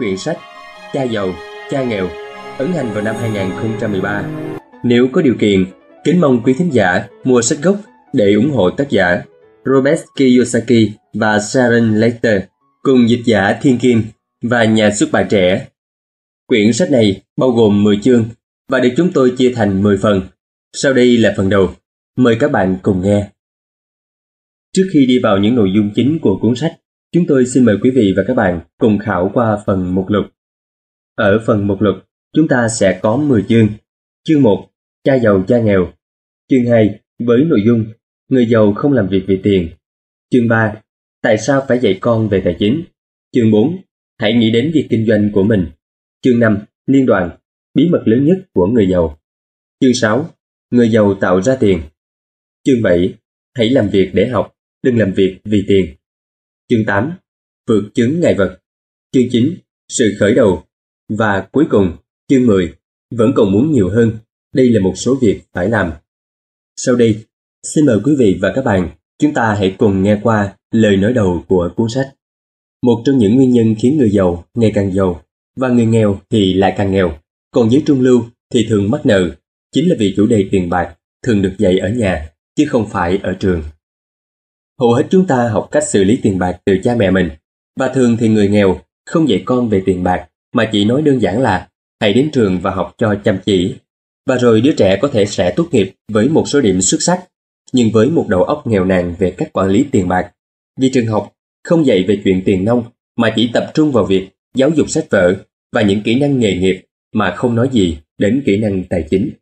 quyển sách Cha giàu, cha nghèo ấn hành vào năm 2013. Nếu có điều kiện, kính mong quý thính giả mua sách gốc để ủng hộ tác giả Robert Kiyosaki và Sharon Lechter cùng dịch giả Thiên Kim và nhà xuất bản Trẻ. Quyển sách này bao gồm 10 chương và được chúng tôi chia thành 10 phần. Sau đây là phần đầu. Mời các bạn cùng nghe. Trước khi đi vào những nội dung chính của cuốn sách, chúng tôi xin mời quý vị và các bạn cùng khảo qua phần mục lục. Ở phần mục lục, chúng ta sẽ có 10 chương. Chương 1, cha giàu cha nghèo. Chương 2, với nội dung người giàu không làm việc vì tiền. Chương 3, tại sao phải dạy con về tài chính. Chương 4, hãy nghĩ đến việc kinh doanh của mình. Chương 5, liên đoàn, bí mật lớn nhất của người giàu. Chương 6, người giàu tạo ra tiền. Chương 7, hãy làm việc để học, đừng làm việc vì tiền. Chương 8, vượt chứng ngại vật. Chương 9, sự khởi đầu. Và cuối cùng, chương 10, vẫn còn muốn nhiều hơn. Đây là một số việc phải làm. Sau đây, xin mời quý vị và các bạn, chúng ta hãy cùng nghe qua lời nói đầu của cuốn sách. Một trong những nguyên nhân khiến người giàu ngày càng giàu và người nghèo thì lại càng nghèo, còn giới trung lưu thì thường mắc nợ, chính là vì chủ đề tiền bạc thường được dạy ở nhà, chứ không phải ở trường. Hầu hết chúng ta học cách xử lý tiền bạc từ cha mẹ mình, và thường thì người nghèo không dạy con về tiền bạc, mà chỉ nói đơn giản là hãy đến trường và học cho chăm chỉ. Và rồi đứa trẻ có thể sẽ tốt nghiệp với một số điểm xuất sắc, nhưng với một đầu óc nghèo nàn về cách quản lý tiền bạc. Vì trường học không dạy về chuyện tiền nong, mà chỉ tập trung vào việc giáo dục sách vở và những kỹ năng nghề nghiệp, mà không nói gì đến kỹ năng tài chính.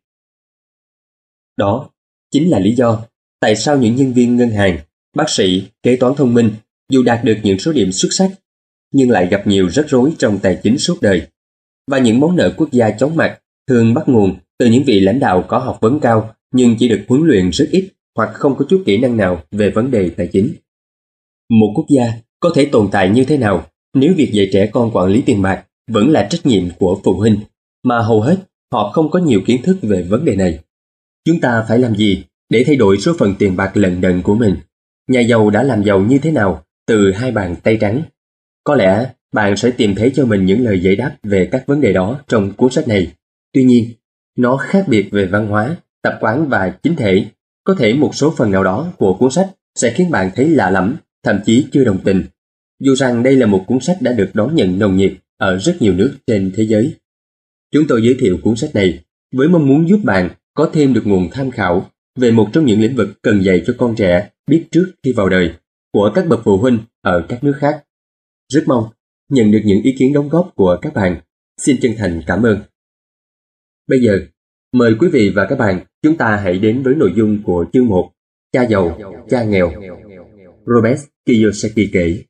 Đó chính là lý do tại sao những nhân viên ngân hàng, bác sĩ, kế toán thông minh dù đạt được những số điểm xuất sắc, nhưng lại gặp nhiều rắc rối trong tài chính suốt đời. Và những món nợ quốc gia chóng mặt thường bắt nguồn từ những vị lãnh đạo có học vấn cao nhưng chỉ được huấn luyện rất ít hoặc không có chút kỹ năng nào về vấn đề tài chính. Một quốc gia có thể tồn tại như thế nào nếu việc dạy trẻ con quản lý tiền bạc vẫn là trách nhiệm của phụ huynh, mà hầu hết họ không có nhiều kiến thức về vấn đề này? Chúng ta phải làm gì để thay đổi số phận tiền bạc lận đận của mình? Nhà giàu đã làm giàu như thế nào từ hai bàn tay trắng? Có lẽ bạn sẽ tìm thấy cho mình những lời giải đáp về các vấn đề đó trong cuốn sách này. Tuy nhiên, nó khác biệt về văn hóa, tập quán và chính thể. Có thể một số phần nào đó của cuốn sách sẽ khiến bạn thấy lạ lẫm, thậm chí chưa đồng tình. Dù rằng đây là một cuốn sách đã được đón nhận nồng nhiệt ở rất nhiều nước trên thế giới. Chúng tôi giới thiệu cuốn sách này với mong muốn giúp bạn có thêm được nguồn tham khảo về một trong những lĩnh vực cần dạy cho con trẻ biết trước khi vào đời của các bậc phụ huynh ở các nước khác. Rất mong nhận được những ý kiến đóng góp của các bạn. Xin chân thành cảm ơn. Bây giờ, mời quý vị và các bạn, chúng ta hãy đến với nội dung của chương 1, cha giàu, cha nghèo. Robert Kiyosaki kể: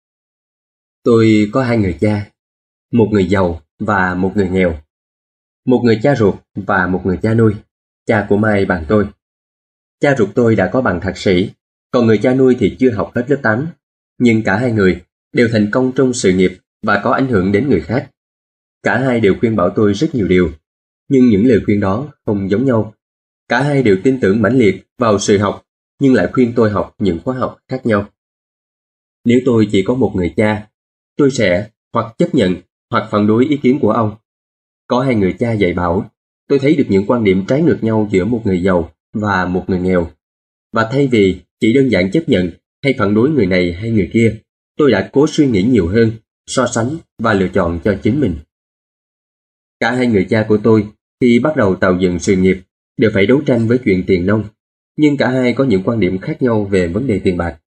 Tôi có hai người cha, một người giàu và một người nghèo. Một người cha ruột và một người cha nuôi, cha của Mai bạn tôi. Cha ruột tôi đã có bằng thạc sĩ, còn người cha nuôi thì chưa học hết lớp 8. Nhưng cả hai người đều thành công trong sự nghiệp và có ảnh hưởng đến người khác. Cả hai đều khuyên bảo tôi rất nhiều điều, nhưng những lời khuyên đó không giống nhau. Cả hai đều tin tưởng mãnh liệt vào sự học, nhưng lại khuyên tôi học những khóa học khác nhau. Nếu tôi chỉ có một người cha, tôi sẽ hoặc chấp nhận hoặc phản đối ý kiến của ông. Có hai người cha dạy bảo, tôi thấy được những quan điểm trái ngược nhau giữa một người giàu và một người nghèo. Và thay vì chỉ đơn giản chấp nhận hay phản đối người này hay người kia, tôi đã cố suy nghĩ nhiều hơn, so sánh và lựa chọn cho chính mình. Cả hai người cha của tôi khi bắt đầu tạo dựng sự nghiệp đều phải đấu tranh với chuyện tiền nong, nhưng cả hai có những quan điểm khác nhau về vấn đề tiền bạc.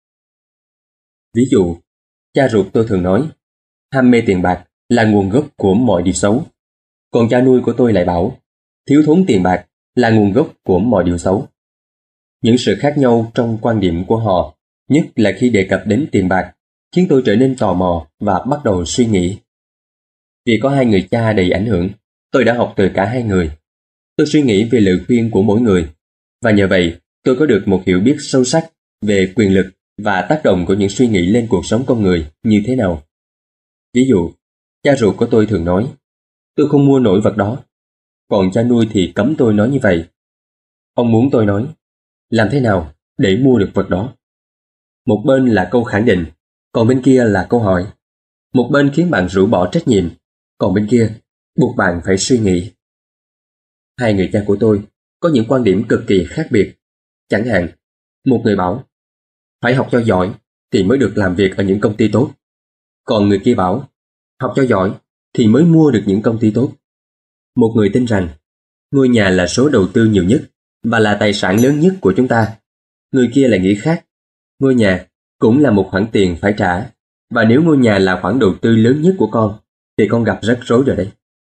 Ví dụ, cha ruột tôi thường nói, ham mê tiền bạc là nguồn gốc của mọi điều xấu. Còn cha nuôi của tôi lại bảo, thiếu thốn tiền bạc là nguồn gốc của mọi điều xấu. Những sự khác nhau trong quan điểm của họ, nhất là khi đề cập đến tiền bạc, khiến tôi trở nên tò mò và bắt đầu suy nghĩ. Vì có hai người cha đầy ảnh hưởng, tôi đã học từ cả hai người. Tôi suy nghĩ về lời khuyên của mỗi người, và nhờ vậy tôi có được một hiểu biết sâu sắc về quyền lực và tác động của những suy nghĩ lên cuộc sống con người như thế nào. Ví dụ, cha ruột của tôi thường nói, tôi không mua nổi vật đó, còn cha nuôi thì cấm tôi nói như vậy. Ông muốn tôi nói, làm thế nào để mua được vật đó? Một bên là câu khẳng định, còn bên kia là câu hỏi. Một bên khiến bạn rũ bỏ trách nhiệm, còn bên kia buộc bạn phải suy nghĩ. Hai người cha của tôi có những quan điểm cực kỳ khác biệt. Chẳng hạn, một người bảo phải học cho giỏi thì mới được làm việc ở những công ty tốt. Còn người kia bảo học cho giỏi thì mới mua được những công ty tốt. Một người tin rằng ngôi nhà là số đầu tư nhiều nhất và là tài sản lớn nhất của chúng ta. Người kia lại nghĩ khác. Ngôi nhà cũng là một khoản tiền phải trả, và nếu ngôi nhà là khoản đầu tư lớn nhất của con thì con gặp rắc rối rồi đấy.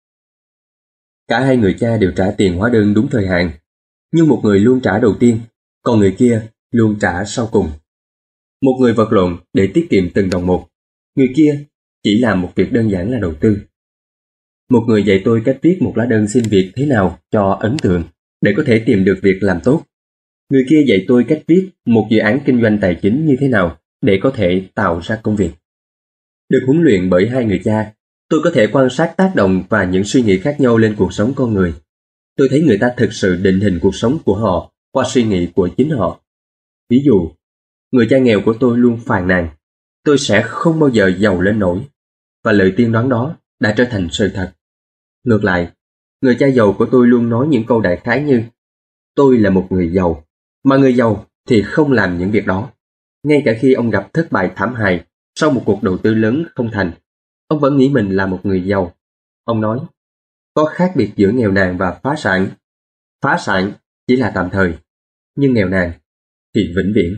Cả hai người cha đều trả tiền hóa đơn đúng thời hạn, nhưng một người luôn trả đầu tiên, còn người kia luôn trả sau cùng. Một người vật lộn để tiết kiệm từng đồng một, người kia chỉ làm một việc đơn giản là đầu tư. Một người dạy tôi cách viết một lá đơn xin việc thế nào cho ấn tượng để có thể tìm được việc làm tốt. Người kia dạy tôi cách viết một dự án kinh doanh tài chính như thế nào để có thể tạo ra công việc. Được huấn luyện bởi hai người cha, tôi có thể quan sát tác động và những suy nghĩ khác nhau lên cuộc sống con người. Tôi thấy người ta thực sự định hình cuộc sống của họ qua suy nghĩ của chính họ. Ví dụ, người cha nghèo của tôi luôn phàn nàn, tôi sẽ không bao giờ giàu lên nổi, và lời tiên đoán đó đã trở thành sự thật. Ngược lại, người cha giàu của tôi luôn nói những câu đại khái như tôi là một người giàu, mà người giàu thì không làm những việc đó. Ngay cả khi ông gặp thất bại thảm hại sau một cuộc đầu tư lớn không thành, ông vẫn nghĩ mình là một người giàu. Ông nói, có khác biệt giữa nghèo nàn và phá sản. Phá sản chỉ là tạm thời, nhưng nghèo nàn thì vĩnh viễn.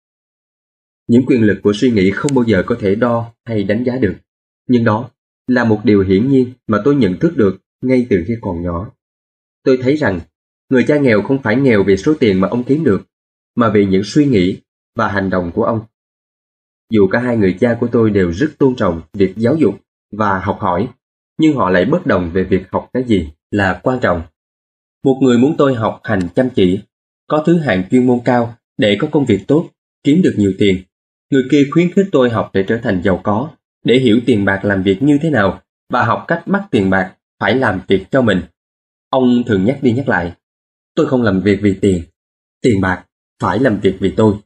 Những quyền lực của suy nghĩ không bao giờ có thể đo hay đánh giá được, nhưng đó là một điều hiển nhiên mà tôi nhận thức được ngay từ khi còn nhỏ. Tôi thấy rằng người cha nghèo không phải nghèo vì số tiền mà ông kiếm được, mà vì những suy nghĩ và hành động của ông. Dù cả hai người cha của tôi đều rất tôn trọng việc giáo dục và học hỏi, nhưng họ lại bất đồng về việc học cái gì là quan trọng. Một người muốn tôi học hành chăm chỉ, có thứ hạng chuyên môn cao để có công việc tốt, kiếm được nhiều tiền. Người kia khuyến khích tôi học để trở thành giàu có, để hiểu tiền bạc làm việc như thế nào và học cách bắt tiền bạc phải làm việc cho mình. Ông thường nhắc đi nhắc lại, tôi không làm việc vì tiền, tiền bạc phải làm việc vì tôi.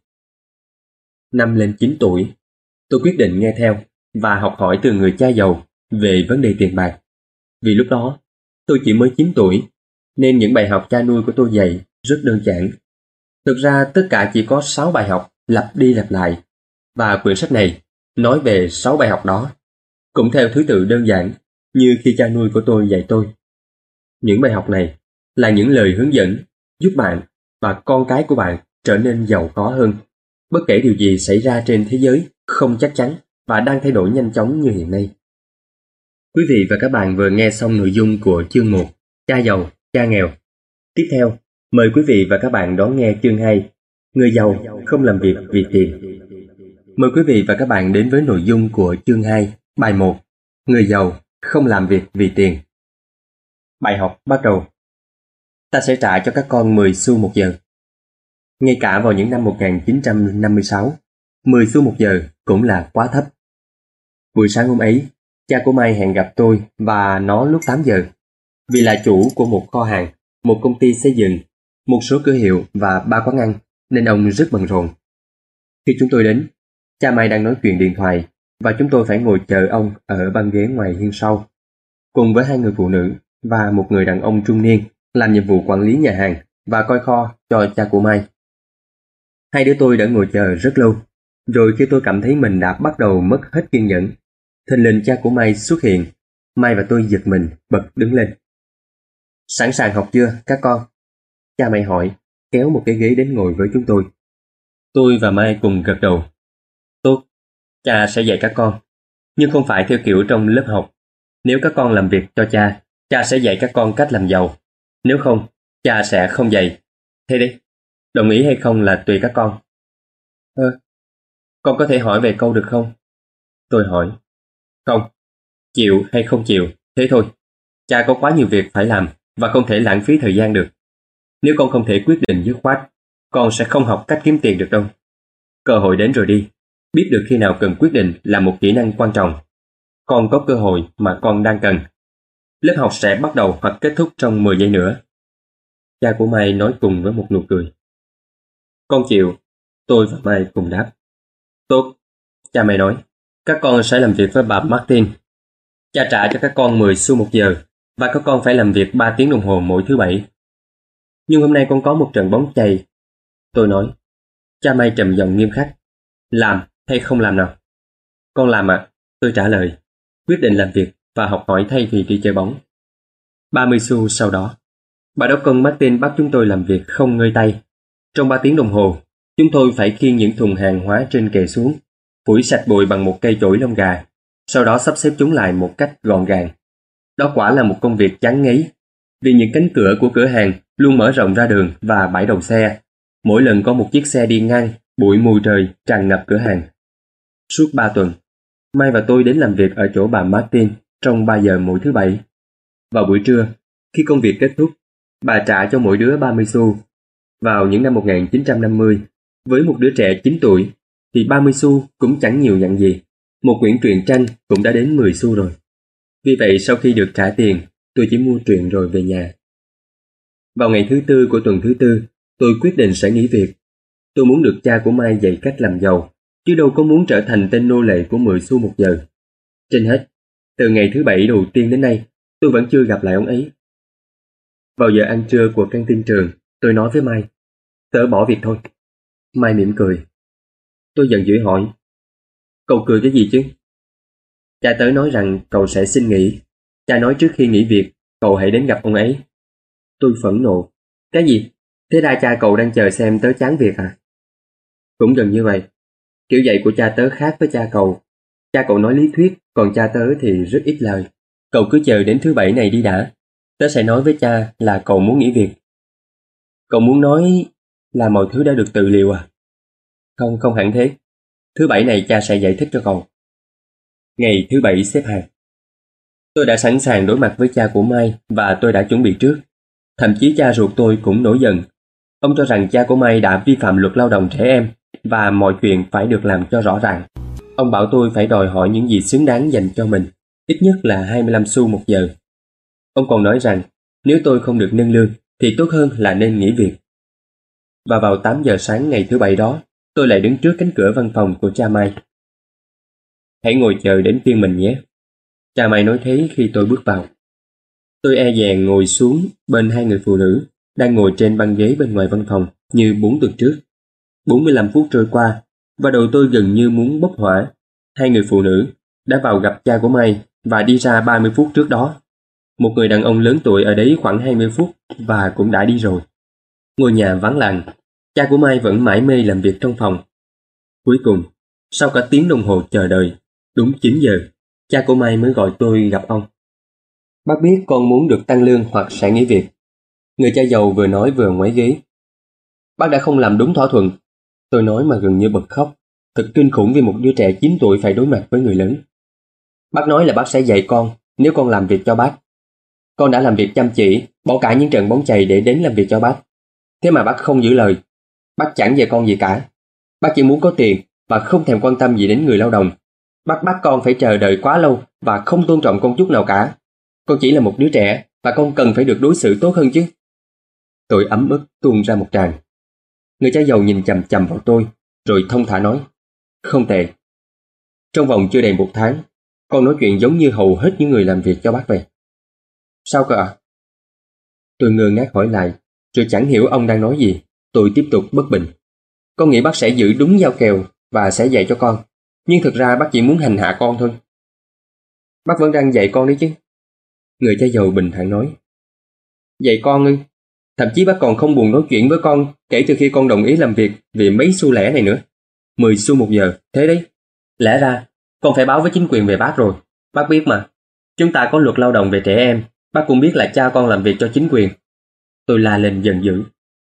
Năm lên 9 tuổi, tôi quyết định nghe theo và học hỏi từ người cha giàu về vấn đề tiền bạc. Vì lúc đó, tôi chỉ mới 9 tuổi, nên những bài học cha nuôi của tôi dạy rất đơn giản. Thực ra tất cả chỉ có 6 bài học lặp đi lặp lại, và quyển sách này nói về 6 bài học đó, cũng theo thứ tự đơn giản như khi cha nuôi của tôi dạy tôi. Những bài học này là những lời hướng dẫn giúp bạn và con cái của bạn trở nên giàu có hơn, bất kể điều gì xảy ra trên thế giới không chắc chắn và đang thay đổi nhanh chóng như hiện nay. Quý vị và các bạn vừa nghe xong nội dung của chương 1, Cha giàu, cha nghèo. Tiếp theo, mời quý vị và các bạn đón nghe chương 2, Người giàu không làm việc vì tiền. Mời quý vị và các bạn đến với nội dung của chương 2, bài 1, Người giàu không làm việc vì tiền. Bài học bắt đầu. Ta sẽ trả cho các con 10 xu một giờ. Ngay cả vào những năm 1956, 10 xu một giờ cũng là quá thấp. Buổi sáng hôm ấy, cha của Mai hẹn gặp tôi và nó lúc 8 giờ. Vì là chủ của một kho hàng, một công ty xây dựng, một số cửa hiệu và 3 quán ăn, nên ông rất bận rộn. Khi chúng tôi đến, cha Mai đang nói chuyện điện thoại và chúng tôi phải ngồi chờ ông ở băng ghế ngoài hiên sau, cùng với 2 người phụ nữ và một người đàn ông trung niên làm nhiệm vụ quản lý nhà hàng và coi kho cho cha của Mai. Hai đứa tôi đã ngồi chờ rất lâu, rồi khi tôi cảm thấy mình đã bắt đầu mất hết kiên nhẫn, thình lình cha của Mai xuất hiện. Mai và tôi giật mình bật đứng lên. Sẵn sàng học chưa các con? Cha Mai hỏi, kéo một cái ghế đến ngồi với chúng tôi. Tôi và Mai cùng gật đầu. Tốt, cha sẽ dạy các con, nhưng không phải theo kiểu trong lớp học. Nếu các con làm việc cho cha, cha sẽ dạy các con cách làm giàu. Nếu không, cha sẽ không dạy. Thế đi, đồng ý hay không là tùy các con. Con có thể hỏi về câu được không? Tôi hỏi. Không, chịu hay không chịu, thế thôi. Cha có quá nhiều việc phải làm và không thể lãng phí thời gian được. Nếu con không thể quyết định dứt khoát, con sẽ không học cách kiếm tiền được đâu. Cơ hội đến rồi đi. Biết được khi nào cần quyết định là một kỹ năng quan trọng. Con có cơ hội mà con đang cần. Lớp học sẽ bắt đầu hoặc kết thúc trong 10 giây nữa. Cha của Mai nói cùng với một nụ cười. Con chịu. Tôi và Mai cùng đáp. Tốt, cha Mai nói. Các con sẽ làm việc với bà Martin. Cha trả cho các con 10 xu một giờ và các con phải làm việc 3 tiếng đồng hồ mỗi thứ bảy. Nhưng hôm nay con có một trận bóng chày. Tôi nói. Cha May trầm giọng nghiêm khắc. Làm hay không làm nào? Con làm ạ, tôi trả lời. Quyết định làm việc và học hỏi thay vì đi chơi bóng. 30 xu sau đó, bà đốc công Martin bắt chúng tôi làm việc không ngơi tay. Trong 3 tiếng đồng hồ, chúng tôi phải khiêng những thùng hàng hóa trên kệ xuống, phủi sạch bụi bằng một cây chổi lông gà, sau đó sắp xếp chúng lại một cách gọn gàng. Đó quả là một công việc chán ngấy, vì những cánh cửa của cửa hàng luôn mở rộng ra đường và bãi đầu xe. Mỗi lần có một chiếc xe đi ngang, bụi mù trời tràn ngập cửa hàng. Suốt 3 tuần, Mai và tôi đến làm việc ở chỗ bà Martin trong 3 giờ mỗi thứ bảy. Vào buổi trưa, khi công việc kết thúc, bà trả cho mỗi đứa 30 xu. Vào những năm 1950, với một đứa trẻ 9 tuổi, thì 30 xu cũng chẳng nhiều nhặn gì. Một quyển truyện tranh cũng đã đến 10 xu rồi. Vì vậy sau khi được trả tiền, tôi chỉ mua truyện rồi về nhà. Vào ngày thứ tư của tuần thứ tư, tôi quyết định sẽ nghỉ việc. Tôi muốn được cha của Mai dạy cách làm giàu, chứ đâu có muốn trở thành tên nô lệ của 10 xu một giờ. Trên hết, từ ngày thứ bảy đầu tiên đến nay, tôi vẫn chưa gặp lại ông ấy. Vào giờ ăn trưa của căng tin trường, tôi nói với Mai, tớ bỏ việc thôi. Mai mỉm cười. Tôi giận dữ hỏi, cậu cười cái gì chứ? Cha tớ nói rằng cậu sẽ xin nghỉ. Cha nói trước khi nghỉ việc, cậu hãy đến gặp ông ấy. Tôi phẫn nộ. Cái gì? Thế ra cha cậu đang chờ xem tớ chán việc à? Cũng gần như vậy. Kiểu dạy của cha tớ khác với cha cậu. Cha cậu nói lý thuyết, còn cha tớ thì rất ít lời. Cậu cứ chờ đến thứ bảy này đi đã. Tớ sẽ nói với cha là cậu muốn nghỉ việc. Cậu muốn nói là mọi thứ đã được tự liệu à? Không, không hẳn thế. Thứ bảy này cha sẽ giải thích cho cậu. Ngày thứ bảy xếp hàng. Tôi đã sẵn sàng đối mặt với cha của Mai và tôi đã chuẩn bị trước. Thậm chí cha ruột tôi cũng nổi giận. Ông cho rằng cha của Mai đã vi phạm luật lao động trẻ em và mọi chuyện phải được làm cho rõ ràng. Ông bảo tôi phải đòi hỏi những gì xứng đáng dành cho mình, ít nhất là 25 xu một giờ. Ông còn nói rằng nếu tôi không được nâng lương thì tốt hơn là nên nghỉ việc. Và vào 8 giờ sáng ngày thứ bảy đó, tôi lại đứng trước cánh cửa văn phòng của cha Mai. Hãy ngồi chờ đến phiên mình nhé. Cha Mai nói thế khi tôi bước vào. Tôi e dè ngồi xuống bên hai người phụ nữ đang ngồi trên băng ghế bên ngoài văn phòng như 4 tuần trước. 45 phút trôi qua và đầu tôi gần như muốn bốc hỏa. Hai người phụ nữ đã vào gặp cha của Mai và đi ra 30 phút trước đó. Một người đàn ông lớn tuổi ở đấy khoảng 20 phút và cũng đã đi rồi. Ngôi nhà vắng lặng, cha của Mai vẫn mải mê làm việc trong phòng. Cuối cùng, sau cả tiếng đồng hồ chờ đợi, đúng 9 giờ, cha của Mai mới gọi tôi gặp ông. Bác biết con muốn được tăng lương hoặc sẽ nghỉ việc. Người cha giàu vừa nói vừa ngoáy ghế. Bác đã không làm đúng thỏa thuận. Tôi nói mà gần như bật khóc. Thật kinh khủng vì một đứa trẻ 9 tuổi phải đối mặt với người lớn. Bác nói là bác sẽ dạy con nếu con làm việc cho bác. Con đã làm việc chăm chỉ, bỏ cả những trận bóng chày để đến làm việc cho bác. Thế mà bác không giữ lời. Bác chẳng dạy con gì cả. Bác chỉ muốn có tiền và không thèm quan tâm gì đến người lao động. Bác bắt con phải chờ đợi quá lâu và không tôn trọng con chút nào cả. Con chỉ là một đứa trẻ và con cần phải được đối xử tốt hơn chứ. Tôi ấm ức tuôn ra một tràng. Người cha giàu nhìn chằm chằm vào tôi, rồi thông thả nói, không tệ. Trong vòng chưa đầy 1 tháng, con nói chuyện giống như hầu hết những người làm việc cho bác vậy. Sao cơ ạ? Tôi ngơ ngác hỏi lại, rồi chẳng hiểu ông đang nói gì. Tôi tiếp tục bất bình. Con nghĩ bác sẽ giữ đúng giao kèo và sẽ dạy cho con, nhưng thực ra bác chỉ muốn hành hạ con thôi. Bác vẫn đang dạy con đấy chứ. Người cha giàu bình thản nói. Dạy con ư? Thậm chí bác còn không buồn nói chuyện với con kể từ khi con đồng ý làm việc vì mấy xu lẻ này nữa. 10 xu một giờ, thế đấy. Lẽ ra, con phải báo với chính quyền về bác rồi. Bác biết mà, chúng ta có luật lao động về trẻ em. Bác cũng biết là cha con làm việc cho chính quyền. Tôi la lên giận dữ.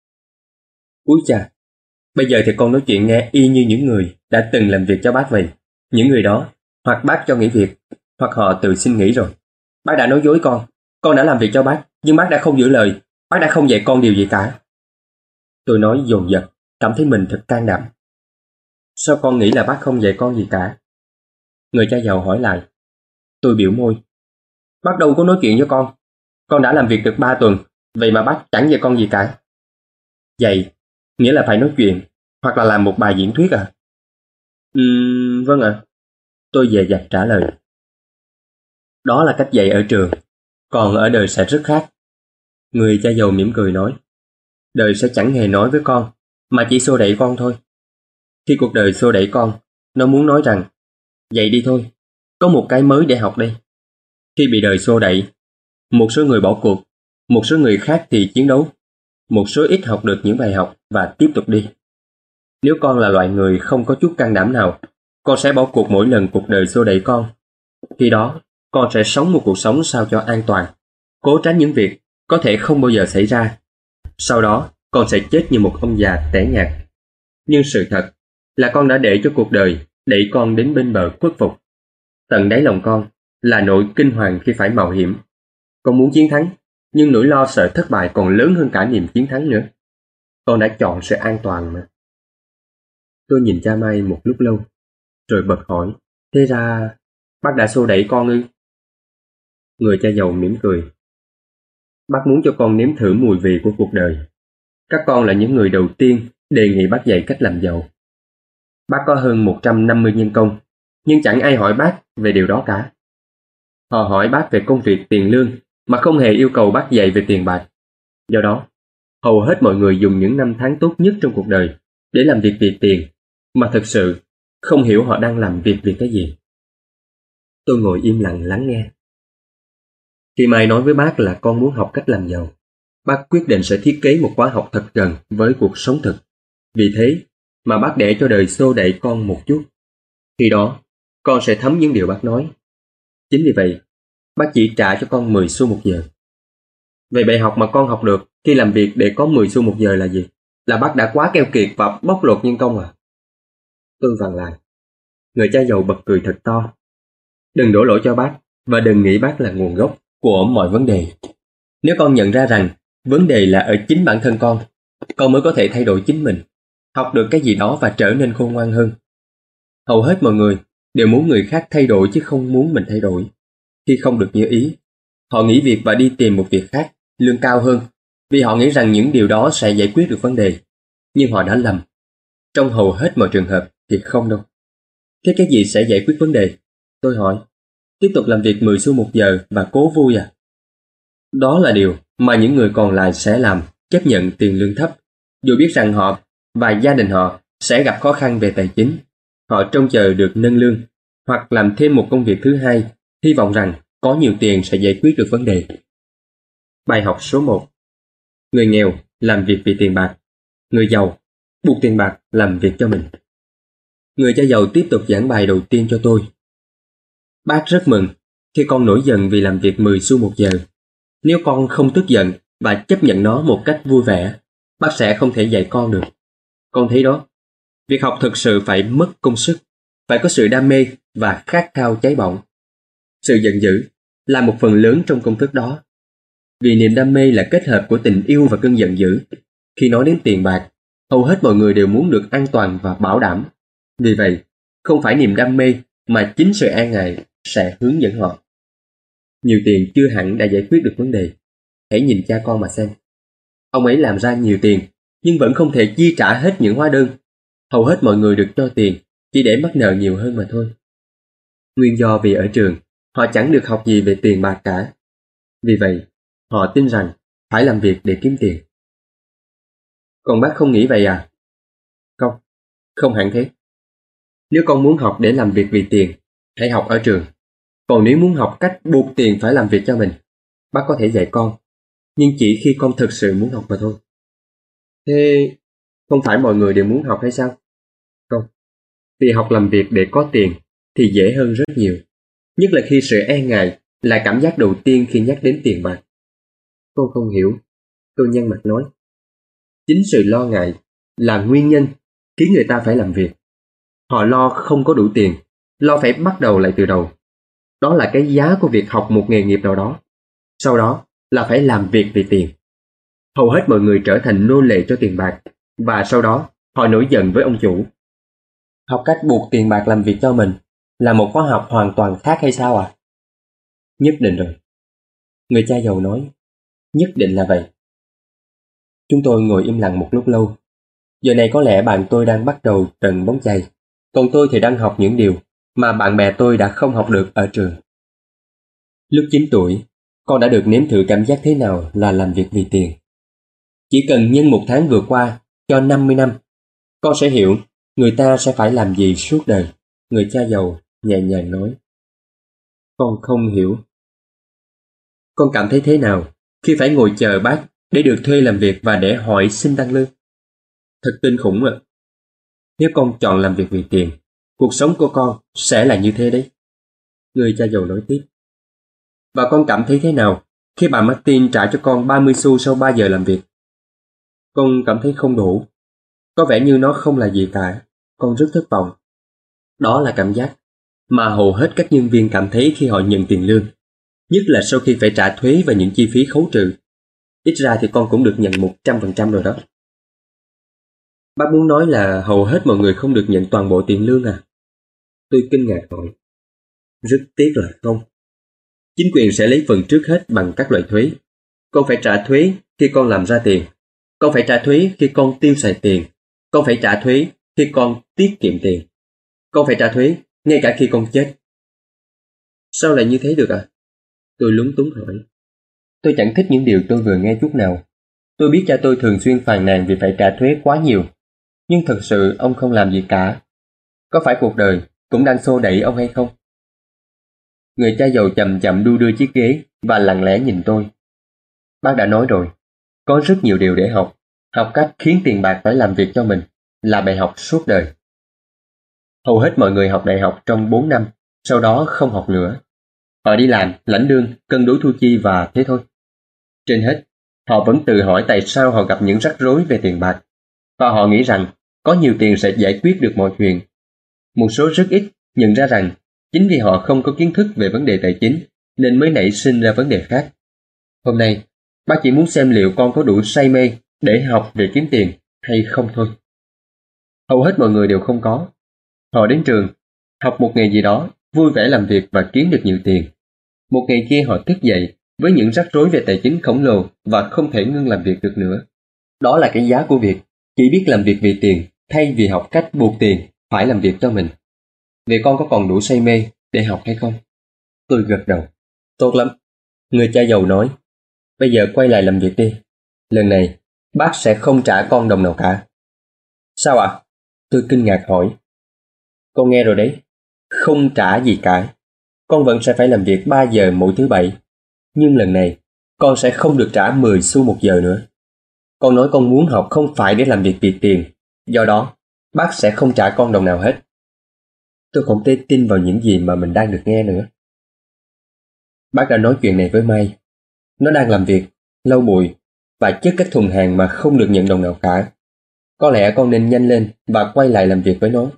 Úi chà, bây giờ thì con nói chuyện nghe y như những người đã từng làm việc cho bác vậy. Những người đó, hoặc bác cho nghỉ việc, hoặc họ tự xin nghỉ rồi. Bác đã nói dối con đã làm việc cho bác, nhưng bác đã không giữ lời, bác đã không dạy con điều gì cả. Tôi nói dồn dập, cảm thấy mình thật can đảm. Sao con nghĩ là bác không dạy con gì cả? Người cha giàu hỏi lại. Tôi biểu môi. Bác đâu có nói chuyện với con đã làm việc được 3 tuần, vậy mà bác chẳng dạy con gì cả. Dạy, nghĩa là phải nói chuyện, hoặc là làm một bài diễn thuyết à? Vâng ạ. Tôi dè dặt trả lời. Đó là cách dạy ở trường, còn ở đời sẽ rất khác. Người cha giàu mỉm cười nói. Đời sẽ chẳng hề nói với con, mà chỉ xô đẩy con thôi. Khi cuộc đời xô đẩy con, nó muốn nói rằng, dậy đi thôi, có một cái mới để học đây. Khi bị đời xô đẩy, một số người bỏ cuộc, một số người khác thì chiến đấu, một số ít học được những bài học và tiếp tục đi. Nếu con là loại người không có chút can đảm nào, con sẽ bỏ cuộc mỗi lần cuộc đời xô đẩy con. Khi đó, con sẽ sống một cuộc sống sao cho an toàn, cố tránh những việc có thể không bao giờ xảy ra. Sau đó, con sẽ chết như một ông già tẻ nhạt. Nhưng sự thật là con đã để cho cuộc đời đẩy con đến bên bờ khuất phục. Tận đáy lòng con là nỗi kinh hoàng khi phải mạo hiểm. Con muốn chiến thắng, nhưng nỗi lo sợ thất bại còn lớn hơn cả niềm chiến thắng nữa. Con đã chọn sự an toàn mà. Tôi nhìn cha Mai một lúc lâu, rồi bật hỏi, thế ra bác đã xô đẩy con ư? Người cha giàu mỉm cười. Bác muốn cho con nếm thử mùi vị của cuộc đời. Các con là những người đầu tiên đề nghị bác dạy cách làm giàu. Bác có hơn 150 nhân công, nhưng chẳng ai hỏi bác về điều đó cả. Họ hỏi bác về công việc tiền lương, mà không hề yêu cầu bác dạy về tiền bạc. Do đó, hầu hết mọi người dùng những năm tháng tốt nhất trong cuộc đời để làm việc vì tiền, mà thực sự không hiểu họ đang làm việc vì cái gì. Tôi ngồi im lặng lắng nghe. Khi Mai nói với bác là con muốn học cách làm giàu, bác quyết định sẽ thiết kế một khóa học thật gần với cuộc sống thực. Vì thế mà bác để cho đời xô đẩy con một chút. Khi đó, con sẽ thấm những điều bác nói. Chính vì vậy, bác chỉ trả cho con 10 xu một giờ. Vậy bài học mà con học được khi làm việc để có 10 xu một giờ là gì? Là bác đã quá keo kiệt và bóc lột nhân công à? Tôi vặn lại. Người cha giàu bật cười thật to. Đừng đổ lỗi cho bác, và đừng nghĩ bác là nguồn gốc của mọi vấn đề. Nếu con nhận ra rằng vấn đề là ở chính bản thân con mới có thể thay đổi chính mình, học được cái gì đó và trở nên khôn ngoan hơn. Hầu hết mọi người đều muốn người khác thay đổi chứ không muốn mình thay đổi. Khi không được như ý, họ nghỉ việc và đi tìm một việc khác, lương cao hơn, vì họ nghĩ rằng những điều đó sẽ giải quyết được vấn đề. Nhưng họ đã lầm. Trong hầu hết mọi trường hợp thì không đâu. Thế cái gì sẽ giải quyết vấn đề? Tôi hỏi. Tiếp tục làm việc 10 xu một giờ và cố vui à? Đó là điều mà những người còn lại sẽ làm, chấp nhận tiền lương thấp, dù biết rằng họ và gia đình họ sẽ gặp khó khăn về tài chính. Họ trông chờ được nâng lương, hoặc làm thêm một công việc thứ hai, hy vọng rằng có nhiều tiền sẽ giải quyết được vấn đề. Bài học số 1. Người nghèo làm việc vì tiền bạc. Người giàu buộc tiền bạc làm việc cho mình. Người cha giàu tiếp tục giảng bài đầu tiên cho tôi. Bác rất mừng khi con nổi giận vì làm việc 10 xu một giờ. Nếu con không tức giận và chấp nhận nó một cách vui vẻ, bác sẽ không thể dạy con được. Con thấy đó, việc học thực sự phải mất công sức, phải có sự đam mê và khát khao cháy bỏng. Sự giận dữ là một phần lớn trong công thức đó. Vì niềm đam mê là kết hợp của tình yêu và cơn giận dữ. Khi nói đến tiền bạc, hầu hết mọi người đều muốn được an toàn và bảo đảm. Vì vậy, không phải niềm đam mê mà chính sự e ngại sẽ hướng dẫn họ. Nhiều tiền chưa hẳn đã giải quyết được vấn đề. Hãy nhìn cha con mà xem. Ông ấy làm ra nhiều tiền, nhưng vẫn không thể chi trả hết những hóa đơn. Hầu hết mọi người được cho tiền chỉ để mắc nợ nhiều hơn mà thôi. Nguyên do vì ở trường, họ chẳng được học gì về tiền bạc cả. Vì vậy, họ tin rằng phải làm việc để kiếm tiền. Còn bác không nghĩ vậy à? Không, không hẳn thế. Nếu con muốn học để làm việc vì tiền, hãy học ở trường. Còn nếu muốn học cách buộc tiền phải làm việc cho mình, bác có thể dạy con, nhưng chỉ khi con thực sự muốn học mà thôi. Thế không phải mọi người đều muốn học hay sao? Không, vì học làm việc để có tiền thì dễ hơn rất nhiều. Nhất là khi sự e ngại là cảm giác đầu tiên khi nhắc đến tiền bạc. Con không hiểu, tôi nhăn mặt nói. Chính sự lo ngại là nguyên nhân khiến người ta phải làm việc. Họ lo không có đủ tiền, lo phải bắt đầu lại từ đầu. Đó là cái giá của việc học một nghề nghiệp nào đó. Sau đó là phải làm việc vì tiền. Hầu hết mọi người trở thành nô lệ cho tiền bạc, và sau đó họ nổi giận với ông chủ. Học cách buộc tiền bạc làm việc cho mình là một khóa học hoàn toàn khác hay sao ạ? Nhất định rồi. Người cha giàu nói, nhất định là vậy. Chúng tôi ngồi im lặng một lúc lâu. Giờ này có lẽ bạn tôi đang bắt đầu trận bóng chày, còn tôi thì đang học những điều mà bạn bè tôi đã không học được ở trường. Lúc 9 tuổi, con đã được nếm thử cảm giác thế nào là làm việc vì tiền. Chỉ cần nhân một tháng vừa qua cho 50 năm, con sẽ hiểu người ta sẽ phải làm gì suốt đời, người cha giàu nhẹ nhàng nói. Con không hiểu. Con cảm thấy thế nào khi phải ngồi chờ bác để được thuê làm việc và để hỏi xin tăng lương? Thật kinh khủng ạ. Nếu con chọn làm việc vì tiền, cuộc sống của con sẽ là như thế đấy. Người cha giàu nói tiếp. Và con cảm thấy thế nào khi bà Martin trả cho con 30 xu sau 3 giờ làm việc? Con cảm thấy không đủ. Có vẻ như nó không là gì cả. Con rất thất vọng. Đó là cảm giác mà hầu hết các nhân viên cảm thấy khi họ nhận tiền lương, nhất là sau khi phải trả thuế và những chi phí khấu trừ. Ít ra thì con cũng được nhận 100% rồi đó. Bác muốn nói là hầu hết mọi người không được nhận toàn bộ tiền lương à? Tôi kinh ngạc hỏi. Rất tiếc là không. Chính quyền sẽ lấy phần trước hết bằng các loại thuế. Con phải trả thuế khi con làm ra tiền. Con phải trả thuế khi con tiêu xài tiền. Con phải trả thuế khi con tiết kiệm tiền. Con phải trả thuế ngay cả khi con chết. Sao lại như thế được à? Tôi lúng túng hỏi. Tôi chẳng thích những điều tôi vừa nghe chút nào. Tôi biết cha tôi thường xuyên phàn nàn vì phải trả thuế quá nhiều. Nhưng thực sự ông không làm gì cả. Có phải cuộc đời cũng đang xô đẩy ông hay không? Người cha giàu chậm chậm đu đưa chiếc ghế và lặng lẽ nhìn tôi. Bác đã nói rồi, có rất nhiều điều để học. Học cách khiến tiền bạc phải làm việc cho mình là bài học suốt đời. Hầu hết mọi người học đại học trong 4 năm, sau đó không học nữa. Họ đi làm, lãnh lương, cân đối thu chi và thế thôi. Trên hết, họ vẫn tự hỏi tại sao họ gặp những rắc rối về tiền bạc. Và họ nghĩ rằng có nhiều tiền sẽ giải quyết được mọi chuyện. Một số rất ít nhận ra rằng chính vì họ không có kiến thức về vấn đề tài chính nên mới nảy sinh ra vấn đề khác. Hôm nay, bác chỉ muốn xem liệu con có đủ say mê để học để kiếm tiền hay không thôi. Hầu hết mọi người đều không có. Họ đến trường, học một nghề gì đó, vui vẻ làm việc và kiếm được nhiều tiền. Một ngày kia họ thức dậy với những rắc rối về tài chính khổng lồ và không thể ngưng làm việc được nữa. Đó là cái giá của việc chỉ biết làm việc vì tiền thay vì học cách buộc tiền phải làm việc cho mình. Vậy con có còn đủ say mê để học hay không? Tôi gật đầu. Tốt lắm. Người cha giàu nói. Bây giờ quay lại làm việc đi. Lần này, bác sẽ không trả con đồng nào cả. Sao ạ? Tôi kinh ngạc hỏi. Con nghe rồi đấy. Không trả gì cả. Con vẫn sẽ phải làm việc 3 giờ mỗi thứ Bảy. Nhưng lần này, con sẽ không được trả 10 xu một giờ nữa. Con nói con muốn học không phải để làm việc vì tiền. Do đó, bác sẽ không trả con đồng nào hết. Tôi không thể tin vào những gì mà mình đang được nghe nữa. Bác đã nói chuyện này với Mai. Nó đang làm việc, lau bụi và chất các thùng hàng mà không được nhận đồng nào cả. Có lẽ con nên nhanh lên và quay lại làm việc với nó.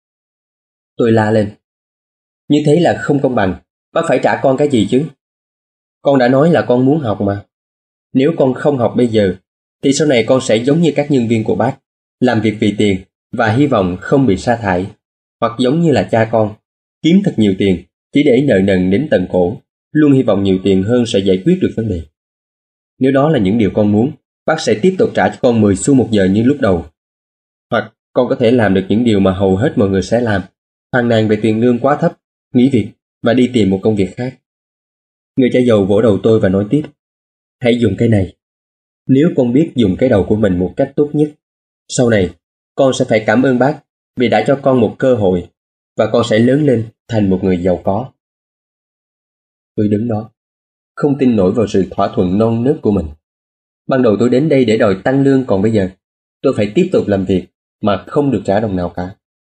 Tôi la lên. Như thế là không công bằng. Bác phải trả con cái gì chứ? Con đã nói là con muốn học mà. Nếu con không học bây giờ, thì sau này con sẽ giống như các nhân viên của bác, làm việc vì tiền và hy vọng không bị sa thải. Hoặc giống như là cha con, kiếm thật nhiều tiền chỉ để nợ nần đến tận cổ, luôn hy vọng nhiều tiền hơn sẽ giải quyết được vấn đề. Nếu đó là những điều con muốn, bác sẽ tiếp tục trả cho con 10 xu một giờ như lúc đầu. Hoặc con có thể làm được những điều mà hầu hết mọi người sẽ làm, phàn nàn về tiền lương quá thấp, nghỉ việc và đi tìm một công việc khác. Người cha giàu vỗ đầu tôi và nói tiếp. Hãy dùng cái này. Nếu con biết dùng cái đầu của mình một cách tốt nhất, sau này con sẽ phải cảm ơn bác vì đã cho con một cơ hội và con sẽ lớn lên thành một người giàu có. Tôi đứng đó, không tin nổi vào sự thỏa thuận non nớt của mình. Ban đầu tôi đến đây để đòi tăng lương, còn bây giờ tôi phải tiếp tục làm việc mà không được trả đồng nào cả.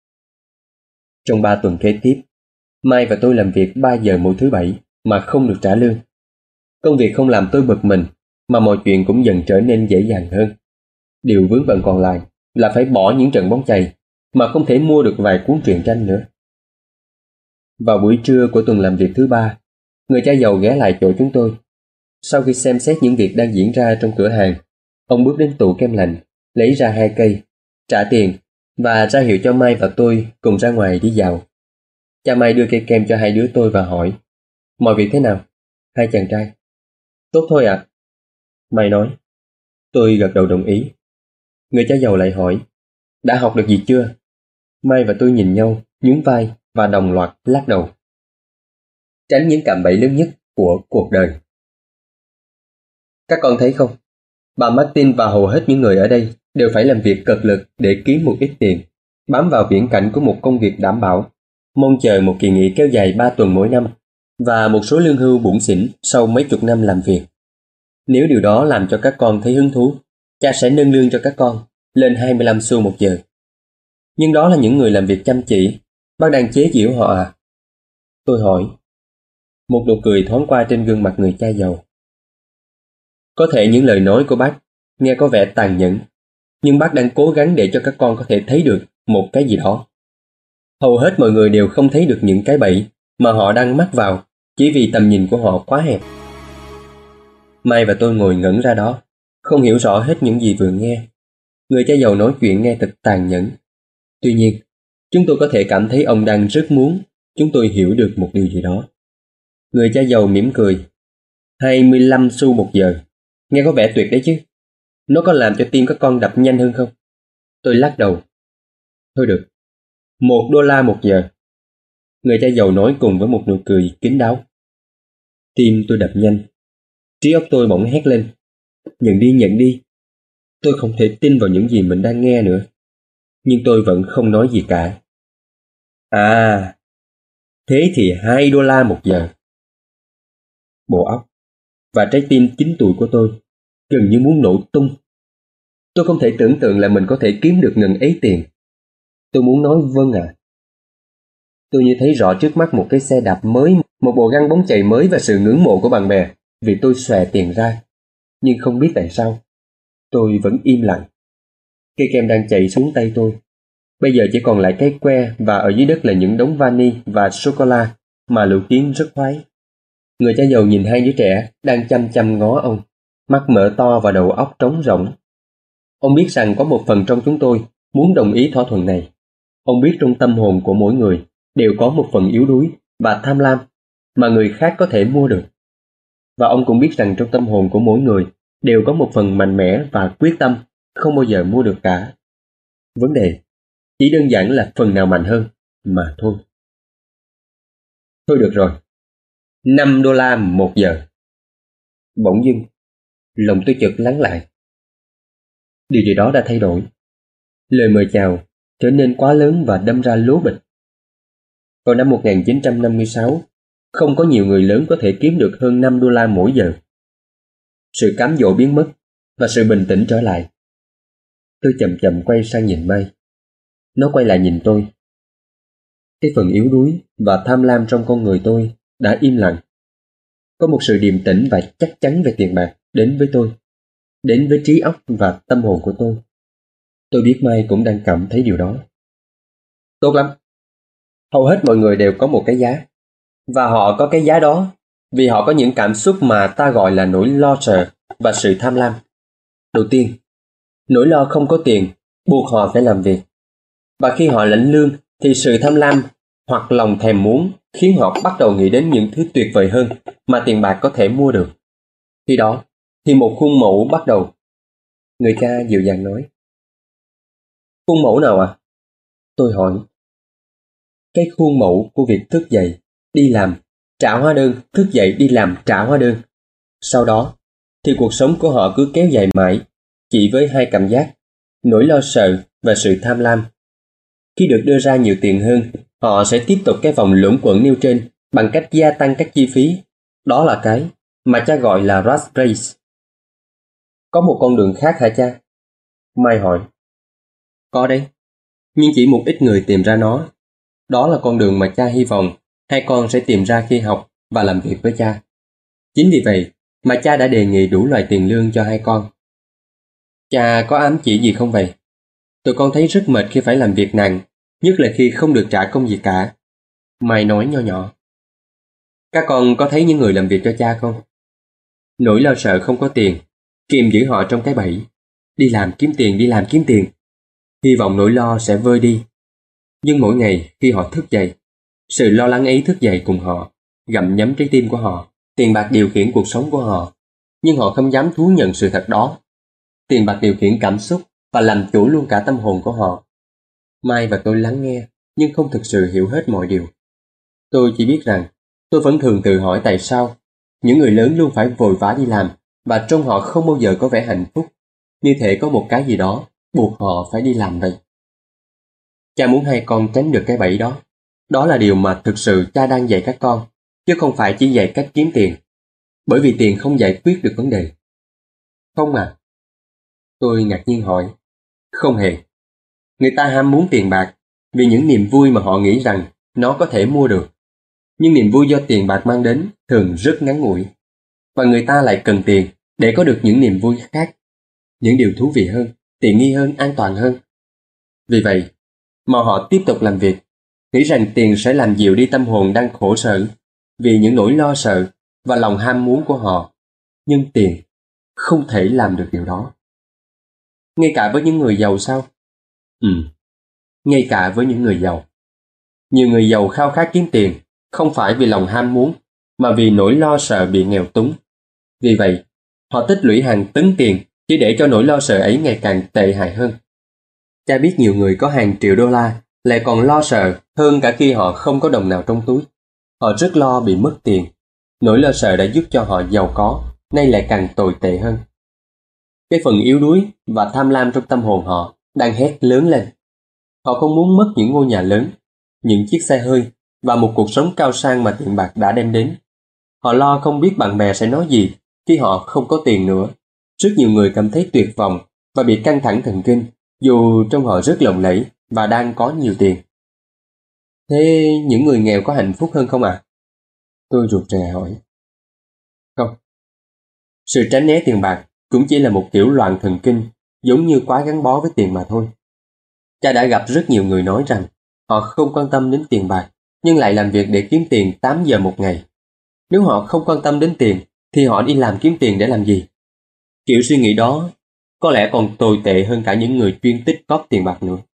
Trong 3 tuần kế tiếp, Mai và tôi làm việc 3 giờ mỗi thứ Bảy mà không được trả lương. Công việc không làm tôi bực mình, mà mọi chuyện cũng dần trở nên dễ dàng hơn. Điều vướng bận còn lại là phải bỏ những trận bóng chày mà không thể mua được vài cuốn truyện tranh nữa. Vào buổi trưa của tuần làm việc thứ 3, người cha giàu ghé lại chỗ chúng tôi. Sau khi xem xét những việc đang diễn ra trong cửa hàng, ông bước đến tủ kem lạnh, lấy ra 2 cây, trả tiền và ra hiệu cho Mai và tôi cùng ra ngoài đi dạo. Cha Mai đưa cây kem cho hai đứa tôi và hỏi, mọi việc thế nào? Hai chàng trai. Tốt thôi ạ. Mai nói. Tôi gật đầu đồng ý. Người cha giàu lại hỏi, đã học được gì chưa? Mai và tôi nhìn nhau, nhún vai và đồng loạt lắc đầu. Tránh những cạm bẫy lớn nhất của cuộc đời. Các con thấy không? Bà Martin và hầu hết những người ở đây đều phải làm việc cật lực để kiếm một ít tiền, bám vào viễn cảnh của một công việc đảm bảo, mong chờ một kỳ nghỉ kéo dài 3 tuần mỗi năm và một số lương hưu bủn xỉn sau mấy chục năm làm việc. Nếu điều đó làm cho các con thấy hứng thú, cha sẽ nâng lương cho các con lên 25 xu một giờ. Nhưng đó là những người làm việc chăm chỉ, bác đang chế giễu họ à? Tôi hỏi. Một nụ cười thoáng qua trên gương mặt người cha giàu. Có thể những lời nói của bác nghe có vẻ tàn nhẫn, nhưng bác đang cố gắng để cho các con có thể thấy được một cái gì đó. Hầu hết mọi người đều không thấy được những cái bẫy mà họ đang mắc vào chỉ vì tầm nhìn của họ quá hẹp. Mai và tôi ngồi ngẩn ra đó, không hiểu rõ hết những gì vừa nghe. Người cha giàu nói chuyện nghe thật tàn nhẫn. Tuy nhiên, chúng tôi có thể cảm thấy ông đang rất muốn chúng tôi hiểu được một điều gì đó. Người cha giàu mỉm cười. 25 xu một giờ. Nghe có vẻ tuyệt đấy chứ. Nó có làm cho tim các con đập nhanh hơn không? Tôi lắc đầu. Thôi được, $1 một giờ. Người cha giàu nói cùng với một nụ cười kín đáo. Tim tôi đập nhanh. Trí óc tôi bỗng hét lên. Nhận đi, nhận đi. Tôi không thể tin vào những gì mình đang nghe nữa. Nhưng tôi vẫn không nói gì cả. À, thế thì $2 một giờ. Bộ óc và trái tim 9 tuổi của tôi gần như muốn nổ tung. Tôi không thể tưởng tượng là mình có thể kiếm được ngần ấy tiền. Tôi muốn nói vâng ạ. Tôi như thấy rõ trước mắt một cái xe đạp mới, một bộ găng bóng chày mới và sự ngưỡng mộ của bạn bè vì tôi xòe tiền ra. Nhưng không biết tại sao, tôi vẫn im lặng. Cây kem đang chạy xuống tay tôi. Bây giờ chỉ còn lại cái que và ở dưới đất là những đống vani và sô-cô-la mà Lũ Kiến rất khoái. Người cha giàu nhìn hai đứa trẻ đang chăm chăm ngó ông, mắt mở to và đầu óc trống rỗng. Ông biết rằng có một phần trong chúng tôi muốn đồng ý thỏa thuận này. Ông biết trong tâm hồn của mỗi người đều có một phần yếu đuối và tham lam mà người khác có thể mua được. Và ông cũng biết rằng trong tâm hồn của mỗi người đều có một phần mạnh mẽ và quyết tâm không bao giờ mua được cả. Vấn đề chỉ đơn giản là phần nào mạnh hơn mà thôi. Thôi được rồi, $5 một giờ. Bỗng dưng, lòng tôi chợt lắng lại. Điều gì đó đã thay đổi. Lời mời chào trở nên quá lớn và đâm ra lố bịch. Vào năm 1956, không có nhiều người lớn có thể kiếm được hơn $5 mỗi giờ. Sự cám dỗ biến mất và sự bình tĩnh trở lại. Tôi chậm chậm quay sang nhìn Mai. Nó quay lại nhìn tôi. Cái phần yếu đuối và tham lam trong con người tôi đã im lặng. Có một sự điềm tĩnh và chắc chắn về tiền bạc đến với tôi, đến với trí óc và tâm hồn của tôi. Tôi biết Mai cũng đang cảm thấy điều đó. Tốt lắm. Hầu hết mọi người đều có một cái giá. Và họ có cái giá đó vì họ có những cảm xúc mà ta gọi là nỗi lo sợ và sự tham lam. Đầu tiên, nỗi lo không có tiền buộc họ phải làm việc. Và khi họ lãnh lương thì sự tham lam hoặc lòng thèm muốn khiến họ bắt đầu nghĩ đến những thứ tuyệt vời hơn mà tiền bạc có thể mua được. Khi đó thì một khuôn mẫu bắt đầu. Người cha dịu dàng nói. Khuôn mẫu nào ạ? Tôi hỏi. Cái khuôn mẫu của việc thức dậy, đi làm, trả hóa đơn, thức dậy đi làm, trả hóa đơn. Sau đó thì cuộc sống của họ cứ kéo dài mãi, chỉ với hai cảm giác, nỗi lo sợ và sự tham lam. Khi được đưa ra nhiều tiền hơn, họ sẽ tiếp tục cái vòng luẩn quẩn nêu trên bằng cách gia tăng các chi phí. Đó là cái mà cha gọi là rat race. Có một con đường khác hả cha? Mai hỏi. Có đấy, nhưng chỉ một ít người tìm ra nó. Đó là con đường mà cha hy vọng hai con sẽ tìm ra khi học và làm việc với cha. Chính vì vậy mà cha đã đề nghị đủ loại tiền lương cho hai con. Cha có ám chỉ gì không vậy? Tụi con thấy rất mệt khi phải làm việc nặng, nhất là khi không được trả công gì cả. Mai nói nho nhỏ. Các con có thấy những người làm việc cho cha không? Nỗi lo sợ không có tiền kìm giữ họ trong cái bẫy. Đi làm kiếm tiền, đi làm kiếm tiền. Hy vọng nỗi lo sẽ vơi đi. Nhưng mỗi ngày khi họ thức dậy, sự lo lắng ấy thức dậy cùng họ, gặm nhấm trái tim của họ. Tiền bạc điều khiển cuộc sống của họ, nhưng họ không dám thú nhận sự thật đó. Tiền bạc điều khiển cảm xúc và làm chủ luôn cả tâm hồn của họ. Mai và tôi lắng nghe, nhưng không thực sự hiểu hết mọi điều. Tôi chỉ biết rằng tôi vẫn thường tự hỏi tại sao những người lớn luôn phải vội vã đi làm và trông họ không bao giờ có vẻ hạnh phúc, như thể có một cái gì đó buộc họ phải đi làm vậy. Cha muốn hai con tránh được cái bẫy đó. Đó là điều mà thực sự cha đang dạy các con, chứ không phải chỉ dạy cách kiếm tiền. Bởi vì tiền không giải quyết được vấn đề. Không à? Tôi ngạc nhiên hỏi. Không hề. Người ta ham muốn tiền bạc vì những niềm vui mà họ nghĩ rằng nó có thể mua được. Nhưng niềm vui do tiền bạc mang đến thường rất ngắn ngủi. Và người ta lại cần tiền để có được những niềm vui khác, những điều thú vị hơn, tiện nghi hơn, an toàn hơn. Vì vậy mà họ tiếp tục làm việc, nghĩ rằng tiền sẽ làm dịu đi tâm hồn đang khổ sở vì những nỗi lo sợ và lòng ham muốn của họ. Nhưng tiền không thể làm được điều đó. Ngay cả với những người giàu sao? Ngay cả với những người giàu. Nhiều người giàu khao khát kiếm tiền, không phải vì lòng ham muốn, mà vì nỗi lo sợ bị nghèo túng. Vì vậy, họ tích lũy hàng tấn tiền chỉ để cho nỗi lo sợ ấy ngày càng tệ hại hơn. Cha biết nhiều người có hàng triệu đô la lại còn lo sợ hơn cả khi họ không có đồng nào trong túi. Họ rất lo bị mất tiền. Nỗi lo sợ đã giúp cho họ giàu có, nay lại càng tồi tệ hơn. Cái phần yếu đuối và tham lam trong tâm hồn họ đang hét lớn lên. Họ không muốn mất những ngôi nhà lớn, những chiếc xe hơi và một cuộc sống cao sang mà tiền bạc đã đem đến. Họ lo không biết bạn bè sẽ nói gì khi họ không có tiền nữa. Rất nhiều người cảm thấy tuyệt vọng và bị căng thẳng thần kinh, dù trông họ rất lộng lẫy và đang có nhiều tiền. Thế những người nghèo có hạnh phúc hơn không ạ? Tôi rụt rè hỏi. Không. Sự tránh né tiền bạc cũng chỉ là một kiểu loạn thần kinh, giống như quá gắn bó với tiền mà thôi. Cha đã gặp rất nhiều người nói rằng họ không quan tâm đến tiền bạc, nhưng lại làm việc để kiếm tiền 8 giờ một ngày. Nếu họ không quan tâm đến tiền, thì họ đi làm kiếm tiền để làm gì? Kiểu suy nghĩ đó có lẽ còn tồi tệ hơn cả những người chuyên tích cóp tiền bạc nữa.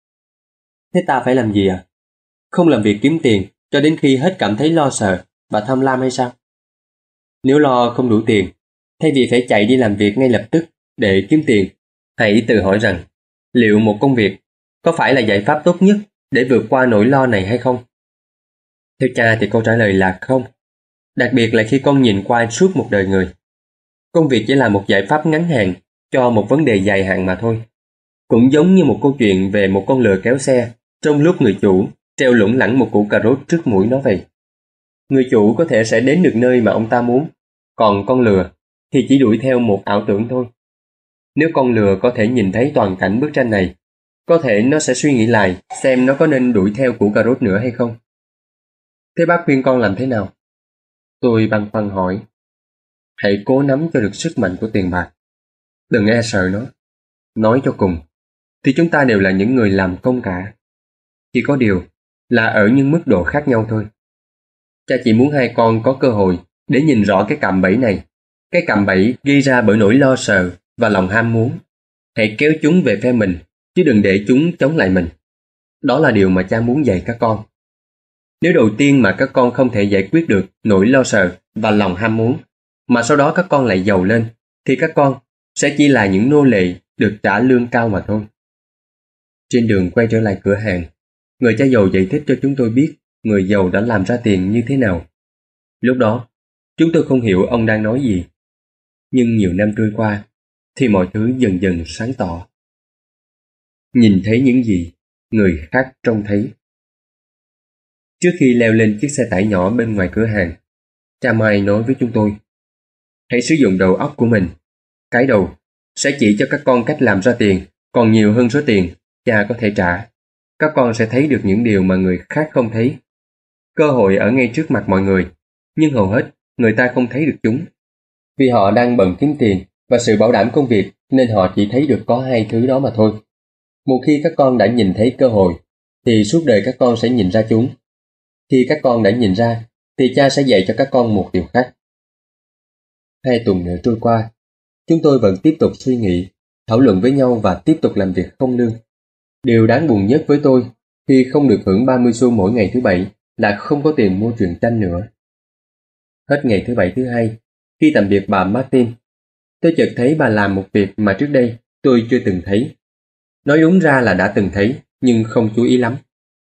Thế ta phải làm gì à? Không làm việc kiếm tiền cho đến khi hết cảm thấy lo sợ và tham lam hay sao? Nếu lo không đủ tiền, thay vì phải chạy đi làm việc ngay lập tức để kiếm tiền, hãy tự hỏi rằng liệu một công việc có phải là giải pháp tốt nhất để vượt qua nỗi lo này hay không? Theo cha thì câu trả lời là không. Đặc biệt là khi con nhìn qua suốt một đời người. Công việc chỉ là một giải pháp ngắn hạn cho một vấn đề dài hạn mà thôi. Cũng giống như một câu chuyện về một con lừa kéo xe trong lúc người chủ treo lủng lẳng một củ cà rốt trước mũi nó vậy. Người chủ có thể sẽ đến được nơi mà ông ta muốn, còn con lừa thì chỉ đuổi theo một ảo tưởng thôi. Nếu con lừa có thể nhìn thấy toàn cảnh bức tranh này, có thể nó sẽ suy nghĩ lại xem nó có nên đuổi theo củ cà rốt nữa hay không. Thế bác khuyên con làm thế nào? Tôi băn khoăn hỏi. Hãy cố nắm cho được sức mạnh của tiền bạc. Đừng e sợ nó. Nói cho cùng, thì chúng ta đều là những người làm công cả. Chỉ có điều là ở những mức độ khác nhau thôi. Cha chỉ muốn hai con có cơ hội để nhìn rõ cái cạm bẫy này. Cái cạm bẫy gây ra bởi nỗi lo sợ và lòng ham muốn. Hãy kéo chúng về phe mình, chứ đừng để chúng chống lại mình. Đó là điều mà cha muốn dạy các con. Nếu đầu tiên mà các con không thể giải quyết được nỗi lo sợ và lòng ham muốn, mà sau đó các con lại giàu lên, thì các con sẽ chỉ là những nô lệ được trả lương cao mà thôi. Trên đường quay trở lại cửa hàng, người cha giàu giải thích cho chúng tôi biết người giàu đã làm ra tiền như thế nào. Lúc đó, chúng tôi không hiểu ông đang nói gì. Nhưng nhiều năm trôi qua, thì mọi thứ dần dần sáng tỏ. Nhìn thấy những gì người khác trông thấy. Trước khi leo lên chiếc xe tải nhỏ bên ngoài cửa hàng, cha Mai nói với chúng tôi: hãy sử dụng đầu óc của mình. Cái đầu sẽ chỉ cho các con cách làm ra tiền còn nhiều hơn số tiền cha có thể trả. Các con sẽ thấy được những điều mà người khác không thấy. Cơ hội ở ngay trước mặt mọi người, nhưng hầu hết người ta không thấy được chúng. Vì họ đang bận kiếm tiền và sự bảo đảm công việc, nên họ chỉ thấy được có hai thứ đó mà thôi. Một khi các con đã nhìn thấy cơ hội, thì suốt đời các con sẽ nhìn ra chúng. Khi các con đã nhìn ra, thì cha sẽ dạy cho các con một điều khác. 2 tuần nữa trôi qua, chúng tôi vẫn tiếp tục suy nghĩ, thảo luận với nhau và tiếp tục làm việc không lương. Điều đáng buồn nhất với tôi khi không được hưởng 30 xu mỗi ngày thứ Bảy là không có tiền mua truyện tranh nữa. Hết ngày thứ Bảy thứ Hai, khi tạm biệt bà Martin, tôi chợt thấy bà làm một việc mà trước đây tôi chưa từng thấy. Nói đúng ra là đã từng thấy, nhưng không chú ý lắm.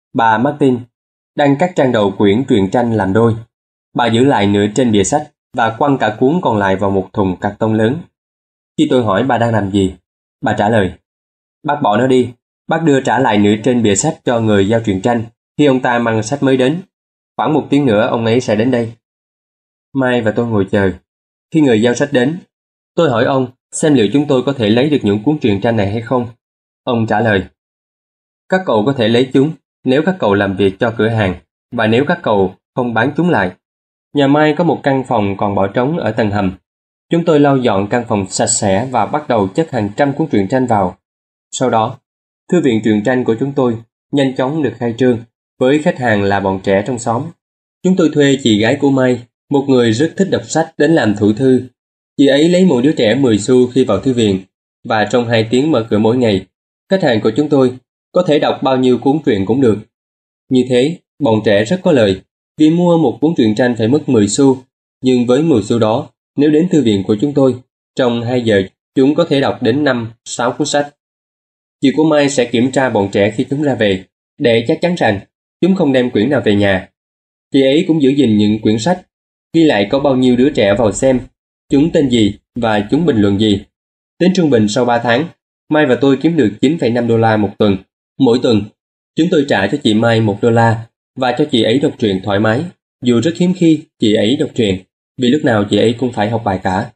Bà Martin đang cắt trang đầu quyển truyện tranh làm đôi. Bà giữ lại nửa trên bìa sách và quăng cả cuốn còn lại vào một thùng cạc tông lớn. Khi tôi hỏi bà đang làm gì, bà trả lời: "Bác bỏ nó đi, bác đưa trả lại nửa trên bìa sách cho người giao truyện tranh khi ông ta mang sách mới đến. Khoảng 1 tiếng nữa ông ấy sẽ đến đây." Mai và tôi ngồi chờ. Khi người giao sách đến, tôi hỏi ông xem liệu chúng tôi có thể lấy được những cuốn truyện tranh này hay không. Ông trả lời: "Các cậu có thể lấy chúng nếu các cậu làm việc cho cửa hàng và nếu các cậu không bán chúng lại." Nhà Mai có một căn phòng còn bỏ trống ở tầng hầm. Chúng tôi lau dọn căn phòng sạch sẽ và bắt đầu chất hàng trăm cuốn truyện tranh vào. Sau đó, thư viện truyện tranh của chúng tôi nhanh chóng được khai trương, với khách hàng là bọn trẻ trong xóm. Chúng tôi thuê chị gái của Mai, một người rất thích đọc sách, đến làm thủ thư. Chị ấy lấy mỗi đứa trẻ 10 xu khi vào thư viện, và trong 2 tiếng mở cửa mỗi ngày, khách hàng của chúng tôi có thể đọc bao nhiêu cuốn truyện cũng được. Như thế, bọn trẻ rất có lợi, vì mua một cuốn truyện tranh phải mất 10 xu, nhưng với 10 xu đó, nếu đến thư viện của chúng tôi, trong 2 giờ chúng có thể đọc đến 5-6 cuốn sách. Chị của Mai sẽ kiểm tra bọn trẻ khi chúng ra về, để chắc chắn rằng chúng không đem quyển nào về nhà. Chị ấy cũng giữ gìn những quyển sách, ghi lại có bao nhiêu đứa trẻ vào xem, chúng tên gì và chúng bình luận gì. Tính trung bình sau 3 tháng, Mai và tôi kiếm được $9,5 một tuần. Mỗi tuần, chúng tôi trả cho chị Mai $1 và cho chị ấy đọc truyện thoải mái, dù rất hiếm khi chị ấy đọc truyện, vì lúc nào chị ấy cũng phải học bài cả.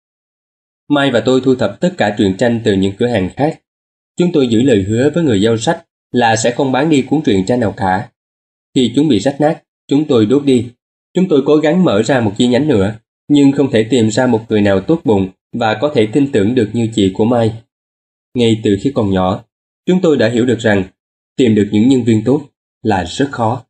Mai và tôi thu thập tất cả truyện tranh từ những cửa hàng khác. Chúng tôi giữ lời hứa với người giao sách là sẽ không bán đi cuốn truyện tranh nào cả. Khi chúng bị rách nát, chúng tôi đốt đi. Chúng tôi cố gắng mở ra một chi nhánh nữa, nhưng không thể tìm ra một người nào tốt bụng và có thể tin tưởng được như chị của Mai. Ngay từ khi còn nhỏ, chúng tôi đã hiểu được rằng tìm được những nhân viên tốt là rất khó.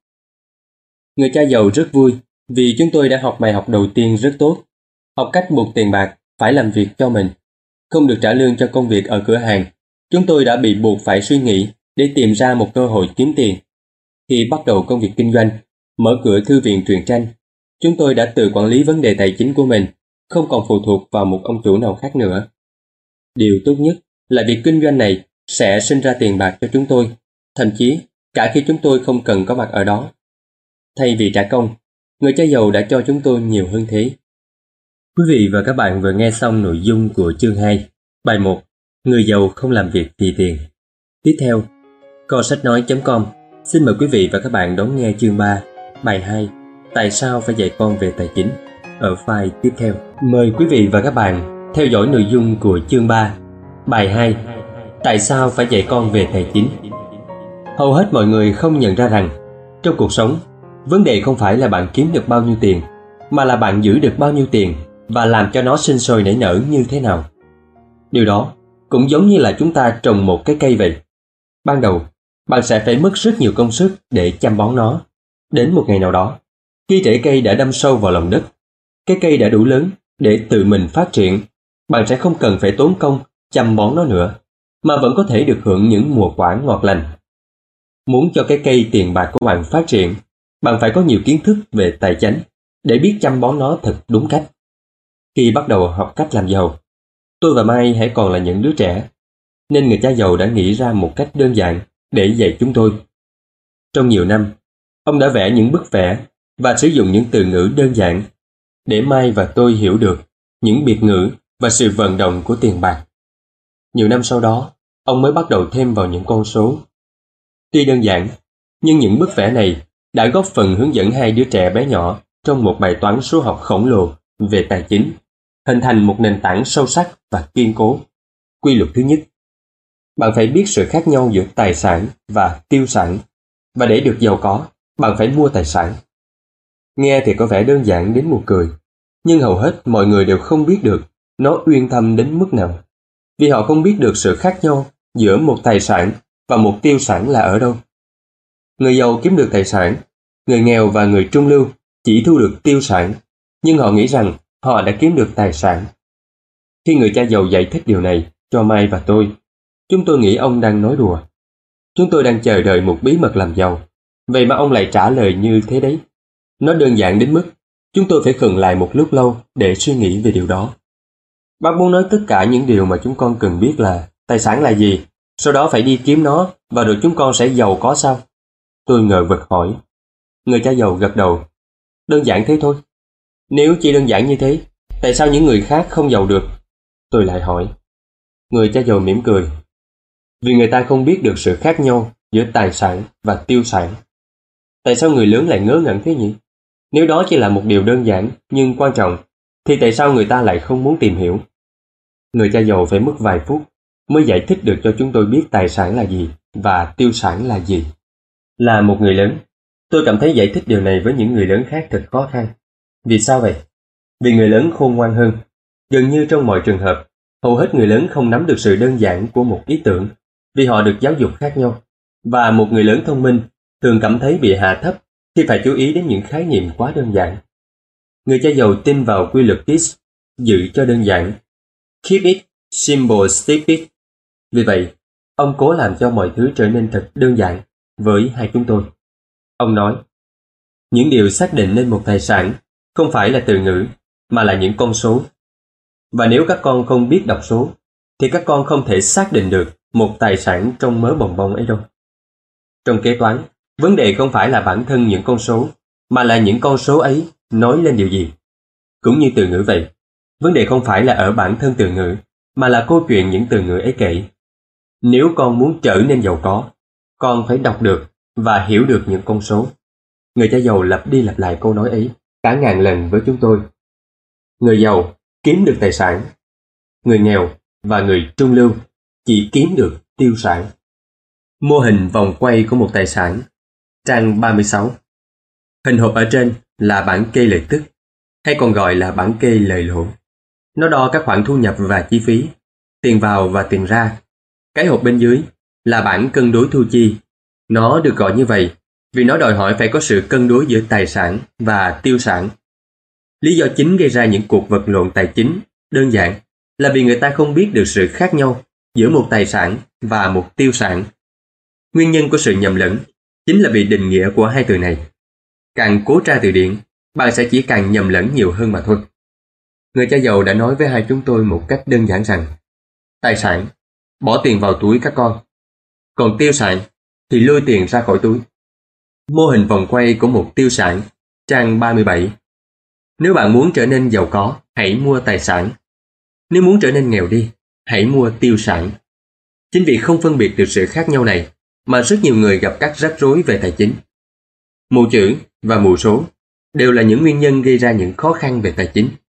Người cha giàu rất vui vì chúng tôi đã học bài học đầu tiên rất tốt. Học cách buộc tiền bạc phải làm việc cho mình. Không được trả lương cho công việc ở cửa hàng, chúng tôi đã bị buộc phải suy nghĩ để tìm ra một cơ hội kiếm tiền. Khi bắt đầu công việc kinh doanh, mở cửa thư viện truyện tranh, chúng tôi đã tự quản lý vấn đề tài chính của mình, không còn phụ thuộc vào một ông chủ nào khác nữa. Điều tốt nhất là việc kinh doanh này sẽ sinh ra tiền bạc cho chúng tôi, thậm chí cả khi chúng tôi không cần có mặt ở đó. Thay vì trả công, người cha giàu đã cho chúng tôi nhiều hơn thế. Quý vị và các bạn vừa nghe xong nội dung của chương 2, bài 1, Người giàu không làm việc vì tiền. Tiếp theo, Kho sách nói.com xin mời quý vị và các bạn đón nghe chương 3, bài 2, Tại sao phải dạy con về tài chính, ở file tiếp theo. Mời quý vị và các bạn theo dõi nội dung của chương 3, bài 2, Tại sao phải dạy con về tài chính. Hầu hết mọi người không nhận ra rằng, trong cuộc sống, vấn đề không phải là bạn kiếm được bao nhiêu tiền, mà là bạn giữ được bao nhiêu tiền và làm cho nó sinh sôi nảy nở như thế nào. Điều đó cũng giống như là chúng ta trồng một cái cây vậy. Ban đầu, bạn sẽ phải mất rất nhiều công sức để chăm bón nó. Đến một ngày nào đó, khi rễ cây đã đâm sâu vào lòng đất, cái cây đã đủ lớn để tự mình phát triển, bạn sẽ không cần phải tốn công chăm bón nó nữa, mà vẫn có thể được hưởng những mùa quả ngọt lành. Muốn cho cái cây tiền bạc của bạn phát triển, bạn phải có nhiều kiến thức về tài chính để biết chăm bón nó thật đúng cách. Khi bắt đầu học cách làm giàu, tôi và Mai hãy còn là những đứa trẻ, nên người cha giàu đã nghĩ ra một cách đơn giản để dạy chúng tôi. Trong nhiều năm, ông đã vẽ những bức vẽ và sử dụng những từ ngữ đơn giản để Mai và tôi hiểu được những biệt ngữ và sự vận động của tiền bạc. Nhiều năm sau đó, ông mới bắt đầu thêm vào những con số. Tuy đơn giản, nhưng những bức vẽ này đã góp phần hướng dẫn hai đứa trẻ bé nhỏ trong một bài toán số học khổng lồ về tài chính, hình thành một nền tảng sâu sắc và kiên cố. Quy luật thứ nhất: bạn phải biết sự khác nhau giữa tài sản và tiêu sản, và để được giàu có, bạn phải mua tài sản. Nghe thì có vẻ đơn giản đến buồn cười, nhưng hầu hết mọi người đều không biết được nó uyên thâm đến mức nào, vì họ không biết được sự khác nhau giữa một tài sản và một tiêu sản là ở đâu. Người giàu kiếm được tài sản, người nghèo và người trung lưu chỉ thu được tiêu sản, nhưng họ nghĩ rằng họ đã kiếm được tài sản. Khi người cha giàu giải thích điều này cho Mai và tôi, chúng tôi nghĩ ông đang nói đùa. Chúng tôi đang chờ đợi một bí mật làm giàu, vậy mà ông lại trả lời như thế đấy. Nó đơn giản đến mức chúng tôi phải khựng lại một lúc lâu để suy nghĩ về điều đó. Bác muốn nói tất cả những điều mà chúng con cần biết là tài sản là gì, sau đó phải đi kiếm nó và rồi chúng con sẽ giàu có sao? Tôi ngờ vực hỏi. Người cha giàu gật đầu. Đơn giản thế thôi. Nếu chỉ đơn giản như thế, tại sao những người khác không giàu được? Tôi lại hỏi. Người cha giàu mỉm cười. Vì người ta không biết được sự khác nhau giữa tài sản và tiêu sản. Tại sao người lớn lại ngớ ngẩn thế nhỉ? Nếu đó chỉ là một điều đơn giản nhưng quan trọng, thì tại sao người ta lại không muốn tìm hiểu? Người cha giàu phải mất vài phút mới giải thích được cho chúng tôi biết tài sản là gì và tiêu sản là gì. Là một người lớn, tôi cảm thấy giải thích điều này với những người lớn khác thật khó khăn. Vì sao vậy? Vì người lớn khôn ngoan hơn. Gần như trong mọi trường hợp, hầu hết người lớn không nắm được sự đơn giản của một ý tưởng vì họ được giáo dục khác nhau. Và một người lớn thông minh thường cảm thấy bị hạ thấp khi phải chú ý đến những khái niệm quá đơn giản. Người cha giàu tin vào quy luật KISS, giữ cho đơn giản. Keep it simple, stupid. Vì vậy, ông cố làm cho mọi thứ trở nên thật đơn giản với hai chúng tôi. Ông nói, những điều xác định nên một tài sản không phải là từ ngữ, mà là những con số. Và nếu các con không biết đọc số, thì các con không thể xác định được một tài sản trong mớ bồng bông ấy đâu. Trong kế toán, vấn đề không phải là bản thân những con số, mà là những con số ấy nói lên điều gì. Cũng như từ ngữ vậy, vấn đề không phải là ở bản thân từ ngữ, mà là câu chuyện những từ ngữ ấy kể. Nếu con muốn trở nên giàu có, con phải đọc được và hiểu được những con số. Người cha giàu lặp đi lặp lại câu nói ấy cả ngàn lần với chúng tôi. Người giàu kiếm được tài sản, người nghèo và người trung lưu chỉ kiếm được tiêu sản. Mô hình vòng quay của một tài sản. Trang 36. Hình hộp ở trên là bảng kê lợi tức, hay còn gọi là bảng kê lời lỗ. Nó đo các khoản thu nhập và chi phí, tiền vào và tiền ra. Cái hộp bên dưới là bảng cân đối thu chi. Nó được gọi như vậy vì nó đòi hỏi phải có sự cân đối giữa tài sản và tiêu sản. Lý do chính gây ra những cuộc vật lộn tài chính đơn giản là vì người ta không biết được sự khác nhau giữa một tài sản và một tiêu sản. Nguyên nhân của sự nhầm lẫn chính là vì định nghĩa của hai từ này. Càng cố tra từ điển, bạn sẽ chỉ càng nhầm lẫn nhiều hơn mà thôi. Người cha giàu đã nói với hai chúng tôi một cách đơn giản rằng tài sản, bỏ tiền vào túi các con. Còn tiêu sản thì lôi tiền ra khỏi túi. Mô hình vòng quay của một tiêu sản. Trang 37. Nếu bạn muốn trở nên giàu có, hãy mua tài sản. Nếu muốn trở nên nghèo đi, hãy mua tiêu sản. Chính vì không phân biệt được sự khác nhau này mà rất nhiều người gặp các rắc rối về tài chính. Mù chữ và mù số đều là những nguyên nhân gây ra những khó khăn về tài chính.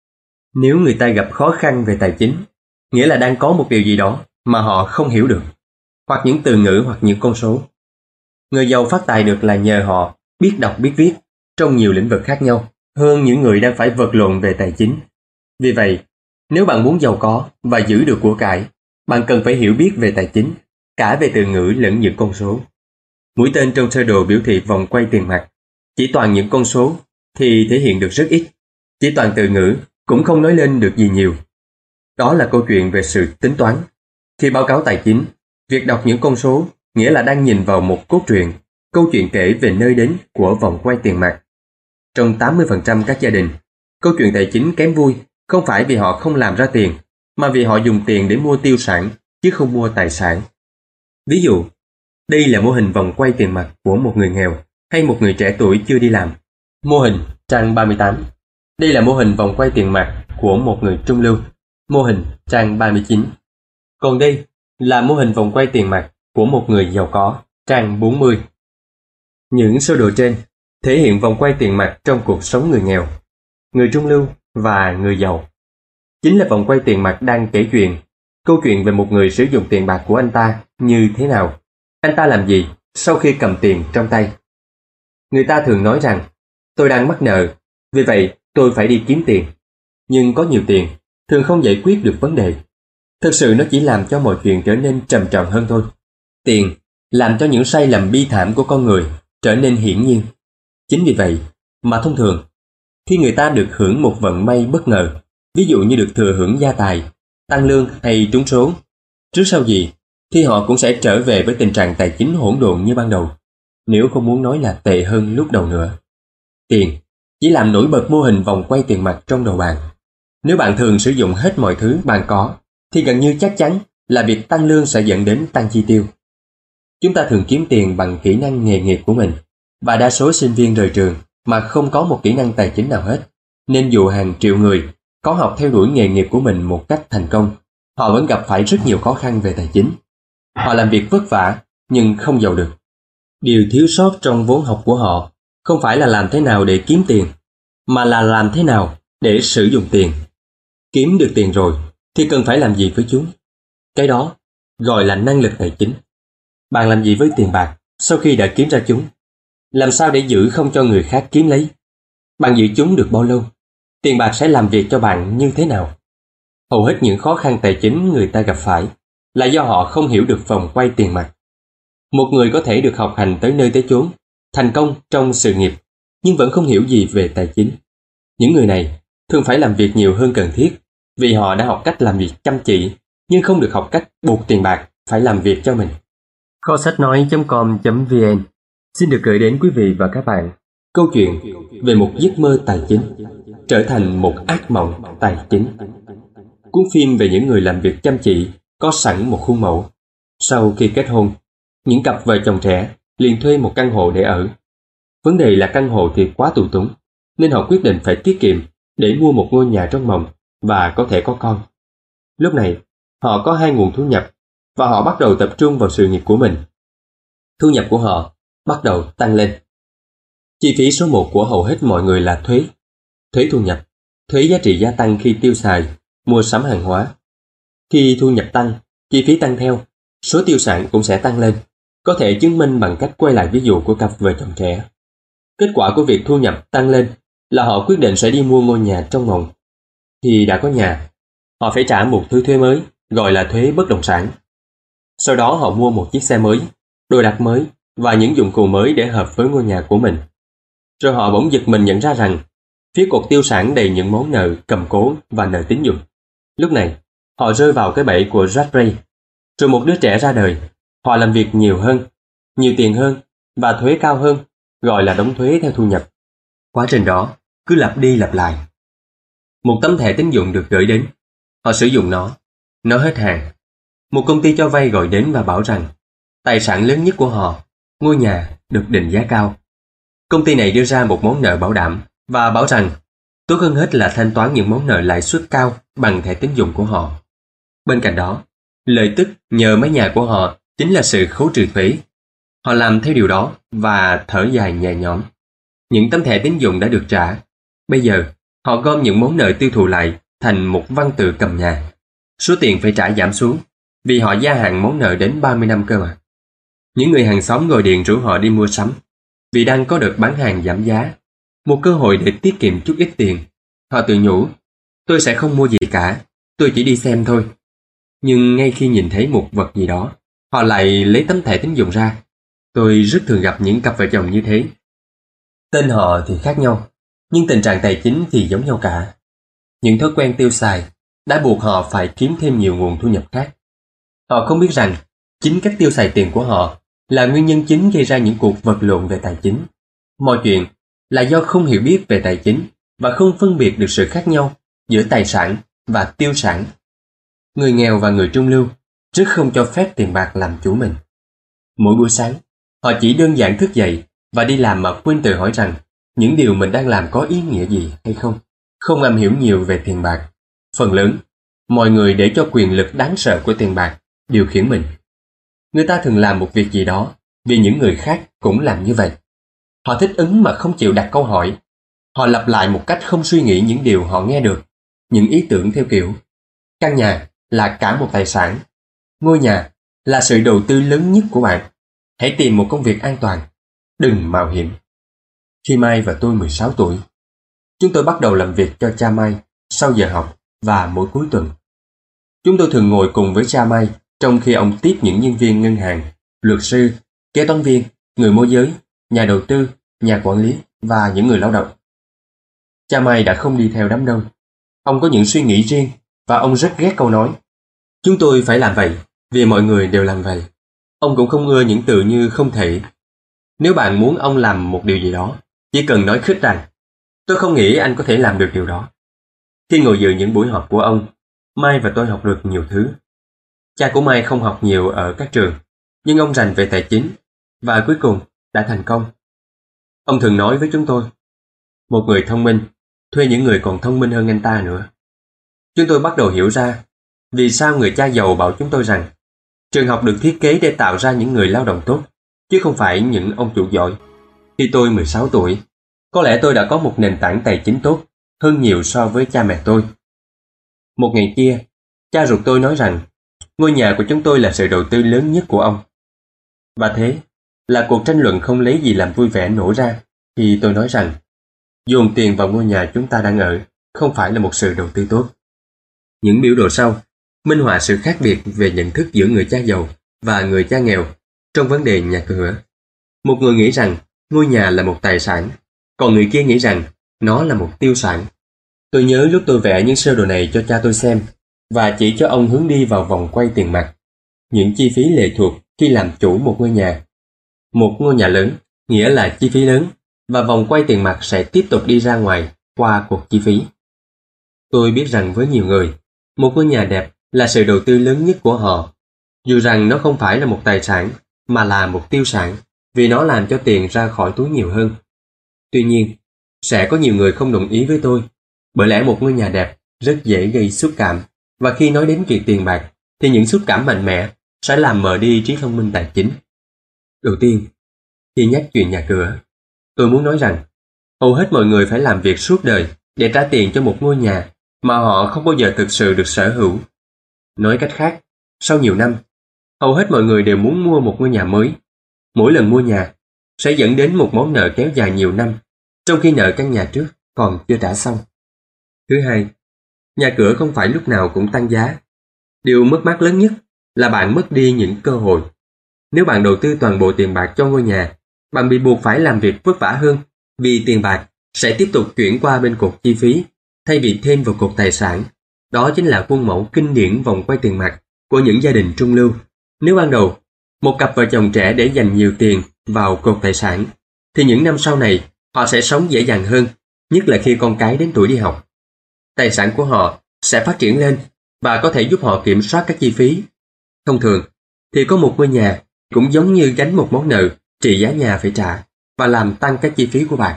Nếu người ta gặp khó khăn về tài chính, nghĩa là đang có một điều gì đó mà họ không hiểu được, hoặc những từ ngữ hoặc những con số. Người giàu phát tài được là nhờ họ biết đọc biết viết trong nhiều lĩnh vực khác nhau hơn những người đang phải vật lộn về tài chính. Vì vậy, nếu bạn muốn giàu có và giữ được của cải, bạn cần phải hiểu biết về tài chính, cả về từ ngữ lẫn những con số. Mũi tên trong sơ đồ biểu thị vòng quay tiền mặt. Chỉ toàn những con số thì thể hiện được rất ít. Chỉ toàn từ ngữ cũng không nói lên được gì nhiều. Đó là câu chuyện về sự tính toán. Khi báo cáo tài chính, việc đọc những con số nghĩa là đang nhìn vào một cốt truyện, câu chuyện kể về nơi đến của vòng quay tiền mặt. Trong 80% các gia đình, câu chuyện tài chính kém vui không phải vì họ không làm ra tiền, mà vì họ dùng tiền để mua tiêu sản, chứ không mua tài sản. Ví dụ, đây là mô hình vòng quay tiền mặt của một người nghèo hay một người trẻ tuổi chưa đi làm. Mô hình trang 38. Đây là mô hình vòng quay tiền mặt của một người trung lưu. Mô hình trang 39. Còn đây là mô hình vòng quay tiền mặt của một người giàu có. Trang 40. Những sơ đồ trên thể hiện vòng quay tiền mặt trong cuộc sống người nghèo, người trung lưu và người giàu. Chính là vòng quay tiền mặt đang kể chuyện, câu chuyện về một người sử dụng tiền bạc của anh ta như thế nào, anh ta làm gì sau khi cầm tiền trong tay. Người ta thường nói rằng, tôi đang mắc nợ, vì vậy tôi phải đi kiếm tiền. Nhưng có nhiều tiền thường không giải quyết được vấn đề. Thực sự nó chỉ làm cho mọi chuyện trở nên trầm trọng hơn thôi. Tiền làm cho những sai lầm bi thảm của con người trở nên hiển nhiên. Chính vì vậy mà thông thường, khi người ta được hưởng một vận may bất ngờ, ví dụ như được thừa hưởng gia tài, tăng lương hay trúng số, trước sau gì thì họ cũng sẽ trở về với tình trạng tài chính hỗn độn như ban đầu, nếu không muốn nói là tệ hơn lúc đầu nữa. Tiền chỉ làm nổi bật mô hình vòng quay tiền mặt trong đầu bạn. Nếu bạn thường sử dụng hết mọi thứ bạn có, thì gần như chắc chắn là việc tăng lương sẽ dẫn đến tăng chi tiêu. Chúng ta thường kiếm tiền bằng kỹ năng nghề nghiệp của mình, và đa số sinh viên rời trường mà không có một kỹ năng tài chính nào hết. Nên dù hàng triệu người có học theo đuổi nghề nghiệp của mình một cách thành công, họ vẫn gặp phải rất nhiều khó khăn về tài chính. Họ làm việc vất vả nhưng không giàu được. Điều thiếu sót trong vốn học của họ không phải là làm thế nào để kiếm tiền, mà là làm thế nào để sử dụng tiền. Kiếm được tiền rồi thì cần phải làm gì với chúng? Cái đó gọi là năng lực tài chính. Bạn làm gì với tiền bạc sau khi đã kiếm ra chúng? Làm sao để giữ không cho người khác kiếm lấy? Bạn giữ chúng được bao lâu? Tiền bạc sẽ làm việc cho bạn như thế nào? Hầu hết những khó khăn tài chính người ta gặp phải là do họ không hiểu được vòng quay tiền mặt. Một người có thể được học hành tới nơi tới chốn, thành công trong sự nghiệp, nhưng vẫn không hiểu gì về tài chính. Những người này thường phải làm việc nhiều hơn cần thiết, vì họ đã học cách làm việc chăm chỉ, nhưng không được học cách buộc tiền bạc phải làm việc cho mình. Kho sách nói.com.vn xin được gửi đến quý vị và các bạn câu chuyện về một giấc mơ tài chính trở thành một ác mộng tài chính. Cuốn phim về những người làm việc chăm chỉ có sẵn một khuôn mẫu. Sau khi kết hôn, những cặp vợ chồng trẻ liền thuê một căn hộ để ở. Vấn đề là căn hộ thì quá tù túng, nên họ quyết định phải tiết kiệm để mua một ngôi nhà trong mộng và có thể có con. Lúc này, họ có 2 nguồn thu nhập và họ bắt đầu tập trung vào sự nghiệp của mình. Thu nhập của họ bắt đầu tăng lên. Chi phí số 1 của hầu hết mọi người là thuế. Thuế thu nhập, thuế giá trị gia tăng khi tiêu xài, mua sắm hàng hóa. Khi thu nhập tăng, chi phí tăng theo, số tiêu sản cũng sẽ tăng lên. Có thể chứng minh bằng cách quay lại ví dụ của cặp vợ chồng trẻ. Kết quả của việc thu nhập tăng lên là họ quyết định sẽ đi mua ngôi nhà trong mộng. Khi đã có nhà, họ phải trả một thứ thuế mới, gọi là thuế bất động sản. Sau đó họ mua một chiếc xe mới, đồ đạc mới và những dụng cụ mới để hợp với ngôi nhà của mình. Rồi họ bỗng giật mình nhận ra rằng phía cột tiêu sản đầy những món nợ cầm cố và nợ tín dụng. Lúc này, họ rơi vào cái bẫy của rat race. Rồi một đứa trẻ ra đời, họ làm việc nhiều hơn, nhiều tiền hơn và thuế cao hơn, gọi là đóng thuế theo thu nhập. Quá trình đó cứ lặp đi lặp lại. Một tấm thẻ tín dụng được gửi đến, họ sử dụng nó hết hạn. Một công ty cho vay gọi đến và bảo rằng tài sản lớn nhất của họ, ngôi nhà, được định giá cao. Công ty này đưa ra một món nợ bảo đảm và bảo rằng tốt hơn hết là thanh toán những món nợ lãi suất cao bằng thẻ tín dụng của họ. Bên cạnh đó, lợi tức nhờ mái nhà của họ chính là sự khấu trừ thuế. Họ làm theo điều đó và thở dài nhẹ nhõm. Những tấm thẻ tín dụng đã được trả. Bây giờ, họ gom những món nợ tiêu thụ lại thành một văn tự cầm nhà. Số tiền phải trả giảm xuống vì họ gia hạn món nợ đến 30 năm cơ mà. Những người hàng xóm gọi điện rủ họ đi mua sắm vì đang có đợt bán hàng giảm giá. Một cơ hội để tiết kiệm chút ít tiền. Họ tự nhủ, tôi sẽ không mua gì cả, tôi chỉ đi xem thôi. Nhưng ngay khi nhìn thấy một vật gì đó, họ lại lấy tấm thẻ tín dụng ra. Tôi rất thường gặp những cặp vợ chồng như thế. Tên họ thì khác nhau, nhưng tình trạng tài chính thì giống nhau cả. Những thói quen tiêu xài đã buộc họ phải kiếm thêm nhiều nguồn thu nhập khác. Họ không biết rằng chính cách tiêu xài tiền của họ là nguyên nhân chính gây ra những cuộc vật lộn về tài chính. Mọi chuyện là do không hiểu biết về tài chính và không phân biệt được sự khác nhau giữa tài sản và tiêu sản. Người nghèo và người trung lưu rất không cho phép tiền bạc làm chủ mình. Mỗi buổi sáng, họ chỉ đơn giản thức dậy và đi làm mà quên tự hỏi rằng những điều mình đang làm có ý nghĩa gì hay không. Không am hiểu nhiều về tiền bạc. Phần lớn, mọi người để cho quyền lực đáng sợ của tiền bạc điều khiển mình. Người ta thường làm một việc gì đó vì những người khác cũng làm như vậy. Họ thích ứng mà không chịu đặt câu hỏi. Họ lặp lại một cách không suy nghĩ những điều họ nghe được, những ý tưởng theo kiểu căn nhà là cả một tài sản, ngôi nhà là sự đầu tư lớn nhất của bạn. Hãy tìm một công việc an toàn, đừng mạo hiểm. Khi Mai và tôi 16 tuổi, chúng tôi bắt đầu làm việc cho cha Mai sau giờ học và mỗi cuối tuần. Chúng tôi thường ngồi cùng với cha Mai trong khi ông tiếp những nhân viên ngân hàng, luật sư, kế toán viên, người môi giới, nhà đầu tư, nhà quản lý và những người lao động. Cha Mai đã không đi theo đám đông. Ông có những suy nghĩ riêng và ông rất ghét câu nói chúng tôi phải làm vậy vì mọi người đều làm vậy. Ông cũng không ưa những từ như không thể. Nếu bạn muốn ông làm một điều gì đó, chỉ cần nói khích rằng tôi không nghĩ anh có thể làm được điều đó. Khi ngồi dự những buổi họp của ông, Mai và tôi học được nhiều thứ. Cha của Mai không học nhiều ở các trường, nhưng ông rành về tài chính và cuối cùng đã thành công. Ông thường nói với chúng tôi, một người thông minh thuê những người còn thông minh hơn anh ta nữa. Chúng tôi bắt đầu hiểu ra vì sao người cha giàu bảo chúng tôi rằng trường học được thiết kế để tạo ra những người lao động tốt, chứ không phải những ông chủ giỏi. Khi tôi 16 tuổi, có lẽ tôi đã có một nền tảng tài chính tốt hơn nhiều so với cha mẹ tôi. Một ngày kia, cha ruột tôi nói rằng ngôi nhà của chúng tôi là sự đầu tư lớn nhất của ông. Và thế là cuộc tranh luận không lấy gì làm vui vẻ nổ ra khi tôi nói rằng dồn tiền vào ngôi nhà chúng ta đang ở không phải là một sự đầu tư tốt. Những biểu đồ sau minh họa sự khác biệt về nhận thức giữa người cha giàu và người cha nghèo trong vấn đề nhà cửa. Một người nghĩ rằng ngôi nhà là một tài sản, còn người kia nghĩ rằng nó là một tiêu sản. Tôi nhớ lúc tôi vẽ những sơ đồ này cho cha tôi xem và chỉ cho ông hướng đi vào vòng quay tiền mặt, những chi phí lệ thuộc khi làm chủ một ngôi nhà. Một ngôi nhà lớn nghĩa là chi phí lớn và vòng quay tiền mặt sẽ tiếp tục đi ra ngoài qua cuộc chi phí. Tôi biết rằng với nhiều người, một ngôi nhà đẹp là sự đầu tư lớn nhất của họ, dù rằng nó không phải là một tài sản mà là một tiêu sản vì nó làm cho tiền ra khỏi túi nhiều hơn. Tuy nhiên, sẽ có nhiều người không đồng ý với tôi, bởi lẽ một ngôi nhà đẹp rất dễ gây xúc cảm, và khi nói đến việc tiền bạc thì những xúc cảm mạnh mẽ sẽ làm mờ đi trí thông minh tài chính. Đầu tiên, khi nhắc chuyện nhà cửa, tôi muốn nói rằng hầu hết mọi người phải làm việc suốt đời để trả tiền cho một ngôi nhà mà họ không bao giờ thực sự được sở hữu. Nói cách khác, sau nhiều năm, hầu hết mọi người đều muốn mua một ngôi nhà mới. Mỗi lần mua nhà sẽ dẫn đến một món nợ kéo dài nhiều năm, trong khi nợ căn nhà trước còn chưa trả xong. Thứ hai, nhà cửa không phải lúc nào cũng tăng giá. Điều mất mát lớn nhất là bạn mất đi những cơ hội. Nếu bạn đầu tư toàn bộ tiền bạc cho ngôi nhà, bạn bị buộc phải làm việc vất vả hơn vì tiền bạc sẽ tiếp tục chuyển qua bên cột chi phí thay vì thêm vào cột tài sản. Đó chính là khuôn mẫu kinh điển vòng quay tiền mặt của những gia đình trung lưu. Nếu ban đầu, một cặp vợ chồng trẻ để dành nhiều tiền vào cột tài sản, thì những năm sau này họ sẽ sống dễ dàng hơn, nhất là khi con cái đến tuổi đi học. Tài sản của họ sẽ phát triển lên và có thể giúp họ kiểm soát các chi phí. Thông thường, thì có một ngôi nhà cũng giống như gánh một món nợ trị giá nhà phải trả và làm tăng các chi phí của bạn.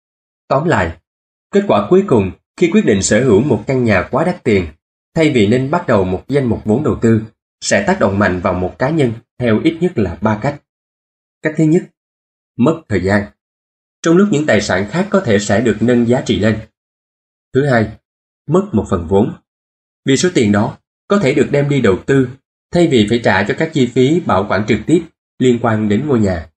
Tóm lại, kết quả cuối cùng khi quyết định sở hữu một căn nhà quá đắt tiền, thay vì nên bắt đầu một danh mục vốn đầu tư, sẽ tác động mạnh vào một cá nhân theo ít nhất là 3 cách. Cách thứ nhất, mất thời gian, trong lúc những tài sản khác có thể sẽ được nâng giá trị lên. Thứ hai, mất một phần vốn, vì số tiền đó có thể được đem đi đầu tư thay vì phải trả cho các chi phí bảo quản trực tiếp liên quan đến ngôi nhà.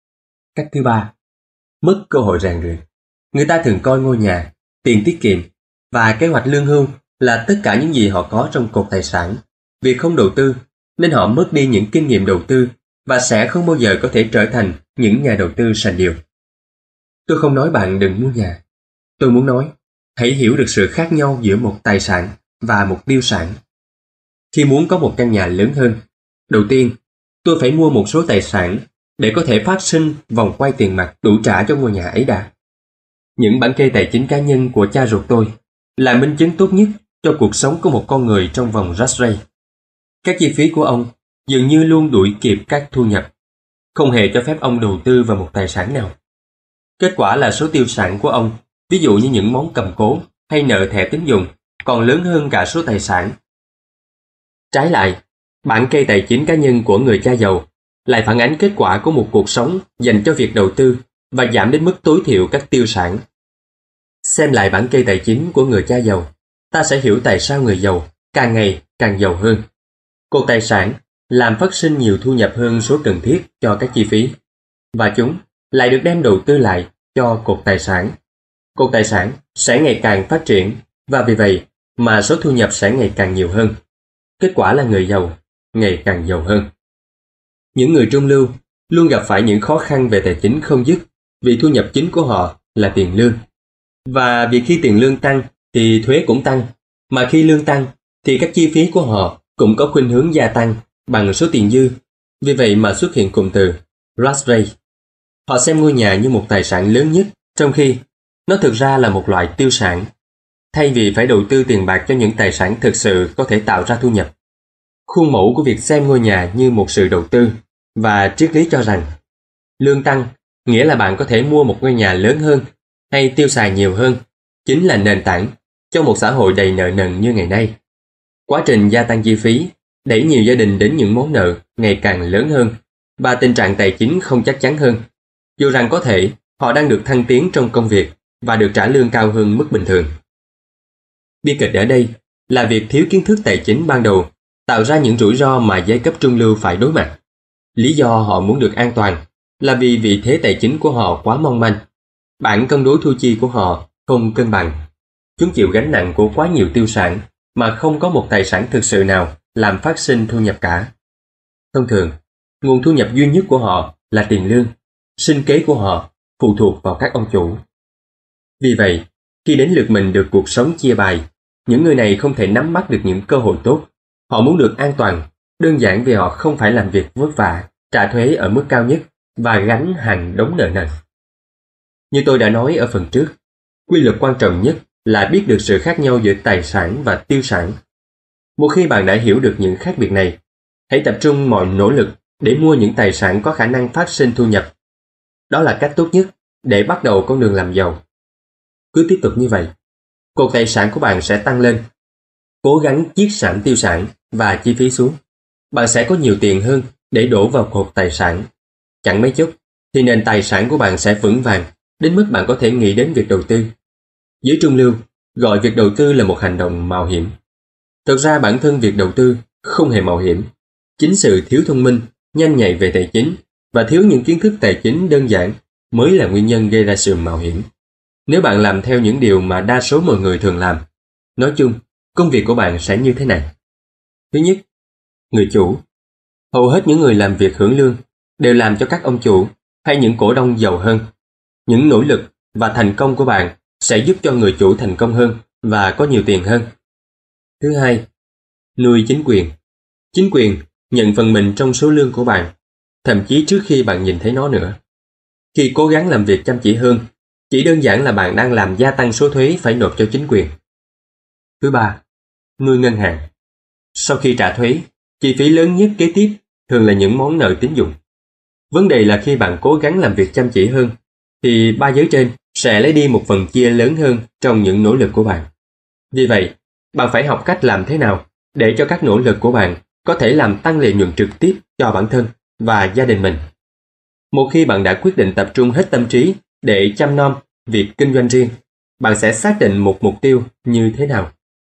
Cách thứ ba, mất cơ hội rèn luyện. Người ta thường coi ngôi nhà, tiền tiết kiệm và kế hoạch lương hưu là tất cả những gì họ có trong cột tài sản. Vì không đầu tư nên họ mất đi những kinh nghiệm đầu tư và sẽ không bao giờ có thể trở thành những nhà đầu tư sành điệu. Tôi không nói bạn đừng mua nhà. Tôi muốn nói, hãy hiểu được sự khác nhau giữa một tài sản và một tiêu sản. Khi muốn có một căn nhà lớn hơn, đầu tiên, tôi phải mua một số tài sản để có thể phát sinh vòng quay tiền mặt đủ trả cho ngôi nhà ấy đã. Những bản kê tài chính cá nhân của cha ruột tôi là minh chứng tốt nhất cho cuộc sống của một con người trong vòng rat race. Các chi phí của ông dường như luôn đuổi kịp các thu nhập, không hề cho phép ông đầu tư vào một tài sản nào. Kết quả là số tiêu sản của ông, ví dụ như những món cầm cố hay nợ thẻ tín dụng, còn lớn hơn cả số tài sản. Trái lại, bản kê tài chính cá nhân của người cha giàu lại phản ánh kết quả của một cuộc sống dành cho việc đầu tư và giảm đến mức tối thiểu các tiêu sản. Xem lại bản kê tài chính của người cha giàu, ta sẽ hiểu tại sao người giàu càng ngày càng giàu hơn. Cột tài sản làm phát sinh nhiều thu nhập hơn số cần thiết cho các chi phí, và chúng lại được đem đầu tư lại cho cột tài sản. Cột tài sản sẽ ngày càng phát triển, và vì vậy mà số thu nhập sẽ ngày càng nhiều hơn. Kết quả là người giàu ngày càng giàu hơn. Những người trung lưu luôn gặp phải những khó khăn về tài chính không dứt vì thu nhập chính của họ là tiền lương. Và vì khi tiền lương tăng thì thuế cũng tăng, mà khi lương tăng thì các chi phí của họ cũng có khuynh hướng gia tăng bằng số tiền dư. Vì vậy mà xuất hiện cụm từ rat race. Họ xem ngôi nhà như một tài sản lớn nhất, trong khi nó thực ra là một loại tiêu sản. Thay vì phải đầu tư tiền bạc cho những tài sản thực sự có thể tạo ra thu nhập. Khuôn mẫu của việc xem ngôi nhà như một sự đầu tư và triết lý cho rằng lương tăng nghĩa là bạn có thể mua một ngôi nhà lớn hơn hay tiêu xài nhiều hơn, chính là nền tảng cho một xã hội đầy nợ nần như ngày nay. Quá trình gia tăng chi phí đẩy nhiều gia đình đến những món nợ ngày càng lớn hơn và tình trạng tài chính không chắc chắn hơn, dù rằng có thể họ đang được thăng tiến trong công việc và được trả lương cao hơn mức bình thường. Bi kịch ở đây là việc thiếu kiến thức tài chính ban đầu tạo ra những rủi ro mà giai cấp trung lưu phải đối mặt. Lý do họ muốn được an toàn là vì vị thế tài chính của họ quá mong manh. Bảng cân đối thu chi của họ không cân bằng. Chúng chịu gánh nặng của quá nhiều tiêu sản mà không có một tài sản thực sự nào làm phát sinh thu nhập cả. Thông thường, nguồn thu nhập duy nhất của họ là tiền lương. Sinh kế của họ phụ thuộc vào các ông chủ. Vì vậy, khi đến lượt mình được cuộc sống chia bài, những người này không thể nắm bắt được những cơ hội tốt. Họ muốn được an toàn, đơn giản vì họ không phải làm việc vất vả, trả thuế ở mức cao nhất và gánh hàng đống nợ nần. Như tôi đã nói ở phần trước, quy luật quan trọng nhất là biết được sự khác nhau giữa tài sản và tiêu sản. Một khi bạn đã hiểu được những khác biệt này, hãy tập trung mọi nỗ lực để mua những tài sản có khả năng phát sinh thu nhập. Đó là cách tốt nhất để bắt đầu con đường làm giàu. Cứ tiếp tục như vậy, cột tài sản của bạn sẽ tăng lên. Cố gắng chiết giảm tiêu sản và chi phí xuống. Bạn sẽ có nhiều tiền hơn để đổ vào cột tài sản. Chẳng mấy chốc thì nền tài sản của bạn sẽ vững vàng đến mức bạn có thể nghĩ đến việc đầu tư. Giới trung lưu gọi việc đầu tư là một hành động mạo hiểm. Thực ra bản thân việc đầu tư không hề mạo hiểm. Chính sự thiếu thông minh, nhanh nhạy về tài chính và thiếu những kiến thức tài chính đơn giản mới là nguyên nhân gây ra sự mạo hiểm. Nếu bạn làm theo những điều mà đa số mọi người thường làm, nói chung, công việc của bạn sẽ như thế này. Thứ nhất, người chủ. Hầu hết những người làm việc hưởng lương đều làm cho các ông chủ hay những cổ đông giàu hơn. Những nỗ lực và thành công của bạn sẽ giúp cho người chủ thành công hơn và có nhiều tiền hơn. Thứ hai, nuôi chính quyền. Chính quyền nhận phần mình trong số lương của bạn, thậm chí trước khi bạn nhìn thấy nó nữa. Khi cố gắng làm việc chăm chỉ hơn, chỉ đơn giản là bạn đang làm gia tăng số thuế phải nộp cho chính quyền. Thứ ba, nuôi ngân hàng. Sau khi trả thuế, chi phí lớn nhất kế tiếp thường là những món nợ tín dụng. Vấn đề là khi bạn cố gắng làm việc chăm chỉ hơn, thì ba giới trên sẽ lấy đi một phần chia lớn hơn trong những nỗ lực của bạn. Vì vậy, bạn phải học cách làm thế nào để cho các nỗ lực của bạn có thể làm tăng lợi nhuận trực tiếp cho bản thân và gia đình mình. Một khi bạn đã quyết định tập trung hết tâm trí để chăm nom việc kinh doanh riêng, bạn sẽ xác định một mục tiêu như thế nào.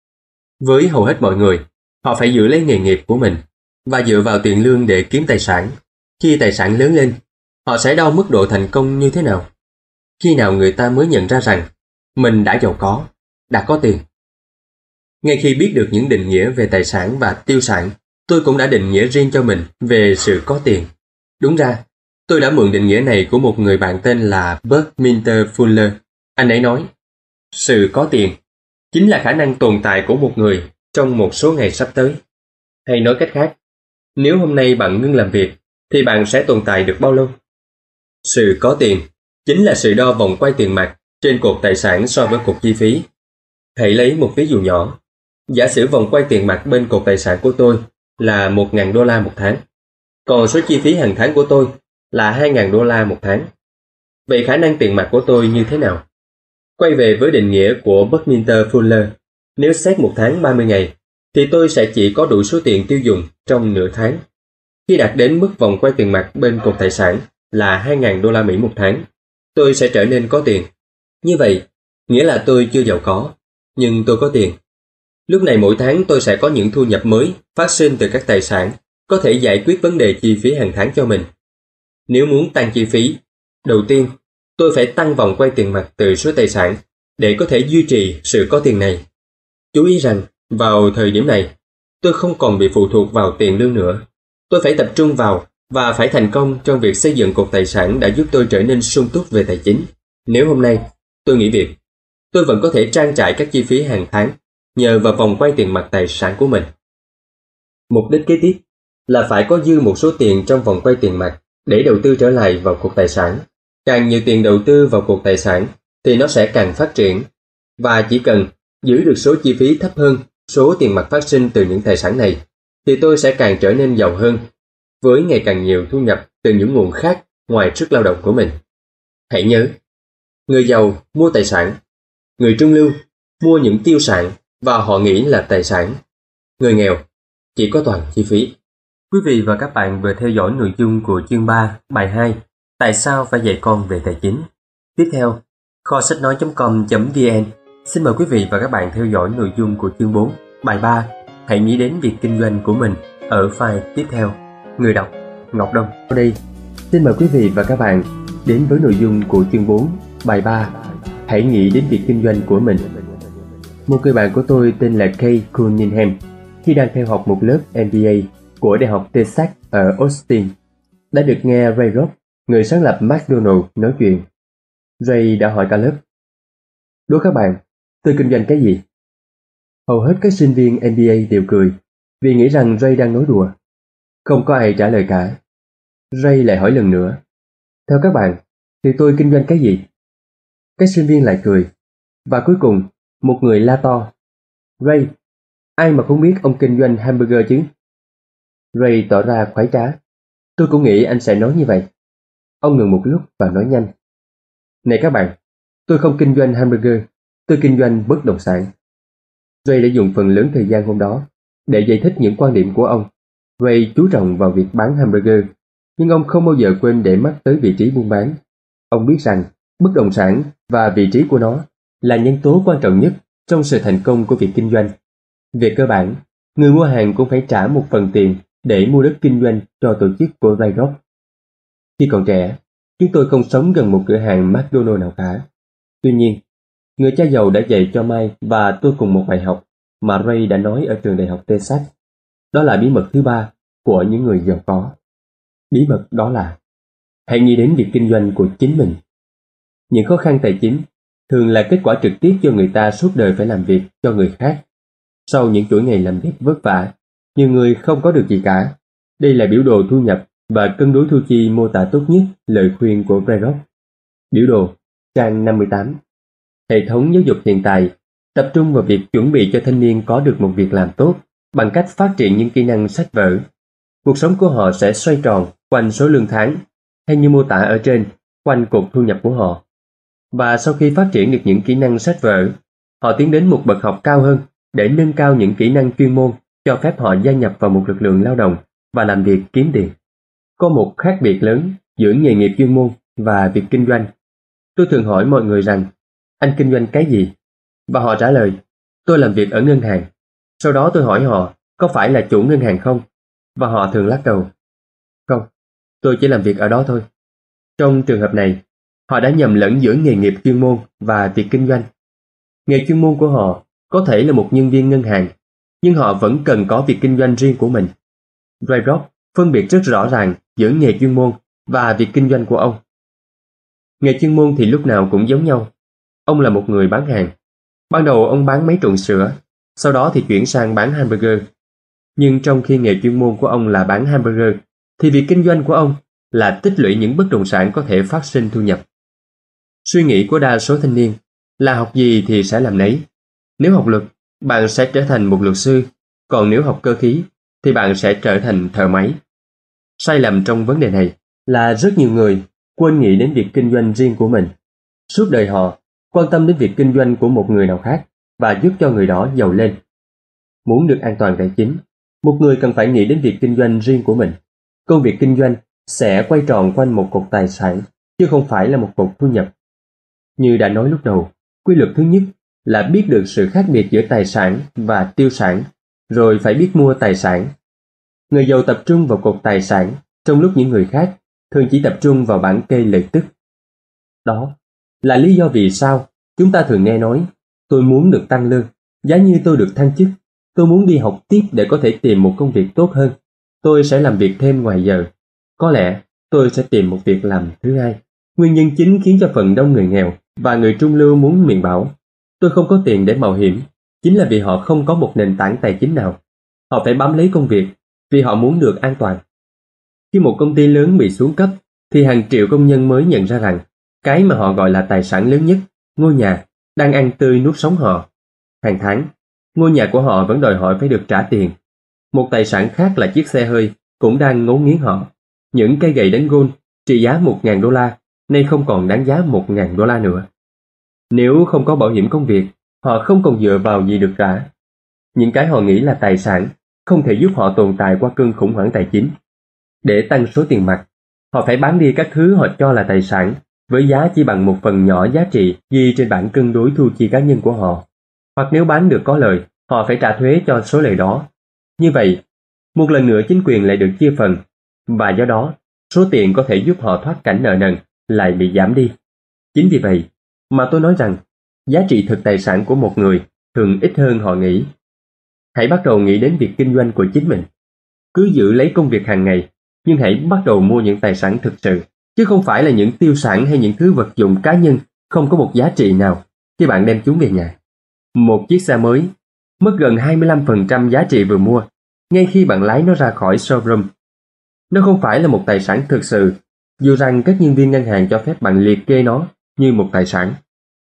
Với hầu hết mọi người, họ phải giữ lấy nghề nghiệp của mình và dựa vào tiền lương để kiếm tài sản. Khi tài sản lớn lên, họ sẽ đo mức độ thành công như thế nào. Khi nào người ta mới nhận ra rằng mình đã giàu có, đã có tiền. Ngay khi biết được những định nghĩa về tài sản và tiêu sản, tôi cũng đã định nghĩa riêng cho mình về sự có tiền. Đúng ra, tôi đã mượn định nghĩa này của một người bạn tên là Buckminster Fuller. Anh ấy nói, sự có tiền chính là khả năng tồn tại của một người trong một số ngày sắp tới. Hay nói cách khác, nếu hôm nay bạn ngưng làm việc, thì bạn sẽ tồn tại được bao lâu? Sự có tiền chính là sự đo vòng quay tiền mặt trên cột tài sản so với cột chi phí. Hãy lấy một ví dụ nhỏ. Giả sử vòng quay tiền mặt bên cột tài sản của tôi là $1.000 một tháng, còn số chi phí hàng tháng của tôi là $2.000 một tháng. Vậy khả năng tiền mặt của tôi như thế nào? Quay về với định nghĩa của Buckminster Fuller, nếu xét một tháng 30 ngày, thì tôi sẽ chỉ có đủ số tiền tiêu dùng trong nửa tháng. Khi đạt đến mức vòng quay tiền mặt bên cột tài sản là $2.000 Mỹ một tháng, tôi sẽ trở nên có tiền. Như vậy, nghĩa là tôi chưa giàu có, nhưng tôi có tiền. Lúc này mỗi tháng tôi sẽ có những thu nhập mới phát sinh từ các tài sản, có thể giải quyết vấn đề chi phí hàng tháng cho mình. Nếu muốn tăng chi phí, đầu tiên, tôi phải tăng vòng quay tiền mặt từ số tài sản để có thể duy trì sự có tiền này. Chú ý rằng, vào thời điểm này, tôi không còn bị phụ thuộc vào tiền lương nữa. Tôi phải tập trung vào và phải thành công trong việc xây dựng cột tài sản đã giúp tôi trở nên sung túc về tài chính. Nếu hôm nay tôi nghỉ việc, tôi vẫn có thể trang trải các chi phí hàng tháng nhờ vào vòng quay tiền mặt tài sản của mình. Mục đích kế tiếp là phải có dư một số tiền trong vòng quay tiền mặt để đầu tư trở lại vào cột tài sản. Càng nhiều tiền đầu tư vào cột tài sản thì nó sẽ càng phát triển, và chỉ cần giữ được số chi phí thấp hơn số tiền mặt phát sinh từ những tài sản này thì tôi sẽ càng trở nên giàu hơn. với ngày càng nhiều thu nhập từ những nguồn khác ngoài sức lao động của mình. Hãy nhớ, người giàu mua tài sản, người trung lưu mua những tiêu sản và họ nghĩ là tài sản. Người nghèo chỉ có toàn chi phí. Quý vị và các bạn vừa theo dõi nội dung của chương 3, bài 2, Tại sao phải dạy con về tài chính. Tiếp theo, kho sách nói.com.vn xin mời quý vị và các bạn theo dõi nội dung của chương 4, bài 3, Hãy nghĩ đến việc kinh doanh của mình ở file tiếp theo. Người đọc Ngọc Đông. Sau đây, xin mời quý vị và các bạn đến với nội dung của chương 4, bài 3, Hãy nghĩ đến việc kinh doanh của mình. Một người bạn của tôi tên là Kay Cunningham, khi đang theo học một lớp MBA của Đại học Texas ở Austin, đã được nghe Ray Kroc, người sáng lập McDonald's, nói chuyện. Ray đã hỏi cả lớp: "Đố các bạn, tôi kinh doanh cái gì?" Hầu hết các sinh viên MBA đều cười vì nghĩ rằng Ray đang nói đùa. Không có ai trả lời cả. Ray lại hỏi lần nữa: "Theo các bạn, thì tôi kinh doanh cái gì?" Các sinh viên lại cười. Và cuối cùng, một người la to: "Ray, ai mà không biết ông kinh doanh hamburger chứ?" Ray tỏ ra khoái trá: "Tôi cũng nghĩ anh sẽ nói như vậy." Ông ngừng một lúc và nói nhanh: "Này các bạn, tôi không kinh doanh hamburger, tôi kinh doanh bất động sản." Ray đã dùng phần lớn thời gian hôm đó để giải thích những quan điểm của ông. Ray chú trọng vào việc bán hamburger, nhưng ông không bao giờ quên để mắt tới vị trí buôn bán. Ông biết rằng bất động sản và vị trí của nó là nhân tố quan trọng nhất trong sự thành công của việc kinh doanh. Về cơ bản, người mua hàng cũng phải trả một phần tiền để mua đất kinh doanh cho tổ chức của Ray Kroc. Khi còn trẻ, chúng tôi không sống gần một cửa hàng McDonald's nào cả. Tuy nhiên, người cha giàu đã dạy cho Mai và tôi cùng một bài học mà Ray đã nói ở trường đại học Texas. Đó là bí mật thứ 3 của những người giàu có. Bí mật đó là: hãy nghĩ đến việc kinh doanh của chính mình. Những khó khăn tài chính thường là kết quả trực tiếp cho người ta suốt đời phải làm việc cho người khác. Sau những chuỗi ngày làm việc vất vả, nhiều người không có được gì cả. Đây là biểu đồ thu nhập và cân đối thu chi mô tả tốt nhất lời khuyên của Ray Kroc. Biểu đồ, trang 58. Hệ thống giáo dục hiện tại tập trung vào việc chuẩn bị cho thanh niên có được một việc làm tốt bằng cách phát triển những kỹ năng sách vở. Cuộc sống của họ sẽ xoay tròn quanh số lương tháng, hay như mô tả ở trên, quanh cột thu nhập của họ. Và sau khi phát triển được những kỹ năng sách vở, họ tiến đến một bậc học cao hơn để nâng cao những kỹ năng chuyên môn cho phép họ gia nhập vào một lực lượng lao động và làm việc kiếm tiền. Có một khác biệt lớn giữa nghề nghiệp chuyên môn và việc kinh doanh. Tôi thường hỏi mọi người rằng: "Anh kinh doanh cái gì?" Và họ trả lời: "Tôi làm việc ở ngân hàng." Sau đó tôi hỏi họ: "Có phải là chủ ngân hàng không?" Và họ thường lắc đầu: "Không, tôi chỉ làm việc ở đó thôi." Trong trường hợp này, họ đã nhầm lẫn giữa nghề nghiệp chuyên môn và việc kinh doanh. Nghề chuyên môn của họ có thể là một nhân viên ngân hàng, nhưng họ vẫn cần có việc kinh doanh riêng của mình. Ray Kroc phân biệt rất rõ ràng giữa nghề chuyên môn và việc kinh doanh của ông. Nghề chuyên môn thì lúc nào cũng giống nhau. Ông là một người bán hàng. Ban đầu ông bán mấy trộn sữa, sau đó thì chuyển sang bán hamburger. Nhưng trong khi nghề chuyên môn của ông là bán hamburger, thì việc kinh doanh của ông là tích lũy những bất động sản có thể phát sinh thu nhập. Suy nghĩ của đa số thanh niên là học gì thì sẽ làm nấy. Nếu học luật, bạn sẽ trở thành một luật sư, còn nếu học cơ khí thì bạn sẽ trở thành thợ máy. Sai lầm trong vấn đề này là rất nhiều người quên nghĩ đến việc kinh doanh riêng của mình. Suốt đời họ quan tâm đến việc kinh doanh của một người nào khác và giúp cho người đó giàu lên. Muốn được an toàn tài chính, một người cần phải nghĩ đến việc kinh doanh riêng của mình. Công việc kinh doanh sẽ quay tròn quanh một cột tài sản, chứ không phải là một cột thu nhập. Như đã nói lúc đầu, quy luật thứ nhất là biết được sự khác biệt giữa tài sản và tiêu sản, rồi phải biết mua tài sản. Người giàu tập trung vào cột tài sản, trong lúc những người khác thường chỉ tập trung vào bảng kê lợi tức. Đó là lý do vì sao chúng ta thường nghe nói: "Tôi muốn được tăng lương, giá như tôi được thăng chức, tôi muốn đi học tiếp để có thể tìm một công việc tốt hơn, tôi sẽ làm việc thêm ngoài giờ, có lẽ tôi sẽ tìm một việc làm thứ hai." Nguyên nhân chính khiến cho phần đông người nghèo và người trung lưu muốn miệng bảo "tôi không có tiền để mạo hiểm" chính là vì họ không có một nền tảng tài chính nào. Họ phải bám lấy công việc vì họ muốn được an toàn. Khi một công ty lớn bị xuống cấp, thì hàng triệu công nhân mới nhận ra rằng cái mà họ gọi là tài sản lớn nhất, ngôi nhà, đang ăn tươi nuốt sống họ. Hàng tháng, ngôi nhà của họ vẫn đòi hỏi phải được trả tiền. Một tài sản khác là chiếc xe hơi cũng đang ngấu nghiến họ. Những cây gậy đánh gôn trị giá $1.000 nay không còn đáng giá $1.000 nữa. Nếu không có bảo hiểm công việc, họ không còn dựa vào gì được cả. Những cái họ nghĩ là tài sản không thể giúp họ tồn tại qua cơn khủng hoảng tài chính. Để tăng số tiền mặt, họ phải bán đi các thứ họ cho là tài sản với giá chỉ bằng một phần nhỏ giá trị ghi trên bảng cân đối thu chi cá nhân của họ. Hoặc nếu bán được có lời, họ phải trả thuế cho số lời đó. Như vậy, một lần nữa chính quyền lại được chia phần, và do đó, số tiền có thể giúp họ thoát cảnh nợ nần lại bị giảm đi. Chính vì vậy mà tôi nói rằng giá trị thực tài sản của một người thường ít hơn họ nghĩ. Hãy bắt đầu nghĩ đến việc kinh doanh của chính mình. Cứ giữ lấy công việc hàng ngày, nhưng hãy bắt đầu mua những tài sản thực sự, chứ không phải là những tiêu sản hay những thứ vật dụng cá nhân không có một giá trị nào khi bạn đem chúng về nhà. Một chiếc xe mới mất gần 25% giá trị vừa mua ngay khi bạn lái nó ra khỏi showroom. Nó không phải là một tài sản thực sự, dù rằng các nhân viên ngân hàng cho phép bạn liệt kê nó như một tài sản.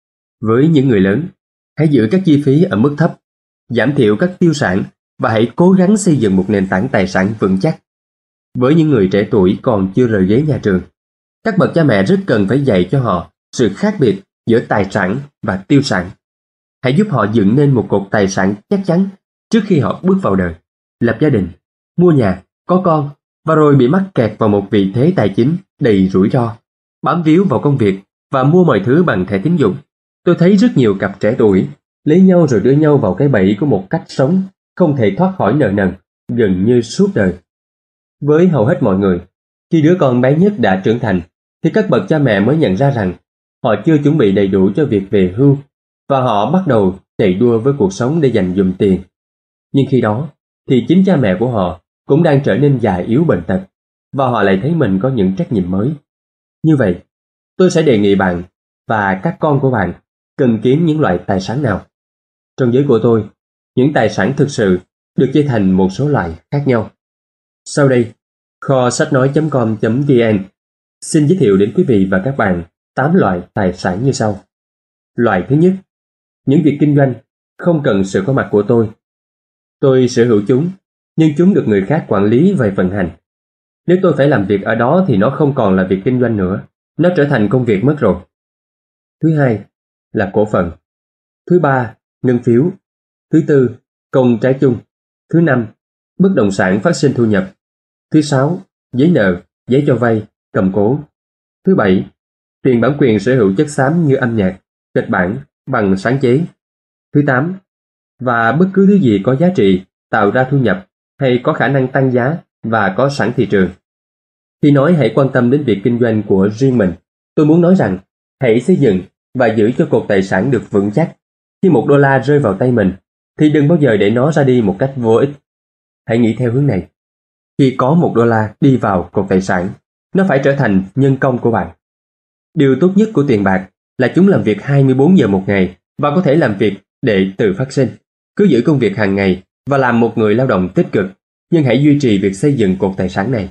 Với những người lớn, hãy giữ các chi phí ở mức thấp, giảm thiểu các tiêu sản và hãy cố gắng xây dựng một nền tảng tài sản vững chắc. Với những người trẻ tuổi còn chưa rời ghế nhà trường, các bậc cha mẹ rất cần phải dạy cho họ sự khác biệt giữa tài sản và tiêu sản. Hãy giúp họ dựng nên một cột tài sản chắc chắn trước khi họ bước vào đời, lập gia đình, mua nhà, có con và rồi bị mắc kẹt vào một vị thế tài chính đầy rủi ro, bám víu vào công việc và mua mọi thứ bằng thẻ tín dụng. Tôi thấy rất nhiều cặp trẻ tuổi lấy nhau rồi đưa nhau vào cái bẫy của một cách sống không thể thoát khỏi nợ nần gần như suốt đời. Với hầu hết mọi người, khi đứa con bé nhất đã trưởng thành thì các bậc cha mẹ mới nhận ra rằng họ chưa chuẩn bị đầy đủ cho việc về hưu và họ bắt đầu chạy đua với cuộc sống để dành dụm tiền. Nhưng khi đó thì chính cha mẹ của họ cũng đang trở nên già yếu bệnh tật và họ lại thấy mình có những trách nhiệm mới. Như vậy, tôi sẽ đề nghị bạn và các con của bạn cần kiếm những loại tài sản nào. Trong giới của tôi, những tài sản thực sự được chia thành một số loại khác nhau. Sau đây, kho sách nói.com.vn xin giới thiệu đến quý vị và các bạn 8 loại tài sản như sau. Loại thứ nhất, những việc kinh doanh không cần sự có mặt của tôi. Tôi sở hữu chúng, nhưng chúng được người khác quản lý và vận hành. Nếu tôi phải làm việc ở đó thì nó không còn là việc kinh doanh nữa, nó trở thành công việc mất rồi. Thứ hai là cổ phần. Thứ ba, ngân phiếu. Thứ tư, công trái chung. Thứ năm, bất động sản phát sinh thu nhập. Thứ sáu, giấy nợ, giấy cho vay, cầm cố. Thứ bảy, tiền bản quyền sở hữu chất xám như âm nhạc, kịch bản, bằng sáng chế. Thứ tám, và bất cứ thứ gì có giá trị, tạo ra thu nhập hay có khả năng tăng giá và có sẵn thị trường. Khi nói hãy quan tâm đến việc kinh doanh của riêng mình, tôi muốn nói rằng hãy xây dựng và giữ cho cột tài sản được vững chắc. Khi $1 rơi vào tay mình, thì đừng bao giờ để nó ra đi một cách vô ích. Hãy nghĩ theo hướng này. Khi có $1 đi vào cột tài sản, nó phải trở thành nhân công của bạn. Điều tốt nhất của tiền bạc là chúng làm việc 24 giờ một ngày và có thể làm việc để tự phát sinh. Cứ giữ công việc hàng ngày và làm một người lao động tích cực, nhưng hãy duy trì việc xây dựng cột tài sản này.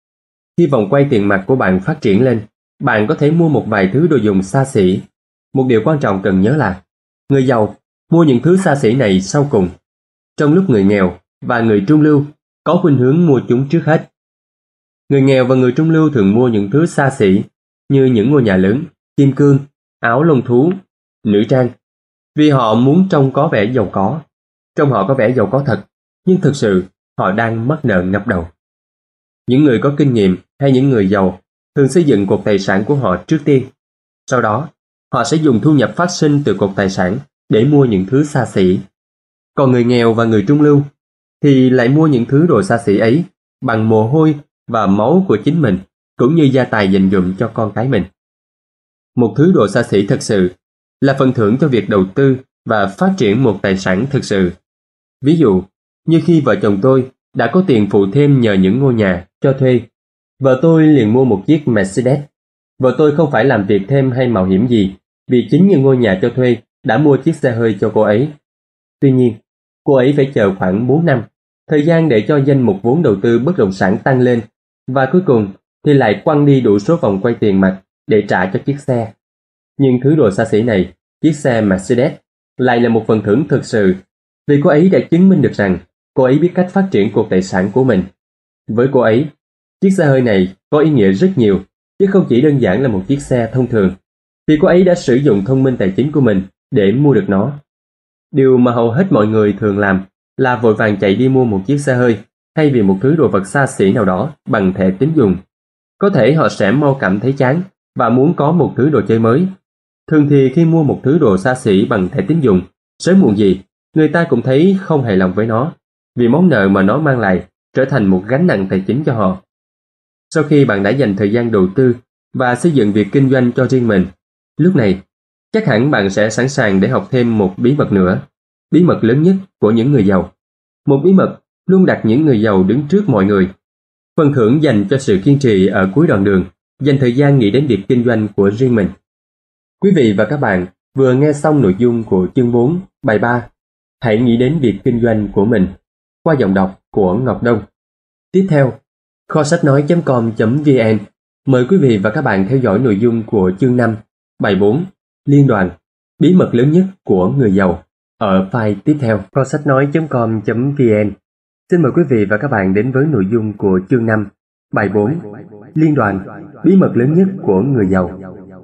Khi vòng quay tiền mặt của bạn phát triển lên, bạn có thể mua một vài thứ đồ dùng xa xỉ. Một điều quan trọng cần nhớ là người giàu mua những thứ xa xỉ này sau cùng, trong lúc người nghèo và người trung lưu có khuynh hướng mua chúng trước hết. Người nghèo và người trung lưu thường mua những thứ xa xỉ như những ngôi nhà lớn, kim cương, áo lông thú, nữ trang, vì họ muốn trông có vẻ giàu có. Trông họ có vẻ giàu có thật, nhưng thực sự họ đang mắc nợ ngập đầu. Những người có kinh nghiệm hay những người giàu thường xây dựng cột tài sản của họ trước tiên. Sau đó, họ sẽ dùng thu nhập phát sinh từ cột tài sản để mua những thứ xa xỉ. Còn người nghèo và người trung lưu thì lại mua những thứ đồ xa xỉ ấy bằng mồ hôi và máu của chính mình, cũng như gia tài dành dụm cho con cái mình. Một thứ đồ xa xỉ thực sự là phần thưởng cho việc đầu tư và phát triển một tài sản thực sự. Ví dụ, như khi vợ chồng tôi đã có tiền phụ thêm nhờ những ngôi nhà cho thuê, vợ tôi liền mua một chiếc Mercedes. Vợ tôi không phải làm việc thêm hay mạo hiểm gì, vì chính những ngôi nhà cho thuê đã mua chiếc xe hơi cho cô ấy. Tuy nhiên, cô ấy phải chờ khoảng 4 năm, thời gian để cho danh mục vốn đầu tư bất động sản tăng lên, và cuối cùng thì lại quăng đi đủ số vòng quay tiền mặt để trả cho chiếc xe. Nhưng thứ đồ xa xỉ này, chiếc xe Mercedes, lại là một phần thưởng thực sự, vì cô ấy đã chứng minh được rằng cô ấy biết cách phát triển cuộc tài sản của mình. Với cô ấy, chiếc xe hơi này có ý nghĩa rất nhiều, chứ không chỉ đơn giản là một chiếc xe thông thường. Vì cô ấy đã sử dụng thông minh tài chính của mình để mua được nó. Điều mà hầu hết mọi người thường làm là vội vàng chạy đi mua một chiếc xe hơi thay vì một thứ đồ vật xa xỉ nào đó bằng thẻ tín dụng. Có thể họ sẽ mau cảm thấy chán và muốn có một thứ đồ chơi mới. Thường thì khi mua một thứ đồ xa xỉ bằng thẻ tín dụng, sớm muộn gì, người ta cũng thấy không hài lòng với nó, vì món nợ mà nó mang lại trở thành một gánh nặng tài chính cho họ. Sau khi bạn đã dành thời gian đầu tư và xây dựng việc kinh doanh cho riêng mình, lúc này, chắc hẳn bạn sẽ sẵn sàng để học thêm một bí mật nữa, bí mật lớn nhất của những người giàu. Một bí mật luôn đặt những người giàu đứng trước mọi người. Phần thưởng dành cho sự kiên trì ở cuối đoạn đường, dành thời gian nghĩ đến việc kinh doanh của riêng mình. Quý vị và các bạn vừa nghe xong nội dung của chương 4, bài 3. Hãy nghĩ đến việc kinh doanh của mình, qua giọng đọc của Ngọc Đông. Tiếp theo, kho sách nói.com.vn mời quý vị và các bạn theo dõi nội dung của chương 5, bài 4, Liên đoàn, bí mật lớn nhất của người giàu, ở file tiếp theo. Kho sách nói.com.vn xin mời quý vị và các bạn đến với nội dung của chương 5, bài 4, Liên đoàn, bí mật lớn nhất của người giàu.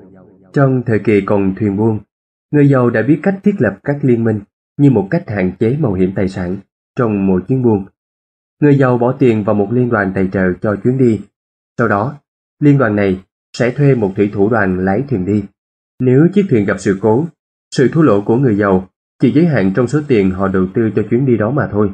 Trong thời kỳ còn thuyền buôn, người giàu đã biết cách thiết lập các liên minh như một cách hạn chế mạo hiểm tài sản trong mỗi chuyến buôn. Người giàu bỏ tiền vào một liên đoàn tài trợ cho chuyến đi. Sau đó, liên đoàn này sẽ thuê một thủy thủ đoàn lái thuyền đi. Nếu chiếc thuyền gặp sự cố, sự thua lỗ của người giàu chỉ giới hạn trong số tiền họ đầu tư cho chuyến đi đó mà thôi.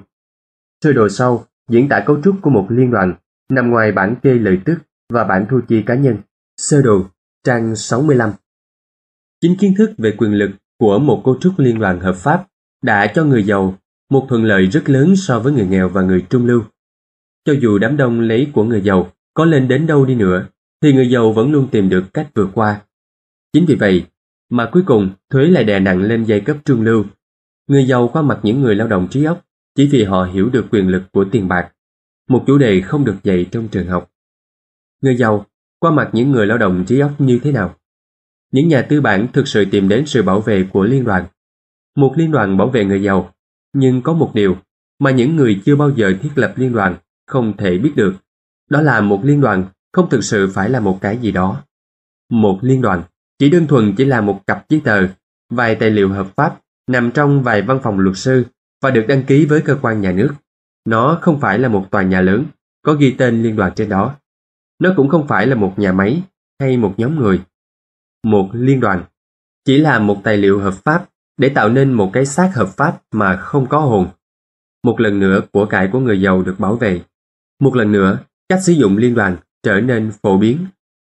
Sơ đồ sau diễn tả cấu trúc của một liên đoàn nằm ngoài bảng kê lợi tức và bảng thu chi cá nhân. Sơ đồ, trang 65. Chính kiến thức về quyền lực của một cấu trúc liên đoàn hợp pháp đã cho người giàu một thuận lợi rất lớn so với người nghèo và người trung lưu. Cho dù đám đông lấy của người giàu có lên đến đâu đi nữa, thì người giàu vẫn luôn tìm được cách vượt qua. Chính vì vậy mà cuối cùng thuế lại đè nặng lên giai cấp trung lưu. Người giàu qua mặt những người lao động trí óc chỉ vì họ hiểu được quyền lực của tiền bạc, một chủ đề không được dạy trong trường học. Người giàu qua mặt những người lao động trí óc như thế nào? Những nhà tư bản thực sự tìm đến sự bảo vệ của liên đoàn. Một liên đoàn bảo vệ người giàu, nhưng có một điều mà những người chưa bao giờ thiết lập liên đoàn không thể biết được. Đó là một liên đoàn không thực sự phải là một cái gì đó. Một liên đoàn chỉ đơn thuần chỉ là một cặp giấy tờ, vài tài liệu hợp pháp nằm trong vài văn phòng luật sư và được đăng ký với cơ quan nhà nước. Nó không phải là một tòa nhà lớn có ghi tên liên đoàn trên đó. Nó cũng không phải là một nhà máy hay một nhóm người. Một liên đoàn chỉ là một tài liệu hợp pháp để tạo nên một cái xác hợp pháp mà không có hồn. Một lần nữa của cải của người giàu được bảo vệ. Một lần nữa cách sử dụng liên đoàn trở nên phổ biến.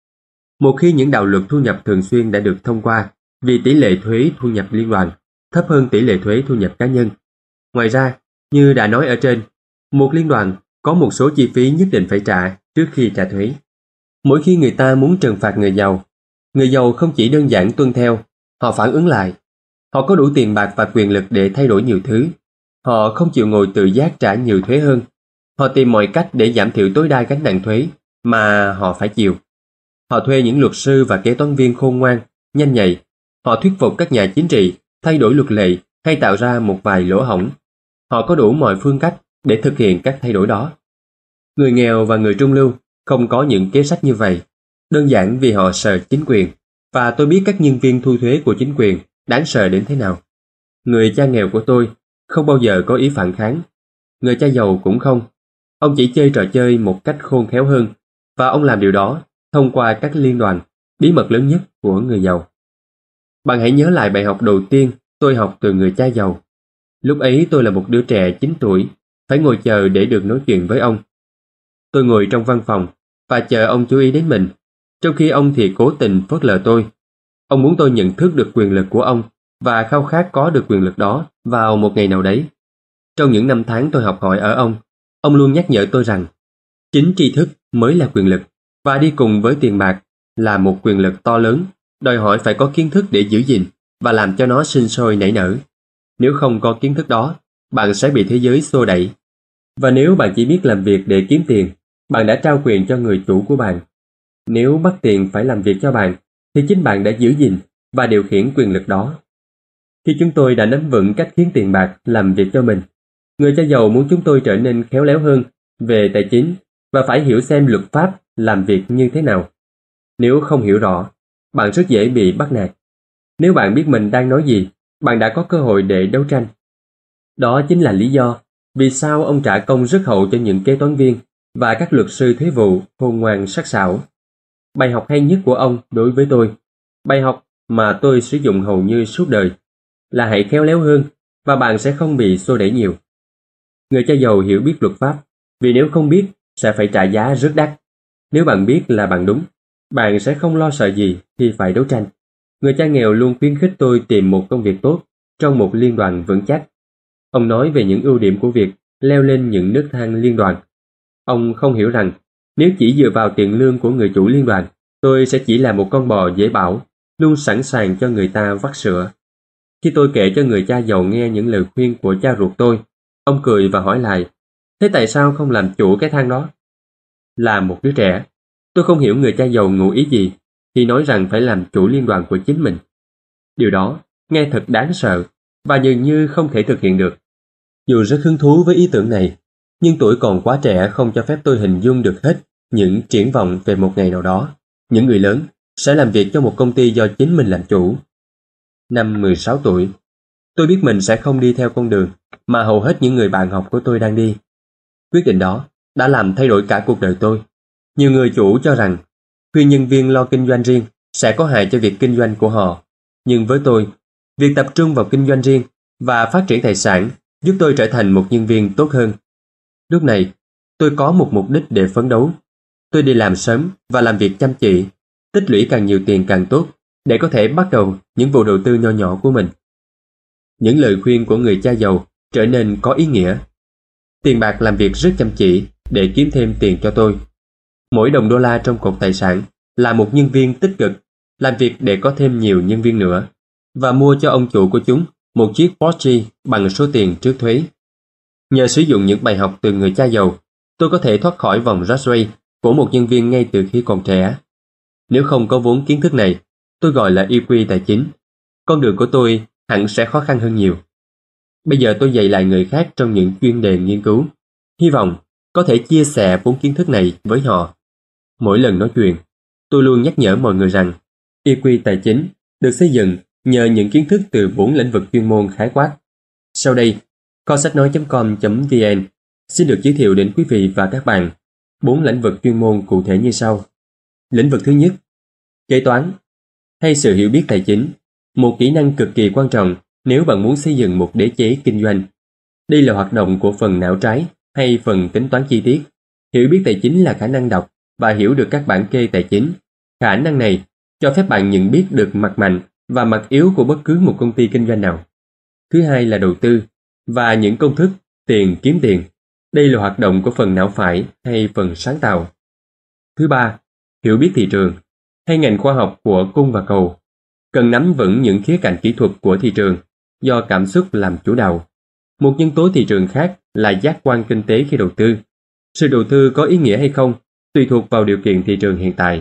Một khi những đạo luật thu nhập thường xuyên đã được thông qua, vì tỷ lệ thuế thu nhập liên đoàn thấp hơn tỷ lệ thuế thu nhập cá nhân. Ngoài ra, như đã nói ở trên, một liên đoàn có một số chi phí nhất định phải trả trước khi trả thuế. Mỗi khi người ta muốn trừng phạt người giàu không chỉ đơn giản tuân theo, họ phản ứng lại. Họ có đủ tiền bạc và quyền lực để thay đổi nhiều thứ. Họ không chịu ngồi tự giác trả nhiều thuế hơn. Họ tìm mọi cách để giảm thiểu tối đa gánh nặng thuế mà họ phải chịu. Họ thuê những luật sư và kế toán viên khôn ngoan, nhanh nhạy. Họ thuyết phục các nhà chính trị thay đổi luật lệ hay tạo ra một vài lỗ hổng. Họ có đủ mọi phương cách để thực hiện các thay đổi đó. Người nghèo và người trung lưu không có những kế sách như vậy, đơn giản vì họ sợ chính quyền, và tôi biết các nhân viên thu thuế của chính quyền đáng sợ đến thế nào. Người cha nghèo của tôi không bao giờ có ý phản kháng. Người cha giàu cũng không. Ông chỉ chơi trò chơi một cách khôn khéo hơn, và ông làm điều đó thông qua các liên đoàn, bí mật lớn nhất của người giàu. Bạn hãy nhớ lại bài học đầu tiên tôi học từ người cha giàu. Lúc ấy tôi là một đứa trẻ 9 tuổi, phải ngồi chờ để được nói chuyện với ông. Tôi ngồi trong văn phòng và chờ ông chú ý đến mình, trong khi ông thì cố tình phớt lờ tôi. Ông muốn tôi nhận thức được quyền lực của ông và khao khát có được quyền lực đó vào một ngày nào đấy. Trong những năm tháng tôi học hỏi ở ông luôn nhắc nhở tôi rằng chính tri thức mới là quyền lực, và đi cùng với tiền bạc là một quyền lực to lớn, đòi hỏi phải có kiến thức để giữ gìn và làm cho nó sinh sôi nảy nở. Nếu không có kiến thức đó, bạn sẽ bị thế giới xô đẩy. Và nếu bạn chỉ biết làm việc để kiếm tiền, bạn đã trao quyền cho người chủ của bạn. Nếu bắt tiền phải làm việc cho bạn, thì chính bạn đã giữ gìn và điều khiển quyền lực đó. Khi chúng tôi đã nắm vững cách khiến tiền bạc làm việc cho mình, người cha giàu muốn chúng tôi trở nên khéo léo hơn về tài chính và phải hiểu xem luật pháp làm việc như thế nào. Nếu không hiểu rõ, bạn rất dễ bị bắt nạt. Nếu bạn biết mình đang nói gì, bạn đã có cơ hội để đấu tranh. Đó chính là lý do vì sao ông trả công rất hậu cho những kế toán viên và các luật sư thuế vụ khôn ngoan sắc sảo. Bài học hay nhất của ông đối với tôi, bài học mà tôi sử dụng hầu như suốt đời, là hãy khéo léo hơn và bạn sẽ không bị xô đẩy nhiều. Người cha giàu hiểu biết luật pháp, vì nếu không biết sẽ phải trả giá rất đắt. Nếu bạn biết là bạn đúng, bạn sẽ không lo sợ gì khi phải đấu tranh. Người cha nghèo luôn khuyến khích tôi tìm một công việc tốt trong một liên đoàn vững chắc. Ông nói về những ưu điểm của việc leo lên những nấc thang liên đoàn. Ông không hiểu rằng nếu chỉ dựa vào tiền lương của người chủ liên đoàn, tôi sẽ chỉ là một con bò dễ bảo, luôn sẵn sàng cho người ta vắt sữa. Khi tôi kể cho người cha giàu nghe những lời khuyên của cha ruột tôi, ông cười và hỏi lại, thế tại sao không làm chủ cái thang đó? Là một đứa trẻ, tôi không hiểu người cha giàu ngụ ý gì khi nói rằng phải làm chủ liên đoàn của chính mình. Điều đó nghe thật đáng sợ và dường như không thể thực hiện được. Dù rất hứng thú với ý tưởng này, nhưng tuổi còn quá trẻ không cho phép tôi hình dung được hết những triển vọng về một ngày nào đó. Những người lớn sẽ làm việc cho một công ty do chính mình làm chủ. Năm 16 tuổi, tôi biết mình sẽ không đi theo con đường mà hầu hết những người bạn học của tôi đang đi. Quyết định đó đã làm thay đổi cả cuộc đời tôi. Nhiều người chủ cho rằng khuyên nhân viên lo kinh doanh riêng sẽ có hại cho việc kinh doanh của họ. Nhưng với tôi, việc tập trung vào kinh doanh riêng và phát triển tài sản giúp tôi trở thành một nhân viên tốt hơn. Lúc này, tôi có một mục đích để phấn đấu. Tôi đi làm sớm và làm việc chăm chỉ, tích lũy càng nhiều tiền càng tốt để có thể bắt đầu những vụ đầu tư nho nhỏ của mình. Những lời khuyên của người cha giàu trở nên có ý nghĩa. Tiền bạc làm việc rất chăm chỉ để kiếm thêm tiền cho tôi. Mỗi đồng đô la trong cột tài sản là một nhân viên tích cực, làm việc để có thêm nhiều nhân viên nữa, và mua cho ông chủ của chúng một chiếc Porsche bằng số tiền trước thuế. Nhờ sử dụng những bài học từ người cha giàu, tôi có thể thoát khỏi vòng rat race của một nhân viên ngay từ khi còn trẻ. Nếu không có vốn kiến thức này, tôi gọi là EQ tài chính, con đường của tôi hẳn sẽ khó khăn hơn nhiều. Bây giờ tôi dạy lại người khác trong những chuyên đề nghiên cứu, hy vọng có thể chia sẻ vốn kiến thức này với họ. Mỗi lần nói chuyện, tôi luôn nhắc nhở mọi người rằng EQ tài chính được xây dựng nhờ những kiến thức từ 4 lĩnh vực chuyên môn khái quát. Sau đây, kho sách nói.com.vn xin được giới thiệu đến quý vị và các bạn 4 lĩnh vực chuyên môn cụ thể như sau. Lĩnh vực thứ nhất, kế toán hay sự hiểu biết tài chính, một kỹ năng cực kỳ quan trọng nếu bạn muốn xây dựng một đế chế kinh doanh. Đây là hoạt động của phần não trái hay phần tính toán chi tiết. Hiểu biết tài chính là khả năng đọc và hiểu được các bảng kê tài chính. Khả năng này cho phép bạn nhận biết được mặt mạnh và mặt yếu của bất cứ một công ty kinh doanh nào. Thứ hai là đầu tư và những công thức tiền kiếm tiền. Đây là hoạt động của phần não phải hay phần sáng tạo. Thứ ba, hiểu biết thị trường hay ngành khoa học của cung và cầu. Cần nắm vững những khía cạnh kỹ thuật của thị trường do cảm xúc làm chủ đạo. Một nhân tố thị trường khác là giác quan kinh tế khi đầu tư. Sự đầu tư có ý nghĩa hay không tùy thuộc vào điều kiện thị trường hiện tại.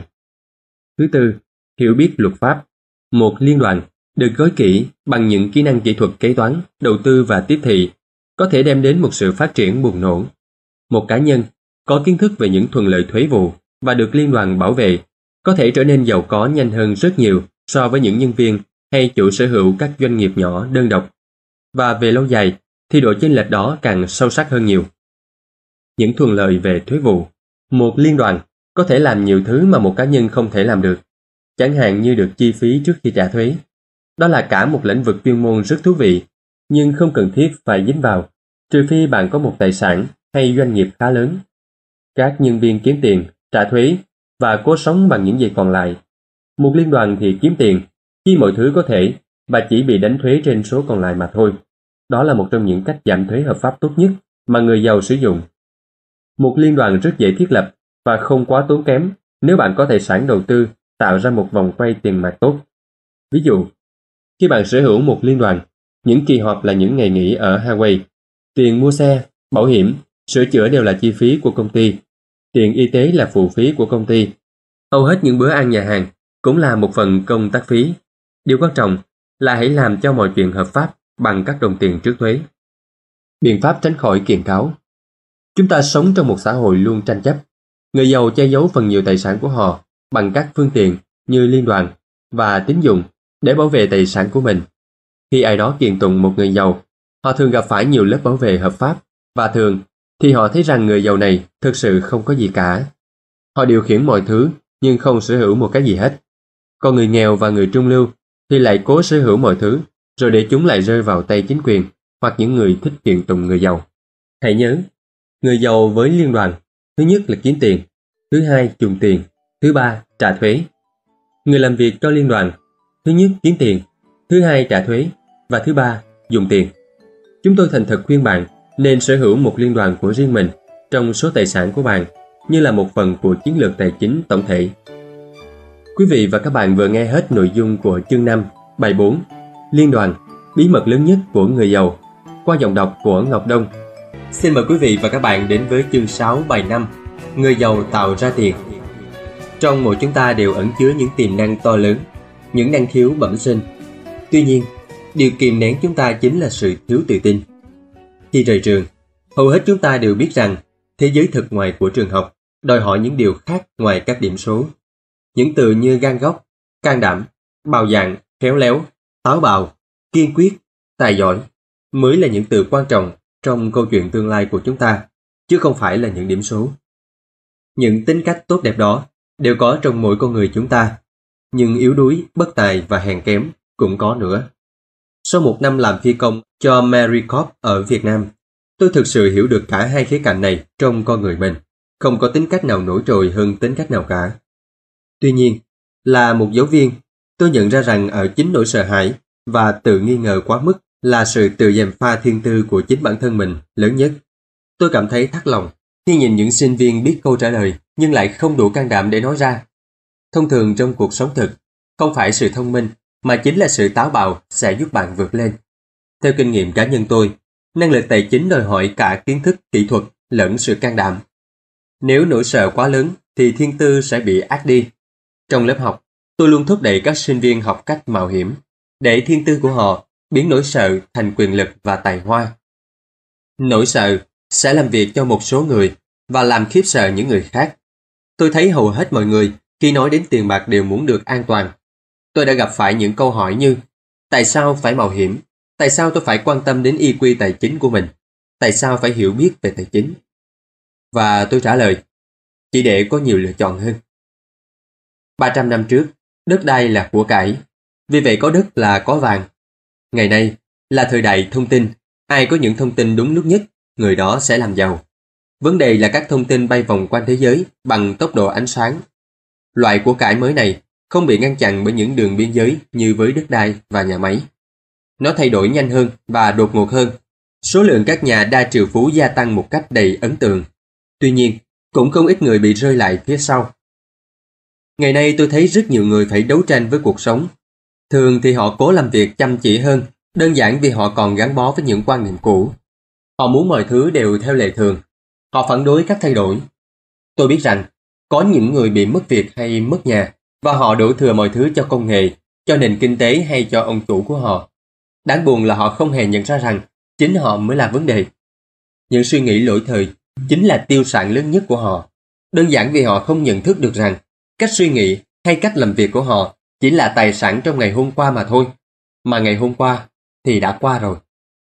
Thứ tư, hiểu biết luật pháp. Một liên đoàn được gói kỹ bằng những kỹ năng kỹ thuật kế toán, đầu tư và tiếp thị có thể đem đến một sự phát triển bùng nổ. Một cá nhân có kiến thức về những thuận lợi thuế vụ và được liên đoàn bảo vệ có thể trở nên giàu có nhanh hơn rất nhiều so với những nhân viên hay chủ sở hữu các doanh nghiệp nhỏ đơn độc. Và về lâu dài thì độ chênh lệch đó càng sâu sắc hơn nhiều. Những thuận lợi về thuế vụ. Một liên đoàn có thể làm nhiều thứ mà một cá nhân không thể làm được, chẳng hạn như được chi phí trước khi trả thuế. Đó là cả một lĩnh vực chuyên môn rất thú vị, nhưng không cần thiết phải dính vào, trừ phi bạn có một tài sản hay doanh nghiệp khá lớn. Các nhân viên kiếm tiền, trả thuế và cố sống bằng những gì còn lại. Một liên đoàn thì kiếm tiền khi mọi thứ có thể và chỉ bị đánh thuế trên số còn lại mà thôi. Đó là một trong những cách giảm thuế hợp pháp tốt nhất mà người giàu sử dụng. Một liên đoàn rất dễ thiết lập và không quá tốn kém nếu bạn có tài sản đầu tư tạo ra một vòng quay tiền mặt tốt. Ví dụ, khi bạn sở hữu một liên đoàn, những kỳ họp là những ngày nghỉ ở Hawaii, tiền mua xe, bảo hiểm, sửa chữa đều là chi phí của công ty, tiền y tế là phụ phí của công ty. Hầu hết những bữa ăn nhà hàng cũng là một phần công tác phí. Điều quan trọng là hãy làm cho mọi chuyện hợp pháp bằng các đồng tiền trước thuế. Biện pháp tránh khỏi kiện cáo. Chúng ta sống trong một xã hội luôn tranh chấp. Người giàu che giấu phần nhiều tài sản của họ bằng các phương tiện như liên đoàn và tín dụng để bảo vệ tài sản của mình. Khi ai đó kiện tụng một người giàu, họ thường gặp phải nhiều lớp bảo vệ hợp pháp và thường thì họ thấy rằng người giàu này thực sự không có gì cả. Họ điều khiển mọi thứ nhưng không sở hữu một cái gì hết. Còn người nghèo và người trung lưu thì lại cố sở hữu mọi thứ rồi để chúng lại rơi vào tay chính quyền hoặc những người thích kiện tụng người giàu. Hãy nhớ, người giàu với liên đoàn, thứ nhất là kiếm tiền, thứ hai dùng tiền, thứ ba trả thuế. Người làm việc cho liên đoàn, thứ nhất kiếm tiền, thứ hai trả thuế và thứ ba dùng tiền. Chúng tôi thành thật khuyên bạn nên sở hữu một liên đoàn của riêng mình trong số tài sản của bạn như là một phần của chiến lược tài chính tổng thể. Quý vị và các bạn vừa nghe hết nội dung của chương 5, bài 4, Liên đoàn, bí mật lớn nhất của người giàu, qua giọng đọc của Ngọc Đông. Xin mời quý vị và các bạn đến với chương 6, bài 5, Người giàu tạo ra tiền. Trong mỗi chúng ta đều ẩn chứa những tiềm năng to lớn, những năng khiếu bẩm sinh. Tuy nhiên, điều kìm nén chúng ta chính là sự thiếu tự tin. Khi rời trường, hầu hết chúng ta đều biết rằng thế giới thực ngoài của trường học đòi hỏi những điều khác ngoài các điểm số. Những từ như gan góc, can đảm, bạo dạn, khéo léo, táo bạo, kiên quyết, tài giỏi mới là những từ quan trọng trong câu chuyện tương lai của chúng ta, chứ không phải là những điểm số. Những tính cách tốt đẹp đó đều có trong mỗi con người chúng ta, nhưng yếu đuối, bất tài và hèn kém cũng có nữa. Sau một năm làm phi công cho Maricorps ở Việt Nam, tôi thực sự hiểu được cả hai khía cạnh này trong con người mình. Không có tính cách nào nổi trội hơn tính cách nào cả. Tuy nhiên, là một giáo viên, tôi nhận ra rằng ở chính nỗi sợ hãi và tự nghi ngờ quá mức là sự tự gièm pha thiên tư của chính bản thân mình lớn nhất. Tôi cảm thấy thắt lòng khi nhìn những sinh viên biết câu trả lời nhưng lại không đủ can đảm để nói ra. Thông thường trong cuộc sống thực, không phải sự thông minh mà chính là sự táo bạo sẽ giúp bạn vượt lên. Theo kinh nghiệm cá nhân tôi, năng lực tài chính đòi hỏi cả kiến thức, kỹ thuật lẫn sự can đảm. Nếu nỗi sợ quá lớn thì thiên tư sẽ bị át đi. Trong lớp học, tôi luôn thúc đẩy các sinh viên học cách mạo hiểm, để thiên tư của họ biến nỗi sợ thành quyền lực và tài hoa. Nỗi sợ sẽ làm việc cho một số người và làm khiếp sợ những người khác. Tôi thấy hầu hết mọi người khi nói đến tiền bạc đều muốn được an toàn. Tôi đã gặp phải những câu hỏi như: tại sao phải mạo hiểm? Tại sao tôi phải quan tâm đến EQ tài chính của mình? Tại sao phải hiểu biết về tài chính? Và tôi trả lời: chỉ để có nhiều lựa chọn hơn. 300 năm trước, đất đai là của cải, vì vậy có đất là có vàng. Ngày nay là thời đại thông tin, ai có những thông tin đúng lúc nhất, người đó sẽ làm giàu. Vấn đề là các thông tin bay vòng quanh thế giới bằng tốc độ ánh sáng. Loại của cải mới này không bị ngăn chặn bởi những đường biên giới như với đất đai và nhà máy. Nó thay đổi nhanh hơn và đột ngột hơn. Số lượng các nhà đa triệu phú gia tăng một cách đầy ấn tượng. Tuy nhiên, cũng không ít người bị rơi lại phía sau. Ngày nay tôi thấy rất nhiều người phải đấu tranh với cuộc sống. Thường thì họ cố làm việc chăm chỉ hơn, đơn giản vì họ còn gắn bó với những quan niệm cũ. Họ muốn mọi thứ đều theo lệ thường. Họ phản đối các thay đổi. Tôi biết rằng, có những người bị mất việc hay mất nhà, và họ đổ thừa mọi thứ cho công nghệ, cho nền kinh tế hay cho ông chủ của họ. Đáng buồn là họ không hề nhận ra rằng chính họ mới là vấn đề. Những suy nghĩ lỗi thời chính là tiêu sản lớn nhất của họ. Đơn giản vì họ không nhận thức được rằng cách suy nghĩ hay cách làm việc của họ chỉ là tài sản trong ngày hôm qua mà thôi. Mà ngày hôm qua thì đã qua rồi.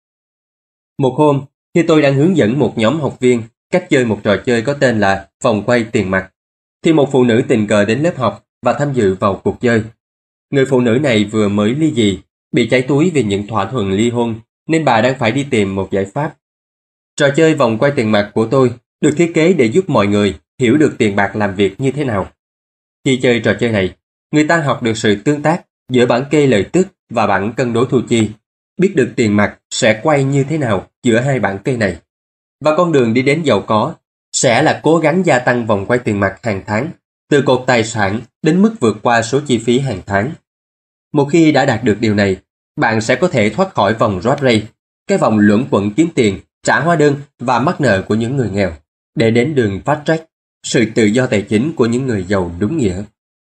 Một hôm, khi tôi đang hướng dẫn một nhóm học viên cách chơi một trò chơi có tên là vòng quay tiền mặt, thì một phụ nữ tình cờ đến lớp học và tham dự vào cuộc chơi. Người phụ nữ này vừa mới ly dị, bị cháy túi vì những thỏa thuận ly hôn, nên bà đang phải đi tìm một giải pháp. Trò chơi vòng quay tiền mặt của tôi được thiết kế để giúp mọi người hiểu được tiền bạc làm việc như thế nào. Khi chơi trò chơi này, người ta học được sự tương tác giữa bảng kê lợi tức và bảng cân đối thu chi, biết được tiền mặt sẽ quay như thế nào giữa hai bảng kê này. Và con đường đi đến giàu có sẽ là cố gắng gia tăng vòng quay tiền mặt hàng tháng, từ cột tài sản đến mức vượt qua số chi phí hàng tháng. Một khi đã đạt được điều này, bạn sẽ có thể thoát khỏi vòng rat race, cái vòng luẩn quẩn kiếm tiền, trả hóa đơn và mắc nợ của những người nghèo, để đến đường fast track, sự tự do tài chính của những người giàu đúng nghĩa.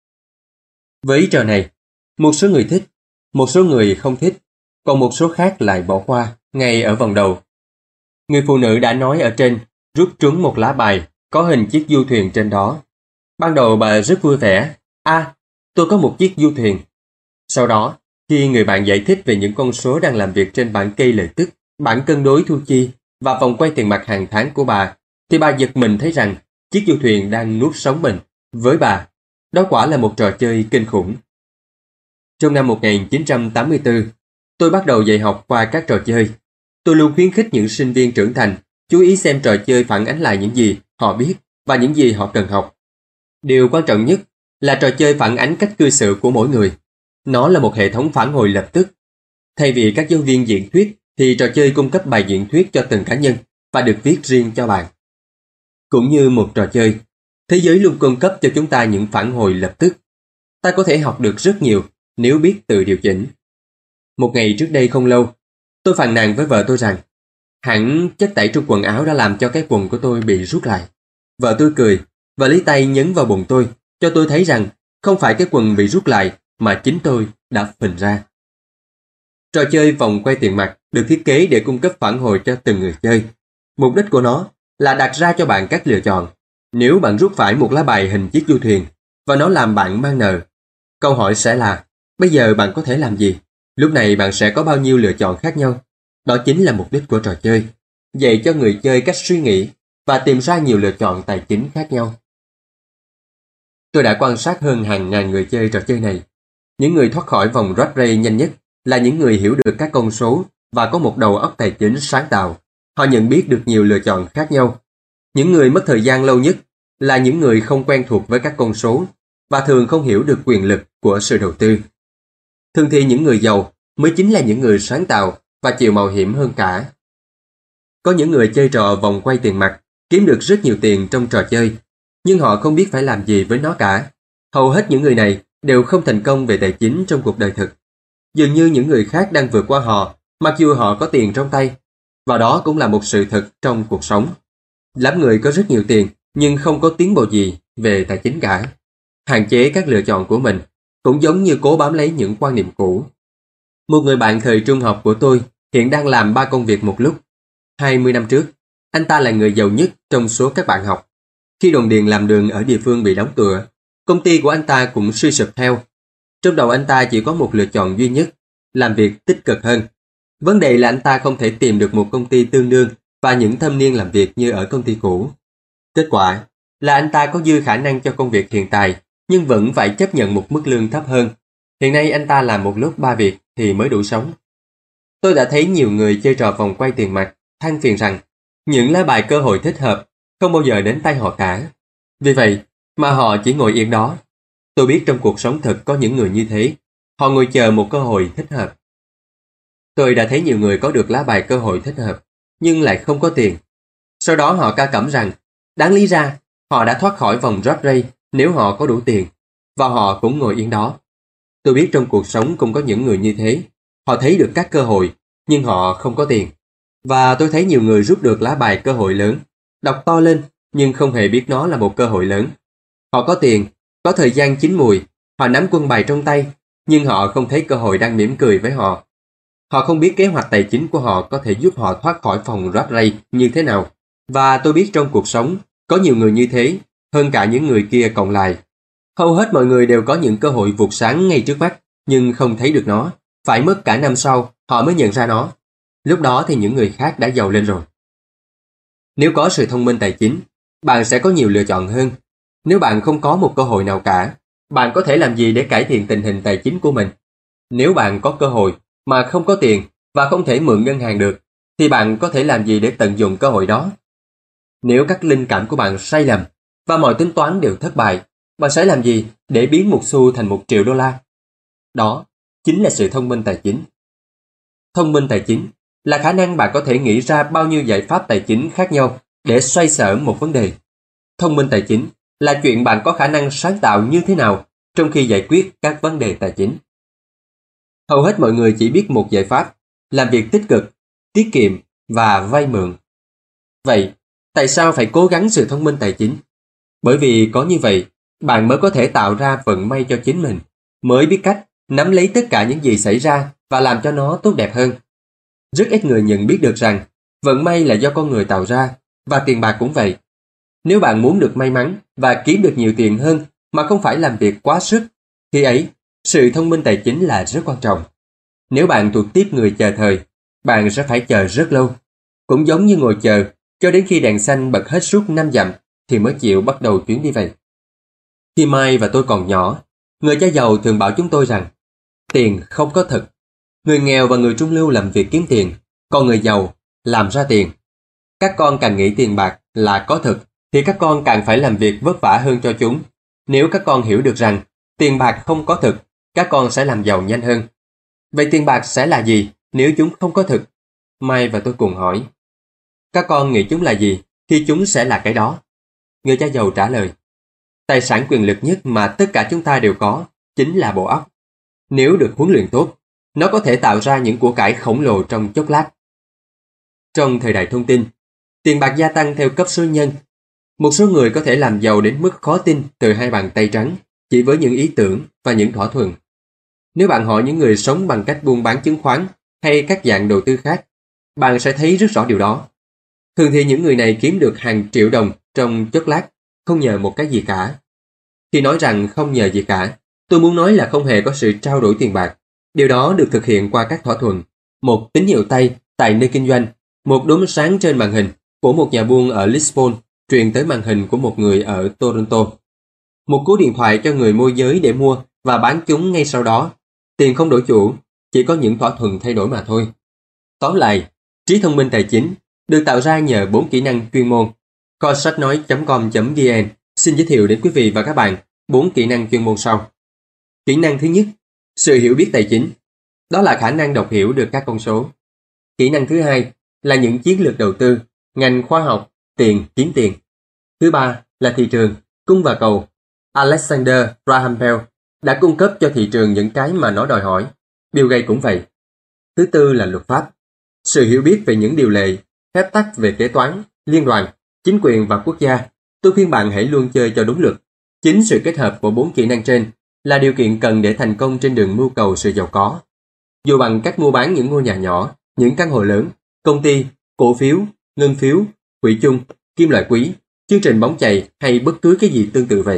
Với trò này, một số người thích, một số người không thích, còn một số khác lại bỏ qua ngay ở vòng đầu. Người phụ nữ đã nói ở trên rút trúng một lá bài có hình chiếc du thuyền trên đó. Ban đầu bà rất vui vẻ. Tôi có một chiếc du thuyền. Sau đó, khi người bạn giải thích về những con số đang làm việc trên bảng kê lợi tức, bảng cân đối thu chi và vòng quay tiền mặt hàng tháng của bà, thì bà giật mình thấy rằng chiếc du thuyền đang nuốt sống mình. Với bà, đó quả là một trò chơi kinh khủng. Trong năm 1984, tôi bắt đầu dạy học qua các trò chơi. Tôi luôn khuyến khích những sinh viên trưởng thành chú ý xem trò chơi phản ánh lại những gì họ biết và những gì họ cần học. Điều quan trọng nhất là trò chơi phản ánh cách cư xử của mỗi người. Nó là một hệ thống phản hồi lập tức. Thay vì các giáo viên diễn thuyết, thì trò chơi cung cấp bài diễn thuyết cho từng cá nhân và được viết riêng cho bạn. Cũng như một trò chơi, thế giới luôn cung cấp cho chúng ta những phản hồi lập tức. Ta có thể học được rất nhiều nếu biết tự điều chỉnh. Một ngày trước đây không lâu, tôi phàn nàn với vợ tôi rằng hẳn chất tẩy trong quần áo đã làm cho cái quần của tôi bị rút lại. Vợ tôi cười và lấy tay nhấn vào bụng tôi, cho tôi thấy rằng không phải cái quần bị rút lại mà chính tôi đã phình ra. Trò chơi vòng quay tiền mặt được thiết kế để cung cấp phản hồi cho từng người chơi. Mục đích của nó là đặt ra cho bạn các lựa chọn. Nếu bạn rút phải một lá bài hình chiếc du thuyền và nó làm bạn mang nợ, câu hỏi sẽ là bây giờ bạn có thể làm gì? Lúc này bạn sẽ có bao nhiêu lựa chọn khác nhau? Đó chính là mục đích của trò chơi, dạy cho người chơi cách suy nghĩ và tìm ra nhiều lựa chọn tài chính khác nhau. Tôi đã quan sát hơn hàng ngàn người chơi trò chơi này. Những người thoát khỏi vòng rat race nhanh nhất là những người hiểu được các con số và có một đầu óc tài chính sáng tạo. Họ nhận biết được nhiều lựa chọn khác nhau. Những người mất thời gian lâu nhất là những người không quen thuộc với các con số và thường không hiểu được quyền lực của sự đầu tư. Thường thì những người giàu mới chính là những người sáng tạo và chịu mạo hiểm hơn cả. Có những người chơi trò vòng quay tiền mặt kiếm được rất nhiều tiền trong trò chơi, nhưng họ không biết phải làm gì với nó cả. Hầu hết những người này đều không thành công về tài chính trong cuộc đời thực. Dường như những người khác đang vượt qua họ, mặc dù họ có tiền trong tay. Và đó cũng là một sự thật trong cuộc sống. Lắm người có rất nhiều tiền, nhưng không có tiến bộ gì về tài chính cả. Hạn chế các lựa chọn của mình, cũng giống như cố bám lấy những quan niệm cũ. Một người bạn thời trung học của tôi hiện đang làm 3 công việc một lúc. 20 năm trước, anh ta là người giàu nhất trong số các bạn học. Khi đồn điền làm đường ở địa phương bị đóng cửa, công ty của anh ta cũng suy sụp theo. Trong đầu anh ta chỉ có một lựa chọn duy nhất, làm việc tích cực hơn. Vấn đề là anh ta không thể tìm được một công ty tương đương và những thâm niên làm việc như ở công ty cũ. Kết quả là anh ta có dư khả năng cho công việc hiện tại, nhưng vẫn phải chấp nhận một mức lương thấp hơn. Hiện nay anh ta làm một lúc 3 việc thì mới đủ sống. Tôi đã thấy nhiều người chơi trò vòng quay tiền mặt than phiền rằng những lá bài cơ hội thích hợp không bao giờ đến tay họ cả. Vì vậy mà họ chỉ ngồi yên đó. Tôi biết trong cuộc sống thực có những người như thế. Họ ngồi chờ một cơ hội thích hợp. Tôi đã thấy nhiều người có được lá bài cơ hội thích hợp, nhưng lại không có tiền. Sau đó họ ca cẩm rằng, đáng lý ra, họ đã thoát khỏi vòng rat race nếu họ có đủ tiền, và họ cũng ngồi yên đó. Tôi biết trong cuộc sống cũng có những người như thế. Họ thấy được các cơ hội, nhưng họ không có tiền. Và tôi thấy nhiều người rút được lá bài cơ hội lớn, đọc to lên, nhưng không hề biết nó là một cơ hội lớn. Họ có tiền, có thời gian chín mùi, họ nắm quân bài trong tay, nhưng họ không thấy cơ hội đang mỉm cười với họ. Họ không biết kế hoạch tài chính của họ có thể giúp họ thoát khỏi vòng rat race như thế nào. Và tôi biết trong cuộc sống, có nhiều người như thế, hơn cả những người kia cộng lại. Hầu hết mọi người đều có những cơ hội vụt sáng ngay trước mắt, nhưng không thấy được nó. Phải mất cả năm sau, họ mới nhận ra nó. Lúc đó thì những người khác đã giàu lên rồi. Nếu có sự thông minh tài chính, bạn sẽ có nhiều lựa chọn hơn. Nếu bạn không có một cơ hội nào cả, bạn có thể làm gì để cải thiện tình hình tài chính của mình? Nếu bạn có cơ hội mà không có tiền và không thể mượn ngân hàng được, thì bạn có thể làm gì để tận dụng cơ hội đó? Nếu các linh cảm của bạn sai lầm và mọi tính toán đều thất bại, bạn sẽ làm gì để biến một xu thành $1.000.000? Đó chính là sự thông minh tài chính. Thông minh tài chính là khả năng bạn có thể nghĩ ra bao nhiêu giải pháp tài chính khác nhau để xoay sở một vấn đề. Thông minh tài chính là chuyện bạn có khả năng sáng tạo như thế nào trong khi giải quyết các vấn đề tài chính. Hầu hết mọi người chỉ biết một giải pháp, làm việc tích cực, tiết kiệm và vay mượn. Vậy, tại sao phải cố gắng sự thông minh tài chính? Bởi vì có như vậy, bạn mới có thể tạo ra vận may cho chính mình, mới biết cách nắm lấy tất cả những gì xảy ra và làm cho nó tốt đẹp hơn. Rất ít người nhận biết được rằng vận may là do con người tạo ra, và tiền bạc cũng vậy. Nếu bạn muốn được may mắn và kiếm được nhiều tiền hơn mà không phải làm việc quá sức, khi ấy, sự thông minh tài chính là rất quan trọng. Nếu bạn thuộc tiếp người chờ thời, bạn sẽ phải chờ rất lâu. Cũng giống như ngồi chờ cho đến khi đèn xanh bật hết suốt 5 dặm thì mới chịu bắt đầu chuyến đi vậy. Khi Mai và tôi còn nhỏ, người cha giàu thường bảo chúng tôi rằng tiền không có thật. Người nghèo và người trung lưu làm việc kiếm tiền, còn người giàu làm ra tiền. Các con càng nghĩ tiền bạc là có thực thì các con càng phải làm việc vất vả hơn cho chúng. Nếu các con hiểu được rằng tiền bạc không có thực, các con sẽ làm giàu nhanh hơn. Vậy tiền bạc sẽ là gì nếu chúng không có thực? Mai và tôi cùng hỏi. Các con nghĩ chúng là gì thì chúng sẽ là cái đó. Người cha giàu trả lời. Tài sản quyền lực nhất mà tất cả chúng ta đều có chính là bộ óc. Nếu được huấn luyện tốt, nó có thể tạo ra những của cải khổng lồ trong chốc lát. Trong thời đại thông tin, tiền bạc gia tăng theo cấp số nhân. Một số người có thể làm giàu đến mức khó tin từ hai bàn tay trắng chỉ với những ý tưởng và những thỏa thuận. Nếu bạn hỏi những người sống bằng cách buôn bán chứng khoán hay các dạng đầu tư khác, bạn sẽ thấy rất rõ điều đó. Thường thì những người này kiếm được hàng triệu đồng trong chốc lát, không nhờ một cái gì cả. Khi nói rằng không nhờ gì cả, tôi muốn nói là không hề có sự trao đổi tiền bạc. Điều đó được thực hiện qua các thỏa thuận, một tín hiệu tay tại nơi kinh doanh, một đốm sáng trên màn hình của một nhà buôn ở Lisbon truyền tới màn hình của một người ở Toronto. Một cú điện thoại cho người môi giới để mua và bán chúng ngay sau đó. Tiền không đổi chủ, chỉ có những thỏa thuận thay đổi mà thôi. Tóm lại, trí thông minh tài chính được tạo ra nhờ 4 kỹ năng chuyên môn. Kho sách nói.com.vn xin giới thiệu đến quý vị và các bạn 4 kỹ năng chuyên môn sau. Kỹ năng thứ nhất, sự hiểu biết tài chính. Đó là khả năng đọc hiểu được các con số. Kỹ năng thứ hai là những chiến lược đầu tư, ngành khoa học, tiền, kiếm tiền. Thứ ba là thị trường, cung và cầu. Alexander Graham Bell đã cung cấp cho thị trường những cái mà nó đòi hỏi. Bill Gates cũng vậy. Thứ tư là luật pháp. Sự hiểu biết về những điều lệ, phép tắc về kế toán, liên đoàn, chính quyền và quốc gia. Tôi khuyên bạn hãy luôn chơi cho đúng luật. Chính sự kết hợp của 4 kỹ năng trên là điều kiện cần để thành công trên đường mưu cầu sự giàu có. Dù bằng cách mua bán những ngôi nhà nhỏ, những căn hộ lớn, công ty, cổ phiếu, ngân phiếu, quỹ chung, kim loại quý, chương trình bóng chày hay bất cứ cái gì tương tự vậy.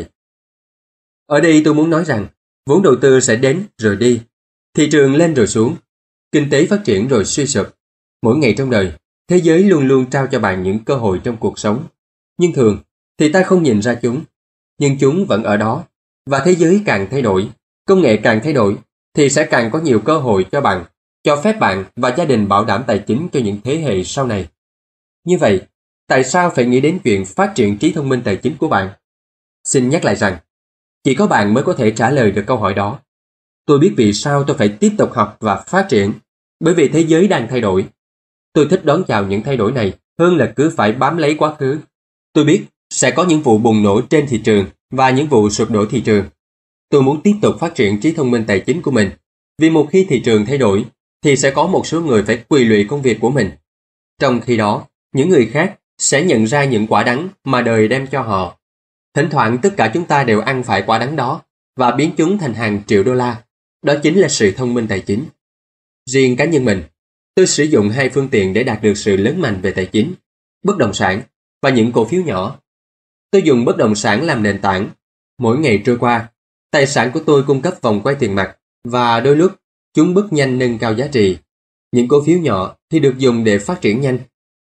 Ở đây tôi muốn nói rằng, vốn đầu tư sẽ đến rồi đi, thị trường lên rồi xuống, kinh tế phát triển rồi suy sụp. Mỗi ngày trong đời, thế giới luôn luôn trao cho bạn những cơ hội trong cuộc sống. Nhưng thường thì ta không nhìn ra chúng, nhưng chúng vẫn ở đó. Và thế giới càng thay đổi, công nghệ càng thay đổi, thì sẽ càng có nhiều cơ hội cho bạn, cho phép bạn và gia đình bảo đảm tài chính cho những thế hệ sau này. Như vậy, tại sao phải nghĩ đến chuyện phát triển trí thông minh tài chính của bạn? Xin nhắc lại rằng, chỉ có bạn mới có thể trả lời được câu hỏi đó. Tôi biết vì sao tôi phải tiếp tục học và phát triển, bởi vì thế giới đang thay đổi. Tôi thích đón chào những thay đổi này hơn là cứ phải bám lấy quá khứ. Tôi biết sẽ có những vụ bùng nổ trên thị trường và những vụ sụp đổ thị trường. Tôi muốn tiếp tục phát triển trí thông minh tài chính của mình, vì một khi thị trường thay đổi, thì sẽ có một số người phải quỳ lụy công việc của mình. Trong khi đó, những người khác sẽ nhận ra những quả đắng mà đời đem cho họ. Thỉnh thoảng tất cả chúng ta đều ăn phải quả đắng đó và biến chúng thành hàng triệu đô la. Đó chính là sự thông minh tài chính. Riêng cá nhân mình, tôi sử dụng 2 phương tiện để đạt được sự lớn mạnh về tài chính: bất động sản và những cổ phiếu nhỏ. Tôi dùng bất động sản làm nền tảng. Mỗi ngày trôi qua, tài sản của tôi cung cấp vòng quay tiền mặt và đôi lúc chúng bước nhanh nâng cao giá trị. Những cổ phiếu nhỏ thì được dùng để phát triển nhanh.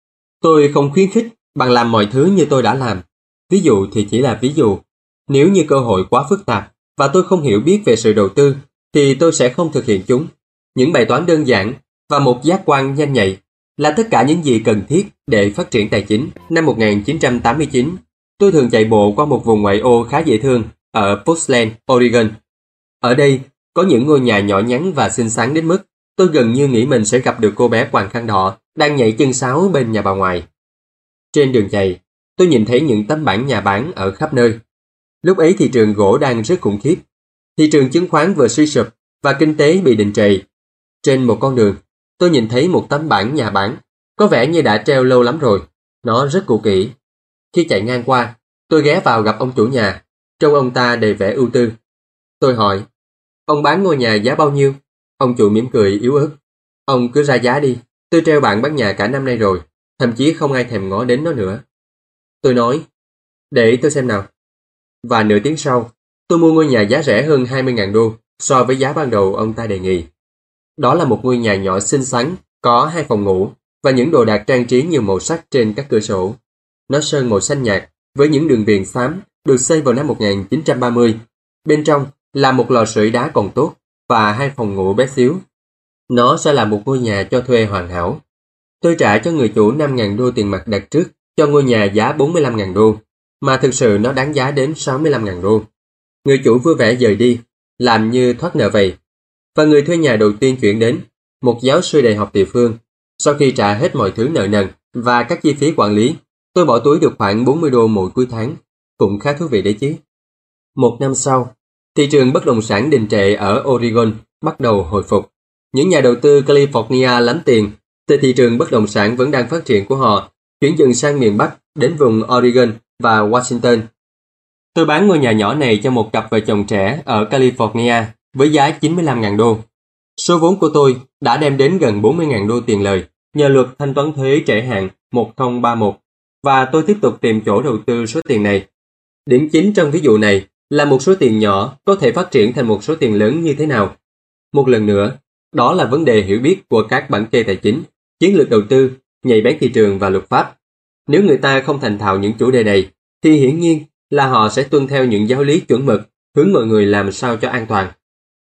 Tôi không khuyến khích bạn làm mọi thứ như tôi đã làm. Ví dụ thì chỉ là ví dụ. Nếu như cơ hội quá phức tạp và tôi không hiểu biết về sự đầu tư thì tôi sẽ không thực hiện chúng. Những bài toán đơn giản và một giác quan nhanh nhạy là tất cả những gì cần thiết để phát triển tài chính. Năm 1989, tôi thường chạy bộ qua một vùng ngoại ô khá dễ thương ở Portland, Oregon. Ở đây có những ngôi nhà nhỏ nhắn và xinh xắn đến mức tôi gần như nghĩ mình sẽ gặp được cô bé quàng khăn đỏ đang nhảy chân sáo bên nhà bà ngoại. Trên đường chạy, tôi nhìn thấy những tấm bảng nhà bán ở khắp nơi. Lúc ấy thị trường gỗ đang rất khủng khiếp. Thị trường chứng khoán vừa suy sụp và kinh tế bị đình trệ. Trên một con đường, tôi nhìn thấy một tấm bảng nhà bán, có vẻ như đã treo lâu lắm rồi. Nó rất cũ kỹ. Khi chạy ngang qua, tôi ghé vào gặp ông chủ nhà. Trông ông ta đầy vẻ ưu tư. Tôi hỏi, ông bán ngôi nhà giá bao nhiêu? Ông chủ mỉm cười yếu ớt. Ông cứ ra giá đi, tôi treo bảng bán nhà cả năm nay rồi, thậm chí không ai thèm ngó đến nó nữa. Tôi nói, Để tôi xem nào. Và nửa tiếng sau, tôi mua ngôi nhà giá rẻ hơn 20.000 đô so với giá ban đầu ông ta đề nghị. Đó là một ngôi nhà nhỏ xinh xắn, có 2 phòng ngủ và những đồ đạc trang trí nhiều màu sắc trên các cửa sổ. Nó sơn màu xanh nhạt với những đường viền xám, được xây vào năm 1930. Bên trong là một lò sưởi đá còn tốt và 2 phòng ngủ bé xíu. Nó sẽ là một ngôi nhà cho thuê hoàn hảo. Tôi trả cho người chủ 5.000 đô tiền mặt đặt trước cho ngôi nhà giá 45.000 đô, mà thực sự nó đáng giá đến 65.000 đô. Người chủ vui vẻ dời đi, làm như thoát nợ vậy. Và người thuê nhà đầu tiên chuyển đến, một giáo sư đại học địa phương. Sau khi trả hết mọi thứ nợ nần và các chi phí quản lý, tôi bỏ túi được khoảng 40 đô mỗi cuối tháng. Cũng khá thú vị đấy chứ. Một năm sau, thị trường bất động sản đình trệ ở Oregon bắt đầu hồi phục. Những nhà đầu tư California lắm tiền từ thị trường bất động sản vẫn đang phát triển của họ, chuyển dần sang miền Bắc đến vùng Oregon và Washington. Tôi bán ngôi nhà nhỏ này cho một cặp vợ chồng trẻ ở California với giá 95.000 đô. Số vốn của tôi đã đem đến gần 40.000 đô tiền lời nhờ luật thanh toán thuế trễ hạn 1031, và tôi tiếp tục tìm chỗ đầu tư số tiền này. Điểm chính trong ví dụ này là một số tiền nhỏ có thể phát triển thành một số tiền lớn như thế nào. Một lần nữa, đó là vấn đề hiểu biết của các bản kê tài chính, chiến lược đầu tư, nhạy bén thị trường và luật pháp. Nếu người ta không thành thạo những chủ đề này, thì hiển nhiên là họ sẽ tuân theo những giáo lý chuẩn mực, hướng mọi người làm sao cho an toàn.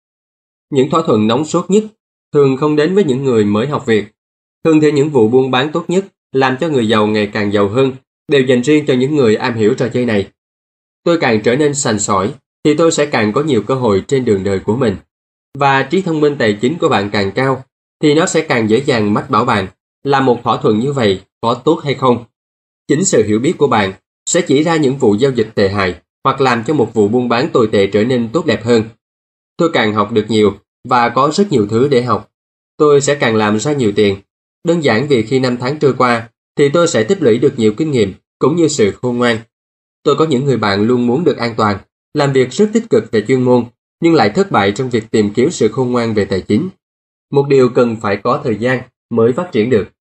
Những thỏa thuận nóng sốt nhất thường không đến với những người mới học việc. Thường thì những vụ buôn bán tốt nhất làm cho người giàu ngày càng giàu hơn đều dành riêng cho những người am hiểu trò chơi này. Tôi càng trở nên sành sỏi thì tôi sẽ càng có nhiều cơ hội trên đường đời của mình. Và trí thông minh tài chính của bạn càng cao thì nó sẽ càng dễ dàng mách bảo bạn là một thỏa thuận như vậy có tốt hay không. Chính sự hiểu biết của bạn sẽ chỉ ra những vụ giao dịch tệ hại hoặc làm cho một vụ buôn bán tồi tệ trở nên tốt đẹp hơn. Tôi càng học được nhiều và có rất nhiều thứ để học, tôi sẽ càng làm ra nhiều tiền. Đơn giản vì khi năm tháng trôi qua thì tôi sẽ tích lũy được nhiều kinh nghiệm cũng như sự khôn ngoan. Tôi có những người bạn luôn muốn được an toàn, làm việc rất tích cực về chuyên môn nhưng lại thất bại trong việc tìm kiếm sự khôn ngoan về tài chính. Một điều cần phải có thời gian mới phát triển được.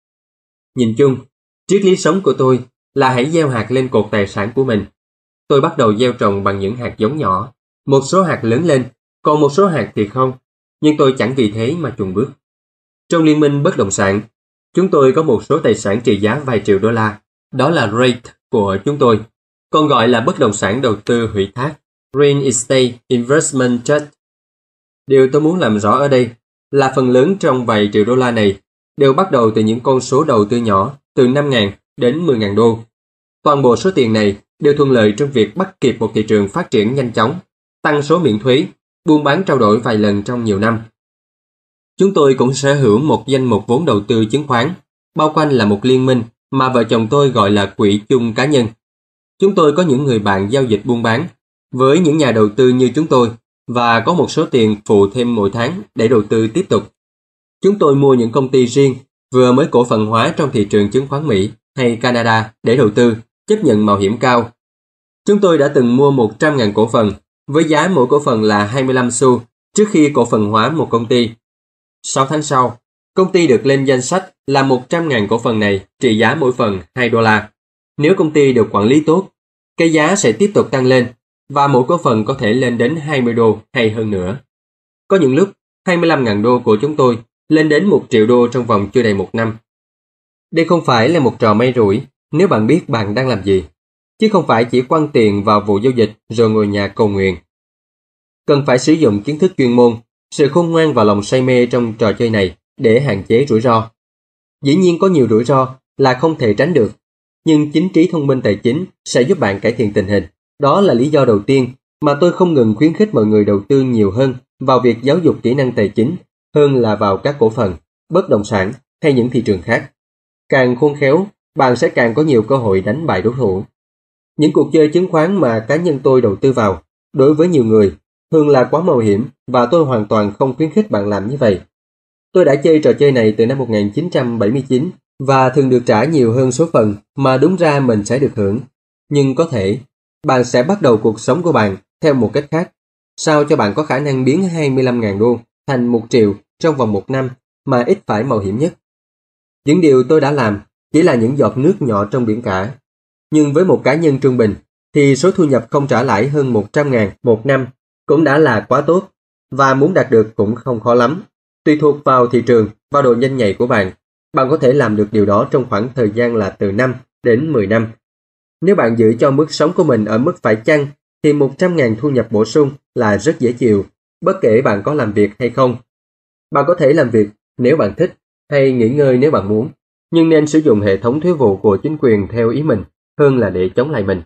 Nhìn chung, triết lý sống của tôi là hãy gieo hạt lên cột tài sản của mình. Tôi bắt đầu gieo trồng bằng những hạt giống nhỏ, một số hạt lớn lên, còn một số hạt thì không, nhưng tôi chẳng vì thế mà chùn bước. Trong liên minh bất động sản, chúng tôi có một số tài sản trị giá vài triệu đô la, đó là REIT của chúng tôi, còn gọi là bất động sản đầu tư ủy thác, Real Estate Investment Trust. Điều tôi muốn làm rõ ở đây là phần lớn trong vài triệu đô la này đều bắt đầu từ những con số đầu tư nhỏ từ 5.000 đến 10.000 đô. Toàn bộ số tiền này đều thuận lợi trong việc bắt kịp một thị trường phát triển nhanh chóng, tăng số miễn thuế, buôn bán trao đổi vài lần trong nhiều năm. Chúng tôi cũng sở hữu một danh mục vốn đầu tư chứng khoán, bao quanh là một liên minh mà vợ chồng tôi gọi là quỹ chung cá nhân. Chúng tôi có những người bạn giao dịch buôn bán với những nhà đầu tư như chúng tôi và có một số tiền phụ thêm mỗi tháng để đầu tư tiếp tục. Chúng tôi mua những công ty riêng vừa mới cổ phần hóa trong thị trường chứng khoán Mỹ hay Canada để đầu tư, chấp nhận mạo hiểm cao. Chúng tôi đã từng mua 100.000 cổ phần với giá mỗi cổ phần là 25 xu trước khi cổ phần hóa một công ty. 6 tháng sau, công ty được lên danh sách là 100.000 cổ phần này trị giá mỗi phần 2 đô la. Nếu công ty được quản lý tốt, cái giá sẽ tiếp tục tăng lên và mỗi cổ phần có thể lên đến 20 đô hay hơn nữa. Có những lúc 25.000 đô của chúng tôi lên đến 1 triệu đô trong vòng chưa đầy một năm. Đây không phải là một trò may rủi nếu bạn biết bạn đang làm gì, chứ không phải chỉ quăng tiền vào vụ giao dịch rồi ngồi nhà cầu nguyện. Cần phải sử dụng kiến thức chuyên môn, sự khôn ngoan và lòng say mê trong trò chơi này để hạn chế rủi ro. Dĩ nhiên có nhiều rủi ro là không thể tránh được, nhưng chính trí thông minh tài chính sẽ giúp bạn cải thiện tình hình. Đó là lý do đầu tiên mà tôi không ngừng khuyến khích mọi người đầu tư nhiều hơn vào việc giáo dục kỹ năng tài chính hơn là vào các cổ phần, bất động sản hay những thị trường khác. Càng khôn khéo, bạn sẽ càng có nhiều cơ hội đánh bại đối thủ. Những cuộc chơi chứng khoán mà cá nhân tôi đầu tư vào, đối với nhiều người, thường là quá mạo hiểm và tôi hoàn toàn không khuyến khích bạn làm như vậy. Tôi đã chơi trò chơi này từ năm 1979 và thường được trả nhiều hơn số phần mà đúng ra mình sẽ được hưởng. Nhưng có thể, bạn sẽ bắt đầu cuộc sống của bạn theo một cách khác, sao cho bạn có khả năng biến 25.000 đô thành 1 triệu trong vòng một năm mà ít phải mạo hiểm nhất. Những điều tôi đã làm chỉ là những giọt nước nhỏ trong biển cả. Nhưng với một cá nhân trung bình, thì số thu nhập không trả lãi hơn 100.000 một năm cũng đã là quá tốt, và muốn đạt được cũng không khó lắm. Tùy thuộc vào thị trường, vào độ nhanh nhạy của bạn, bạn có thể làm được điều đó trong khoảng thời gian là từ 5 đến 10 năm. Nếu bạn giữ cho mức sống của mình ở mức phải chăng, thì 100.000 thu nhập bổ sung là rất dễ chịu, bất kể bạn có làm việc hay không. Bạn có thể làm việc nếu bạn thích, hay nghỉ ngơi nếu bạn muốn, nhưng nên sử dụng hệ thống thuế vụ của chính quyền theo ý mình hơn là để chống lại mình.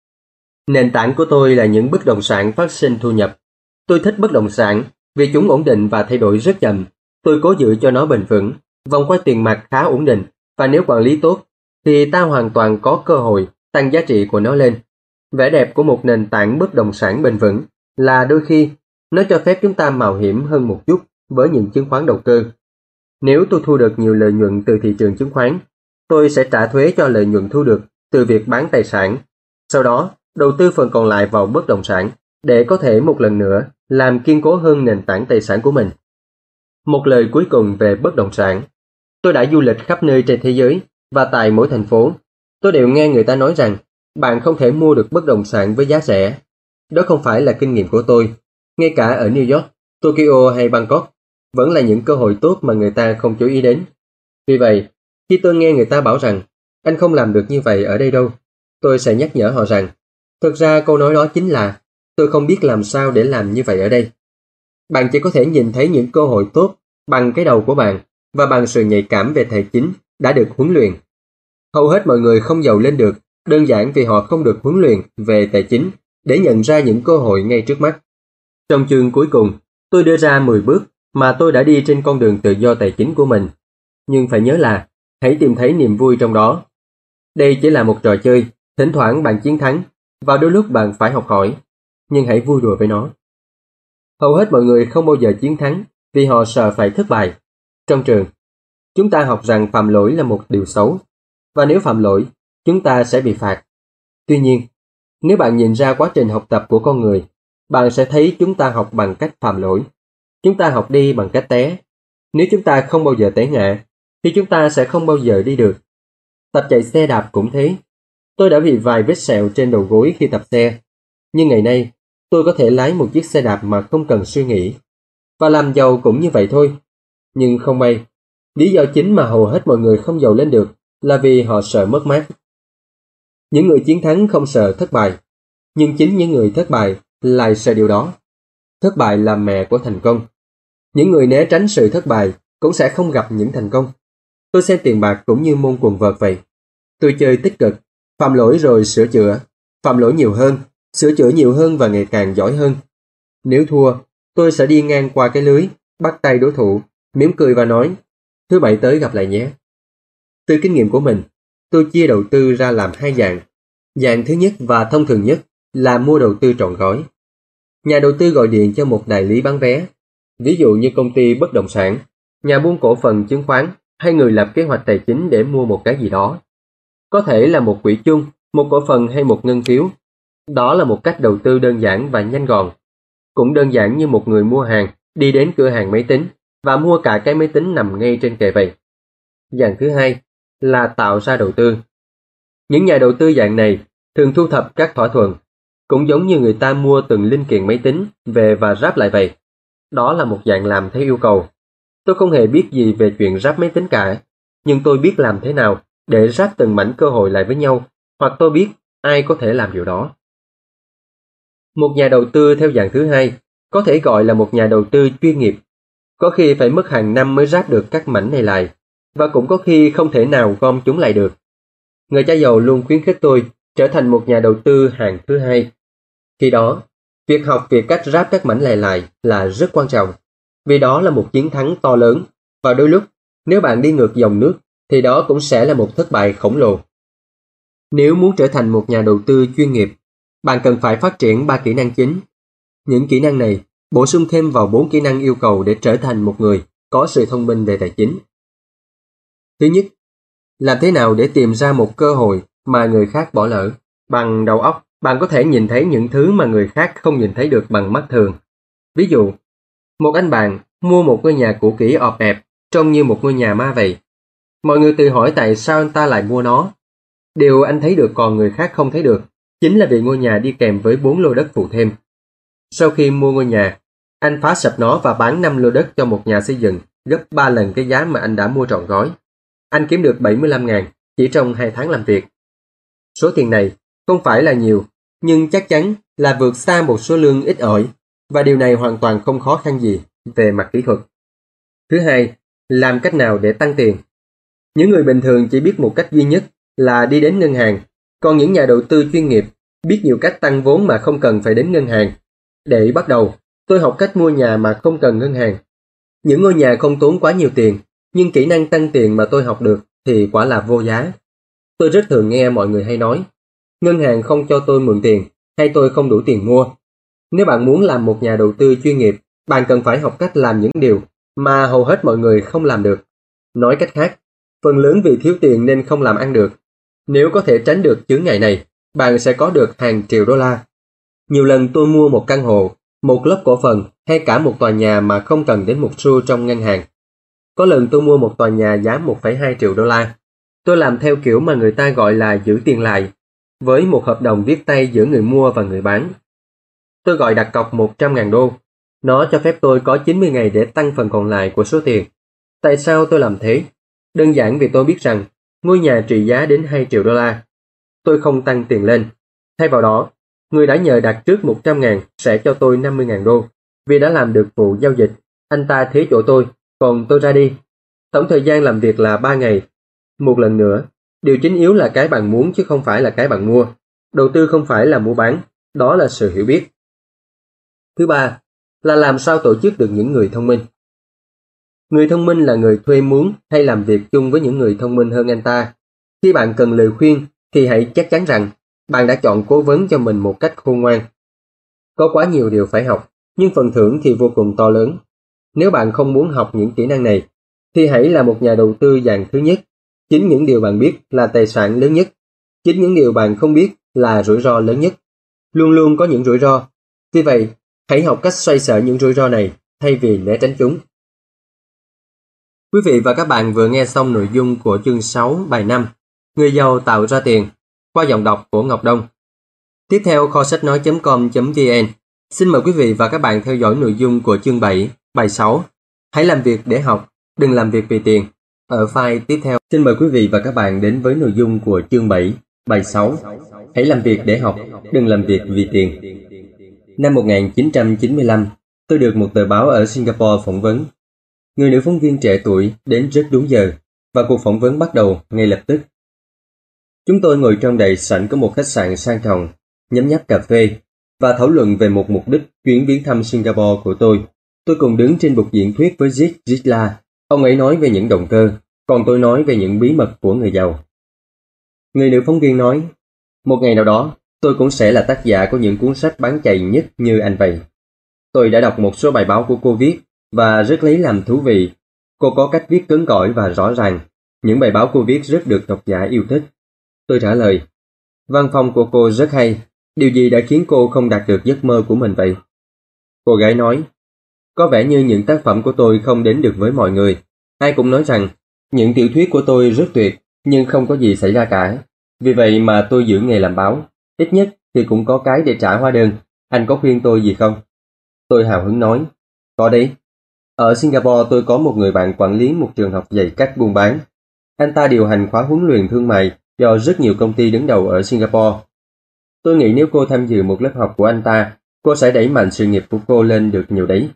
Nền tảng của tôi là những bất động sản phát sinh thu nhập. Tôi thích bất động sản vì chúng ổn định và thay đổi rất chậm. Tôi cố giữ cho nó bền vững, vòng quay tiền mặt khá ổn định, và nếu quản lý tốt, thì ta hoàn toàn có cơ hội tăng giá trị của nó lên. Vẻ đẹp của một nền tảng bất động sản bền vững là đôi khi nó cho phép chúng ta mạo hiểm hơn một chút với những chứng khoán đầu cơ. Nếu tôi thu được nhiều lợi nhuận từ thị trường chứng khoán, tôi sẽ trả thuế cho lợi nhuận thu được từ việc bán tài sản. Sau đó, đầu tư phần còn lại vào bất động sản để có thể một lần nữa làm kiên cố hơn nền tảng tài sản của mình. Một lời cuối cùng về bất động sản. Tôi đã du lịch khắp nơi trên thế giới, và tại mỗi thành phố, tôi đều nghe người ta nói rằng bạn không thể mua được bất động sản với giá rẻ. Đó không phải là kinh nghiệm của tôi. Ngay cả ở New York, Tokyo hay Bangkok, vẫn là những cơ hội tốt mà người ta không chú ý đến. Vì vậy, khi tôi nghe người ta bảo rằng anh không làm được như vậy ở đây đâu, tôi sẽ nhắc nhở họ rằng thực ra câu nói đó chính là tôi không biết làm sao để làm như vậy ở đây. Bạn chỉ có thể nhìn thấy những cơ hội tốt bằng cái đầu của bạn và bằng sự nhạy cảm về tài chính đã được huấn luyện. Hầu hết mọi người không giàu lên được đơn giản vì họ không được huấn luyện về tài chính để nhận ra những cơ hội ngay trước mắt. Trong chương cuối cùng, tôi đưa ra 10 bước mà tôi đã đi trên con đường tự do tài chính của mình. Nhưng phải nhớ là hãy tìm thấy niềm vui trong đó. Đây chỉ là một trò chơi, thỉnh thoảng bạn chiến thắng, và đôi lúc bạn phải học hỏi, nhưng hãy vui đùa với nó. Hầu hết mọi người không bao giờ chiến thắng vì họ sợ phải thất bại. Trong trường, chúng ta học rằng phạm lỗi là một điều xấu, và nếu phạm lỗi, chúng ta sẽ bị phạt. Tuy nhiên, nếu bạn nhìn ra quá trình học tập của con người, bạn sẽ thấy chúng ta học bằng cách phạm lỗi. Chúng ta học đi bằng cách té. Nếu chúng ta không bao giờ té ngã, thì chúng ta sẽ không bao giờ đi được. Tập chạy xe đạp cũng thế. Tôi đã bị vài vết sẹo trên đầu gối khi tập xe. Nhưng ngày nay, tôi có thể lái một chiếc xe đạp mà không cần suy nghĩ. Và làm giàu cũng như vậy thôi. Nhưng không may, lý do chính mà hầu hết mọi người không giàu lên được là vì họ sợ mất mát. Những người chiến thắng không sợ thất bại, nhưng chính những người thất bại lại sợ điều đó. Thất bại là mẹ của thành công. Những người né tránh sự thất bại cũng sẽ không gặp những thành công. Tôi xem tiền bạc cũng như môn quần vợt vậy. Tôi chơi tích cực, phạm lỗi rồi sửa chữa, phạm lỗi nhiều hơn, sửa chữa nhiều hơn và ngày càng giỏi hơn. Nếu thua, tôi sẽ đi ngang qua cái lưới, bắt tay đối thủ, mỉm cười và nói, thứ bảy tới gặp lại nhé. Từ kinh nghiệm của mình, tôi chia đầu tư ra làm hai dạng. Dạng thứ nhất và thông thường nhất là mua đầu tư trọn gói. Nhà đầu tư gọi điện cho một đại lý bán vé, ví dụ như công ty bất động sản, nhà buôn cổ phần chứng khoán hay người lập kế hoạch tài chính để mua một cái gì đó. Có thể là một quỹ chung, một cổ phần hay một ngân phiếu. Đó là một cách đầu tư đơn giản và nhanh gọn. Cũng đơn giản như một người mua hàng, đi đến cửa hàng máy tính và mua cả cái máy tính nằm ngay trên kệ vậy. Dạng thứ hai là tạo ra đầu tư. Những nhà đầu tư dạng này thường thu thập các thỏa thuận, cũng giống như người ta mua từng linh kiện máy tính về và ráp lại vậy. Đó là một dạng làm theo yêu cầu. Tôi không hề biết gì về chuyện ráp máy tính cả, nhưng tôi biết làm thế nào để ráp từng mảnh cơ hội lại với nhau, hoặc tôi biết ai có thể làm điều đó. Một nhà đầu tư theo dạng thứ hai có thể gọi là một nhà đầu tư chuyên nghiệp. Có khi phải mất hàng năm mới ráp được các mảnh này lại, và cũng có khi không thể nào gom chúng lại được. Người cha giàu luôn khuyến khích tôi trở thành một nhà đầu tư hạng thứ hai. Khi đó, việc học về cách ráp các mảnh lại là rất quan trọng, vì đó là một chiến thắng to lớn, và đôi lúc, nếu bạn đi ngược dòng nước, thì đó cũng sẽ là một thất bại khổng lồ. Nếu muốn trở thành một nhà đầu tư chuyên nghiệp, bạn cần phải phát triển 3 kỹ năng chính. Những kỹ năng này bổ sung thêm vào 4 kỹ năng yêu cầu để trở thành một người có sự thông minh về tài chính. Thứ nhất, làm thế nào để tìm ra một cơ hội mà người khác bỏ lỡ? Bằng đầu óc, bạn có thể nhìn thấy những thứ mà người khác không nhìn thấy được bằng mắt thường. Ví dụ, một anh bạn mua một ngôi nhà cũ kỹ ọp ẹp, trông như một ngôi nhà ma vậy. Mọi người tự hỏi tại sao anh ta lại mua nó. Điều anh thấy được còn người khác không thấy được chính là vì ngôi nhà đi kèm với 4 lô đất phụ thêm. Sau khi mua ngôi nhà, anh phá sập nó và bán 5 lô đất cho một nhà xây dựng, gấp 3 lần cái giá mà anh đã mua trọn gói. Anh kiếm được 75.000 chỉ trong 2 tháng làm việc. Số tiền này không phải là nhiều, nhưng chắc chắn là vượt xa một số lương ít ỏi, và điều này hoàn toàn không khó khăn gì về mặt kỹ thuật. Thứ hai, làm cách nào để tăng tiền? Những người bình thường chỉ biết một cách duy nhất là đi đến ngân hàng, còn những nhà đầu tư chuyên nghiệp biết nhiều cách tăng vốn mà không cần phải đến ngân hàng. Để bắt đầu, tôi học cách mua nhà mà không cần ngân hàng. Những ngôi nhà không tốn quá nhiều tiền, nhưng kỹ năng tăng tiền mà tôi học được thì quả là vô giá. Tôi rất thường nghe mọi người hay nói, ngân hàng không cho tôi mượn tiền, hay tôi không đủ tiền mua. Nếu bạn muốn làm một nhà đầu tư chuyên nghiệp, bạn cần phải học cách làm những điều mà hầu hết mọi người không làm được. Nói cách khác, phần lớn vì thiếu tiền nên không làm ăn được. Nếu có thể tránh được chướng ngại này, bạn sẽ có được hàng triệu đô la. Nhiều lần tôi mua một căn hộ, một lớp cổ phần hay cả một tòa nhà mà không cần đến một xu trong ngân hàng. Có lần tôi mua một tòa nhà giá 1,2 triệu đô la. Tôi làm theo kiểu mà người ta gọi là giữ tiền lại, với một hợp đồng viết tay giữa người mua và người bán. Tôi gọi đặt cọc 100.000 đô. Nó cho phép tôi có 90 ngày để tăng phần còn lại của số tiền. Tại sao tôi làm thế? Đơn giản vì tôi biết rằng ngôi nhà trị giá đến 2 triệu đô la. Tôi không tăng tiền lên. Thay vào đó, người đã nhờ đặt trước 100.000 sẽ cho tôi 50.000 đô. Vì đã làm được vụ giao dịch, anh ta thế chỗ tôi, còn tôi ra đi. Tổng thời gian làm việc là 3 ngày. Một lần nữa, điều chính yếu là cái bạn muốn chứ không phải là cái bạn mua. Đầu tư không phải là mua bán, đó là sự hiểu biết. Thứ ba, là làm sao tổ chức được những người thông minh. Người thông minh là người thuê mướn hay làm việc chung với những người thông minh hơn anh ta. Khi bạn cần lời khuyên thì hãy chắc chắn rằng bạn đã chọn cố vấn cho mình một cách khôn ngoan. Có quá nhiều điều phải học, nhưng phần thưởng thì vô cùng to lớn. Nếu bạn không muốn học những kỹ năng này, thì hãy là một nhà đầu tư dạng thứ nhất. Chính những điều bạn biết là tài sản lớn nhất. Chính những điều bạn không biết là rủi ro lớn nhất. Luôn luôn có những rủi ro. Vì vậy, hãy học cách xoay sở những rủi ro này thay vì né tránh chúng. Quý vị và các bạn vừa nghe xong nội dung của chương 6 bài 5 Người giàu tạo ra tiền qua giọng đọc của Ngọc Đông. Tiếp theo kho sách nói.com.vn xin mời quý vị và các bạn theo dõi nội dung của chương 7 bài 6 Hãy làm việc để học, đừng làm việc vì tiền. Ở file tiếp theo, xin mời quý vị và các bạn đến với nội dung của chương 7 bài 6 Hãy làm việc để học, đừng làm việc vì tiền. Năm 1995, tôi được một tờ báo ở Singapore phỏng vấn. Người nữ phóng viên trẻ tuổi đến rất đúng giờ và cuộc phỏng vấn bắt đầu ngay lập tức. Chúng tôi ngồi trong đại sảnh của một khách sạn sang trọng, nhấm nháp cà phê và thảo luận về một mục đích chuyến viếng thăm Singapore của tôi. Tôi cùng đứng trên bục diễn thuyết với Zig Ziglar. Ông ấy nói về những động cơ, còn tôi nói về những bí mật của người giàu. Người nữ phóng viên nói, một ngày nào đó, tôi cũng sẽ là tác giả của những cuốn sách bán chạy nhất như anh vậy. Tôi đã đọc một số bài báo của cô viết và rất lấy làm thú vị. Cô có cách viết cứng cỏi và rõ ràng. Những bài báo cô viết rất được độc giả yêu thích. Tôi trả lời, văn phong của cô rất hay. Điều gì đã khiến cô không đạt được giấc mơ của mình vậy? Cô gái nói, có vẻ như những tác phẩm của tôi không đến được với mọi người. Ai cũng nói rằng những tiểu thuyết của tôi rất tuyệt, nhưng không có gì xảy ra cả. Vì vậy mà tôi giữ nghề làm báo. Ít nhất thì cũng có cái để trả hóa đơn. Anh có khuyên tôi gì không? Tôi hào hứng nói, có đấy. Ở Singapore tôi có một người bạn quản lý một trường học dạy cách buôn bán. Anh ta điều hành khóa huấn luyện thương mại cho rất nhiều công ty đứng đầu ở Singapore. Tôi nghĩ nếu cô tham dự một lớp học của anh ta, cô sẽ đẩy mạnh sự nghiệp của cô lên được nhiều đấy.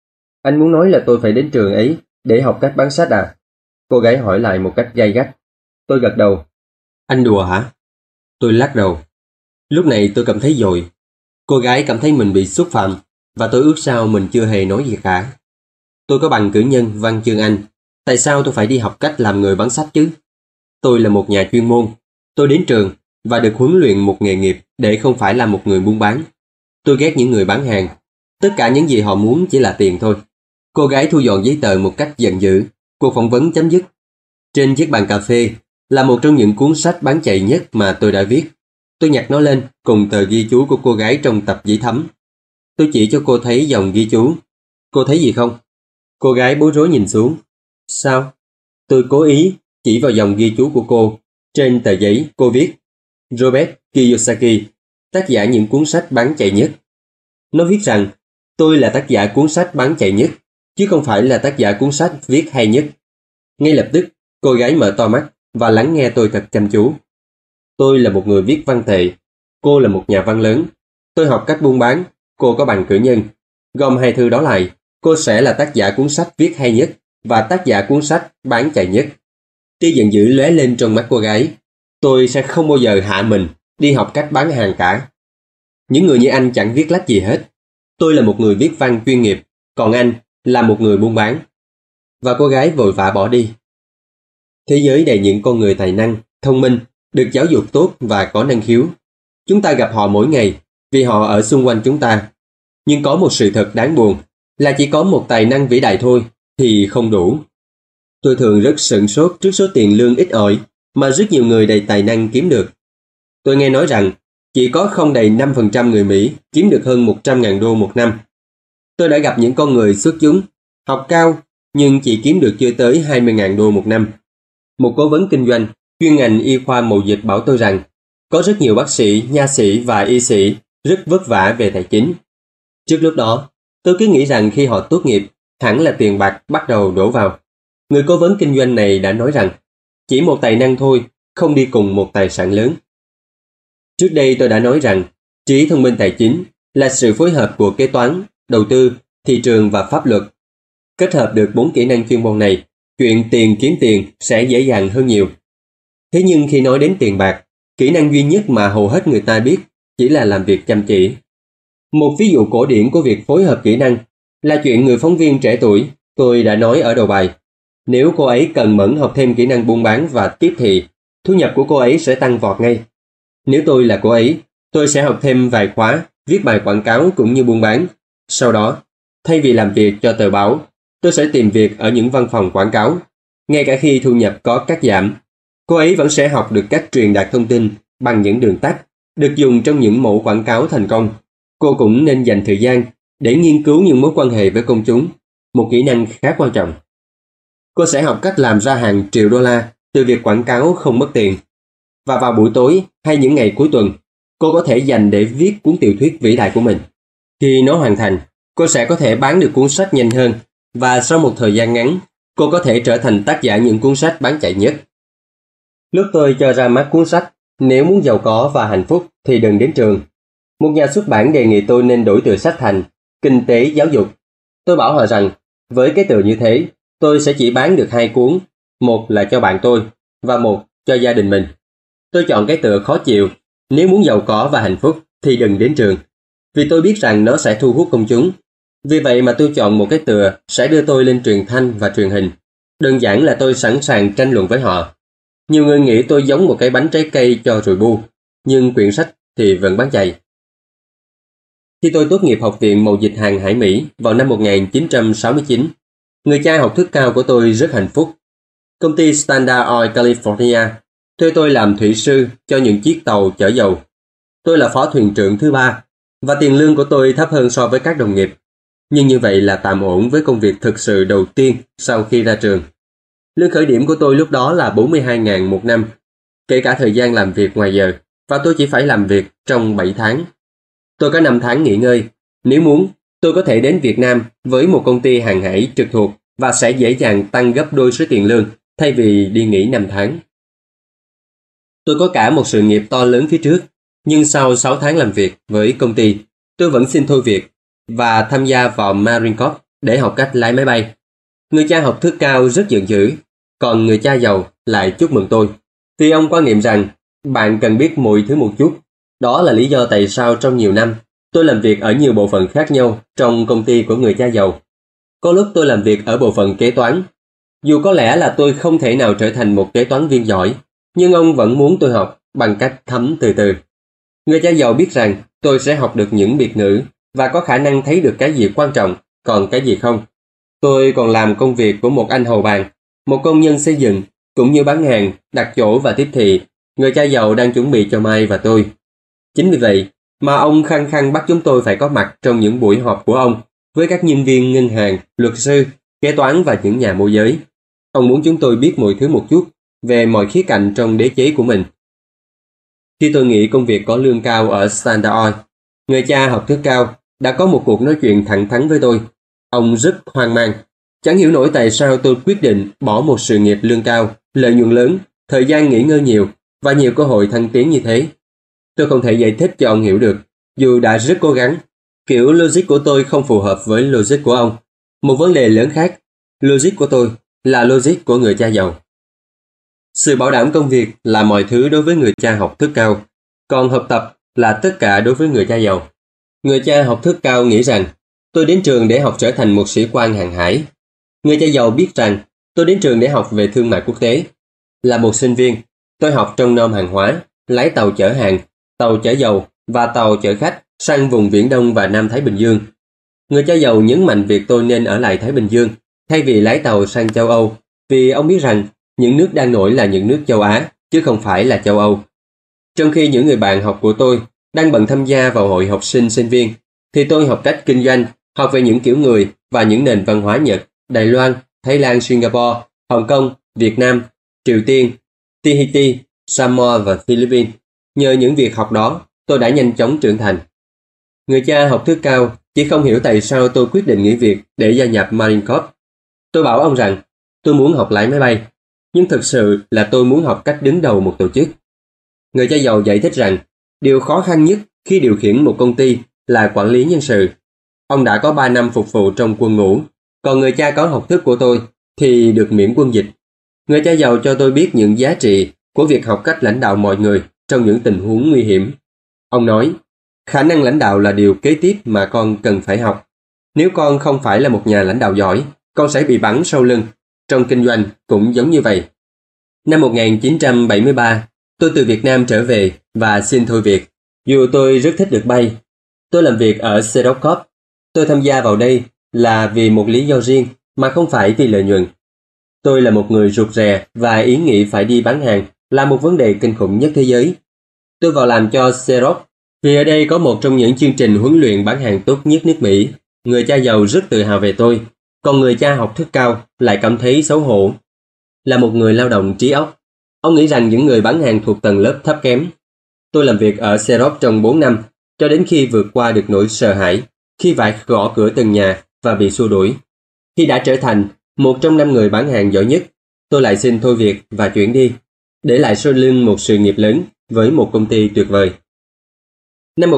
Anh muốn nói là tôi phải đến trường ấy để học cách bán sách à? Cô gái hỏi lại một cách gay gắt. Tôi gật đầu. Anh đùa hả? Tôi lắc đầu. Lúc này tôi cảm thấy dội. Cô gái cảm thấy mình bị xúc phạm và tôi ước sao mình chưa hề nói gì cả. Tôi có bằng cử nhân văn chương Anh. Tại sao tôi phải đi học cách làm người bán sách chứ? Tôi là một nhà chuyên môn. Tôi đến trường và được huấn luyện một nghề nghiệp để không phải là một người buôn bán. Tôi ghét những người bán hàng. Tất cả những gì họ muốn chỉ là tiền thôi. Cô gái thu dọn giấy tờ một cách giận dữ. Cuộc phỏng vấn chấm dứt. Trên chiếc bàn cà phê là một trong những cuốn sách bán chạy nhất mà tôi đã viết. Tôi nhặt nó lên cùng tờ ghi chú của cô gái trong tập giấy thấm. Tôi chỉ cho cô thấy dòng ghi chú. Cô thấy gì không? Cô gái bối rối nhìn xuống. Sao? Tôi cố ý chỉ vào dòng ghi chú của cô. Trên tờ giấy, cô viết Robert Kiyosaki, tác giả những cuốn sách bán chạy nhất. Nó viết rằng tôi là tác giả cuốn sách bán chạy nhất, chứ không phải là tác giả cuốn sách viết hay nhất. Ngay lập tức, cô gái mở to mắt và lắng nghe tôi thật chăm chú. Tôi là một người viết văn tệ, cô là một nhà văn lớn. Tôi học cách buôn bán, cô có bằng cử nhân. Gom hai thứ đó lại, cô sẽ là tác giả cuốn sách viết hay nhất và tác giả cuốn sách bán chạy nhất. Tia giận dữ lóe lên trong mắt cô gái. Tôi sẽ không bao giờ hạ mình đi học cách bán hàng cả. Những người như anh chẳng viết lách gì hết. Tôi là một người viết văn chuyên nghiệp, còn anh là một người buôn bán. Và cô gái vội vã bỏ đi. Thế giới đầy những con người tài năng, thông minh, được giáo dục tốt và có năng khiếu. Chúng ta gặp họ mỗi ngày vì họ ở xung quanh chúng ta. Nhưng có một sự thật đáng buồn là chỉ có một tài năng vĩ đại thôi thì không đủ. Tôi thường rất sửng sốt trước số tiền lương ít ỏi mà rất nhiều người đầy tài năng kiếm được. Tôi nghe nói rằng chỉ có không đầy 5% người Mỹ kiếm được hơn 100.000 đô một năm. Tôi đã gặp những con người xuất chúng, học cao nhưng chỉ kiếm được chưa tới 20.000 đô một năm. Một cố vấn kinh doanh chuyên ngành y khoa mậu dịch bảo tôi rằng có rất nhiều bác sĩ, nha sĩ và y sĩ rất vất vả về tài chính. Trước lúc đó, tôi cứ nghĩ rằng khi họ tốt nghiệp, hẳn là tiền bạc bắt đầu đổ vào. Người cố vấn kinh doanh này đã nói rằng chỉ một tài năng thôi không đi cùng một tài sản lớn. Trước đây tôi đã nói rằng trí thông minh tài chính là sự phối hợp của kế toán, đầu tư, thị trường và pháp luật. Kết hợp được 4 kỹ năng chuyên môn này, chuyện tiền kiếm tiền sẽ dễ dàng hơn nhiều. Thế nhưng khi nói đến tiền bạc, kỹ năng duy nhất mà hầu hết người ta biết chỉ là làm việc chăm chỉ. Một ví dụ cổ điển của việc phối hợp kỹ năng là chuyện người phóng viên trẻ tuổi tôi đã nói ở đầu bài. Nếu cô ấy cần mẫn học thêm kỹ năng buôn bán và tiếp thị, thu nhập của cô ấy sẽ tăng vọt ngay. Nếu tôi là cô ấy, tôi sẽ học thêm vài khóa, viết bài quảng cáo cũng như buôn bán. Sau đó, thay vì làm việc cho tờ báo, tôi sẽ tìm việc ở những văn phòng quảng cáo. Ngay cả khi thu nhập có cắt giảm, cô ấy vẫn sẽ học được cách truyền đạt thông tin bằng những đường tắt, được dùng trong những mẫu quảng cáo thành công. Cô cũng nên dành thời gian để nghiên cứu những mối quan hệ với công chúng, một kỹ năng khá quan trọng. Cô sẽ học cách làm ra hàng triệu đô la từ việc quảng cáo không mất tiền. Và vào buổi tối hay những ngày cuối tuần, cô có thể dành để viết cuốn tiểu thuyết vĩ đại của mình. Khi nó hoàn thành, cô sẽ có thể bán được cuốn sách nhanh hơn và sau một thời gian ngắn, cô có thể trở thành tác giả những cuốn sách bán chạy nhất. Lúc tôi cho ra mắt cuốn sách Nếu muốn giàu có và hạnh phúc thì đừng đến trường, một nhà xuất bản đề nghị tôi nên đổi tựa sách thành Kinh tế giáo dục. Tôi bảo họ rằng với cái tựa như thế, tôi sẽ chỉ bán được 2 cuốn, một là cho bạn tôi và một cho gia đình mình. Tôi chọn cái tựa khó chịu, Nếu muốn giàu có và hạnh phúc thì đừng đến trường, vì tôi biết rằng nó sẽ thu hút công chúng. Vì vậy mà tôi chọn một cái tựa sẽ đưa tôi lên truyền thanh và truyền hình. Đơn giản là tôi sẵn sàng tranh luận với họ. Nhiều người nghĩ tôi giống một cái bánh trái cây cho rồi bu, nhưng quyển sách thì vẫn bán chạy. Khi tôi tốt nghiệp Học viện Mậu dịch hàng hải Mỹ vào năm 1969, người cha học thức cao của tôi rất hạnh phúc. Công ty Standard Oil California thuê tôi làm thủy sư cho những chiếc tàu chở dầu. Tôi là phó thuyền trưởng thứ 3 và tiền lương của tôi thấp hơn so với các đồng nghiệp. Nhưng như vậy là tạm ổn với công việc thực sự đầu tiên sau khi ra trường. Lương khởi điểm của tôi lúc đó là 42.000 một năm, kể cả thời gian làm việc ngoài giờ, và tôi chỉ phải làm việc trong 7 tháng. Tôi có 5 tháng nghỉ ngơi. Nếu muốn, tôi có thể đến Việt Nam với một công ty hàng hải trực thuộc và sẽ dễ dàng tăng gấp đôi số tiền lương thay vì đi nghỉ 5 tháng. Tôi có cả một sự nghiệp to lớn phía trước, nhưng sau 6 tháng làm việc với công ty, tôi vẫn xin thôi việc và tham gia vào Marine Corps để học cách lái máy bay. Người cha học thức cao rất giận dữ, còn người cha giàu lại chúc mừng tôi, vì ông quan niệm rằng bạn cần biết mọi thứ một chút. Đó là lý do tại sao trong nhiều năm tôi làm việc ở nhiều bộ phận khác nhau trong công ty của người cha giàu. Có lúc tôi làm việc ở bộ phận kế toán. Dù có lẽ là tôi không thể nào trở thành một kế toán viên giỏi, nhưng ông vẫn muốn tôi học bằng cách thấm từ từ. Người cha giàu biết rằng tôi sẽ học được những biệt ngữ và có khả năng thấy được cái gì quan trọng, còn cái gì không. Tôi còn làm công việc của một anh hầu bàn, một công nhân xây dựng, cũng như bán hàng, đặt chỗ và tiếp thị. Người cha giàu đang chuẩn bị cho Mai và tôi. Chính vì vậy mà ông khăng khăng bắt chúng tôi phải có mặt trong những buổi họp của ông với các nhân viên ngân hàng, luật sư, kế toán và những nhà môi giới. Ông muốn chúng tôi biết mọi thứ một chút về mọi khía cạnh trong đế chế của mình. Khi tôi nghỉ công việc có lương cao ở Standard Oil, người cha học thức cao đã có một cuộc nói chuyện thẳng thắn với tôi. Ông rất hoang mang, chẳng hiểu nổi tại sao tôi quyết định bỏ một sự nghiệp lương cao, lợi nhuận lớn, thời gian nghỉ ngơi nhiều và nhiều cơ hội thăng tiến như thế. Tôi không thể giải thích cho ông hiểu được, dù đã rất cố gắng. Kiểu logic của tôi không phù hợp với logic của ông. Một vấn đề lớn khác, logic của tôi là logic của người cha giàu. Sự bảo đảm công việc là mọi thứ đối với người cha học thức cao, còn học tập là tất cả đối với người cha giàu. Người cha học thức cao nghĩ rằng tôi đến trường để học trở thành một sĩ quan hàng hải. Người cha giàu biết rằng tôi đến trường để học về thương mại quốc tế. Là một sinh viên, tôi học trông nom hàng hóa, lái tàu chở hàng, tàu chở dầu và tàu chở khách sang vùng Viễn Đông và Nam Thái Bình Dương. Người cha giàu nhấn mạnh việc tôi nên ở lại Thái Bình Dương thay vì lái tàu sang châu Âu, vì ông biết rằng những nước đang nổi là những nước châu Á, chứ không phải là châu Âu. Trong khi những người bạn học của tôi đang bận tham gia vào hội học sinh sinh viên, thì tôi học cách kinh doanh, học về những kiểu người và những nền văn hóa Nhật, Đài Loan, Thái Lan, Singapore, Hồng Kông, Việt Nam, Triều Tiên, Tahiti, Samoa và Philippines. Nhờ những việc học đó, tôi đã nhanh chóng trưởng thành. Người cha học thức cao chỉ không hiểu tại sao tôi quyết định nghỉ việc để gia nhập Marine Corps. Tôi bảo ông rằng tôi muốn học lái máy bay, nhưng thực sự là tôi muốn học cách đứng đầu một tổ chức. Người cha giàu giải thích rằng điều khó khăn nhất khi điều khiển một công ty là quản lý nhân sự. Ông đã có 3 năm phục vụ trong quân ngũ, còn người cha có học thức của tôi thì được miễn quân dịch. Người cha giàu cho tôi biết những giá trị của việc học cách lãnh đạo mọi người trong những tình huống nguy hiểm. Ông nói, khả năng lãnh đạo là điều kế tiếp mà con cần phải học. Nếu con không phải là một nhà lãnh đạo giỏi, con sẽ bị bắn sau lưng. Trong kinh doanh cũng giống như vậy. Năm 1973, tôi từ Việt Nam trở về và xin thôi việc. Dù tôi rất thích được bay, tôi làm việc ở Xerox Corp. Tôi tham gia vào đây là vì một lý do riêng mà không phải vì lợi nhuận. Tôi là một người rụt rè và ý nghĩ phải đi bán hàng là một vấn đề kinh khủng nhất thế giới. Tôi vào làm cho Xerox vì ở đây có một trong những chương trình huấn luyện bán hàng tốt nhất nước Mỹ. Người cha giàu rất tự hào về tôi, còn người cha học thức cao lại cảm thấy xấu hổ. Là một người lao động trí óc, ông nghĩ rằng những người bán hàng thuộc tầng lớp thấp kém. Tôi làm việc ở Xerox trong 4 năm, cho đến khi vượt qua được nỗi sợ hãi, khi phải gõ cửa từng nhà và bị xua đuổi. Khi đã trở thành một trong 5 người bán hàng giỏi nhất, tôi lại xin thôi việc và chuyển đi, để lại sau lưng một sự nghiệp lớn với một công ty tuyệt vời. Năm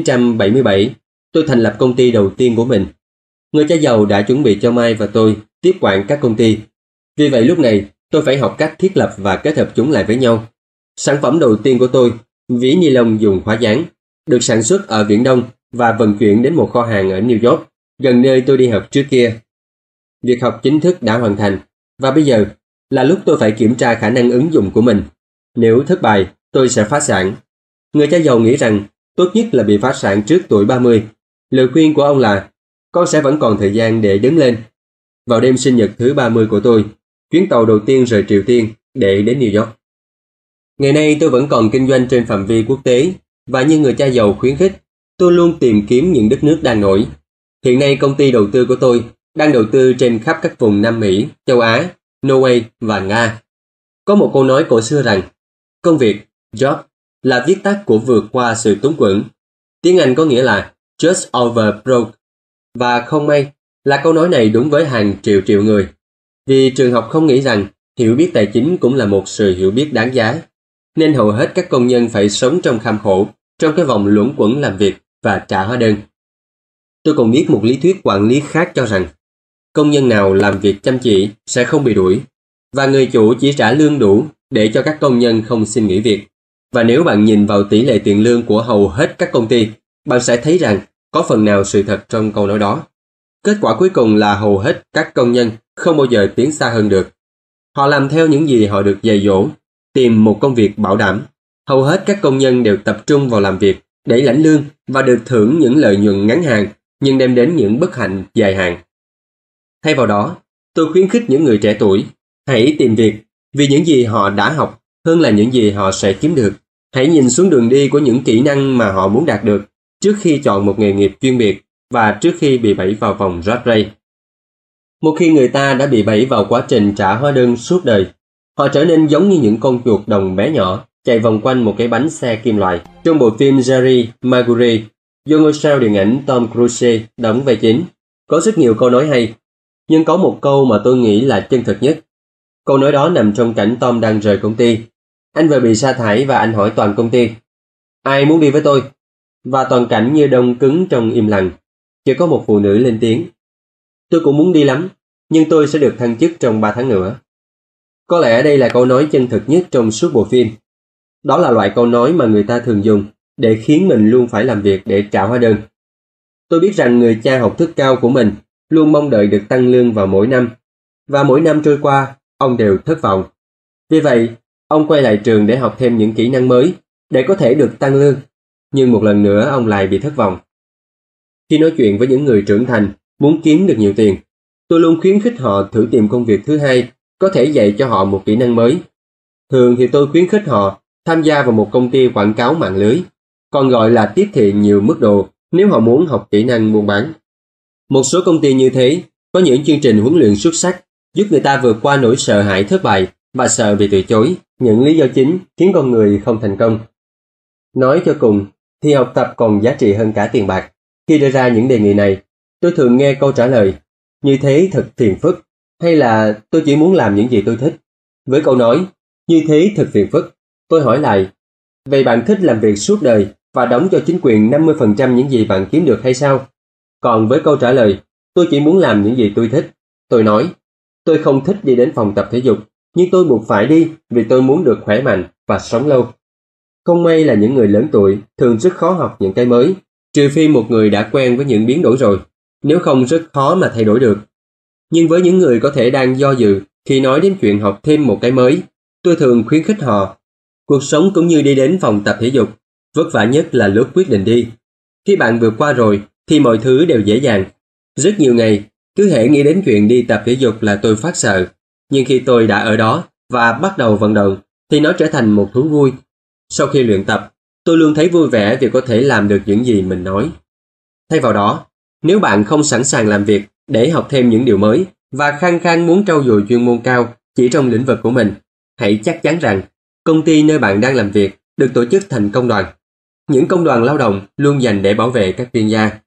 1977, tôi thành lập công ty đầu tiên của mình. Người cha giàu đã chuẩn bị cho Mai và tôi tiếp quản các công ty. Vì vậy lúc này, tôi phải học cách thiết lập và kết hợp chúng lại với nhau. Sản phẩm đầu tiên của tôi, ví ni lông dùng khóa dán, được sản xuất ở Viễn Đông và vận chuyển đến một kho hàng ở New York, gần nơi tôi đi học trước kia. Việc học chính thức đã hoàn thành, và bây giờ là lúc tôi phải kiểm tra khả năng ứng dụng của mình. Nếu thất bại, tôi sẽ phá sản. Người cha giàu nghĩ rằng tốt nhất là bị phá sản trước tuổi 30. Lời khuyên của ông là con sẽ vẫn còn thời gian để đứng lên. Vào đêm sinh nhật thứ 30 của tôi, chuyến tàu đầu tiên rời Triều Tiên để đến New York. Ngày nay tôi vẫn còn kinh doanh trên phạm vi quốc tế, và như người cha giàu khuyến khích, tôi luôn tìm kiếm những đất nước đang nổi. Hiện nay công ty đầu tư của tôi đang đầu tư trên khắp các vùng Nam Mỹ, châu Á, Norway và Nga. Có một câu nói cổ xưa rằng, công việc, job, là viết tắt của vượt qua sự túng quẫn. Tiếng Anh có nghĩa là just over broke. Và không may là câu nói này đúng với hàng triệu triệu người. Vì trường học không nghĩ rằng hiểu biết tài chính cũng là một sự hiểu biết đáng giá. Nên hầu hết các công nhân phải sống trong kham khổ, trong cái vòng luẩn quẩn làm việc và trả hóa đơn. Tôi còn biết một lý thuyết quản lý khác cho rằng công nhân nào làm việc chăm chỉ sẽ không bị đuổi, và người chủ chỉ trả lương đủ để cho các công nhân không xin nghỉ việc. Và nếu bạn nhìn vào tỷ lệ tiền lương của hầu hết các công ty, bạn sẽ thấy rằng có phần nào sự thật trong câu nói đó. Kết quả cuối cùng là hầu hết các công nhân không bao giờ tiến xa hơn được. Họ làm theo những gì họ được dạy dỗ, tìm một công việc bảo đảm. Hầu hết các công nhân đều tập trung vào làm việc để lãnh lương và được thưởng những lợi nhuận ngắn hạn, nhưng đem đến những bất hạnh dài hạn. Thay vào đó, tôi khuyến khích những người trẻ tuổi, hãy tìm việc vì những gì họ đã học hơn là những gì họ sẽ kiếm được. Hãy nhìn xuống đường đi của những kỹ năng mà họ muốn đạt được trước khi chọn một nghề nghiệp chuyên biệt và trước khi bị bẫy vào vòng rat race. Một khi người ta đã bị bẫy vào quá trình trả hóa đơn suốt đời, Họ trở nên giống như những con chuột đồng bé nhỏ chạy vòng quanh một cái bánh xe kim loại. Trong bộ phim Jerry Maguire, do ngôi sao điện ảnh Tom Cruise đóng vai chính, có rất nhiều câu nói hay, nhưng có một câu mà tôi nghĩ là chân thực nhất. Câu nói đó nằm trong cảnh Tom đang rời công ty. Anh vừa bị sa thải và anh hỏi toàn công ty: ai muốn đi với tôi? Và toàn cảnh như đông cứng trong im lặng. Chỉ có một phụ nữ lên tiếng: tôi cũng muốn đi lắm, nhưng tôi sẽ được thăng chức trong 3 tháng nữa. Có lẽ đây là câu nói chân thực nhất trong suốt bộ phim. Đó là loại câu nói mà người ta thường dùng để khiến mình luôn phải làm việc để trả hóa đơn. Tôi biết rằng người cha học thức cao của mình luôn mong đợi được tăng lương vào mỗi năm, và mỗi năm trôi qua, ông đều thất vọng. Vì vậy, ông quay lại trường để học thêm những kỹ năng mới để có thể được tăng lương, nhưng một lần nữa ông lại bị thất vọng. Khi nói chuyện với những người trưởng thành muốn kiếm được nhiều tiền, tôi luôn khuyến khích họ thử tìm công việc thứ hai có thể dạy cho họ một kỹ năng mới. Thường thì tôi khuyến khích họ tham gia vào một công ty quảng cáo mạng lưới, còn gọi là tiếp thị nhiều mức độ nếu họ muốn học kỹ năng buôn bán. Một số công ty như thế có những chương trình huấn luyện xuất sắc giúp người ta vượt qua nỗi sợ hãi thất bại và sợ bị từ chối, những lý do chính khiến con người không thành công. Nói cho cùng thì học tập còn giá trị hơn cả tiền bạc. Khi đưa ra những đề nghị này, tôi thường nghe câu trả lời: như thế thật phiền phức, hay là tôi chỉ muốn làm những gì tôi thích. Với câu nói như thế thật phiền phức, tôi hỏi lại: vậy bạn thích làm việc suốt đời và đóng cho chính quyền 50% những gì bạn kiếm được hay sao? Còn với câu trả lời tôi chỉ muốn làm những gì tôi thích, tôi nói: tôi không thích đi đến phòng tập thể dục, nhưng tôi buộc phải đi vì tôi muốn được khỏe mạnh và sống lâu. Không may là những người lớn tuổi thường rất khó học những cái mới, trừ phi một người đã quen với những biến đổi rồi, nếu không rất khó mà thay đổi được. Nhưng với những người có thể đang do dự khi nói đến chuyện học thêm một cái mới, tôi thường khuyến khích họ: cuộc sống cũng như đi đến phòng tập thể dục, vất vả nhất là lúc quyết định đi. Khi bạn vượt qua rồi thì mọi thứ đều dễ dàng. Rất nhiều ngày, cứ hễ nghĩ đến chuyện đi tập thể dục là tôi phát sợ. Nhưng khi tôi đã ở đó và bắt đầu vận động thì nó trở thành một thú vui. Sau khi luyện tập, tôi luôn thấy vui vẻ vì có thể làm được những gì mình nói. Thay vào đó, nếu bạn không sẵn sàng làm việc để học thêm những điều mới và khăng khăng muốn trau dồi chuyên môn cao chỉ trong lĩnh vực của mình, hãy chắc chắn rằng công ty nơi bạn đang làm việc được tổ chức thành công đoàn. Những công đoàn lao động luôn dành để bảo vệ các chuyên gia.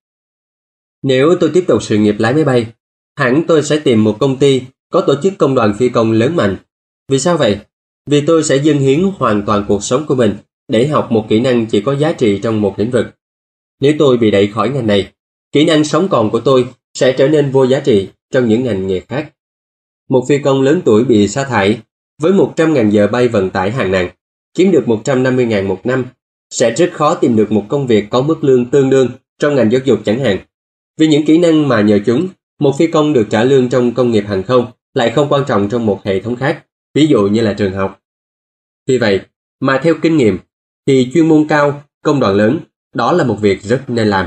Nếu tôi tiếp tục sự nghiệp lái máy bay, hẳn tôi sẽ tìm một công ty có tổ chức công đoàn phi công lớn mạnh. Vì sao vậy? Vì tôi sẽ dâng hiến hoàn toàn cuộc sống của mình để học một kỹ năng chỉ có giá trị trong một lĩnh vực. Nếu tôi bị đẩy khỏi ngành này, kỹ năng sống còn của tôi sẽ trở nên vô giá trị trong những ngành nghề khác. Một phi công lớn tuổi bị sa thải với 100.000 giờ bay vận tải hạng nặng, kiếm được 150.000 một năm, sẽ rất khó tìm được một công việc có mức lương tương đương trong ngành giáo dục chẳng hạn. Vì những kỹ năng mà nhờ chúng, một phi công được trả lương trong công nghiệp hàng không lại không quan trọng trong một hệ thống khác, ví dụ như là trường học. Vì vậy, mà theo kinh nghiệm, thì chuyên môn cao, công đoàn lớn, đó là một việc rất nên làm.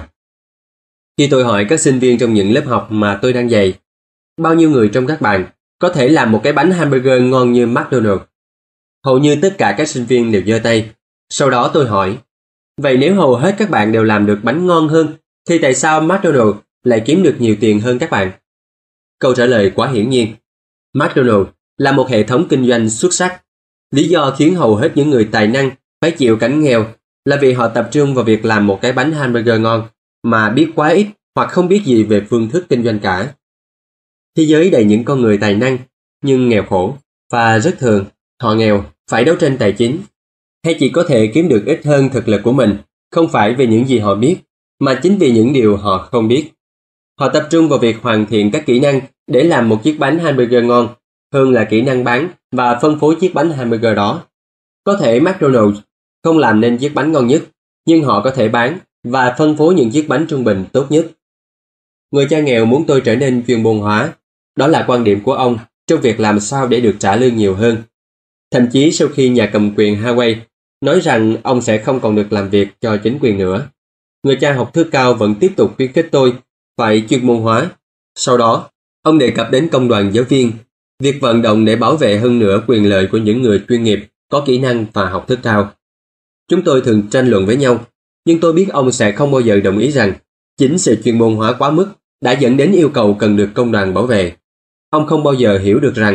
Khi tôi hỏi các sinh viên trong những lớp học mà tôi đang dạy, bao nhiêu người trong các bạn có thể làm một cái bánh hamburger ngon như McDonald's? Hầu như tất cả các sinh viên đều giơ tay. Sau đó tôi hỏi: vậy nếu hầu hết các bạn đều làm được bánh ngon hơn, thì tại sao McDonald's lại kiếm được nhiều tiền hơn các bạn? Câu trả lời quá hiển nhiên. McDonald's là một hệ thống kinh doanh xuất sắc. Lý do khiến hầu hết những người tài năng phải chịu cảnh nghèo là vì họ tập trung vào việc làm một cái bánh hamburger ngon mà biết quá ít hoặc không biết gì về phương thức kinh doanh cả. Thế giới đầy những con người tài năng nhưng nghèo khổ, và rất thường họ nghèo phải đấu tranh tài chính, hay chỉ có thể kiếm được ít hơn thực lực của mình, không phải vì những gì họ biết, mà chính vì những điều họ không biết. Họ tập trung vào việc hoàn thiện các kỹ năng để làm một chiếc bánh hamburger ngon, hơn là kỹ năng bán và phân phối chiếc bánh hamburger đó. Có thể McDonald's không làm nên chiếc bánh ngon nhất, nhưng họ có thể bán và phân phối những chiếc bánh trung bình tốt nhất. Người cha nghèo muốn tôi trở nên chuyên môn hóa. Đó là quan điểm của ông trong việc làm sao để được trả lương nhiều hơn. Thậm chí sau khi nhà cầm quyền Hawaii nói rằng ông sẽ không còn được làm việc cho chính quyền nữa, người cha học thức cao vẫn tiếp tục khuyến khích tôi phải chuyên môn hóa. Sau đó, ông đề cập đến công đoàn giáo viên, việc vận động để bảo vệ hơn nữa quyền lợi của những người chuyên nghiệp, có kỹ năng và học thức cao. Chúng tôi thường tranh luận với nhau, nhưng tôi biết ông sẽ không bao giờ đồng ý rằng chính sự chuyên môn hóa quá mức đã dẫn đến yêu cầu cần được công đoàn bảo vệ. Ông không bao giờ hiểu được rằng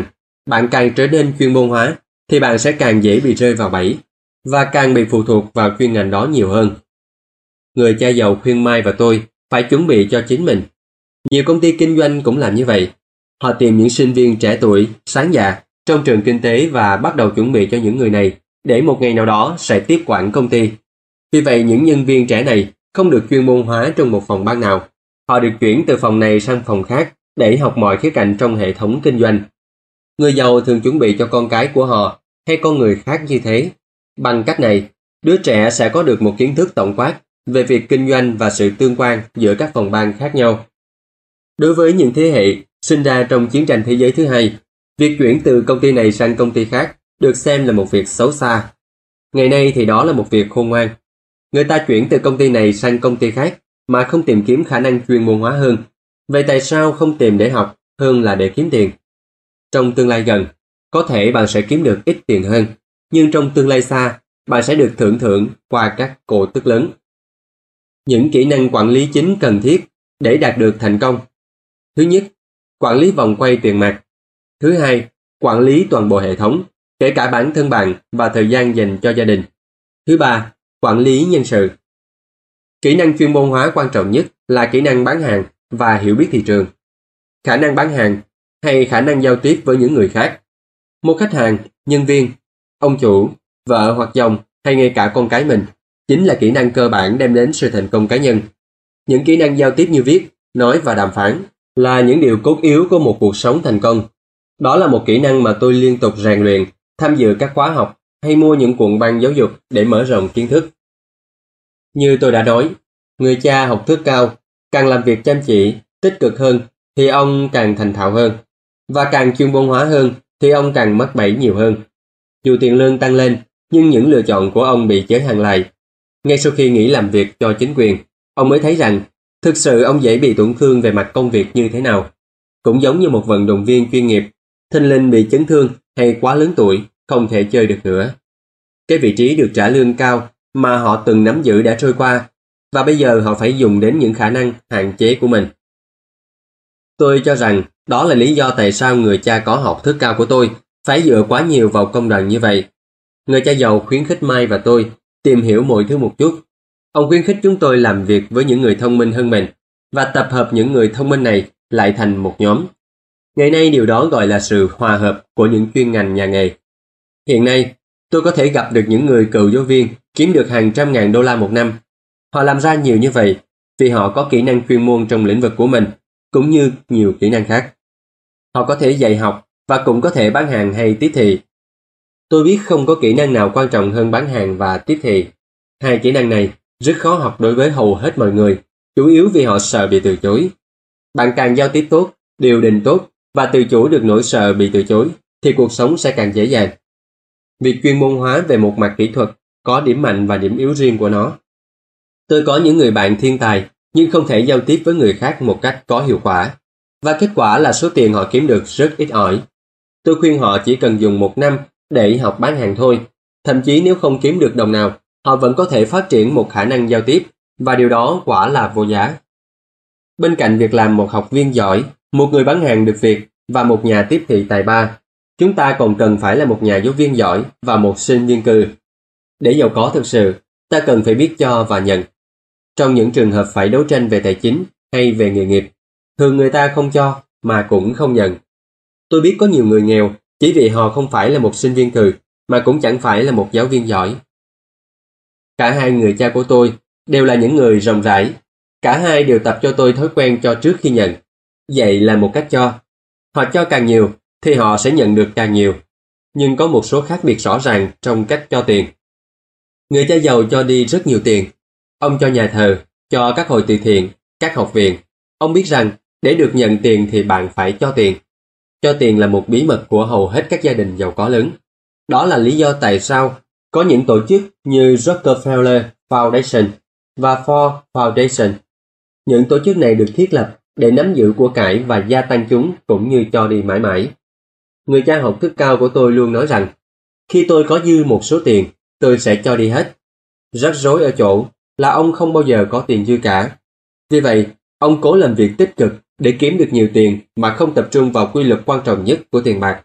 Bạn càng trở nên chuyên môn hóa thì bạn sẽ càng dễ bị rơi vào bẫy và càng bị phụ thuộc vào chuyên ngành đó nhiều hơn. Người cha giàu khuyên Mai và tôi phải chuẩn bị cho chính mình. Nhiều công ty kinh doanh cũng làm như vậy. Họ tìm những sinh viên trẻ tuổi, sáng dạ trong trường kinh tế và bắt đầu chuẩn bị cho những người này để một ngày nào đó sẽ tiếp quản công ty. Vì vậy, những nhân viên trẻ này không được chuyên môn hóa trong một phòng ban nào. Họ được chuyển từ phòng này sang phòng khác để học mọi khía cạnh trong hệ thống kinh doanh. Người giàu thường chuẩn bị cho con cái của họ hay con người khác như thế. Bằng cách này, đứa trẻ sẽ có được một kiến thức tổng quát về việc kinh doanh và sự tương quan giữa các phòng ban khác nhau. Đối với những thế hệ sinh ra trong chiến tranh thế giới thứ hai, việc chuyển từ công ty này sang công ty khác được xem là một việc xấu xa. Ngày nay thì đó là một việc khôn ngoan. Người ta chuyển từ công ty này sang công ty khác mà không tìm kiếm khả năng chuyên môn hóa hơn. Vậy tại sao không tìm để học hơn là để kiếm tiền? Trong tương lai gần, có thể bạn sẽ kiếm được ít tiền hơn, nhưng trong tương lai xa, bạn sẽ được thưởng qua các cổ tức lớn. Những kỹ năng quản lý chính cần thiết để đạt được thành công. Thứ nhất, quản lý vòng quay tiền mặt. Thứ hai, quản lý toàn bộ hệ thống, kể cả bản thân bạn và thời gian dành cho gia đình. Thứ ba, quản lý nhân sự. Kỹ năng chuyên môn hóa quan trọng nhất là kỹ năng bán hàng và hiểu biết thị trường. Khả năng bán hàng hay khả năng giao tiếp với những người khác. Một khách hàng, nhân viên, ông chủ, vợ hoặc chồng hay ngay cả con cái mình chính là kỹ năng cơ bản đem đến sự thành công cá nhân. Những kỹ năng giao tiếp như viết, nói và đàm phán là những điều cốt yếu của một cuộc sống thành công. Đó là một kỹ năng mà tôi liên tục rèn luyện, tham dự các khóa học hay mua những cuộn băng giáo dục để mở rộng kiến thức. Như tôi đã nói, người cha học thức cao, càng làm việc chăm chỉ, tích cực hơn thì ông càng thành thạo hơn, và càng chuyên môn hóa hơn thì ông càng mắc bẫy nhiều hơn. Dù tiền lương tăng lên, nhưng những lựa chọn của ông bị giới hạn lại. Ngay sau khi nghỉ làm việc cho chính quyền, ông mới thấy rằng thực sự ông dễ bị tổn thương về mặt công việc như thế nào. Cũng giống như một vận động viên chuyên nghiệp, thình lình bị chấn thương hay quá lớn tuổi, không thể chơi được nữa. Cái vị trí được trả lương cao mà họ từng nắm giữ đã trôi qua, và bây giờ họ phải dùng đến những khả năng hạn chế của mình. Tôi cho rằng đó là lý do tại sao người cha có học thức cao của tôi phải dựa quá nhiều vào công đoàn như vậy. Người cha giàu khuyến khích Mai và tôi tìm hiểu mọi thứ một chút. Ông khuyến khích chúng tôi làm việc với những người thông minh hơn mình và tập hợp những người thông minh này lại thành một nhóm. Ngày nay điều đó gọi là sự hòa hợp của những chuyên ngành nhà nghề. Hiện nay, tôi có thể gặp được những người cựu giáo viên kiếm được hàng trăm ngàn đô la một năm. Họ làm ra nhiều như vậy vì họ có kỹ năng chuyên môn trong lĩnh vực của mình, cũng như nhiều kỹ năng khác. Họ có thể dạy học và cũng có thể bán hàng hay tiếp thị. Tôi biết không có kỹ năng nào quan trọng hơn bán hàng và tiếp thị. Hai kỹ năng này rất khó học đối với hầu hết mọi người, chủ yếu vì họ sợ bị từ chối. Bạn càng giao tiếp tốt, điều đình tốt và tự chủ được nỗi sợ bị từ chối, thì cuộc sống sẽ càng dễ dàng. Việc chuyên môn hóa về một mặt kỹ thuật có điểm mạnh và điểm yếu riêng của nó. Tôi có những người bạn thiên tài nhưng không thể giao tiếp với người khác một cách có hiệu quả, và kết quả là số tiền họ kiếm được rất ít ỏi. Tôi khuyên họ chỉ cần dùng 1 năm để học bán hàng thôi. Thậm chí nếu không kiếm được đồng nào, họ vẫn có thể phát triển một khả năng giao tiếp, và điều đó quả là vô giá. Bên cạnh việc làm một học viên giỏi, một người bán hàng được việc và một nhà tiếp thị tài ba, chúng ta còn cần phải là một nhà giáo viên giỏi và một sinh viên cừ. Để giàu có thực sự, ta cần phải biết cho và nhận. Trong những trường hợp phải đấu tranh về tài chính hay về nghề nghiệp, thường người ta không cho mà cũng không nhận. Tôi biết có nhiều người nghèo chỉ vì họ không phải là một sinh viên cừ mà cũng chẳng phải là một giáo viên giỏi. Cả hai người cha của tôi đều là những người rộng rãi. Cả hai đều tập cho tôi thói quen cho trước khi nhận. Vậy là một cách cho. Họ cho càng nhiều thì họ sẽ nhận được càng nhiều. Nhưng có một số khác biệt rõ ràng trong cách cho tiền. Người cha giàu cho đi rất nhiều tiền. Ông cho nhà thờ, cho các hội từ thiện, các học viện. Ông biết rằng để được nhận tiền thì bạn phải cho tiền. Cho tiền là một bí mật của hầu hết các gia đình giàu có lớn. Đó là lý do tại sao có những tổ chức như Rockefeller Foundation và Ford Foundation. Những tổ chức này được thiết lập để nắm giữ của cải và gia tăng chúng cũng như cho đi mãi mãi. Người cha học thức cao của tôi luôn nói rằng, khi tôi có dư một số tiền, tôi sẽ cho đi hết. Rắc rối ở chỗ là ông không bao giờ có tiền dư cả. Vì vậy, ông cố làm việc tích cực để kiếm được nhiều tiền mà không tập trung vào quy luật quan trọng nhất của tiền bạc.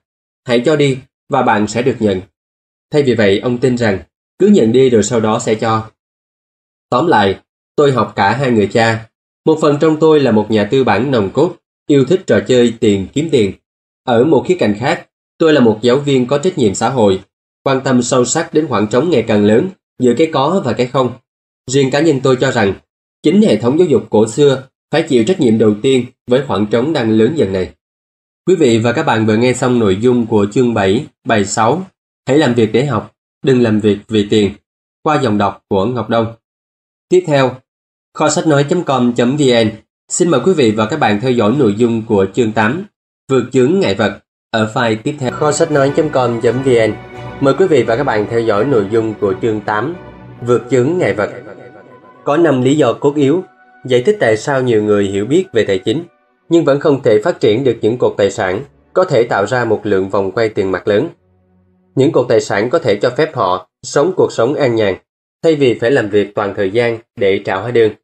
hãy cho đi và bạn sẽ được nhận. Thay vì vậy, ông tin rằng cứ nhận đi rồi sau đó sẽ cho. Tóm lại, tôi học cả hai người cha. Một phần trong tôi là một nhà tư bản nòng cốt, yêu thích trò chơi tiền kiếm tiền. Ở một khía cạnh khác, tôi là một giáo viên có trách nhiệm xã hội, quan tâm sâu sắc đến khoảng trống ngày càng lớn giữa cái có và cái không. Riêng cá nhân tôi cho rằng, chính hệ thống giáo dục cổ xưa phải chịu trách nhiệm đầu tiên với khoảng trống đang lớn dần này. Quý vị và các bạn vừa nghe xong nội dung của chương 7, bài 6, hãy làm việc để học, đừng làm việc vì tiền, qua dòng đọc của Ngọc Đông. Tiếp theo, kho sách nói.com.vn xin mời quý vị và các bạn theo dõi nội dung của chương 8, vượt chướng ngại vật, ở file tiếp theo. Kho sách nói.com.vn mời quý vị và các bạn theo dõi nội dung của chương 8, vượt chướng ngại vật. Có 5 lý do cốt yếu giải thích tại sao nhiều người hiểu biết về tài chính nhưng vẫn không thể phát triển được những cột tài sản có thể tạo ra một lượng vòng quay tiền mặt lớn. Những cột tài sản có thể cho phép họ sống cuộc sống an nhàn thay vì phải làm việc toàn thời gian để trả hóa đơn.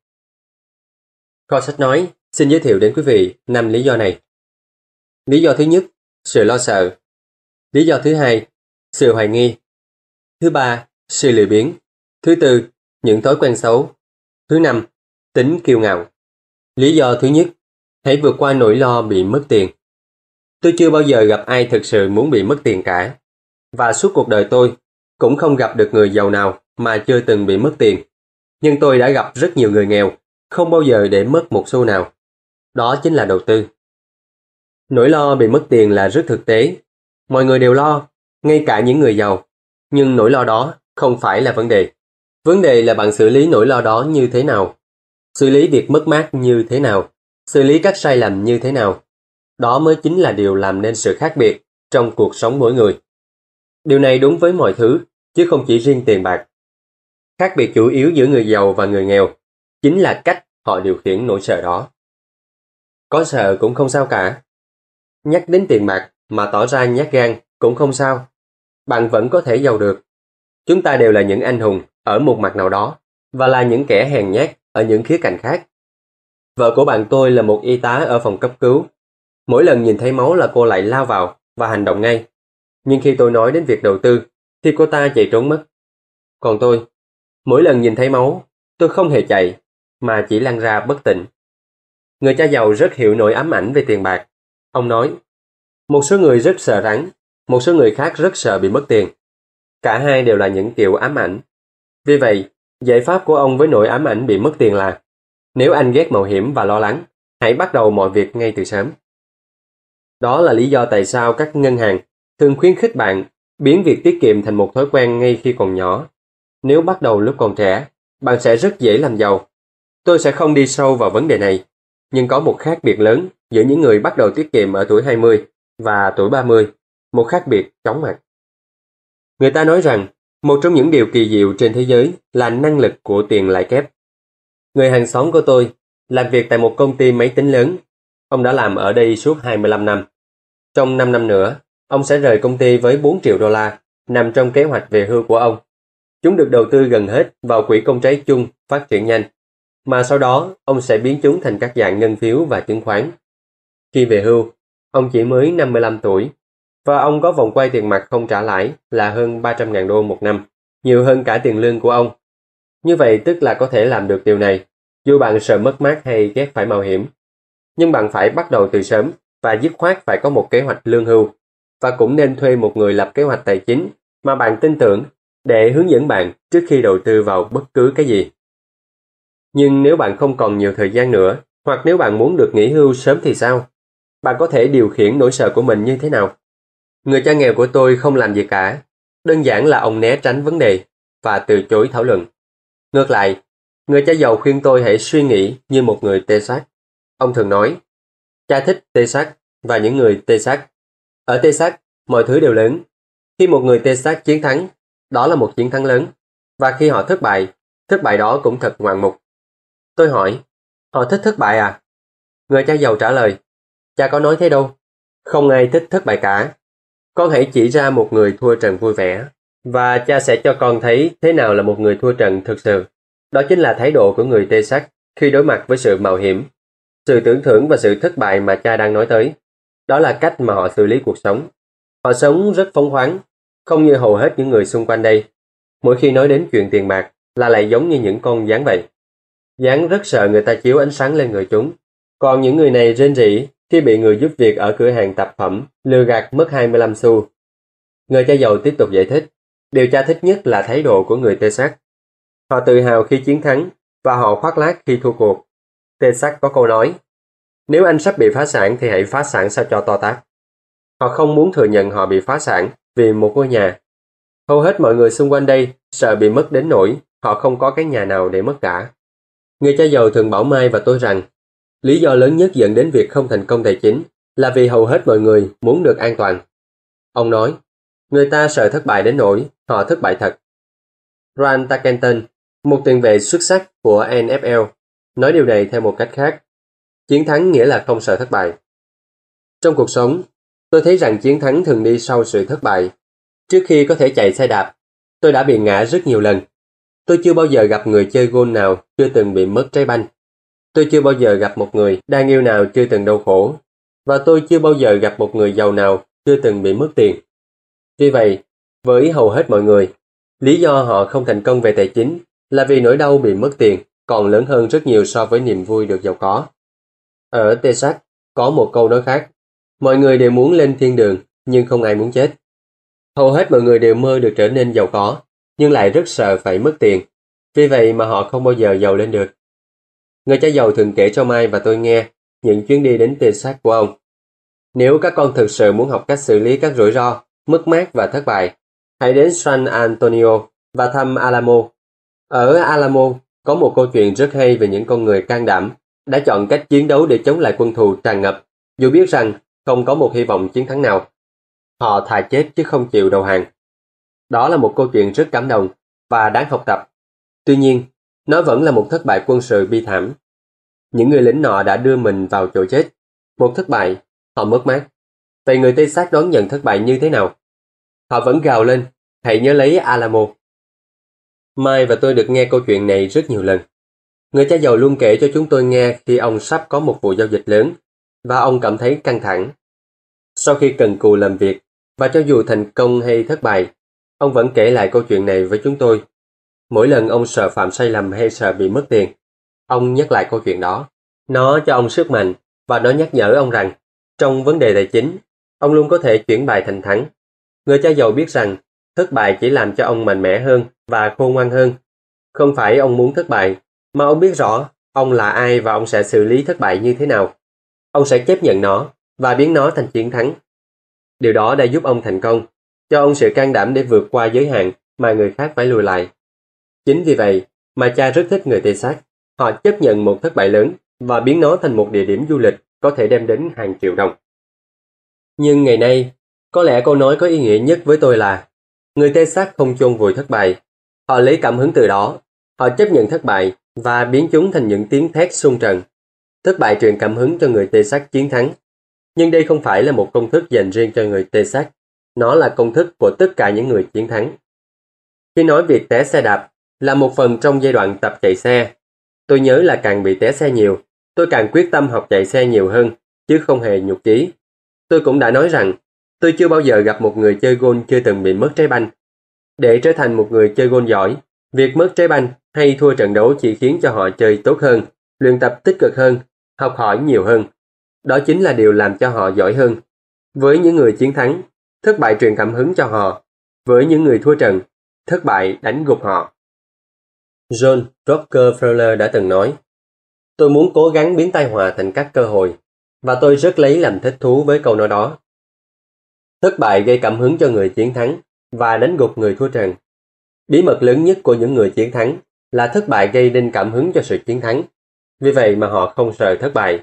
Kho sách nói xin giới thiệu đến quý vị 5 lý do này. Lý do thứ nhất, sự lo sợ. Lý do thứ hai, sự hoài nghi. Thứ ba, sự lười biếng. Thứ tư, những thói quen xấu. Thứ năm, tính kiêu ngạo. Lý do thứ nhất, hãy vượt qua nỗi lo bị mất tiền. Tôi chưa bao giờ gặp ai thực sự muốn bị mất tiền cả. Và suốt cuộc đời tôi, cũng không gặp được người giàu nào mà chưa từng bị mất tiền. Nhưng tôi đã gặp rất nhiều người nghèo, không bao giờ để mất một xu nào. Đó chính là đầu tư. Nỗi lo bị mất tiền là rất thực tế. Mọi người đều lo, ngay cả những người giàu. Nhưng nỗi lo đó không phải là vấn đề. Vấn đề là bạn xử lý nỗi lo đó như thế nào. Xử lý việc mất mát như thế nào. Xử lý các sai lầm như thế nào. Đó mới chính là điều làm nên sự khác biệt trong cuộc sống mỗi người. Điều này đúng với mọi thứ, chứ không chỉ riêng tiền bạc. Khác biệt chủ yếu giữa người giàu và người nghèo chính là cách họ điều khiển nỗi sợ đó. Có sợ cũng không sao cả. Nhắc đến tiền bạc mà tỏ ra nhát gan cũng không sao. Bạn vẫn có thể giàu được. Chúng ta đều là những anh hùng ở một mặt nào đó và là những kẻ hèn nhát ở những khía cạnh khác. Vợ của bạn tôi là một y tá ở phòng cấp cứu. Mỗi lần nhìn thấy máu là cô lại lao vào và hành động ngay. Nhưng khi tôi nói đến việc đầu tư thì cô ta chạy trốn mất. Còn tôi, mỗi lần nhìn thấy máu, tôi không hề chạy mà chỉ lăn ra bất tỉnh. Người cha giàu rất hiểu nỗi ám ảnh về tiền bạc. Ông nói, một số người rất sợ rắn, một số người khác rất sợ bị mất tiền. Cả hai đều là những kiểu ám ảnh. Vì vậy, giải pháp của ông với nỗi ám ảnh bị mất tiền là, nếu anh ghét mạo hiểm và lo lắng, hãy bắt đầu mọi việc ngay từ sớm. Đó là lý do tại sao các ngân hàng thường khuyến khích bạn biến việc tiết kiệm thành một thói quen ngay khi còn nhỏ. Nếu bắt đầu lúc còn trẻ, bạn sẽ rất dễ làm giàu. Tôi sẽ không đi sâu vào vấn đề này, nhưng có một khác biệt lớn giữa những người bắt đầu tiết kiệm ở tuổi 20 và tuổi 30, một khác biệt chóng mặt. Người ta nói rằng, một trong những điều kỳ diệu trên thế giới là năng lực của tiền lãi kép. Người hàng xóm của tôi làm việc tại một công ty máy tính lớn. Ông đã làm ở đây suốt 25 năm. Trong 5 năm nữa, ông sẽ rời công ty với 4 triệu đô la, nằm trong kế hoạch về hưu của ông. Chúng được đầu tư gần hết vào quỹ công trái chung phát triển nhanh, mà sau đó ông sẽ biến chúng thành các dạng ngân phiếu và chứng khoán. Khi về hưu, ông chỉ mới 55 tuổi, và ông có vòng quay tiền mặt không trả lãi là hơn 300.000 đô một năm, nhiều hơn cả tiền lương của ông. Như vậy tức là có thể làm được điều này, dù bạn sợ mất mát hay ghét phải mạo hiểm. Nhưng bạn phải bắt đầu từ sớm và dứt khoát phải có một kế hoạch lương hưu, và cũng nên thuê một người lập kế hoạch tài chính mà bạn tin tưởng để hướng dẫn bạn trước khi đầu tư vào bất cứ cái gì. Nhưng nếu bạn không còn nhiều thời gian nữa, hoặc nếu bạn muốn được nghỉ hưu sớm thì sao? Bạn có thể điều khiển nỗi sợ của mình như thế nào? Người cha nghèo của tôi không làm gì cả. Đơn giản là ông né tránh vấn đề và từ chối thảo luận. Ngược lại, người cha giàu khuyên tôi hãy suy nghĩ như một người Texas. Ông thường nói, cha thích Texas và những người Texas. Ở Texas, mọi thứ đều lớn. Khi một người Texas chiến thắng, đó là một chiến thắng lớn. Và khi họ thất bại đó cũng thật ngoạn mục. Tôi hỏi, họ thích thất bại à? Người cha giàu trả lời, cha có nói thế đâu. Không ai thích thất bại cả. Con hãy chỉ ra một người thua trận vui vẻ, và cha sẽ cho con thấy thế nào là một người thua trận thực sự. Đó chính là thái độ của người Texas khi đối mặt với sự mạo hiểm, sự tưởng thưởng và sự thất bại mà cha đang nói tới. Đó là cách mà họ xử lý cuộc sống. Họ sống rất phóng khoáng, không như hầu hết những người xung quanh đây. Mỗi khi nói đến chuyện tiền bạc là lại giống như những con gián vậy. Gián rất sợ người ta chiếu ánh sáng lên người chúng. Còn những người này rên rỉ khi bị người giúp việc ở cửa hàng tạp phẩm lừa gạt mất 25 xu. Người cha giàu tiếp tục giải thích, điều cha thích nhất là thái độ của người Texas. Họ tự hào khi chiến thắng và họ khoác lác khi thua cuộc. Texas có câu nói, nếu anh sắp bị phá sản thì hãy phá sản sao cho to tát. Họ không muốn thừa nhận họ bị phá sản vì một ngôi nhà. Hầu hết mọi người xung quanh đây sợ bị mất đến nỗi họ không có cái nhà nào để mất cả. Người cha giàu thường bảo Mai và tôi rằng, lý do lớn nhất dẫn đến việc không thành công tài chính là vì hầu hết mọi người muốn được an toàn. Ông nói, người ta sợ thất bại đến nỗi họ thất bại thật. Ron Tarkenton, một tiền vệ xuất sắc của NFL, nói điều này theo một cách khác. Chiến thắng nghĩa là không sợ thất bại. Trong cuộc sống, tôi thấy rằng chiến thắng thường đi sau sự thất bại. Trước khi có thể chạy xe đạp, tôi đã bị ngã rất nhiều lần. Tôi chưa bao giờ gặp người chơi golf nào chưa từng bị mất trái banh. Tôi chưa bao giờ gặp một người đang yêu nào chưa từng đau khổ. Và tôi chưa bao giờ gặp một người giàu nào chưa từng bị mất tiền. Vì vậy, với hầu hết mọi người, lý do họ không thành công về tài chính là vì nỗi đau bị mất tiền còn lớn hơn rất nhiều so với niềm vui được giàu có. Ở Texas, có một câu nói khác, mọi người đều muốn lên thiên đường, nhưng không ai muốn chết. Hầu hết mọi người đều mơ được trở nên giàu có, nhưng lại rất sợ phải mất tiền. Vì vậy mà họ không bao giờ giàu lên được. Người cha giàu thường kể cho Mai và tôi nghe những chuyến đi đến Texas của ông. Nếu các con thực sự muốn học cách xử lý các rủi ro, mất mát và thất bại, hãy đến San Antonio và thăm Alamo. Ở Alamo có một câu chuyện rất hay về những con người can đảm đã chọn cách chiến đấu để chống lại quân thù tràn ngập, dù biết rằng không có một hy vọng chiến thắng nào. Họ thà chết chứ không chịu đầu hàng. Đó là một câu chuyện rất cảm động và đáng học tập. Tuy nhiên, nó vẫn là một thất bại quân sự bi thảm. Những người lính nọ đã đưa mình vào chỗ chết. Một thất bại, họ mất mát. Vậy người Texas đón nhận thất bại như thế nào? Họ vẫn gào lên, hãy nhớ lấy Alamo. Mai và tôi được nghe câu chuyện này rất nhiều lần. Người cha giàu luôn kể cho chúng tôi nghe khi ông sắp có một vụ giao dịch lớn và ông cảm thấy căng thẳng. Sau khi cần cù làm việc, và cho dù thành công hay thất bại, ông vẫn kể lại câu chuyện này với chúng tôi. Mỗi lần ông sợ phạm sai lầm hay sợ bị mất tiền, ông nhắc lại câu chuyện đó. Nó cho ông sức mạnh và nó nhắc nhở ông rằng trong vấn đề tài chính, ông luôn có thể chuyển bại thành thắng. Người cha giàu biết rằng thất bại chỉ làm cho ông mạnh mẽ hơn và khôn ngoan hơn. Không phải ông muốn thất bại, mà ông biết rõ ông là ai và ông sẽ xử lý thất bại như thế nào. Ông sẽ chấp nhận nó và biến nó thành chiến thắng. Điều đó đã giúp ông thành công, cho ông sự can đảm để vượt qua giới hạn mà người khác phải lùi lại. Chính vì vậy mà cha rất thích người Texas. Họ chấp nhận một thất bại lớn và biến nó thành một địa điểm du lịch có thể đem đến hàng triệu đồng. Nhưng ngày nay, có lẽ câu nói có ý nghĩa nhất với tôi là người Texas không chôn vùi thất bại. Họ lấy cảm hứng từ đó. Họ chấp nhận thất bại và biến chúng thành những tiếng thét xung trận. Thất bại truyền cảm hứng cho người Texas chiến thắng. Nhưng đây không phải là một công thức dành riêng cho người Texas. Nó là công thức của tất cả những người chiến thắng. Khi nói việc té xe đạp là một phần trong giai đoạn tập chạy xe, tôi nhớ là càng bị té xe nhiều, tôi càng quyết tâm học chạy xe nhiều hơn, chứ không hề nhụt chí. Tôi cũng đã nói rằng, tôi chưa bao giờ gặp một người chơi golf chưa từng bị mất trái banh. Để trở thành một người chơi golf giỏi, việc mất trái banh hay thua trận đấu chỉ khiến cho họ chơi tốt hơn, luyện tập tích cực hơn, học hỏi nhiều hơn. Đó chính là điều làm cho họ giỏi hơn. Với những người chiến thắng, thất bại truyền cảm hứng cho họ. Với những người thua trận, thất bại đánh gục họ. John Rockefeller đã từng nói, tôi muốn cố gắng biến tai họa thành các cơ hội, và tôi rất lấy làm thích thú với câu nói đó. Thất bại gây cảm hứng cho người chiến thắng và đánh gục người thua trận. Bí mật lớn nhất của những người chiến thắng là thất bại gây nên cảm hứng cho sự chiến thắng. Vì vậy mà họ không sợ thất bại.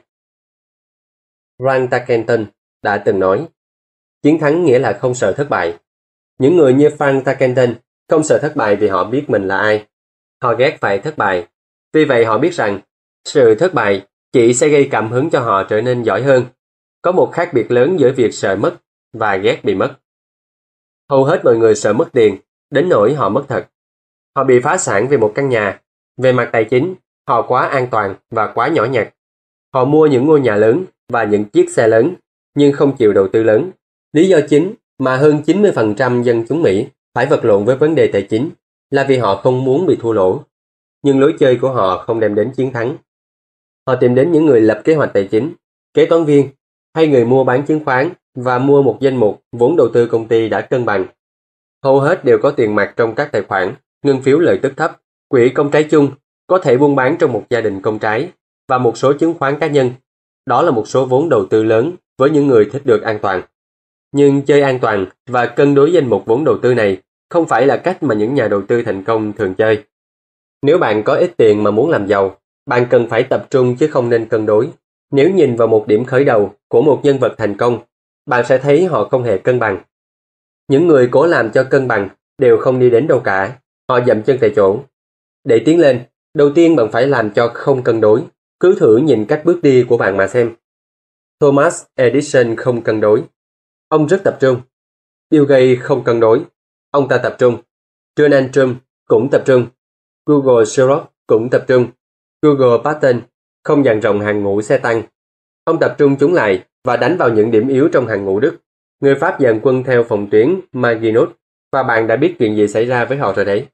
Ron Tarkenton đã từng nói, chiến thắng nghĩa là không sợ thất bại. Những người như Frank Tarkenton không sợ thất bại vì họ biết mình là ai. Họ ghét phải thất bại. Vì vậy họ biết rằng sự thất bại chỉ sẽ gây cảm hứng cho họ trở nên giỏi hơn. Có một khác biệt lớn giữa việc sợ mất và ghét bị mất. Hầu hết mọi người sợ mất tiền, đến nỗi họ mất thật. Họ bị phá sản vì một căn nhà. Về mặt tài chính, họ quá an toàn và quá nhỏ nhặt. Họ mua những ngôi nhà lớn và những chiếc xe lớn, nhưng không chịu đầu tư lớn. Lý do chính mà hơn 90% dân chúng Mỹ phải vật lộn với vấn đề tài chính là vì họ không muốn bị thua lỗ. Nhưng lối chơi của họ không đem đến chiến thắng. Họ tìm đến những người lập kế hoạch tài chính, kế toán viên hay người mua bán chứng khoán và mua một danh mục vốn đầu tư công ty đã cân bằng. Hầu hết đều có tiền mặt trong các tài khoản, ngân phiếu lợi tức thấp, quỹ công trái chung, có thể buôn bán trong một gia đình công trái và một số chứng khoán cá nhân. Đó là một số vốn đầu tư lớn với những người thích được an toàn. Nhưng chơi an toàn và cân đối danh mục vốn đầu tư này không phải là cách mà những nhà đầu tư thành công thường chơi. Nếu bạn có ít tiền mà muốn làm giàu, bạn cần phải tập trung chứ không nên cân đối. Nếu nhìn vào một điểm khởi đầu của một nhân vật thành công, bạn sẽ thấy họ không hề cân bằng. Những người cố làm cho cân bằng đều không đi đến đâu cả, họ dậm chân tại chỗ. Để tiến lên, đầu tiên bạn phải làm cho không cân đối. Cứ thử nhìn các bước đi của bạn mà xem. Thomas Edison không cân đối. Ông rất tập trung. Bill Gates không cân đối. Ông ta tập trung. Donald Trump cũng tập trung. Google Xerox cũng tập trung. Google Patent không dàn rộng hàng ngũ xe tăng. Ông tập trung chúng lại và đánh vào những điểm yếu trong hàng ngũ Đức. Người Pháp dàn quân theo phòng tuyến Maginot và bạn đã biết chuyện gì xảy ra với họ rồi đấy.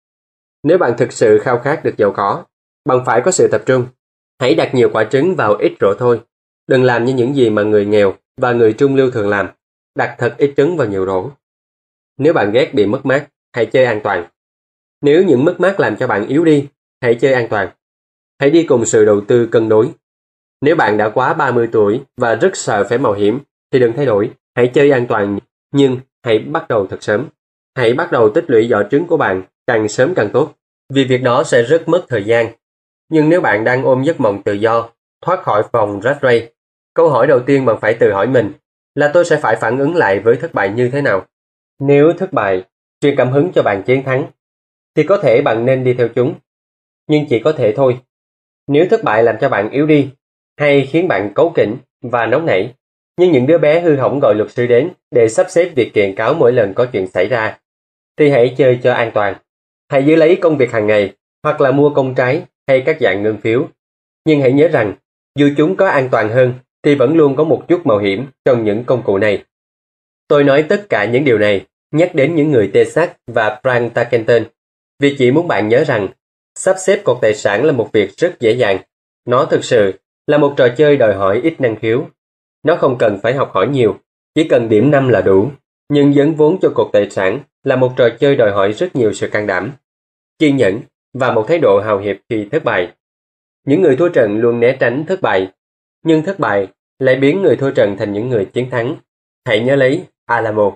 Nếu bạn thực sự khao khát được giàu có, bạn phải có sự tập trung. Hãy đặt nhiều quả trứng vào ít rổ thôi. Đừng làm như những gì mà người nghèo và người trung lưu thường làm, đặt thật ít trứng vào nhiều rổ. Nếu bạn ghét bị mất mát, hãy chơi an toàn. Nếu những mất mát làm cho bạn yếu đi, hãy chơi an toàn. Hãy đi cùng sự đầu tư cân đối. Nếu bạn đã quá 30 tuổi và rất sợ phải mạo hiểm, thì đừng thay đổi, hãy chơi an toàn, nhưng hãy bắt đầu thật sớm. Hãy bắt đầu tích lũy giỏ trứng của bạn càng sớm càng tốt, vì việc đó sẽ rất mất thời gian. Nhưng nếu bạn đang ôm giấc mộng tự do, thoát khỏi vòng rat race, câu hỏi đầu tiên bạn phải tự hỏi mình là tôi sẽ phải phản ứng lại với thất bại như thế nào? Nếu thất bại truyền cảm hứng cho bạn chiến thắng, thì có thể bạn nên đi theo chúng. Nhưng chỉ có thể thôi. Nếu thất bại làm cho bạn yếu đi, hay khiến bạn cáu kỉnh và nóng nảy, như những đứa bé hư hỏng gọi luật sư đến để sắp xếp việc kiện cáo mỗi lần có chuyện xảy ra, thì hãy chơi cho an toàn. Hãy giữ lấy công việc hàng ngày, hoặc là mua công trái hay các dạng ngân phiếu. Nhưng hãy nhớ rằng, dù chúng có an toàn hơn, thì vẫn luôn có một chút mạo hiểm trong những công cụ này. Tôi nói tất cả những điều này nhắc đến những người Texas và Frank Tarkenton, vì chỉ muốn bạn nhớ rằng sắp xếp cột tài sản là một việc rất dễ dàng. Nó thực sự là một trò chơi đòi hỏi ít năng khiếu. Nó không cần phải học hỏi nhiều, chỉ cần điểm 5 là đủ. Nhưng dấn vốn cho cột tài sản là một trò chơi đòi hỏi rất nhiều sự can đảm, kiên nhẫn và một thái độ hào hiệp khi thất bại. Những người thua trận luôn né tránh thất bại, nhưng thất bại lại biến người thua trận thành những người chiến thắng. Hãy nhớ lấy Alamo.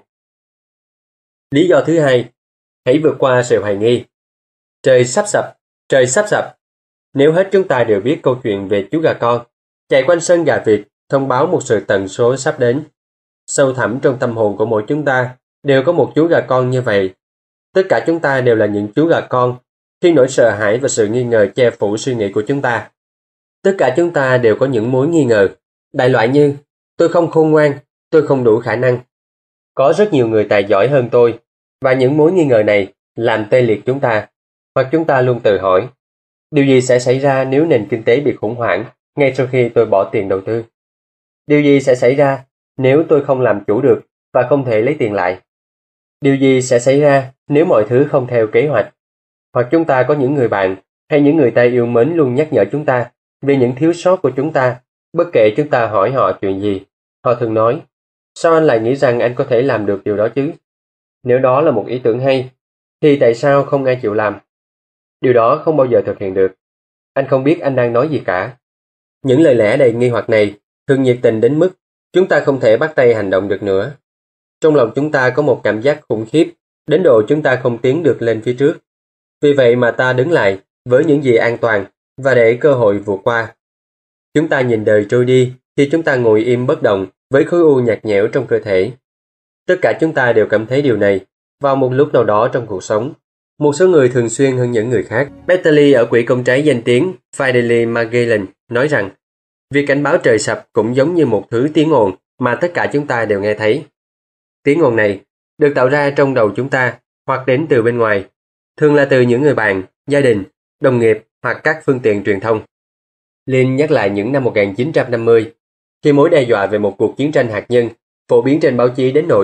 Lý do thứ hai, hãy vượt qua sự hoài nghi. Trời sắp sập, trời sắp sập. Nếu hết chúng ta đều biết câu chuyện về chú gà con chạy quanh sân gà vịt thông báo một sự tận số sắp đến. Sâu thẳm trong tâm hồn của mỗi chúng ta đều có một chú gà con như vậy. Tất cả chúng ta đều là những chú gà con khi nỗi sợ hãi và sự nghi ngờ che phủ suy nghĩ của chúng ta. Tất cả chúng ta đều có những mối nghi ngờ, đại loại như tôi không khôn ngoan, tôi không đủ khả năng. Có rất nhiều người tài giỏi hơn tôi, và những mối nghi ngờ này làm tê liệt chúng ta. Hoặc chúng ta luôn tự hỏi, điều gì sẽ xảy ra nếu nền kinh tế bị khủng hoảng ngay sau khi tôi bỏ tiền đầu tư? Điều gì sẽ xảy ra nếu tôi không làm chủ được và không thể lấy tiền lại? Điều gì sẽ xảy ra nếu mọi thứ không theo kế hoạch? Hoặc chúng ta có những người bạn hay những người ta yêu mến luôn nhắc nhở chúng ta về những thiếu sót của chúng ta, bất kể chúng ta hỏi họ chuyện gì. Họ thường nói, sao anh lại nghĩ rằng anh có thể làm được điều đó chứ? Nếu đó là một ý tưởng hay, thì tại sao không ai chịu làm? Điều đó không bao giờ thực hiện được. Anh không biết anh đang nói gì cả. Những lời lẽ đầy nghi hoặc này thường nhiệt tình đến mức chúng ta không thể bắt tay hành động được nữa. Trong lòng chúng ta có một cảm giác khủng khiếp, đến độ chúng ta không tiến được lên phía trước. Vì vậy mà ta đứng lại với những gì an toàn và để cơ hội vượt qua. Chúng ta nhìn đời trôi đi thì chúng ta ngồi im bất động với khối u nhạt nhẽo trong cơ thể. Tất cả chúng ta đều cảm thấy điều này vào một lúc nào đó trong cuộc sống. Một số người thường xuyên hơn những người khác. Peter Lee ở quỹ công trái danh tiếng Fidelity Magellan nói rằng việc cảnh báo trời sập cũng giống như một thứ tiếng ồn mà tất cả chúng ta đều nghe thấy. Tiếng ồn này được tạo ra trong đầu chúng ta hoặc đến từ bên ngoài, thường là từ những người bạn, gia đình, đồng nghiệp hoặc các phương tiện truyền thông. Lin nhắc lại những năm 1950, khi mối đe dọa về một cuộc chiến tranh hạt nhân phổ biến trên báo chí đến nỗi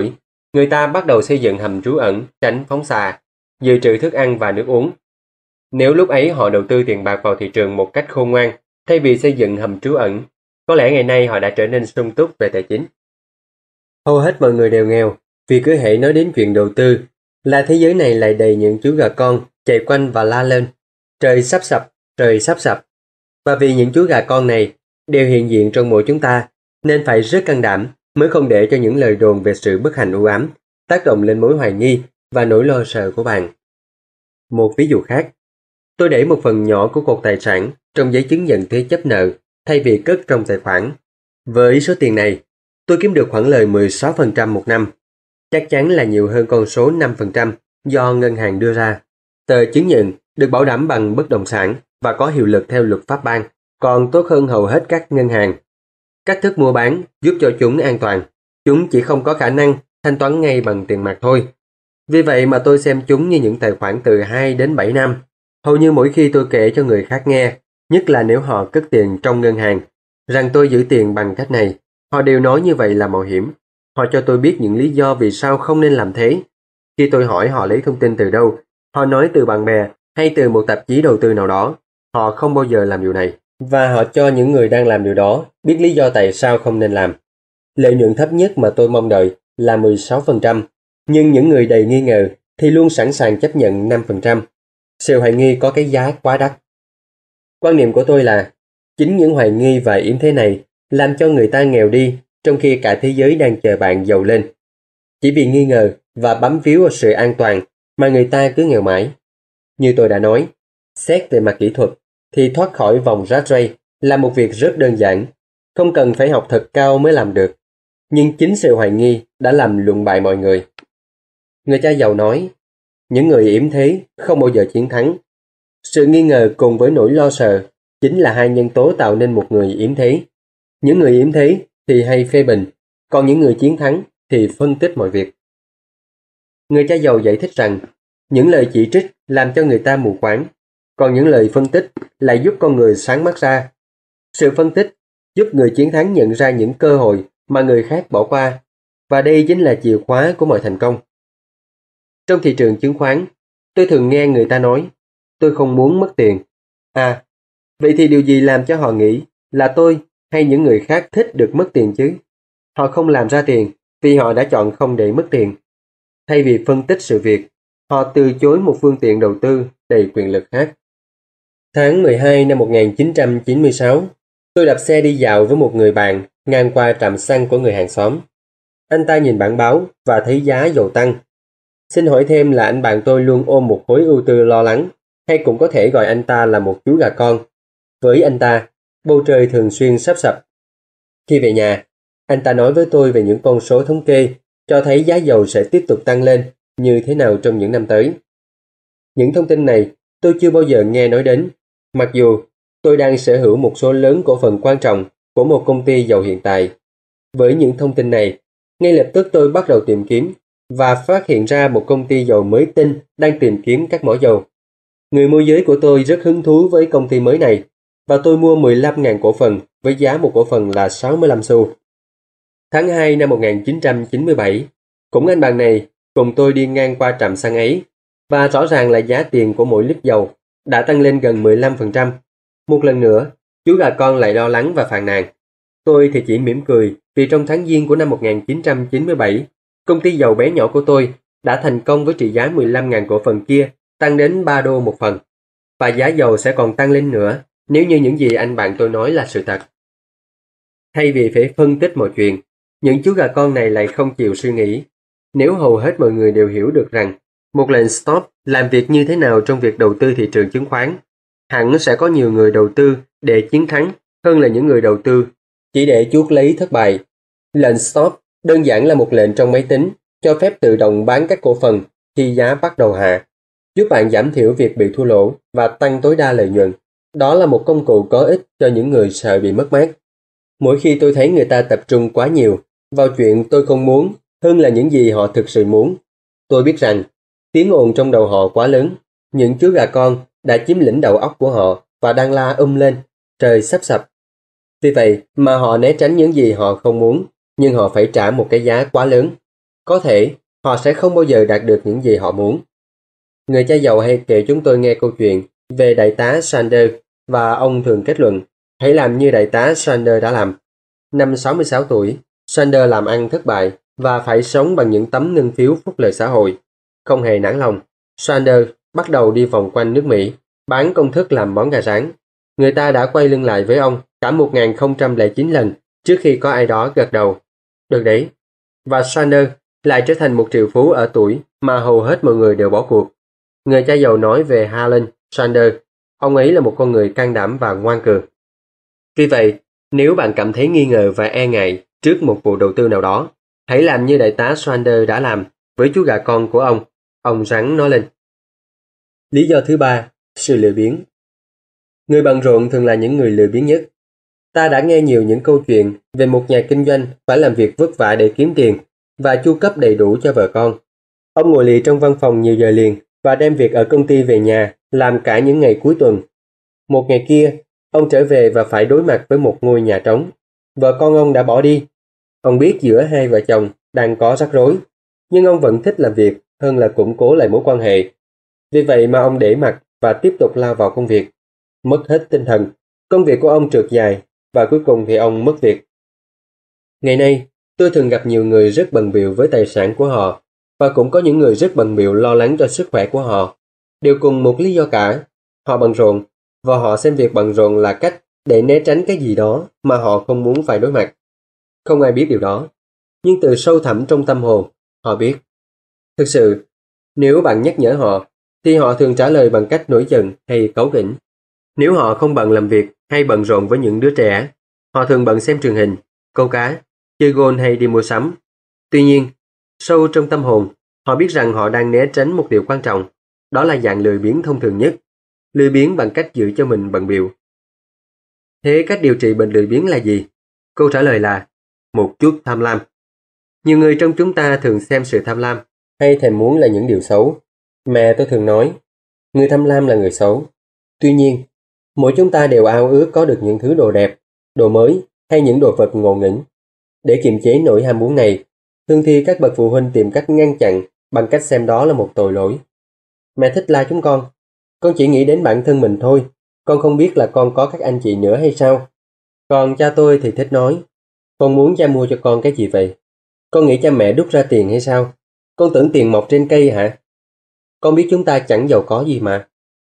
Người ta bắt đầu xây dựng hầm trú ẩn, tránh phóng xạ, dự trữ thức ăn và nước uống. Nếu lúc ấy họ đầu tư tiền bạc vào thị trường một cách khôn ngoan, thay vì xây dựng hầm trú ẩn, có lẽ ngày nay họ đã trở nên sung túc về tài chính. Hầu hết mọi người đều nghèo, vì cứ hễ nói đến chuyện đầu tư, là thế giới này lại đầy những chú gà con chạy quanh và la lên, trời sắp sập, trời sắp sập. Và vì những chú gà con này đều hiện diện trong mỗi chúng ta, nên phải rất can đảm mới không để cho những lời đồn về sự bất hạnh u ám tác động lên mối hoài nghi và nỗi lo sợ của bạn. Một ví dụ khác, tôi để một phần nhỏ của cột tài sản trong giấy chứng nhận thế chấp nợ thay vì cất trong tài khoản. Với số tiền này, tôi kiếm được khoản lời 16% một năm. Chắc chắn là nhiều hơn con số 5% do ngân hàng đưa ra. Tờ chứng nhận được bảo đảm bằng bất động sản và có hiệu lực theo luật pháp bang, còn tốt hơn hầu hết các ngân hàng. Cách thức mua bán giúp cho chúng an toàn. Chúng chỉ không có khả năng thanh toán ngay bằng tiền mặt thôi. Vì vậy mà tôi xem chúng như những tài khoản từ 2 đến 7 năm. Hầu như mỗi khi tôi kể cho người khác nghe, nhất là nếu họ cất tiền trong ngân hàng, rằng tôi giữ tiền bằng cách này, họ đều nói như vậy là mạo hiểm. Họ cho tôi biết những lý do vì sao không nên làm thế. Khi tôi hỏi họ lấy thông tin từ đâu, họ nói từ bạn bè hay từ một tạp chí đầu tư nào đó. Họ không bao giờ làm điều này. Và họ cho những người đang làm điều đó biết lý do tại sao không nên làm. Lợi nhuận thấp nhất mà tôi mong đợi là 16%, nhưng những người đầy nghi ngờ thì luôn sẵn sàng chấp nhận 5%. Sự hoài nghi có cái giá quá đắt. Quan niệm của tôi là chính những hoài nghi và yếm thế này làm cho người ta nghèo đi, trong khi cả thế giới đang chờ bạn giàu lên. Chỉ vì nghi ngờ và bám víu vào sự an toàn mà người ta cứ nghèo mãi. Như tôi đã nói, xét về mặt kỹ thuật thì thoát khỏi vòng rat race là một việc rất đơn giản, không cần phải học thật cao mới làm được. Nhưng chính sự hoài nghi đã làm lụn bại mọi người. Người cha giàu nói, những người yểm thế không bao giờ chiến thắng. Sự nghi ngờ cùng với nỗi lo sợ chính là hai nhân tố tạo nên một người yểm thế. Những người yểm thế thì hay phê bình, còn những người chiến thắng thì phân tích mọi việc. Người cha giàu giải thích rằng, những lời chỉ trích làm cho người ta mù quáng, còn những lời phân tích lại giúp con người sáng mắt ra. Sự phân tích giúp người chiến thắng nhận ra những cơ hội mà người khác bỏ qua, và đây chính là chìa khóa của mọi thành công. Trong thị trường chứng khoán, tôi thường nghe người ta nói, tôi không muốn mất tiền. À, vậy thì điều gì làm cho họ nghĩ là tôi hay những người khác thích được mất tiền chứ? Họ không làm ra tiền vì họ đã chọn không để mất tiền. Thay vì phân tích sự việc, họ từ chối một phương tiện đầu tư đầy quyền lực khác. Tháng 12 năm 1996, tôi đạp xe đi dạo với một người bạn ngang qua trạm xăng của người hàng xóm. Anh ta nhìn bảng báo và thấy giá dầu tăng. Xin hỏi thêm là anh bạn tôi luôn ôm một khối ưu tư lo lắng, hay cũng có thể gọi anh ta là một chú gà con. Với anh ta, bầu trời thường xuyên sắp sập. Khi về nhà, anh ta nói với tôi về những con số thống kê cho thấy giá dầu sẽ tiếp tục tăng lên như thế nào trong những năm tới. Những thông tin này tôi chưa bao giờ nghe nói đến, mặc dù tôi đang sở hữu một số lớn cổ phần quan trọng của một công ty dầu hiện tại. Với những thông tin này, ngay lập tức tôi bắt đầu tìm kiếm và phát hiện ra một công ty dầu mới tinh đang tìm kiếm các mỏ dầu. Người môi giới của tôi rất hứng thú với công ty mới này và tôi mua 15.000 cổ phần với giá một cổ phần là 65 xu. Tháng 2 năm 1997, cũng anh bạn này cùng tôi đi ngang qua trạm xăng ấy và rõ ràng là giá tiền của mỗi lít dầu đã tăng lên gần 15%. Một lần nữa, chú gà con lại lo lắng và phàn nàn. Tôi thì chỉ mỉm cười vì trong tháng Giêng của năm 1997, công ty dầu bé nhỏ của tôi đã thành công với trị giá 15.000 cổ phần kia tăng đến 3 đô một phần. Và giá dầu sẽ còn tăng lên nữa nếu như những gì anh bạn tôi nói là sự thật. Thay vì phải phân tích mọi chuyện, những chú gà con này lại không chịu suy nghĩ. Nếu hầu hết mọi người đều hiểu được rằng một lệnh stop làm việc như thế nào trong việc đầu tư thị trường chứng khoán, hẳn sẽ có nhiều người đầu tư để chiến thắng hơn là những người đầu tư chỉ để chuốc lấy thất bại. Lệnh stop đơn giản là một lệnh trong máy tính cho phép tự động bán các cổ phần khi giá bắt đầu hạ, giúp bạn giảm thiểu việc bị thua lỗ và tăng tối đa lợi nhuận. Đó là một công cụ có ích cho những người sợ bị mất mát. Mỗi khi tôi thấy người ta tập trung quá nhiều vào chuyện tôi không muốn hơn là những gì họ thực sự muốn, tôi biết rằng tiếng ồn trong đầu họ quá lớn. Những chú gà con đã chiếm lĩnh đầu óc của họ và đang la lên, trời sắp sập. Vì vậy mà họ né tránh những gì họ không muốn, nhưng họ phải trả một cái giá quá lớn. Có thể họ sẽ không bao giờ đạt được những gì họ muốn. Người cha giàu hay kể chúng tôi nghe câu chuyện về đại tá Sanders và ông thường kết luận, hãy làm như đại tá Sanders đã làm. Năm 66 tuổi, Sanders làm ăn thất bại và phải sống bằng những tấm ngân phiếu phúc lợi xã hội. Không hề nản lòng, Sanders bắt đầu đi vòng quanh nước Mỹ, bán công thức làm món gà rán. Người ta đã quay lưng lại với ông cả 1009 lần trước khi có ai đó gật đầu. Được đấy. Và Sanders lại trở thành một triệu phú ở tuổi mà hầu hết mọi người đều bỏ cuộc. Người cha giàu nói về Harlan Sanders, ông ấy là một con người can đảm và ngoan cường. Vì vậy, nếu bạn cảm thấy nghi ngờ và e ngại trước một vụ đầu tư nào đó, hãy làm như đại tá Sanders đã làm với chú gà con của ông rắn nói lên. Lý do thứ ba, sự lười biếng. Người bận rộn thường là những người lười biếng nhất. Ta đã nghe nhiều những câu chuyện về một nhà kinh doanh phải làm việc vất vả để kiếm tiền và chu cấp đầy đủ cho vợ con. Ông ngồi lì trong văn phòng nhiều giờ liền và đem việc ở công ty về nhà làm cả những ngày cuối tuần. Một ngày kia, ông trở về và phải đối mặt với một ngôi nhà trống. Vợ con ông đã bỏ đi. Ông biết giữa hai vợ chồng đang có rắc rối, nhưng ông vẫn thích làm việc hơn là củng cố lại mối quan hệ. Vì vậy mà ông để mặc và tiếp tục lao vào công việc. Mất hết tinh thần, công việc của ông trượt dài và cuối cùng thì ông mất việc. Ngày nay, tôi thường gặp nhiều người rất bận bịu với tài sản của họ và cũng có những người rất bận bịu lo lắng cho sức khỏe của họ. Đều cùng một lý do cả, họ bận rộn và họ xem việc bận rộn là cách để né tránh cái gì đó mà họ không muốn phải đối mặt. Không ai biết điều đó, nhưng từ sâu thẳm trong tâm hồn, họ biết. Thực sự, nếu bạn nhắc nhở họ, thì họ thường trả lời bằng cách nổi giận hay cáu kỉnh. Nếu họ không bận làm việc hay bận rộn với những đứa trẻ, họ thường bận xem truyền hình, câu cá, chơi golf hay đi mua sắm. Tuy nhiên, sâu trong tâm hồn, họ biết rằng họ đang né tránh một điều quan trọng, đó là dạng lười biếng thông thường nhất, lười biếng bằng cách giữ cho mình bận bịu. Thế cách điều trị bệnh lười biếng là gì? Câu trả lời là một chút tham lam. Nhiều người trong chúng ta thường xem sự tham lam hay thèm muốn là những điều xấu. Mẹ tôi thường nói, người tham lam là người xấu. Tuy nhiên, mỗi chúng ta đều ao ước có được những thứ đồ đẹp, đồ mới hay những đồ vật ngộ nghĩnh. Để kiềm chế nỗi ham muốn này, thường thì các bậc phụ huynh tìm cách ngăn chặn bằng cách xem đó là một tội lỗi. Mẹ thích la chúng con chỉ nghĩ đến bản thân mình thôi, con không biết là con có các anh chị nữa hay sao? Còn cha tôi thì thích nói, con muốn cha mua cho con cái gì vậy? Con nghĩ cha mẹ đút ra tiền hay sao? Con tưởng tiền mọc trên cây hả? Con biết chúng ta chẳng giàu có gì mà.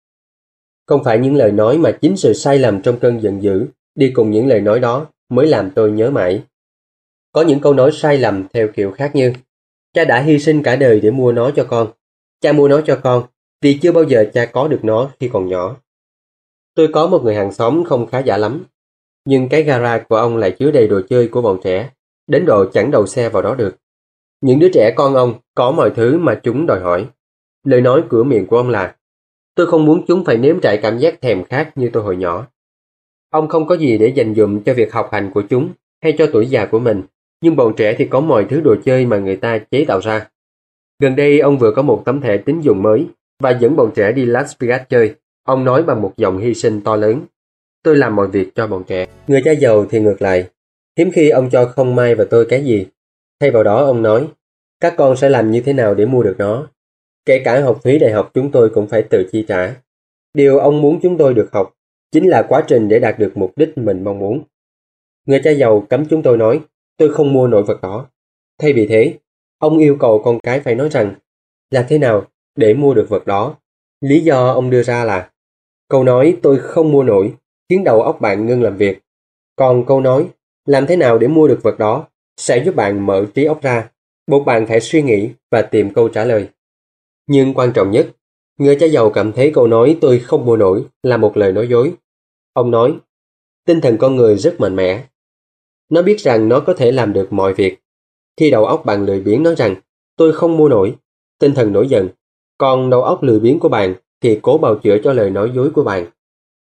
Không phải những lời nói mà chính sự sai lầm trong cơn giận dữ đi cùng những lời nói đó mới làm tôi nhớ mãi. Có những câu nói sai lầm theo kiểu khác như, cha đã hy sinh cả đời để mua nó cho con. Cha mua nó cho con vì chưa bao giờ cha có được nó khi còn nhỏ. Tôi có một người hàng xóm không khá giả lắm, nhưng cái gara của ông lại chứa đầy đồ chơi của bọn trẻ, đến độ chẳng đậu xe vào đó được. Những đứa trẻ con ông có mọi thứ mà chúng đòi hỏi. Lời nói cửa miệng của ông là, tôi không muốn chúng phải nếm trải cảm giác thèm khát như tôi hồi nhỏ. Ông không có gì để dành dụm cho việc học hành của chúng hay cho tuổi già của mình, nhưng bọn trẻ thì có mọi thứ đồ chơi mà người ta chế tạo ra. Gần đây ông vừa có một tấm thẻ tín dụng mới và dẫn bọn trẻ đi Las Vegas chơi. Ông nói bằng một giọng hy sinh to lớn, tôi làm mọi việc cho bọn trẻ. Người cha giàu thì ngược lại, hiếm khi ông cho không Mai và tôi cái gì. Thay vào đó ông nói, các con sẽ làm như thế nào để mua được nó. Kể cả học phí đại học chúng tôi cũng phải tự chi trả. Điều ông muốn chúng tôi được học chính là quá trình để đạt được mục đích mình mong muốn. Người cha giàu cấm chúng tôi nói, tôi không mua nổi vật đó. Thay vì thế, ông yêu cầu con cái phải nói rằng, làm thế nào để mua được vật đó. Lý do ông đưa ra là, câu nói tôi không mua nổi khiến đầu óc bạn ngưng làm việc. Còn câu nói, làm thế nào để mua được vật đó sẽ giúp bạn mở trí óc ra, buộc bạn phải suy nghĩ và tìm câu trả lời. Nhưng quan trọng nhất, người cha giàu cảm thấy câu nói tôi không mua nổi là một lời nói dối. Ông nói, tinh thần con người rất mạnh mẽ. Nó biết rằng nó có thể làm được mọi việc. Khi đầu óc bạn lười biếng nói rằng tôi không mua nổi, tinh thần nổi giận. Còn đầu óc lười biếng của bạn thì cố bào chữa cho lời nói dối của bạn.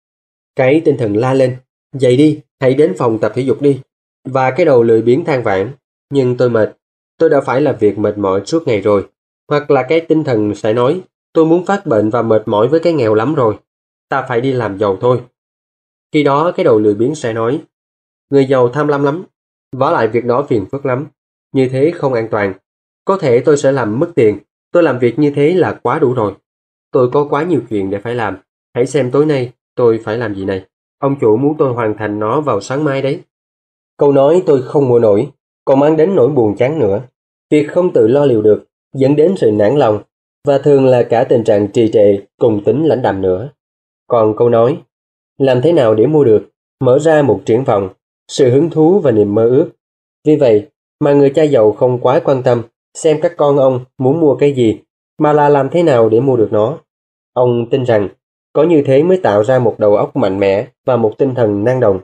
Cái tinh thần la lên, dậy đi, hãy đến phòng tập thể dục đi. Và cái đầu lười biếng than vãn, nhưng tôi mệt, tôi đã phải làm việc mệt mỏi suốt ngày rồi. Hoặc là cái tinh thần sẽ nói, tôi muốn phát bệnh và mệt mỏi với cái nghèo lắm rồi, ta phải đi làm giàu thôi. Khi đó cái đầu lười biếng sẽ nói, người giàu tham lam lắm, vả lại việc đó phiền phức lắm, như thế không an toàn. Có thể tôi sẽ làm mất tiền, tôi làm việc như thế là quá đủ rồi. Tôi có quá nhiều chuyện để phải làm. Hãy xem tối nay tôi phải làm gì này. Ông chủ muốn tôi hoàn thành nó vào sáng mai đấy. Câu nói tôi không mua nổi, còn mang đến nỗi buồn chán nữa. Việc không tự lo liệu được dẫn đến sự nản lòng, và thường là cả tình trạng trì trệ cùng tính lãnh đạm nữa. Còn câu nói, làm thế nào để mua được, mở ra một triển vọng, sự hứng thú và niềm mơ ước. Vì vậy mà người cha giàu không quá quan tâm xem các con ông muốn mua cái gì, mà là làm thế nào để mua được nó. Ông tin rằng có như thế mới tạo ra một đầu óc mạnh mẽ và một tinh thần năng động.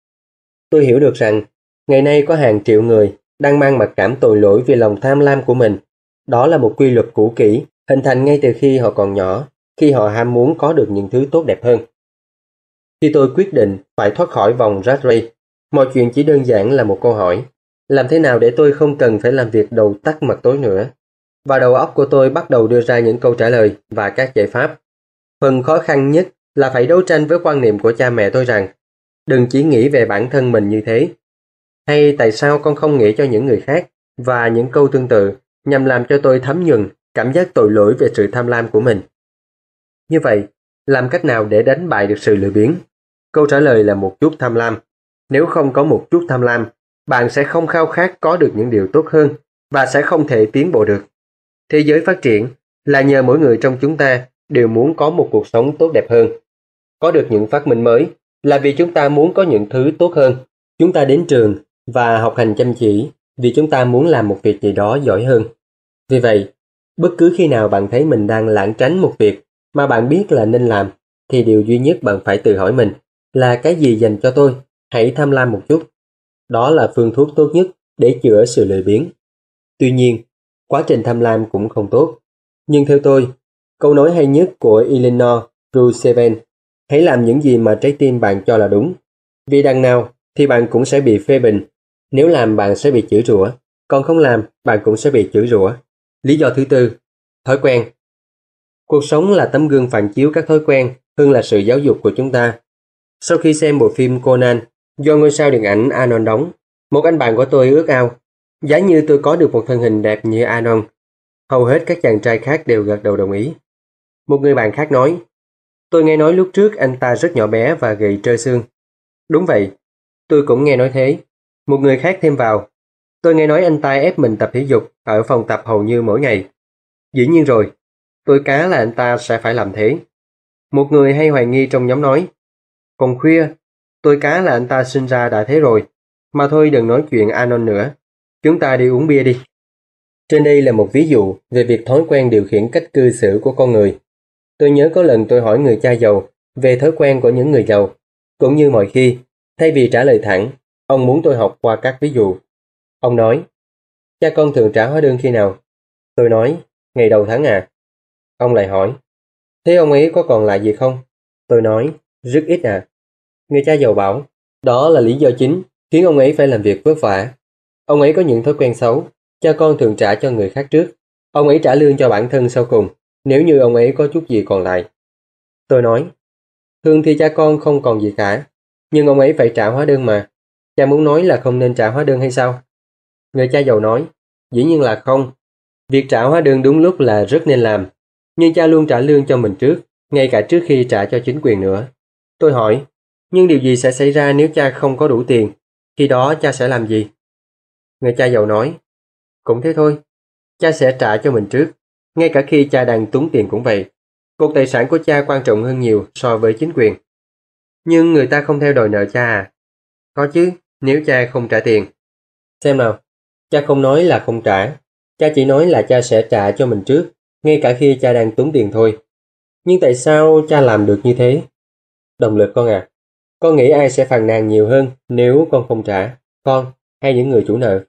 Tôi hiểu được rằng ngày nay có hàng triệu người đang mang mặc cảm tội lỗi vì lòng tham lam của mình. Đó là một quy luật cũ kỹ, hình thành ngay từ khi họ còn nhỏ, khi họ ham muốn có được những thứ tốt đẹp hơn. Khi tôi quyết định phải thoát khỏi vòng rat race, mọi chuyện chỉ đơn giản là một câu hỏi. Làm thế nào để tôi không cần phải làm việc đầu tắt mặt tối nữa? Và đầu óc của tôi bắt đầu đưa ra những câu trả lời và các giải pháp. Phần khó khăn nhất là phải đấu tranh với quan niệm của cha mẹ tôi rằng đừng chỉ nghĩ về bản thân mình như thế. Hay tại sao con không nghĩ cho những người khác, và những câu tương tự nhằm làm cho tôi thấm nhuần cảm giác tội lỗi về sự tham lam của mình. Như vậy, làm cách nào để đánh bại được sự lười biếng? Câu trả lời là một chút tham lam. Nếu không có một chút tham lam, bạn sẽ không khao khát có được những điều tốt hơn và sẽ không thể tiến bộ được. Thế giới phát triển là nhờ mỗi người trong chúng ta đều muốn có một cuộc sống tốt đẹp hơn. Có được những phát minh mới là vì chúng ta muốn có những thứ tốt hơn. Chúng ta đến trường và học hành chăm chỉ vì chúng ta muốn làm một việc gì đó giỏi hơn. Vì vậy, bất cứ khi nào bạn thấy mình đang lảng tránh một việc mà bạn biết là nên làm, thì điều duy nhất bạn phải tự hỏi mình là cái gì dành cho tôi, hãy tham lam một chút. Đó là phương thuốc tốt nhất để chữa sự lười biếng. Tuy nhiên, quá trình tham lam cũng không tốt. Nhưng theo tôi, câu nói hay nhất của Eleanor Roosevelt, hãy làm những gì mà trái tim bạn cho là đúng. Vì đằng nào thì bạn cũng sẽ bị phê bình. Nếu làm bạn sẽ bị chửi rủa, còn không làm bạn cũng sẽ bị chửi rủa. Lý do thứ tư, thói quen. Cuộc sống là tấm gương phản chiếu các thói quen hơn là sự giáo dục của chúng ta. Sau khi xem bộ phim Conan do ngôi sao điện ảnh Arnold đóng, một anh bạn của tôi ước ao, giá như tôi có được một thân hình đẹp như Arnold. Hầu hết các chàng trai khác đều gật đầu đồng ý. Một người bạn khác nói, tôi nghe nói lúc trước anh ta rất nhỏ bé và gầy trơ xương. Đúng vậy, tôi cũng nghe nói thế. Một người khác thêm vào, tôi nghe nói anh ta ép mình tập thể dục ở phòng tập hầu như mỗi ngày. Dĩ nhiên rồi, tôi cá là anh ta sẽ phải làm thế. Một người hay hoài nghi trong nhóm nói, còn khuya, tôi cá là anh ta sinh ra đã thế rồi. Mà thôi đừng nói chuyện Anon nữa, chúng ta đi uống bia đi. Trên đây là một ví dụ về việc thói quen điều khiển cách cư xử của con người. Tôi nhớ có lần tôi hỏi người cha giàu về thói quen của những người giàu. Cũng như mọi khi, thay vì trả lời thẳng, ông muốn tôi học qua các ví dụ. Ông nói, cha con thường trả hóa đơn khi nào? Tôi nói, ngày đầu tháng à. Ông lại hỏi, thế ông ấy có còn lại gì không? Tôi nói, rất ít à. Người cha giàu bảo, đó là lý do chính khiến ông ấy phải làm việc vất vả. Ông ấy có những thói quen xấu, cha con thường trả cho người khác trước. Ông ấy trả lương cho bản thân sau cùng, nếu như ông ấy có chút gì còn lại. Tôi nói, thường thì cha con không còn gì cả, nhưng ông ấy phải trả hóa đơn mà. Cha muốn nói là không nên trả hóa đơn hay sao? Người cha giàu nói, dĩ nhiên là không. Việc trả hóa đơn đúng lúc là rất nên làm, nhưng cha luôn trả lương cho mình trước, ngay cả trước khi trả cho chính quyền nữa. Tôi hỏi, nhưng điều gì sẽ xảy ra nếu cha không có đủ tiền? Khi đó cha sẽ làm gì? Người cha giàu nói, cũng thế thôi, cha sẽ trả cho mình trước, ngay cả khi cha đang túng tiền cũng vậy. Cột tài sản của cha quan trọng hơn nhiều so với chính quyền. Nhưng người ta không theo đòi nợ cha à? Có chứ, nếu cha không trả tiền. Xem nào, cha không nói là không trả, cha chỉ nói là cha sẽ trả cho mình trước, ngay cả khi cha đang túng tiền thôi. Nhưng tại sao cha làm được như thế? Động lực con à, con nghĩ ai sẽ phàn nàn nhiều hơn nếu con không trả, con hay những người chủ nợ?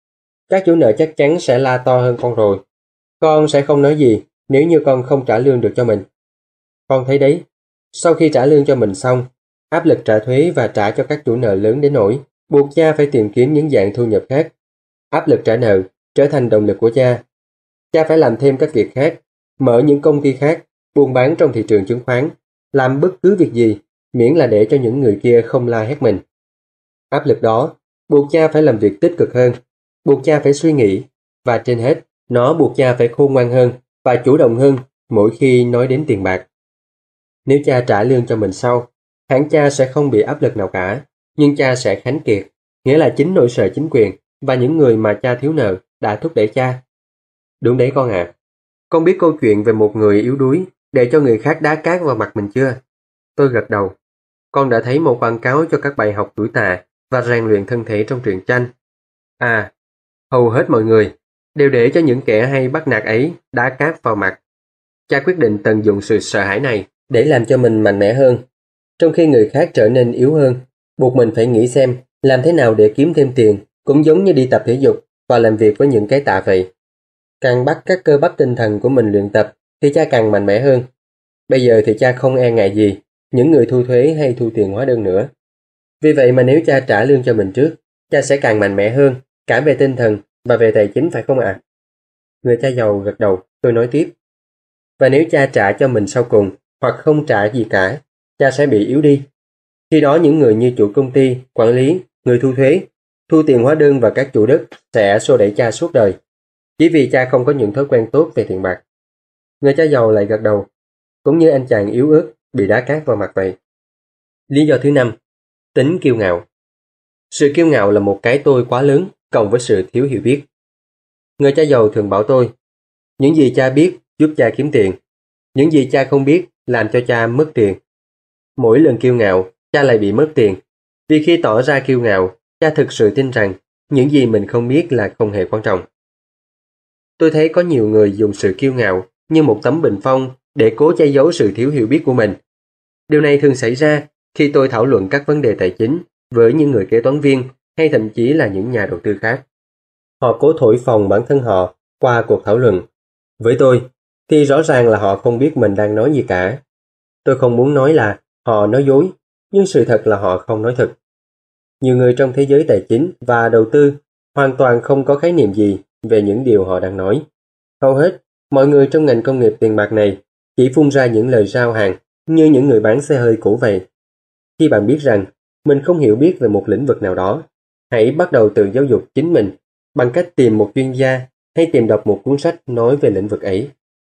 Các chủ nợ chắc chắn sẽ la to hơn con rồi. Con sẽ không nói gì nếu như con không trả lương được cho mình. Con thấy đấy, sau khi trả lương cho mình xong, áp lực trả thuế và trả cho các chủ nợ lớn đến nỗi buộc cha phải tìm kiếm những dạng thu nhập khác. Áp lực trả nợ trở thành động lực của cha. Cha phải làm thêm các việc khác, mở những công ty khác, buôn bán trong thị trường chứng khoán, làm bất cứ việc gì, miễn là để cho những người kia không la hét mình. Áp lực đó buộc cha phải làm việc tích cực hơn, buộc cha phải suy nghĩ, và trên hết Nó buộc cha phải khôn ngoan hơn và chủ động hơn mỗi khi nói đến tiền bạc. Nếu cha trả lương cho mình sau, hẳn cha sẽ không bị áp lực nào cả, nhưng cha sẽ khánh kiệt, nghĩa là chính nỗi sợ chính quyền và những người mà cha thiếu nợ đã thúc đẩy cha. Đúng đấy con ạ. Con biết câu chuyện về một người yếu đuối để cho người khác đá cát vào mặt mình chưa? Tôi gật đầu. Con đã thấy một quảng cáo cho các bài học tuổi tạ và rèn luyện thân thể trong truyện tranh. À, hầu hết mọi người đều để cho những kẻ hay bắt nạt ấy đá cát vào mặt. Cha quyết định tận dụng sự sợ hãi này để làm cho mình mạnh mẽ hơn, trong khi người khác trở nên yếu hơn, buộc mình phải nghĩ xem làm thế nào để kiếm thêm tiền, cũng giống như đi tập thể dục và làm việc với những cái tạ vậy. Càng bắt các cơ bắp tinh thần của mình luyện tập thì cha càng mạnh mẽ hơn. Bây giờ thì cha không e ngại gì những người thu thuế hay thu tiền hóa đơn nữa. Vì vậy mà nếu cha trả lương cho mình trước, cha sẽ càng mạnh mẽ hơn, cả về tinh thần và về tài chính, phải không ạ? Người cha giàu gật đầu. Tôi nói tiếp. Và nếu cha trả cho mình sau cùng, hoặc không trả gì cả, cha sẽ bị yếu đi. Khi đó những người như chủ công ty, quản lý, người thu thuế, thu tiền hóa đơn và các chủ đất sẽ xô đẩy cha suốt đời, chỉ vì cha không có những thói quen tốt về tiền bạc. Người cha giàu lại gật đầu, cũng như anh chàng yếu ớt bị đá cát vào mặt vậy. Lý do thứ 5, tính kiêu ngạo. Sự kiêu ngạo là một cái tôi quá lớn cộng với sự thiếu hiểu biết. Người cha giàu thường bảo tôi, những gì cha biết giúp cha kiếm tiền, những gì cha không biết làm cho cha mất tiền. Mỗi lần kiêu ngạo, cha lại bị mất tiền, vì khi tỏ ra kiêu ngạo, cha thực sự tin rằng những gì mình không biết là không hề quan trọng. Tôi thấy có nhiều người dùng sự kiêu ngạo như một tấm bình phong để cố che giấu sự thiếu hiểu biết của mình. Điều này thường xảy ra khi tôi thảo luận các vấn đề tài chính với những người kế toán viên hay thậm chí là những nhà đầu tư khác. Họ cố thổi phồng bản thân họ qua cuộc thảo luận. Với tôi, thì rõ ràng là họ không biết mình đang nói gì cả. Tôi không muốn nói là họ nói dối, nhưng sự thật là họ không nói thật. Nhiều người trong thế giới tài chính và đầu tư hoàn toàn không có khái niệm gì về những điều họ đang nói. Hầu hết, mọi người trong ngành công nghiệp tiền bạc này chỉ phun ra những lời rao hàng như những người bán xe hơi cũ vậy. Khi bạn biết rằng mình không hiểu biết về một lĩnh vực nào đó, hãy bắt đầu tự giáo dục chính mình bằng cách tìm một chuyên gia hay tìm đọc một cuốn sách nói về lĩnh vực ấy.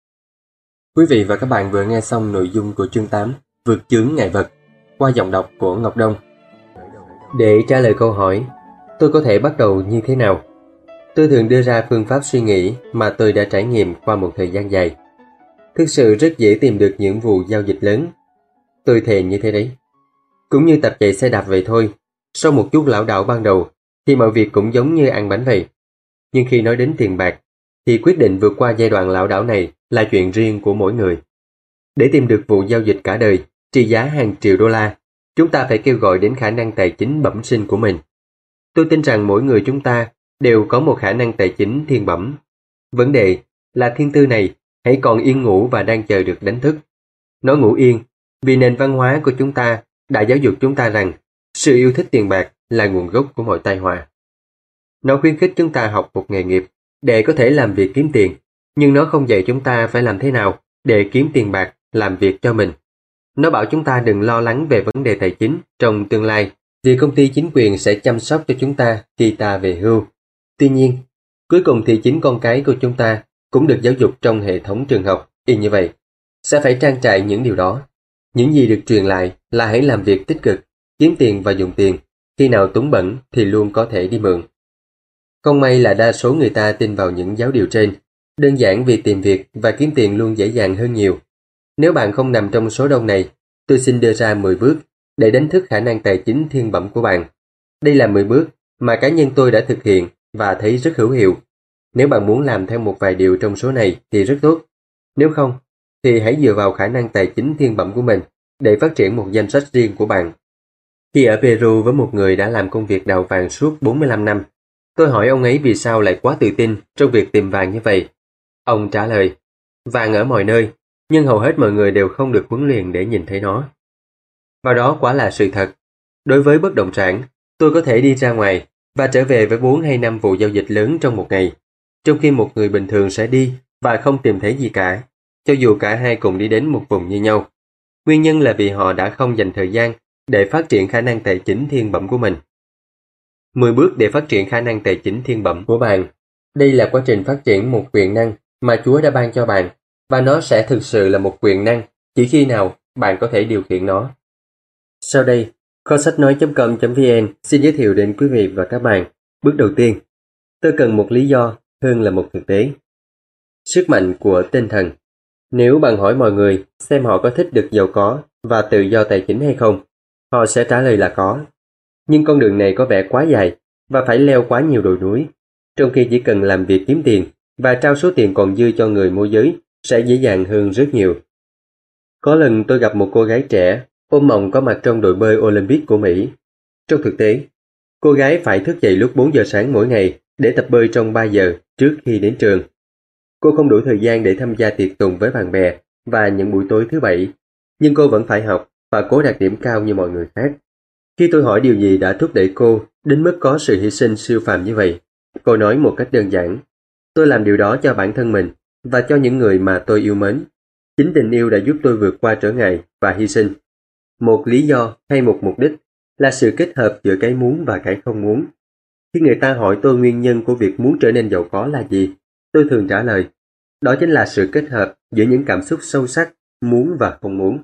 Quý vị và các bạn vừa nghe xong nội dung của chương 8 Vượt chướng ngại vật qua giọng đọc của Ngọc Đông. Để trả lời câu hỏi, tôi có thể bắt đầu như thế nào? Tôi thường đưa ra phương pháp suy nghĩ mà tôi đã trải nghiệm qua một thời gian dài. Thực sự rất dễ tìm được những vụ giao dịch lớn. Tôi thề như thế đấy. Cũng như tập chạy xe đạp vậy thôi. Sau một chút lảo đảo ban đầu, thì mọi việc cũng giống như ăn bánh vậy. Nhưng khi nói đến tiền bạc, thì quyết định vượt qua giai đoạn lảo đảo này là chuyện riêng của mỗi người. Để tìm được vụ giao dịch cả đời, trị giá hàng triệu đô la, chúng ta phải kêu gọi đến khả năng tài chính bẩm sinh của mình. Tôi tin rằng mỗi người chúng ta đều có một khả năng tài chính thiên bẩm. Vấn đề là thiên tư này hãy còn yên ngủ và đang chờ được đánh thức. Nó ngủ yên vì nền văn hóa của chúng ta đã giáo dục chúng ta rằng sự yêu thích tiền bạc là nguồn gốc của mọi tai họa. Nó khuyến khích chúng ta học một nghề nghiệp để có thể làm việc kiếm tiền, nhưng nó không dạy chúng ta phải làm thế nào để kiếm tiền bạc làm việc cho mình. Nó bảo chúng ta đừng lo lắng về vấn đề tài chính trong tương lai, vì công ty chính quyền sẽ chăm sóc cho chúng ta khi ta về hưu. Tuy nhiên, cuối cùng thì chính con cái của chúng ta cũng được giáo dục trong hệ thống trường học y như vậy, sẽ phải trang trải những điều đó. Những gì được truyền lại là hãy làm việc tích cực, kiếm tiền và dùng tiền, khi nào túng bẩn thì luôn có thể đi mượn. Không may là đa số người ta tin vào những giáo điều trên, đơn giản vì tìm việc và kiếm tiền luôn dễ dàng hơn nhiều. Nếu bạn không nằm trong số đông này, tôi xin đưa ra 10 bước để đánh thức khả năng tài chính thiên bẩm của bạn. Đây là 10 bước mà cá nhân tôi đã thực hiện và thấy rất hữu hiệu. Nếu bạn muốn làm theo một vài điều trong số này thì rất tốt. Nếu không, thì hãy dựa vào khả năng tài chính thiên bẩm của mình để phát triển một danh sách riêng của bạn. Khi ở Peru với một người đã làm công việc đào vàng suốt 45 năm, tôi hỏi ông ấy vì sao lại quá tự tin trong việc tìm vàng như vậy. Ông trả lời, vàng ở mọi nơi, nhưng hầu hết mọi người đều không được huấn luyện để nhìn thấy nó. Và đó quả là sự thật. Đối với bất động sản, tôi có thể đi ra ngoài và trở về với 4 hay 5 vụ giao dịch lớn trong một ngày, trong khi một người bình thường sẽ đi và không tìm thấy gì cả, cho dù cả hai cùng đi đến một vùng như nhau. Nguyên nhân là vì họ đã không dành thời gian để phát triển khả năng tài chính thiên bẩm của mình. 10 bước để phát triển khả năng tài chính thiên bẩm của bạn. Đây là quá trình phát triển một quyền năng mà Chúa đã ban cho bạn, và nó sẽ thực sự là một quyền năng chỉ khi nào bạn có thể điều khiển nó. Sau đây, kho sách nói.com.vn xin giới thiệu đến quý vị và các bạn. Bước đầu tiên, tôi cần một lý do hơn là một thực tế. Sức mạnh của tinh thần. Nếu bạn hỏi mọi người xem họ có thích được giàu có và tự do tài chính hay không, họ sẽ trả lời là có. Nhưng con đường này có vẻ quá dài và phải leo quá nhiều đồi núi, trong khi chỉ cần làm việc kiếm tiền và trao số tiền còn dư cho người môi giới sẽ dễ dàng hơn rất nhiều. Có lần tôi gặp một cô gái trẻ ôm mộng có mặt trong đội bơi Olympic của Mỹ. Trong thực tế, cô gái phải thức dậy lúc 4 giờ sáng mỗi ngày để tập bơi trong 3 giờ trước khi đến trường. Cô không đủ thời gian để tham gia tiệc tùng với bạn bè và những buổi tối thứ bảy, nhưng cô vẫn phải học và cố đạt điểm cao như mọi người khác. Khi tôi hỏi điều gì đã thúc đẩy cô đến mức có sự hy sinh siêu phàm như vậy, cô nói một cách đơn giản: tôi làm điều đó cho bản thân mình và cho những người mà tôi yêu mến. Chính tình yêu đã giúp tôi vượt qua trở ngại và hy sinh. Một lý do hay một mục đích là sự kết hợp giữa cái muốn và cái không muốn. Khi người ta hỏi tôi nguyên nhân của việc muốn trở nên giàu có là gì, tôi thường trả lời, đó chính là sự kết hợp giữa những cảm xúc sâu sắc, muốn và không muốn.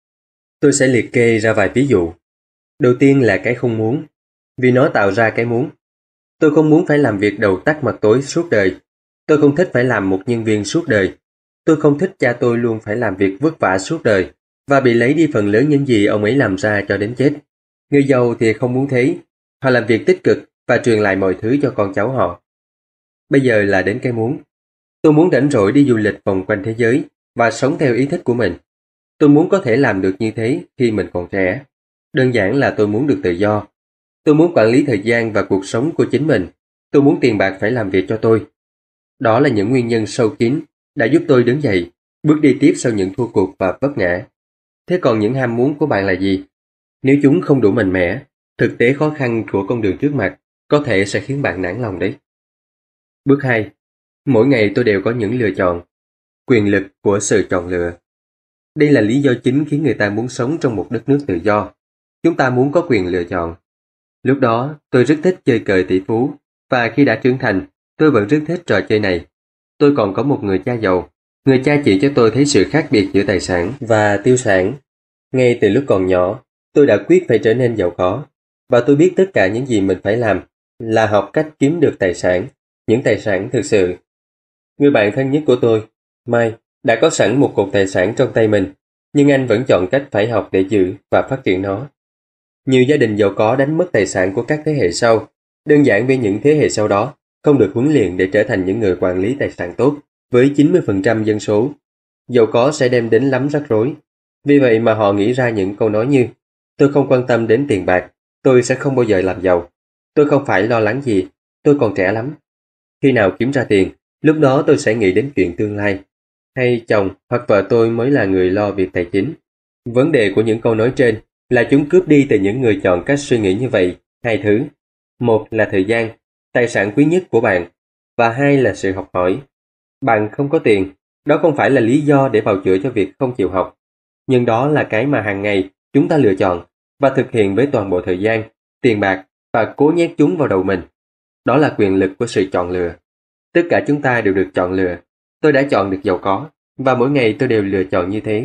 Tôi sẽ liệt kê ra vài ví dụ. Đầu tiên là cái không muốn, vì nó tạo ra cái muốn. Tôi không muốn phải làm việc đầu tắt mặt tối suốt đời. Tôi không thích phải làm một nhân viên suốt đời. Tôi không thích cha tôi luôn phải làm việc vất vả suốt đời và bị lấy đi phần lớn những gì ông ấy làm ra cho đến chết. Người giàu thì không muốn thế. Họ làm việc tích cực và truyền lại mọi thứ cho con cháu họ. Bây giờ là đến cái muốn. Tôi muốn rảnh rỗi đi du lịch vòng quanh thế giới và sống theo ý thích của mình. Tôi muốn có thể làm được như thế khi mình còn trẻ. Đơn giản là tôi muốn được tự do. Tôi muốn quản lý thời gian và cuộc sống của chính mình. Tôi muốn tiền bạc phải làm việc cho tôi. Đó là những nguyên nhân sâu kín đã giúp tôi đứng dậy, bước đi tiếp sau những thua cuộc và vấp ngã. Thế còn những ham muốn của bạn là gì? Nếu chúng không đủ mạnh mẽ, thực tế khó khăn của con đường trước mặt có thể sẽ khiến bạn nản lòng đấy. Bước 2. Mỗi ngày tôi đều có những lựa chọn. Quyền lực của sự chọn lựa. Đây là lý do chính khiến người ta muốn sống trong một đất nước tự do. Chúng ta muốn có quyền lựa chọn. Lúc đó, tôi rất thích chơi cờ tỷ phú, và khi đã trưởng thành, tôi vẫn rất thích trò chơi này. Tôi còn có một người cha giàu. Người cha chỉ cho tôi thấy sự khác biệt giữa tài sản và tiêu sản. Ngay từ lúc còn nhỏ, tôi đã quyết phải trở nên giàu có, và tôi biết tất cả những gì mình phải làm là học cách kiếm được tài sản, những tài sản thực sự. Người bạn thân nhất của tôi, Mike, đã có sẵn một cột tài sản trong tay mình, nhưng anh vẫn chọn cách phải học để giữ và phát triển nó. Nhiều gia đình giàu có đánh mất tài sản của các thế hệ sau, đơn giản vì những thế hệ sau đó không được huấn luyện để trở thành những người quản lý tài sản tốt. Với 90% dân số, giàu có sẽ đem đến lắm rắc rối. Vì vậy mà họ nghĩ ra những câu nói như: tôi không quan tâm đến tiền bạc, tôi sẽ không bao giờ làm giàu, tôi không phải lo lắng gì, tôi còn trẻ lắm. Khi nào kiếm ra tiền, lúc đó tôi sẽ nghĩ đến chuyện tương lai. Hay chồng hoặc vợ tôi mới là người lo việc tài chính. Vấn đề của những câu nói trên là chúng cướp đi từ những người chọn cách suy nghĩ như vậy hai thứ. Một là thời gian, tài sản quý nhất của bạn, và hai là sự học hỏi. Bạn không có tiền, đó không phải là lý do để bào chữa cho việc không chịu học. Nhưng đó là cái mà hàng ngày chúng ta lựa chọn và thực hiện với toàn bộ thời gian, tiền bạc và cố nhét chúng vào đầu mình. Đó là quyền lực của sự chọn lựa. Tất cả chúng ta đều được chọn lựa. Tôi đã chọn được giàu có, và mỗi ngày tôi đều lựa chọn như thế.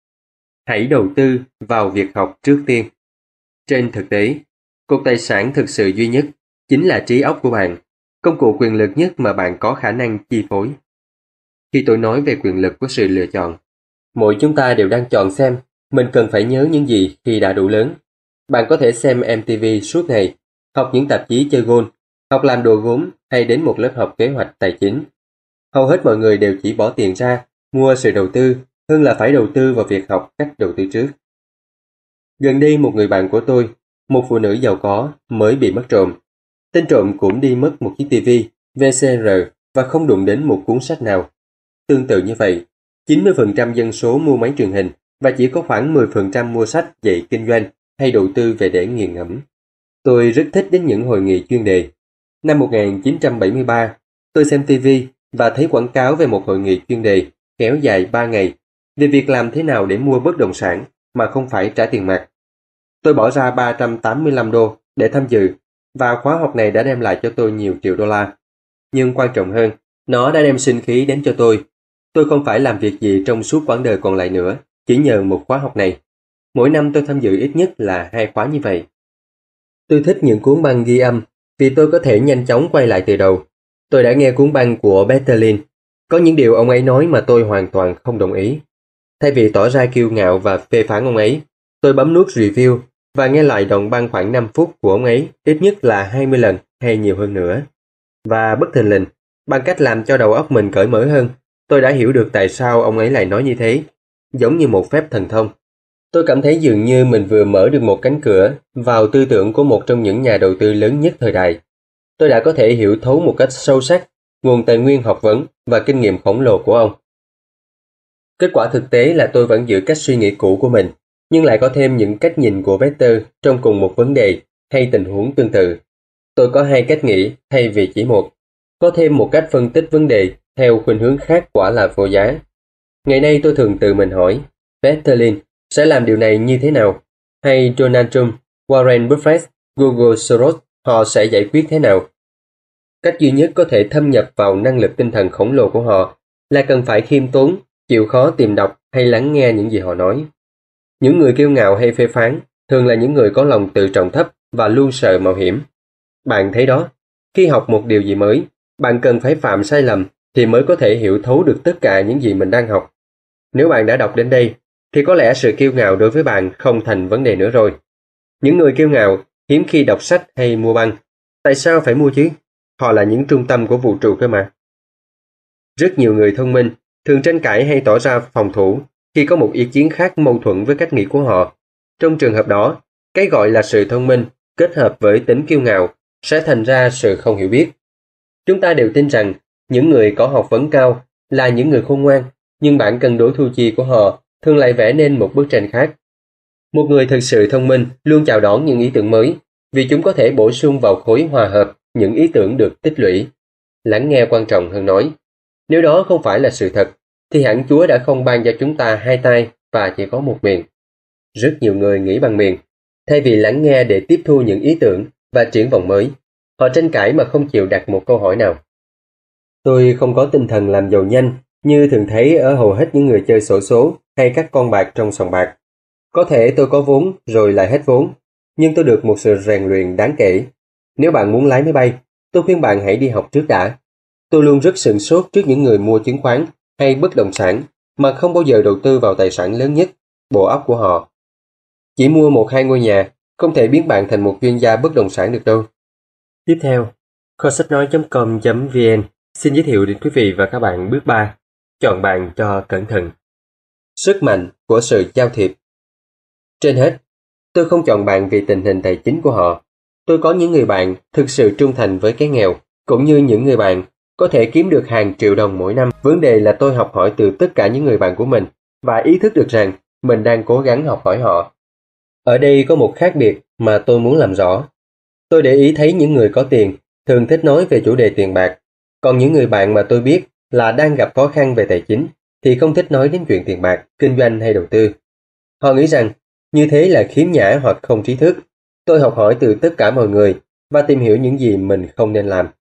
Hãy đầu tư vào việc học trước tiên. Trên thực tế, cột tài sản thực sự duy nhất chính là trí óc của bạn, công cụ quyền lực nhất mà bạn có khả năng chi phối. Khi tôi nói về quyền lực của sự lựa chọn, mỗi chúng ta đều đang chọn xem mình cần phải nhớ những gì khi đã đủ lớn. Bạn có thể xem MTV suốt ngày, học những tạp chí chơi golf, học làm đồ gốm hay đến một lớp học kế hoạch tài chính. Hầu hết mọi người đều chỉ bỏ tiền ra, mua sự đầu tư, hơn là phải đầu tư vào việc học cách đầu tư trước. Gần đây một người bạn của tôi, một phụ nữ giàu có, mới bị mất trộm. Tên trộm cũng đi mất một chiếc TV, VCR và không đụng đến một cuốn sách nào. Tương tự như vậy, 90% dân số mua máy truyền hình và chỉ có khoảng 10% mua sách dạy kinh doanh hay đầu tư về để nghiền ngẫm. Tôi rất thích đến những hội nghị chuyên đề. Năm 1973, tôi xem TV và thấy quảng cáo về một hội nghị chuyên đề kéo dài 3 ngày về việc làm thế nào để mua bất động sản mà không phải trả tiền mặt. Tôi bỏ ra 385 đô để tham dự, và khóa học này đã đem lại cho tôi nhiều triệu đô la. nhưng quan trọng hơn, nó đã đem sinh khí đến cho tôi. Tôi không phải làm việc gì trong suốt quãng đời còn lại nữa, chỉ nhờ một khóa học này. Mỗi năm tôi tham dự ít nhất là 2 khóa như vậy. Tôi thích những cuốn băng ghi âm vì tôi có thể nhanh chóng quay lại từ đầu. Tôi đã nghe cuốn băng của Bettelin. Có những điều ông ấy nói mà tôi hoàn toàn không đồng ý. Thay vì tỏ ra kiêu ngạo và phê phán ông ấy, tôi bấm nút review và nghe lại đoạn băng khoảng 5 phút của ông ấy ít nhất là 20 lần hay nhiều hơn nữa. Và bất thình lình, bằng cách làm cho đầu óc mình cởi mở hơn, tôi đã hiểu được tại sao ông ấy lại nói như thế, giống như một phép thần thông. Tôi cảm thấy dường như mình vừa mở được một cánh cửa vào tư tưởng của một trong những nhà đầu tư lớn nhất thời đại. Tôi đã có thể hiểu thấu một cách sâu sắc nguồn tài nguyên học vấn và kinh nghiệm khổng lồ của ông. Kết quả thực tế là tôi vẫn giữ cách suy nghĩ cũ của mình, nhưng lại có thêm những cách nhìn của Peter trong cùng một vấn đề hay tình huống tương tự. Tôi có 2 cách nghĩ thay vì chỉ một. Có thêm một cách phân tích vấn đề theo khuynh hướng khác quả là vô giá. Ngày nay tôi thường tự mình hỏi, Bettelin sẽ làm điều này như thế nào? Hay Donald Trump, Warren Buffett, Google Soros họ sẽ giải quyết thế nào? Cách duy nhất có thể thâm nhập vào năng lực tinh thần khổng lồ của họ là cần phải khiêm tốn, chịu khó tìm đọc hay lắng nghe những gì họ nói. Những người kiêu ngạo hay phê phán thường là những người có lòng tự trọng thấp và luôn sợ mạo hiểm. Bạn thấy đó, khi học một điều gì mới, bạn cần phải phạm sai lầm thì mới có thể hiểu thấu được tất cả những gì mình đang học. Nếu bạn đã đọc đến đây, thì có lẽ sự kiêu ngạo đối với bạn không thành vấn đề nữa rồi. Những người kiêu ngạo hiếm khi đọc sách hay mua băng. Tại sao phải mua chứ? Họ là những trung tâm của vũ trụ cơ mà. Rất nhiều người thông minh thường tranh cãi hay tỏ ra phòng thủ khi có một ý kiến khác mâu thuẫn với cách nghĩ của họ. Trong trường hợp đó, cái gọi là sự thông minh kết hợp với tính kiêu ngạo sẽ thành ra sự không hiểu biết. Chúng ta đều tin rằng những người có học vấn cao là những người khôn ngoan, nhưng bản cân đối thu chi của họ thường lại vẽ nên một bức tranh khác. Một người thực sự thông minh luôn chào đón những ý tưởng mới, vì chúng có thể bổ sung vào khối hòa hợp những ý tưởng được tích lũy. Lắng nghe quan trọng hơn nói. Nếu đó không phải là sự thật, thì hẳn Chúa đã không ban cho chúng ta 2 tai và chỉ có một miệng. Rất nhiều người nghĩ bằng miệng, thay vì lắng nghe để tiếp thu những ý tưởng và triển vọng mới. Họ tranh cãi mà không chịu đặt một câu hỏi nào. Tôi không có tinh thần làm giàu nhanh như thường thấy ở hầu hết những người chơi xổ số hay các con bạc trong sòng bạc. Có thể tôi có vốn rồi lại hết vốn, nhưng tôi được một sự rèn luyện đáng kể. Nếu bạn muốn lái máy bay, tôi khuyên bạn hãy đi học trước đã. Tôi luôn rất sửng sốt trước những người mua chứng khoán hay bất động sản mà không bao giờ đầu tư vào tài sản lớn nhất, bộ óc của họ. Chỉ mua 1-2 ngôi nhà không thể biến bạn thành một chuyên gia bất động sản được đâu. Tiếp theo, kho sách nói.com.vn xin giới thiệu đến quý vị và các bạn bước 3. Chọn bạn cho cẩn thận. Sức mạnh của sự giao thiệp. Trên hết, tôi không chọn bạn vì tình hình tài chính của họ. Tôi có những người bạn thực sự trung thành với cái nghèo, cũng như những người bạn có thể kiếm được hàng triệu đồng mỗi năm. Vấn đề là tôi học hỏi từ tất cả những người bạn của mình và ý thức được rằng mình đang cố gắng học hỏi họ. Ở đây có một khác biệt mà tôi muốn làm rõ. Tôi để ý thấy những người có tiền thường thích nói về chủ đề tiền bạc, còn những người bạn mà tôi biết là đang gặp khó khăn về tài chính thì không thích nói đến chuyện tiền bạc, kinh doanh hay đầu tư. Họ nghĩ rằng như thế là khiếm nhã hoặc không trí thức. Tôi học hỏi từ tất cả mọi người và tìm hiểu những gì mình không nên làm.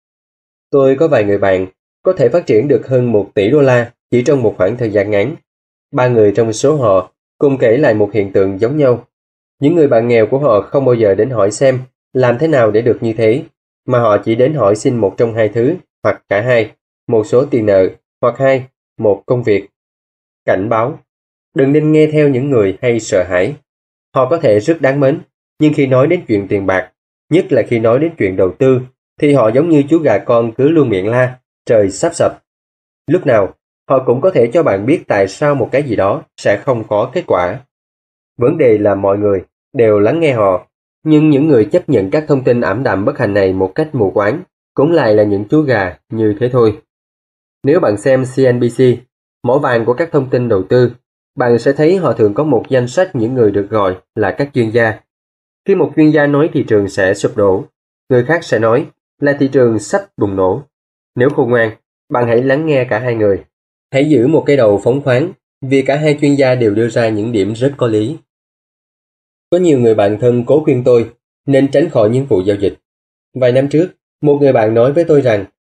Tôi có vài người bạn có thể phát triển được hơn 1 tỷ đô la chỉ trong một khoảng thời gian ngắn. 3 người trong số họ cùng kể lại một hiện tượng giống nhau. Những người bạn nghèo của họ không bao giờ đến hỏi xem làm thế nào để được như thế, mà họ chỉ đến hỏi xin một trong 2 thứ, hoặc cả hai, một số tiền nợ, hoặc 2, một công việc. Cảnh báo: đừng nên nghe theo những người hay sợ hãi. Họ có thể rất đáng mến, nhưng khi nói đến chuyện tiền bạc, nhất là khi nói đến chuyện đầu tư, thì họ giống như chú gà con cứ luôn miệng la, trời sắp sập. Lúc nào, họ cũng có thể cho bạn biết tại sao một cái gì đó sẽ không có kết quả. Vấn đề là mọi người đều lắng nghe họ, nhưng những người chấp nhận các thông tin ảm đạm bất hạnh này một cách mù quáng cũng lại là những chú gà như thế thôi. Nếu bạn xem CNBC, mỏ vàng của các thông tin đầu tư, bạn sẽ thấy họ thường có một danh sách những người được gọi là các chuyên gia. Khi một chuyên gia nói thị trường sẽ sụp đổ, người khác sẽ nói là thị trường sắp bùng nổ. Nếu khôn ngoan, bạn hãy lắng nghe cả hai người. Hãy giữ một cái đầu phóng khoáng, vì cả hai chuyên gia đều đưa ra những điểm rất có lý. Có nhiều người bạn thân cố khuyên tôi nên tránh khỏi những vụ giao dịch. Vài năm trước, một người bạn nói với tôi rằng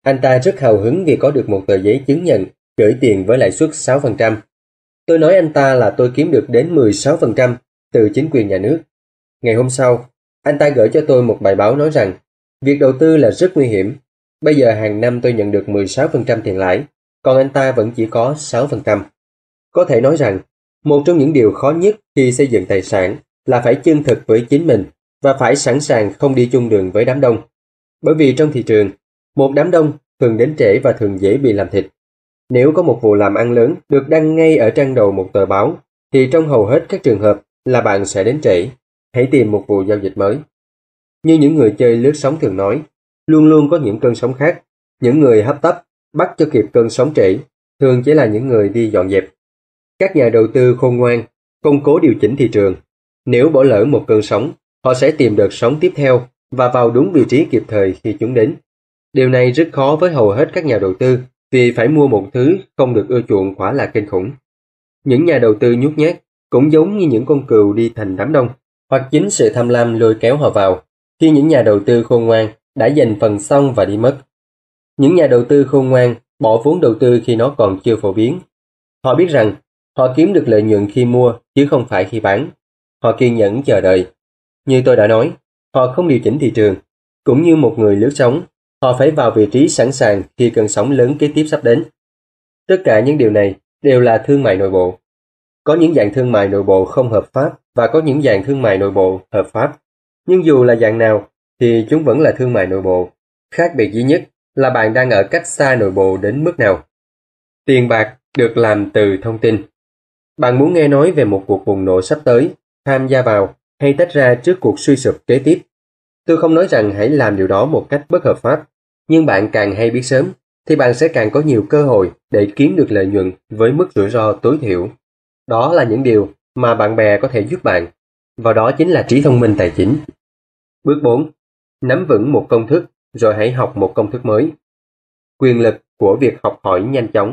Anh ta rất hào hứng vì có được một tờ giấy chứng nhận gửi tiền với lãi suất 6%. Tôi nói anh ta là tôi kiếm được đến 16% từ chính quyền nhà nước. Ngày hôm sau, anh ta gửi cho tôi một bài báo nói rằng việc đầu tư là rất nguy hiểm. Bây giờ hàng năm tôi nhận được 16% tiền lãi, còn anh ta vẫn chỉ có 6%. Có thể nói rằng, một trong những điều khó nhất khi xây dựng tài sản là phải chân thực với chính mình và phải sẵn sàng không đi chung đường với đám đông. Bởi vì trong thị trường, một đám đông thường đến trễ và thường dễ bị làm thịt. Nếu có một vụ làm ăn lớn được đăng ngay ở trang đầu một tờ báo, thì trong hầu hết các trường hợp là bạn sẽ đến trễ. Hãy tìm một vụ giao dịch mới. Như những người chơi lướt sóng thường nói, luôn luôn có những cơn sóng khác. Những người hấp tấp, bắt cho kịp cơn sóng trễ, thường chỉ là những người đi dọn dẹp. Các nhà đầu tư khôn ngoan, không cố điều chỉnh thị trường. Nếu bỏ lỡ một cơn sóng, họ sẽ tìm đợt sóng tiếp theo và vào đúng vị trí kịp thời khi chúng đến. Điều này rất khó với hầu hết các nhà đầu tư vì phải mua một thứ không được ưa chuộng quả là kinh khủng. Những nhà đầu tư nhút nhát cũng giống như những con cừu đi thành đám đông, hoặc chính sự tham lam lôi kéo họ vào, khi những nhà đầu tư khôn ngoan đã giành phần xong và đi mất. Những nhà đầu tư khôn ngoan bỏ vốn đầu tư khi nó còn chưa phổ biến. Họ biết rằng họ kiếm được lợi nhuận khi mua chứ không phải khi bán. Họ kiên nhẫn chờ đợi. Như tôi đã nói, họ không điều chỉnh thị trường. Cũng như một người lướt sóng, họ phải vào vị trí sẵn sàng khi cơn sóng lớn kế tiếp sắp đến. Tất cả những điều này đều là thương mại nội bộ. Có những dạng thương mại nội bộ không hợp pháp và có những dạng thương mại nội bộ hợp pháp. Nhưng dù là dạng nào thì chúng vẫn là thương mại nội bộ. Khác biệt duy nhất là bạn đang ở cách xa nội bộ đến mức nào. Tiền bạc được làm từ thông tin. Bạn muốn nghe nói về một cuộc bùng nổ sắp tới, tham gia vào hay tách ra trước cuộc suy sụp kế tiếp. Tôi không nói rằng hãy làm điều đó một cách bất hợp pháp, nhưng bạn càng hay biết sớm, thì bạn sẽ càng có nhiều cơ hội để kiếm được lợi nhuận với mức rủi ro tối thiểu. Đó là những điều mà bạn bè có thể giúp bạn, và đó chính là trí thông minh tài chính. Bước 4. Nắm vững một công thức, rồi hãy học một công thức mới. Quyền lực của việc học hỏi nhanh chóng.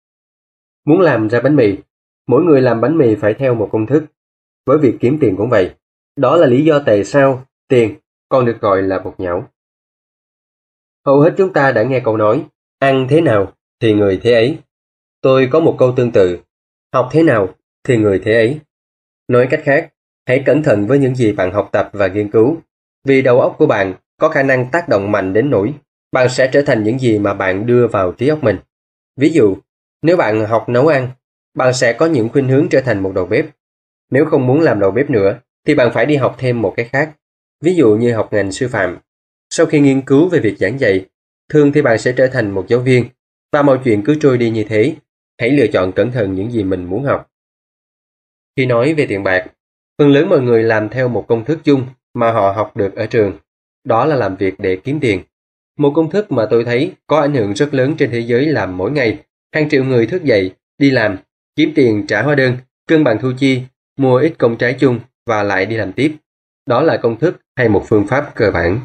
Muốn làm ra bánh mì, mỗi người làm bánh mì phải theo một công thức. Với việc kiếm tiền cũng vậy. Đó là lý do tại sao tiền còn được gọi là bột nhão. Hầu hết chúng ta đã nghe câu nói, ăn thế nào thì người thế ấy. Tôi có một câu tương tự, học thế nào thì người thế ấy. Nói cách khác, hãy cẩn thận với những gì bạn học tập và nghiên cứu, vì đầu óc của bạn có khả năng tác động mạnh đến nỗi bạn sẽ trở thành những gì mà bạn đưa vào trí óc mình. Ví dụ, nếu bạn học nấu ăn, bạn sẽ có những khuynh hướng trở thành một đầu bếp. Nếu không muốn làm đầu bếp nữa, thì bạn phải đi học thêm một cái khác. Ví dụ như học ngành sư phạm. Sau khi nghiên cứu về việc giảng dạy, thường thì bạn sẽ trở thành một giáo viên, và mọi chuyện cứ trôi đi như thế. Hãy lựa chọn cẩn thận những gì mình muốn học. Khi nói về tiền bạc, phần lớn mọi người làm theo một công thức chung mà họ học được ở trường. Đó là làm việc để kiếm tiền. Một công thức mà tôi thấy có ảnh hưởng rất lớn trên thế giới là mỗi ngày, hàng triệu người thức dậy, đi làm, kiếm tiền trả hóa đơn, cân bằng thu chi, mua ít công trái chung và lại đi làm tiếp. Đó là công thức hay một phương pháp cơ bản.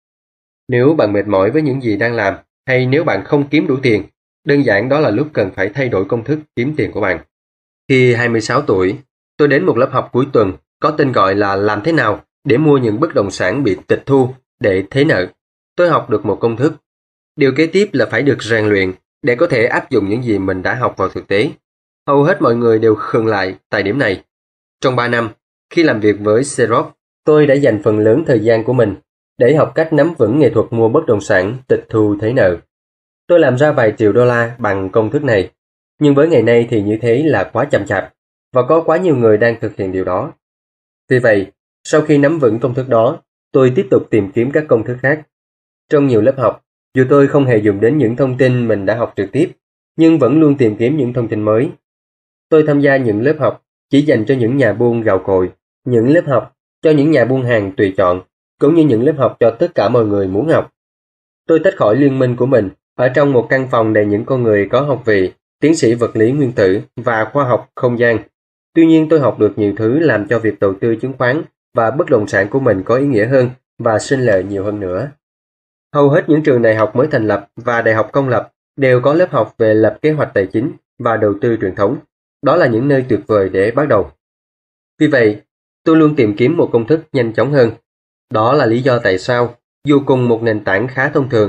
Nếu bạn mệt mỏi với những gì đang làm, hay nếu bạn không kiếm đủ tiền, đơn giản đó là lúc cần phải thay đổi công thức kiếm tiền của bạn. Khi 26 tuổi, tôi đến một lớp học cuối tuần có tên gọi là làm thế nào để mua những bất động sản bị tịch thu để thế nợ. Tôi học được một công thức. Điều kế tiếp là phải được rèn luyện để có thể áp dụng những gì mình đã học vào thực tế. Hầu hết mọi người đều khựng lại tại điểm này. Trong 3 năm, khi làm việc với Xerox, tôi đã dành phần lớn thời gian của mình để học cách nắm vững nghệ thuật mua bất động sản tịch thu thế nợ. Tôi làm ra vài triệu đô la bằng công thức này, nhưng với ngày nay thì như thế là quá chậm chạp, và có quá nhiều người đang thực hiện điều đó. Vì vậy, sau khi nắm vững công thức đó, tôi tiếp tục tìm kiếm các công thức khác. Trong nhiều lớp học, dù tôi không hề dùng đến những thông tin mình đã học trực tiếp, nhưng vẫn luôn tìm kiếm những thông tin mới. Tôi tham gia những lớp học chỉ dành cho những nhà buôn gạo cội, những lớp học cho những nhà buôn hàng tùy chọn, cũng như những lớp học cho tất cả mọi người muốn học. Tôi tách khỏi liên minh của mình ở trong một căn phòng đầy những con người có học vị, tiến sĩ vật lý nguyên tử và khoa học không gian. Tuy nhiên tôi học được nhiều thứ làm cho việc đầu tư chứng khoán và bất động sản của mình có ý nghĩa hơn và sinh lợi nhiều hơn nữa. Hầu hết những trường đại học mới thành lập và đại học công lập đều có lớp học về lập kế hoạch tài chính và đầu tư truyền thống. Đó là những nơi tuyệt vời để bắt đầu. Vì vậy, tôi luôn tìm kiếm một công thức nhanh chóng hơn. Đó là lý do tại sao, dù cùng một nền tảng khá thông thường,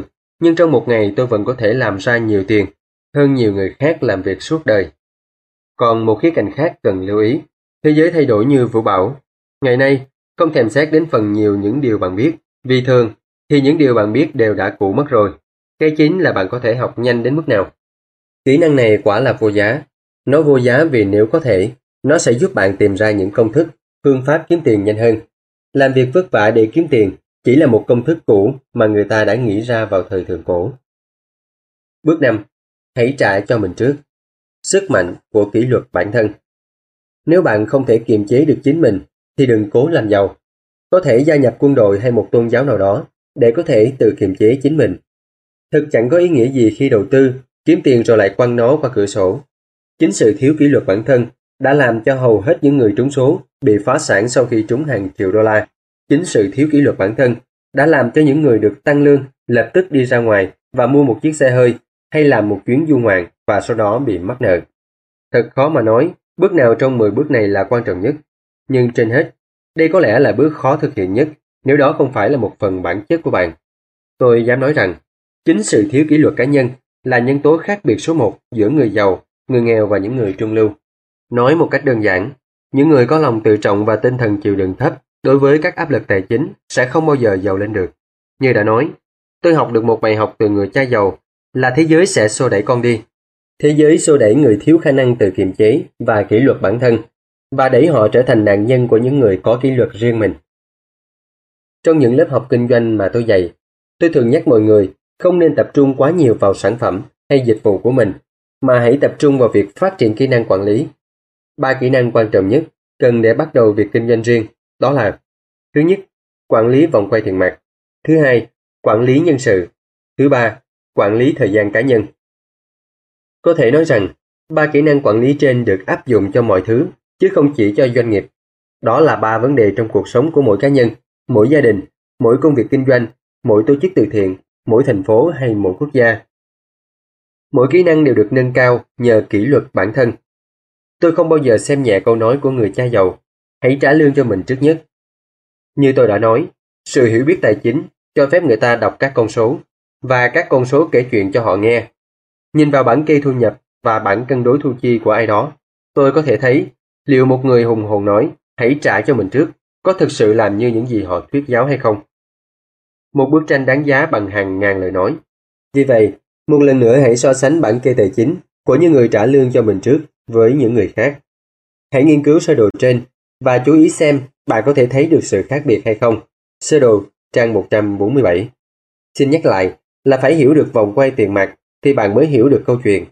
nhưng trong một ngày tôi vẫn có thể làm ra nhiều tiền hơn nhiều người khác làm việc suốt đời. Còn một khía cạnh khác cần lưu ý, thế giới thay đổi như vũ bão. Ngày nay, không thèm xét đến phần nhiều những điều bạn biết, vì thường thì những điều bạn biết đều đã cũ mất rồi. Cái chính là bạn có thể học nhanh đến mức nào. Kỹ năng này quả là vô giá. Nó vô giá vì nếu có thể, nó sẽ giúp bạn tìm ra những công thức, phương pháp kiếm tiền nhanh hơn. Làm việc vất vả để kiếm tiền chỉ là một công thức cũ mà người ta đã nghĩ ra vào thời thượng cổ. Bước 5. Hãy trả cho mình trước. Sức mạnh của kỷ luật bản thân. Nếu bạn không thể kiềm chế được chính mình, thì đừng cố làm giàu. Có thể gia nhập quân đội hay một tôn giáo nào đó để có thể tự kiềm chế chính mình. Thực chẳng có ý nghĩa gì khi đầu tư, kiếm tiền rồi lại quăng nó qua cửa sổ. Chính sự thiếu kỷ luật bản thân đã làm cho hầu hết những người trúng số bị phá sản sau khi trúng hàng triệu đô la. Chính sự thiếu kỷ luật bản thân đã làm cho những người được tăng lương lập tức đi ra ngoài và mua một chiếc xe hơi hay làm một chuyến du ngoạn và sau đó bị mắc nợ. Thật khó mà nói bước nào trong 10 bước này là quan trọng nhất. Nhưng trên hết, đây có lẽ là bước khó thực hiện nhất nếu đó không phải là một phần bản chất của bạn. Tôi dám nói rằng, chính sự thiếu kỷ luật cá nhân là nhân tố khác biệt số 1 giữa người giàu, người nghèo và những người trung lưu. Nói một cách đơn giản, những người có lòng tự trọng và tinh thần chịu đựng thấp đối với các áp lực tài chính sẽ không bao giờ giàu lên được. Như đã nói, tôi học được một bài học từ người cha giàu là thế giới sẽ xô đẩy con đi. Thế giới xô đẩy người thiếu khả năng tự kiềm chế và kỷ luật bản thân và đẩy họ trở thành nạn nhân của những người có kỷ luật riêng mình. Trong những lớp học kinh doanh mà tôi dạy, tôi thường nhắc mọi người không nên tập trung quá nhiều vào sản phẩm hay dịch vụ của mình, mà hãy tập trung vào việc phát triển kỹ năng quản lý. 3 kỹ năng quan trọng nhất cần để bắt đầu việc kinh doanh riêng, đó là: thứ nhất, quản lý vòng quay tiền mặt; thứ hai, quản lý nhân sự; thứ ba, quản lý thời gian cá nhân. Có thể nói rằng, 3 kỹ năng quản lý trên được áp dụng cho mọi thứ, chứ không chỉ cho doanh nghiệp. Đó là 3 vấn đề trong cuộc sống của mỗi cá nhân, mỗi gia đình, mỗi công việc kinh doanh, mỗi tổ chức từ thiện, mỗi thành phố hay mỗi quốc gia. Mỗi kỹ năng đều được nâng cao nhờ kỷ luật bản thân. Tôi không bao giờ xem nhẹ câu nói của người cha giàu, hãy trả lương cho mình trước nhất. Như tôi đã nói, sự hiểu biết tài chính cho phép người ta đọc các con số, và các con số kể chuyện cho họ nghe. Nhìn vào bảng kê thu nhập và bảng cân đối thu chi của ai đó, tôi có thể thấy liệu một người hùng hồn nói hãy trả cho mình trước có thực sự làm như những gì họ thuyết giáo hay không. Một bức tranh đáng giá bằng hàng ngàn lời nói. Vì vậy, một lần nữa hãy so sánh bảng kê tài chính của những người trả lương cho mình trước với những người khác. Hãy nghiên cứu sơ đồ trên và chú ý xem bạn có thể thấy được sự khác biệt hay không. Sơ đồ trang 147. Xin nhắc lại là phải hiểu được vòng quay tiền mặt thì bạn mới hiểu được câu chuyện.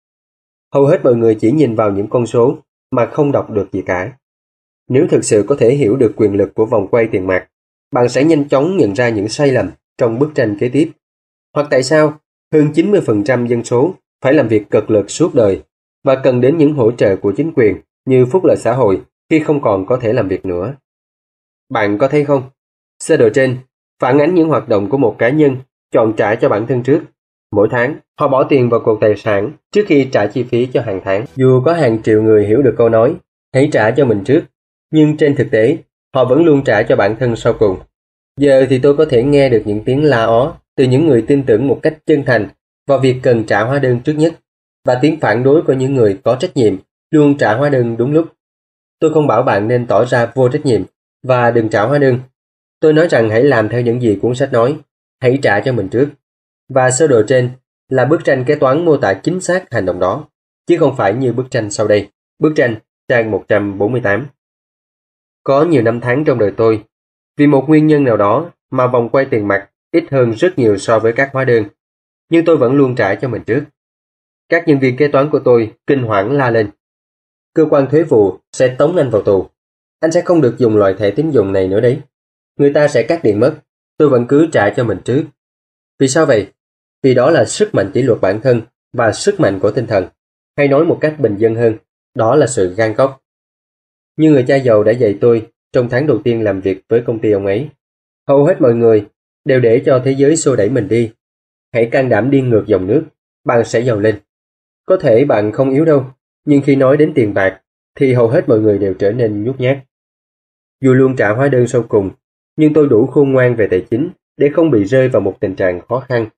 Hầu hết mọi người chỉ nhìn vào những con số mà không đọc được gì cả. Nếu thực sự có thể hiểu được quyền lực của vòng quay tiền mặt, bạn sẽ nhanh chóng nhận ra những sai lầm trong bức tranh kế tiếp. Hoặc tại sao hơn 90% dân số phải làm việc cực lực suốt đời và cần đến những hỗ trợ của chính quyền như phúc lợi xã hội khi không còn có thể làm việc nữa. Bạn có thấy không? Sơ đồ trên phản ánh những hoạt động của một cá nhân chọn trả cho bản thân trước. Mỗi tháng, họ bỏ tiền vào cột tài sản trước khi trả chi phí cho hàng tháng. Dù có hàng triệu người hiểu được câu nói, hãy trả cho mình trước, nhưng trên thực tế, họ vẫn luôn trả cho bản thân sau cùng. Giờ thì tôi có thể nghe được những tiếng la ó từ những người tin tưởng một cách chân thành vào việc cần trả hóa đơn trước nhất, và tiếng phản đối của những người có trách nhiệm luôn trả hóa đơn đúng lúc. Tôi không bảo bạn nên tỏ ra vô trách nhiệm và đừng trả hóa đơn. Tôi nói rằng hãy làm theo những gì cuốn sách nói, hãy trả cho mình trước. Và sơ đồ trên là bức tranh kế toán mô tả chính xác hành động đó, chứ không phải như bức tranh sau đây. Bức tranh trang 148. Có nhiều năm tháng trong đời tôi, vì một nguyên nhân nào đó mà vòng quay tiền mặt ít hơn rất nhiều so với các hóa đơn, nhưng tôi vẫn luôn trả cho mình trước. Các nhân viên kế toán của tôi kinh hoảng la lên: cơ quan thuế vụ sẽ tống anh vào tù. Anh sẽ không được dùng loại thẻ tín dụng này nữa đấy. Người ta sẽ cắt điện mất. Tôi vẫn cứ trả cho mình trước. Vì sao vậy? Vì đó là sức mạnh kỷ luật bản thân và sức mạnh của tinh thần. Hay nói một cách bình dân hơn, đó là sự gan cóc. Như người cha giàu đã dạy tôi trong tháng đầu tiên làm việc với công ty ông ấy. Hầu hết mọi người đều để cho thế giới xô đẩy mình đi. Hãy can đảm đi ngược dòng nước, bạn sẽ giàu lên. Có thể bạn không yếu đâu, nhưng khi nói đến tiền bạc, thì hầu hết mọi người đều trở nên nhút nhát. Dù luôn trả hóa đơn sau cùng, nhưng tôi đủ khôn ngoan về tài chính để không bị rơi vào một tình trạng khó khăn.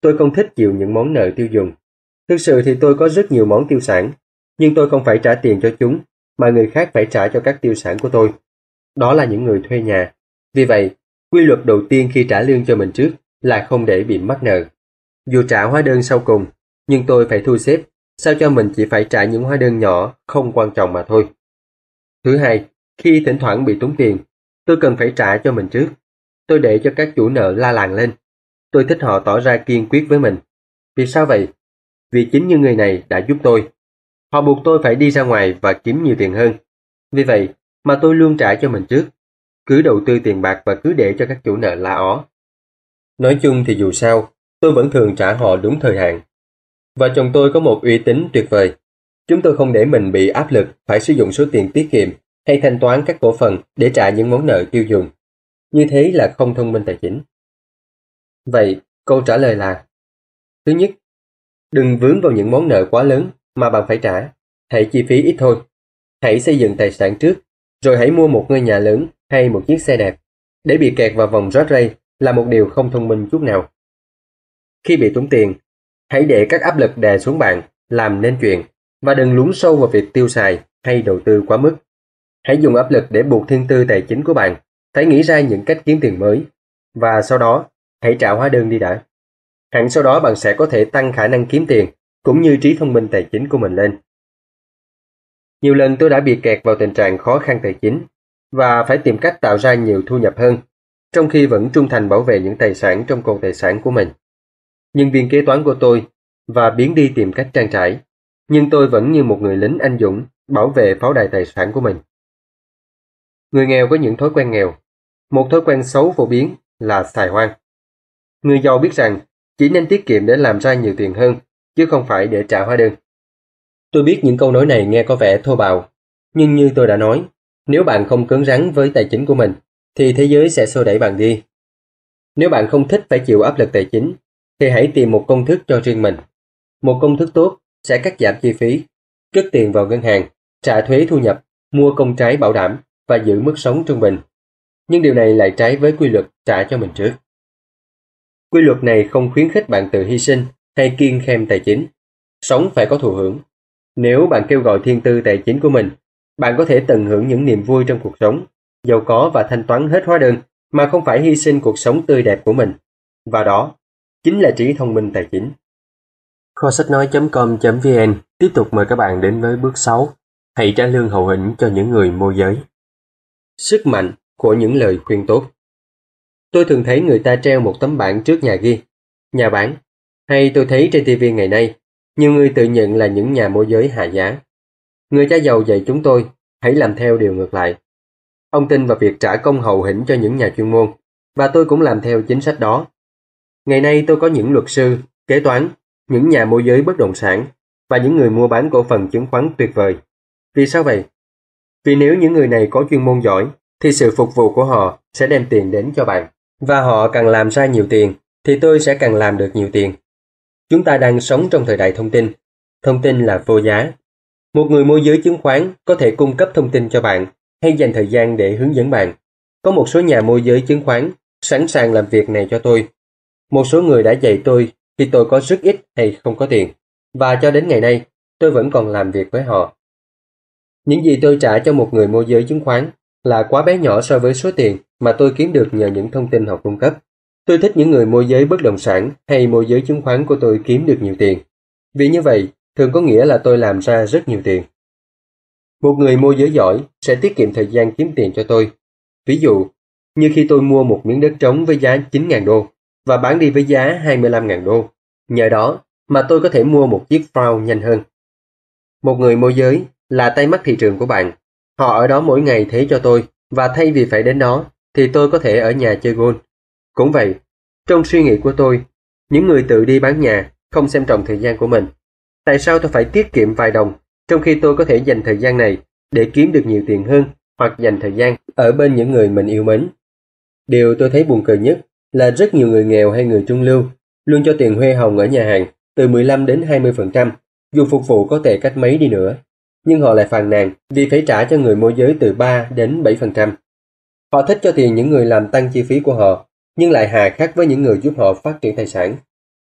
Tôi không thích chịu những món nợ tiêu dùng. Thực sự thì tôi có rất nhiều món tiêu sản, nhưng tôi không phải trả tiền cho chúng, mà người khác phải trả cho các tiêu sản của tôi. Đó là những người thuê nhà. Vì vậy, quy luật đầu tiên khi trả lương cho mình trước là không để bị mắc nợ. Dù trả hóa đơn sau cùng, nhưng tôi phải thu xếp sao cho mình chỉ phải trả những hóa đơn nhỏ không quan trọng mà thôi. Thứ hai, khi thỉnh thoảng bị tốn tiền, tôi cần phải trả cho mình trước. Tôi để cho các chủ nợ la làng lên. Tôi thích họ tỏ ra kiên quyết với mình. Vì sao vậy? Vì chính những người này đã giúp tôi. Họ buộc tôi phải đi ra ngoài và kiếm nhiều tiền hơn. Vì vậy mà tôi luôn trả cho mình trước. Cứ đầu tư tiền bạc và cứ để cho các chủ nợ la ó. Nói chung thì dù sao, tôi vẫn thường trả họ đúng thời hạn. Và chồng tôi có một uy tín tuyệt vời. Chúng tôi không để mình bị áp lực phải sử dụng số tiền tiết kiệm hay thanh toán các cổ phần để trả những món nợ tiêu dùng. Như thế là không thông minh tài chính. Vậy, câu trả lời là: thứ nhất, đừng vướng vào những món nợ quá lớn mà bạn phải trả. Hãy chi phí ít thôi. Hãy xây dựng tài sản trước, rồi hãy mua một ngôi nhà lớn hay một chiếc xe đẹp. Để bị kẹt vào vòng rót ray là một điều không thông minh chút nào. Khi bị tốn tiền, hãy để các áp lực đè xuống bạn, làm nên chuyện, và đừng lún sâu vào việc tiêu xài hay đầu tư quá mức. Hãy dùng áp lực để buộc thiên tư tài chính của bạn phải nghĩ ra những cách kiếm tiền mới, và sau đó hãy trả hóa đơn đi đã. Hẳn sau đó bạn sẽ có thể tăng khả năng kiếm tiền cũng như trí thông minh tài chính của mình lên. Nhiều lần tôi đã bị kẹt vào tình trạng khó khăn tài chính và phải tìm cách tạo ra nhiều thu nhập hơn, trong khi vẫn trung thành bảo vệ những tài sản trong cột tài sản của mình. Nhân viên kế toán của tôi và biến đi tìm cách trang trải, nhưng tôi vẫn như một người lính anh dũng bảo vệ pháo đài tài sản của mình. Người nghèo có những thói quen nghèo. Một thói quen xấu phổ biến là xài hoang. Người giàu biết rằng chỉ nên tiết kiệm để làm ra nhiều tiền hơn, chứ không phải để trả hóa đơn. Tôi biết những câu nói này nghe có vẻ thô bạo, nhưng như tôi đã nói, nếu bạn không cứng rắn với tài chính của mình, thì thế giới sẽ xô đẩy bạn đi. Nếu bạn không thích phải chịu áp lực tài chính, thì hãy tìm một công thức cho riêng mình. Một công thức tốt sẽ cắt giảm chi phí, cất tiền vào ngân hàng, trả thuế thu nhập, mua công trái bảo đảm và giữ mức sống trung bình. Nhưng điều này lại trái với quy luật trả cho mình trước. Quy luật này không khuyến khích bạn tự hy sinh hay kiêng khem tài chính. Sống phải có thụ hưởng. Nếu bạn kêu gọi thiên tư tài chính của mình, bạn có thể tận hưởng những niềm vui trong cuộc sống, giàu có và thanh toán hết hóa đơn mà không phải hy sinh cuộc sống tươi đẹp của mình. Và đó chính là trí thông minh tài chính. Kho sách nói.com.vn tiếp tục mời các bạn đến với bước 6. Hãy trả lương hậu hĩnh cho những người môi giới. Sức mạnh của những lời khuyên tốt. Tôi thường thấy người ta treo một tấm bảng trước nhà ghi nhà bán, hay tôi thấy trên TV ngày nay, nhiều người tự nhận là những nhà môi giới hạ giá. Người cha giàu dạy chúng tôi hãy làm theo điều ngược lại. Ông tin vào việc trả công hậu hĩnh cho những nhà chuyên môn, và tôi cũng làm theo chính sách đó. Ngày nay tôi có những luật sư, kế toán, những nhà môi giới bất động sản và những người mua bán cổ phần chứng khoán tuyệt vời. Vì sao vậy? Vì nếu những người này có chuyên môn giỏi, thì sự phục vụ của họ sẽ đem tiền đến cho bạn. Và họ càng làm ra nhiều tiền, thì tôi sẽ càng làm được nhiều tiền. Chúng ta đang sống trong thời đại thông tin. Thông tin là vô giá. Một người môi giới chứng khoán có thể cung cấp thông tin cho bạn hay dành thời gian để hướng dẫn bạn. Có một số nhà môi giới chứng khoán sẵn sàng làm việc này cho tôi. Một số người đã dạy tôi khi tôi có rất ít hay không có tiền. Và cho đến ngày nay, tôi vẫn còn làm việc với họ. Những gì tôi trả cho một người môi giới chứng khoán là quá bé nhỏ so với số tiền mà tôi kiếm được nhờ những thông tin họ cung cấp. Tôi thích những người môi giới bất động sản hay môi giới chứng khoán của tôi kiếm được nhiều tiền. Vì như vậy, thường có nghĩa là tôi làm ra rất nhiều tiền. Một người môi giới giỏi sẽ tiết kiệm thời gian kiếm tiền cho tôi. Ví dụ, như khi tôi mua một miếng đất trống với giá 9.000 đô và bán đi với giá 25.000 đô. Nhờ đó mà tôi có thể mua một chiếc phao nhanh hơn. Một người môi giới là tay mắt thị trường của bạn. Họ ở đó mỗi ngày thế cho tôi, và thay vì phải đến đó, thì tôi có thể ở nhà chơi golf. Cũng vậy, trong suy nghĩ của tôi, những người tự đi bán nhà không xem trọng thời gian của mình. Tại sao tôi phải tiết kiệm vài đồng, trong khi tôi có thể dành thời gian này để kiếm được nhiều tiền hơn, hoặc dành thời gian ở bên những người mình yêu mến? Điều tôi thấy buồn cười nhất là rất nhiều người nghèo hay người trung lưu luôn cho tiền huê hồng ở nhà hàng từ 15 đến 20%, dù phục vụ có tệ cách mấy đi nữa. Nhưng họ lại phàn nàn vì phải trả cho người môi giới từ 3 đến 7%. Họ thích cho tiền những người làm tăng chi phí của họ, nhưng lại hà khắc với những người giúp họ phát triển tài sản.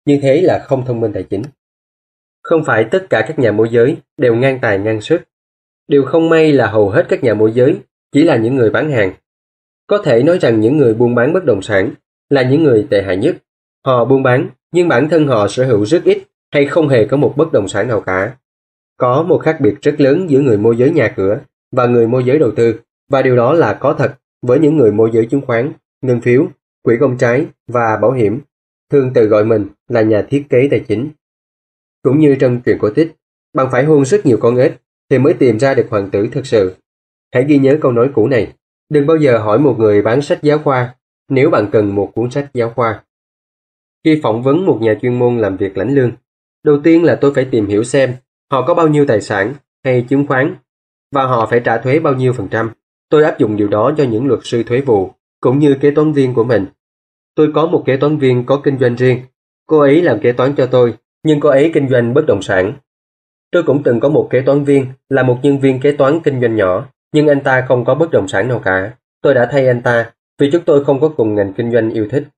như thế là không thông minh tài chính. Không phải tất cả các nhà môi giới đều ngang tài ngang sức. Điều không may là hầu hết các nhà môi giới chỉ là những người bán hàng. Có thể nói rằng những người buôn bán bất động sản là những người tệ hại nhất. Họ buôn bán, nhưng bản thân họ sở hữu rất ít hay không hề có một bất động sản nào cả. Có một khác biệt rất lớn giữa người môi giới nhà cửa và người môi giới đầu tư, và điều đó là có thật với những người môi giới chứng khoán, ngân phiếu, quỹ công trái và bảo hiểm, thường tự gọi mình là nhà thiết kế tài chính. Cũng như trong truyện cổ tích, bạn phải hôn rất nhiều con ếch thì mới tìm ra được hoàng tử thực sự. Hãy ghi nhớ câu nói cũ này, đừng bao giờ hỏi một người bán sách giáo khoa nếu bạn cần một cuốn sách giáo khoa. Khi phỏng vấn một nhà chuyên môn làm việc lãnh lương, đầu tiên là tôi phải tìm hiểu xem họ có bao nhiêu tài sản hay chứng khoán và họ phải trả thuế bao nhiêu %. Tôi áp dụng điều đó cho những luật sư thuế vụ cũng như kế toán viên của mình. Tôi có một kế toán viên có kinh doanh riêng. Cô ấy làm kế toán cho tôi, nhưng cô ấy kinh doanh bất động sản. Tôi cũng từng có một kế toán viên là một nhân viên kế toán kinh doanh nhỏ, nhưng anh ta không có bất động sản nào cả. Tôi đã thay anh ta vì chúng tôi không có cùng ngành kinh doanh yêu thích.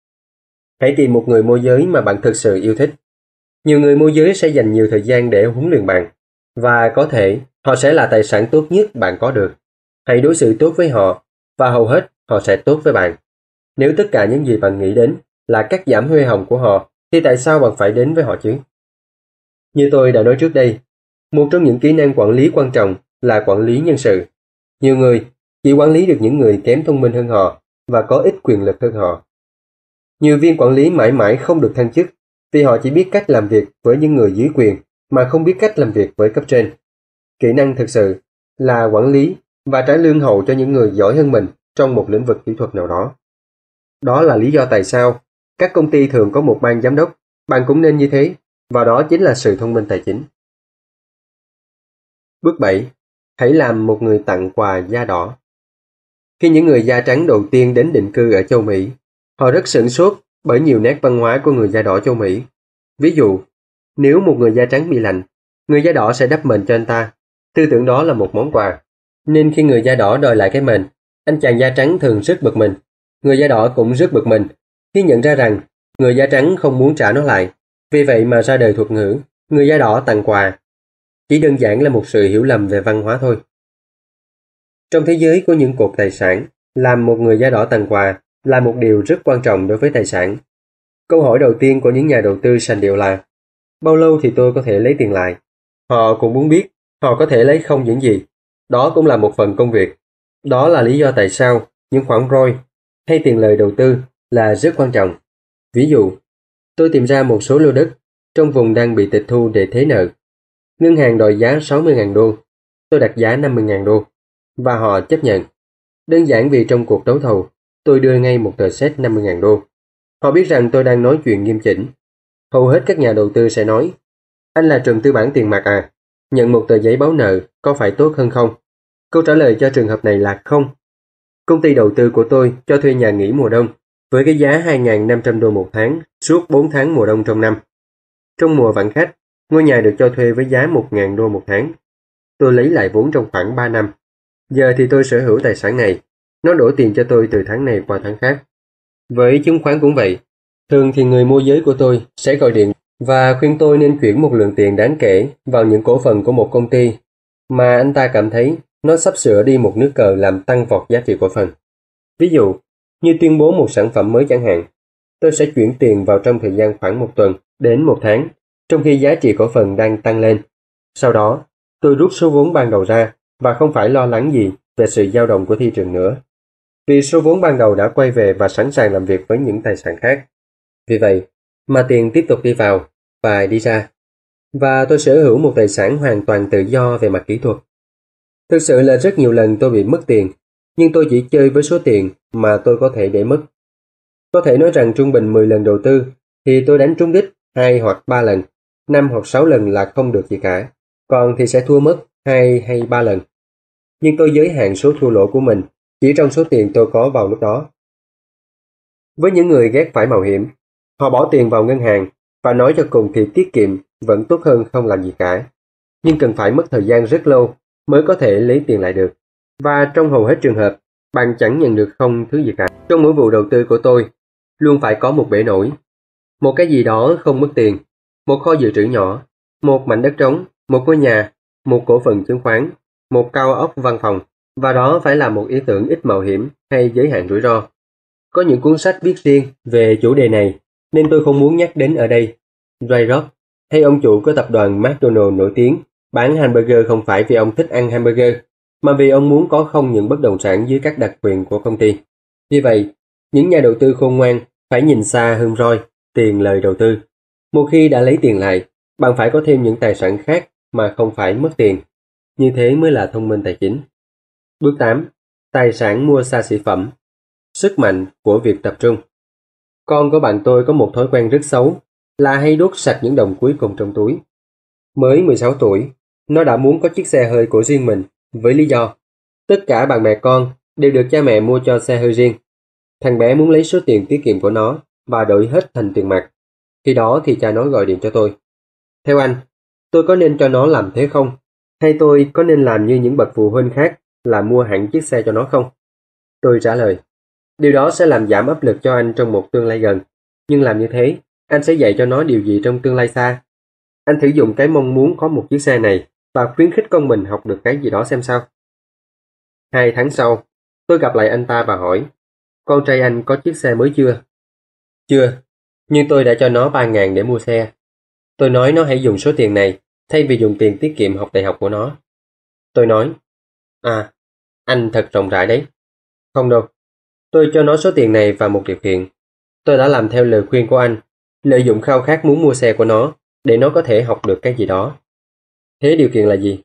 Hãy tìm một người môi giới mà bạn thực sự yêu thích. Nhiều người môi giới sẽ dành nhiều thời gian để huấn luyện bạn, và có thể họ sẽ là tài sản tốt nhất bạn có được. Hãy đối xử tốt với họ, và hầu hết họ sẽ tốt với bạn. Nếu tất cả những gì bạn nghĩ đến là cắt giảm huê hồng của họ, thì tại sao bạn phải đến với họ chứ? Như tôi đã nói trước đây, một trong những kỹ năng quản lý quan trọng là quản lý nhân sự. Nhiều người chỉ quản lý được những người kém thông minh hơn họ và có ít quyền lực hơn họ. Nhiều viên quản lý mãi mãi không được thăng chức vì họ chỉ biết cách làm việc với những người dưới quyền mà không biết cách làm việc với cấp trên. Kỹ năng thực sự là quản lý và trả lương hậu cho những người giỏi hơn mình trong một lĩnh vực kỹ thuật nào đó. Đó là lý do tại sao các công ty thường có một ban giám đốc. Bạn cũng nên như thế, và đó chính là sự thông minh tài chính. Bước 7. Hãy làm một người tặng quà da đỏ. Khi những người da trắng đầu tiên đến định cư ở châu Mỹ, họ rất sửng sốt bởi nhiều nét văn hóa của người da đỏ châu Mỹ. Ví dụ, nếu một người da trắng bị lạnh, người da đỏ sẽ đắp mền cho anh ta. Tư tưởng đó là một món quà. Nên khi người da đỏ đòi lại cái mền, anh chàng da trắng thường rất bực mình. Người da đỏ cũng rất bực mình khi nhận ra rằng người da trắng không muốn trả nó lại. Vì vậy mà ra đời thuật ngữ, người da đỏ tặng quà. Chỉ đơn giản là một sự hiểu lầm về văn hóa thôi. Trong thế giới của những cột tài sản, làm một người da đỏ tặng quà là một điều rất quan trọng đối với tài sản. Câu hỏi đầu tiên của những nhà đầu tư sành điệu là: bao lâu thì tôi có thể lấy tiền lại? Họ cũng muốn biết họ có thể lấy không những gì. Đó cũng là một phần công việc. Đó là lý do tại sao những khoản ROI hay tiền lời đầu tư là rất quan trọng. Ví dụ, tôi tìm ra một số lô đất trong vùng đang bị tịch thu để thế nợ. Ngân hàng đòi giá 60.000 đô. Tôi đặt giá 50.000 đô. Và họ chấp nhận. Đơn giản vì trong cuộc đấu thầu, tôi đưa ngay một tờ séc 50.000 đô. Họ biết rằng tôi đang nói chuyện nghiêm chỉnh. Hầu hết các nhà đầu tư sẽ nói: anh là Trùm tư bản tiền mặt à? Nhận một tờ giấy báo nợ có phải tốt hơn không? Câu trả lời cho trường hợp này là không. Công ty đầu tư của tôi cho thuê nhà nghỉ mùa đông với cái giá 2.500 đô một tháng suốt 4 tháng mùa đông trong năm. Trong mùa vắng khách, ngôi nhà được cho thuê với giá 1.000 đô một tháng. Tôi lấy lại vốn trong khoảng 3 năm. Giờ thì tôi sở hữu tài sản này. Nó đổ tiền cho tôi từ tháng này qua tháng khác. Với chứng khoán cũng vậy. Thường thì người môi giới của tôi sẽ gọi điện và khuyên tôi nên chuyển một lượng tiền đáng kể vào những cổ phần của một công ty mà anh ta cảm thấy nó sắp sửa đi một nước cờ làm tăng vọt giá trị cổ phần. Ví dụ, như tuyên bố một sản phẩm mới chẳng hạn, tôi sẽ chuyển tiền vào trong thời gian khoảng 1 tuần đến 1 tháng, trong khi giá trị cổ phần đang tăng lên. Sau đó, tôi rút số vốn ban đầu ra và không phải lo lắng gì về sự dao động của thị trường nữa, vì số vốn ban đầu đã quay về và sẵn sàng làm việc với những tài sản khác. Vì vậy mà tiền tiếp tục đi vào và đi ra, và tôi sở hữu một tài sản hoàn toàn tự do về mặt kỹ thuật. Thực sự là rất nhiều lần tôi bị mất tiền, nhưng tôi chỉ chơi với số tiền mà tôi có thể để mất. Có thể nói rằng trung bình 10 lần đầu tư thì tôi đánh trúng đích 2 hoặc 3 lần, 5 hoặc 6 lần là không được gì cả, còn thì sẽ thua mất 2 hay 3 lần. Nhưng tôi giới hạn số thua lỗ của mình chỉ trong số tiền tôi có vào lúc đó. Với những người ghét phải mạo hiểm, họ bỏ tiền vào ngân hàng và nói cho cùng thì tiết kiệm vẫn tốt hơn không làm gì cả. Nhưng cần phải mất thời gian rất lâu mới có thể lấy tiền lại được. Và trong hầu hết trường hợp, bạn chẳng nhận được không thứ gì cả. Trong mỗi vụ đầu tư của tôi, luôn phải có một bể nổi. Một cái gì đó không mất tiền, một kho dự trữ nhỏ, một mảnh đất trống, một ngôi nhà, một cổ phần chứng khoán, một cao ốc văn phòng, và đó phải là một ý tưởng ít mạo hiểm hay giới hạn rủi ro. Có những cuốn sách viết riêng về chủ đề này, nên tôi không muốn nhắc đến ở đây. Ray Kroc, hay ông chủ của tập đoàn McDonald nổi tiếng, bán hamburger không phải vì ông thích ăn hamburger, mà vì ông muốn có không những bất động sản dưới các đặc quyền của công ty. Vì vậy, những nhà đầu tư khôn ngoan phải nhìn xa hơn Roy, tiền lời đầu tư. Một khi đã lấy tiền lại, bạn phải có thêm những tài sản khác mà không phải mất tiền. Như thế mới là thông minh tài chính. Bước 8. Tài sản mua xa xỉ phẩm. Sức mạnh của việc tập trung. Con của bạn tôi có một thói quen rất xấu là hay đốt sạch những đồng cuối cùng trong túi. Mới 16 tuổi, nó đã muốn có chiếc xe hơi của riêng mình với lý do tất cả bạn bè con đều được cha mẹ mua cho xe hơi riêng. Thằng bé muốn lấy số tiền tiết kiệm của nó và đổi hết thành tiền mặt. Khi đó thì cha nó gọi điện cho tôi. Theo anh, tôi có nên cho nó làm thế không? Hay tôi có nên làm như những bậc phụ huynh khác là mua hẳn chiếc xe cho nó không? Tôi trả lời, điều đó sẽ làm giảm áp lực cho anh trong một tương lai gần. Nhưng làm như thế, anh sẽ dạy cho nó điều gì trong tương lai xa? Anh thử dùng cái mong muốn có một chiếc xe này và khuyến khích con mình học được cái gì đó xem sao. 2 tháng sau, tôi gặp lại anh ta và hỏi, con trai anh có chiếc xe mới chưa? Chưa, nhưng tôi đã cho nó 3.000 để mua xe. Tôi nói nó hãy dùng số tiền này thay vì dùng tiền tiết kiệm học đại học của nó. Tôi nói, anh thật rộng rãi đấy. Không đâu, tôi cho nó số tiền này và một điều kiện. Tôi đã làm theo lời khuyên của anh, lợi dụng khao khát muốn mua xe của nó để nó có thể học được cái gì đó. Thế điều kiện là gì?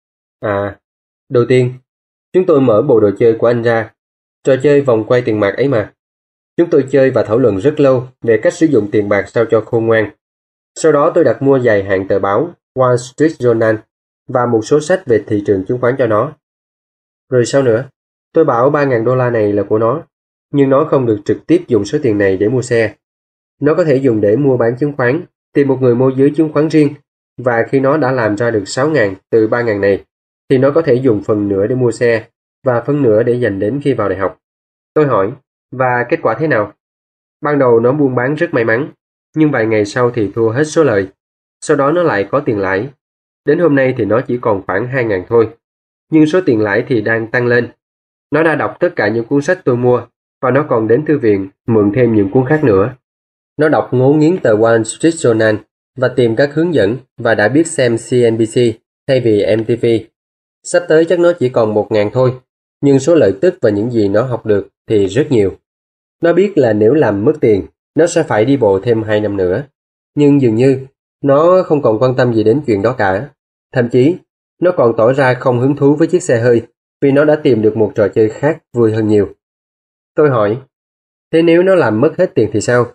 Đầu tiên, chúng tôi mở bộ đồ chơi của anh ra, trò chơi vòng quay tiền bạc ấy mà. Chúng tôi chơi và thảo luận rất lâu về cách sử dụng tiền bạc sao cho khôn ngoan. Sau đó tôi đặt mua dài hạn tờ báo Wall Street Journal và một số sách về thị trường chứng khoán cho nó. Rồi sao nữa? Tôi bảo 3.000 đô la này là của nó, nhưng nó không được trực tiếp dùng số tiền này để mua xe. Nó có thể dùng để mua bán chứng khoán, tìm một người môi giới chứng khoán riêng, và khi nó đã làm ra được 6.000 từ 3.000 này, thì nó có thể dùng phần nửa để mua xe và phần nửa để dành đến khi vào đại học. Tôi hỏi, và kết quả thế nào? Ban đầu nó buôn bán rất may mắn, nhưng vài ngày sau thì thua hết số lợi. Sau đó nó lại có tiền lãi. Đến hôm nay thì nó chỉ còn khoảng 2.000 thôi. Nhưng số tiền lãi thì đang tăng lên. Nó đã đọc tất cả những cuốn sách tôi mua, và nó còn đến thư viện mượn thêm những cuốn khác nữa. Nó đọc ngấu nghiến tờ Wall Street Journal và tìm các hướng dẫn và đã biết xem CNBC thay vì MTV. Sắp tới chắc nó chỉ còn 1.000 thôi, nhưng số lợi tức và những gì nó học được thì rất nhiều. Nó biết là nếu làm mất tiền, nó sẽ phải đi bộ thêm 2 năm nữa. Nhưng dường như, nó không còn quan tâm gì đến chuyện đó cả. Thậm chí, nó còn tỏ ra không hứng thú với chiếc xe hơi vì nó đã tìm được một trò chơi khác vui hơn nhiều. Tôi hỏi, thế nếu nó làm mất hết tiền thì sao?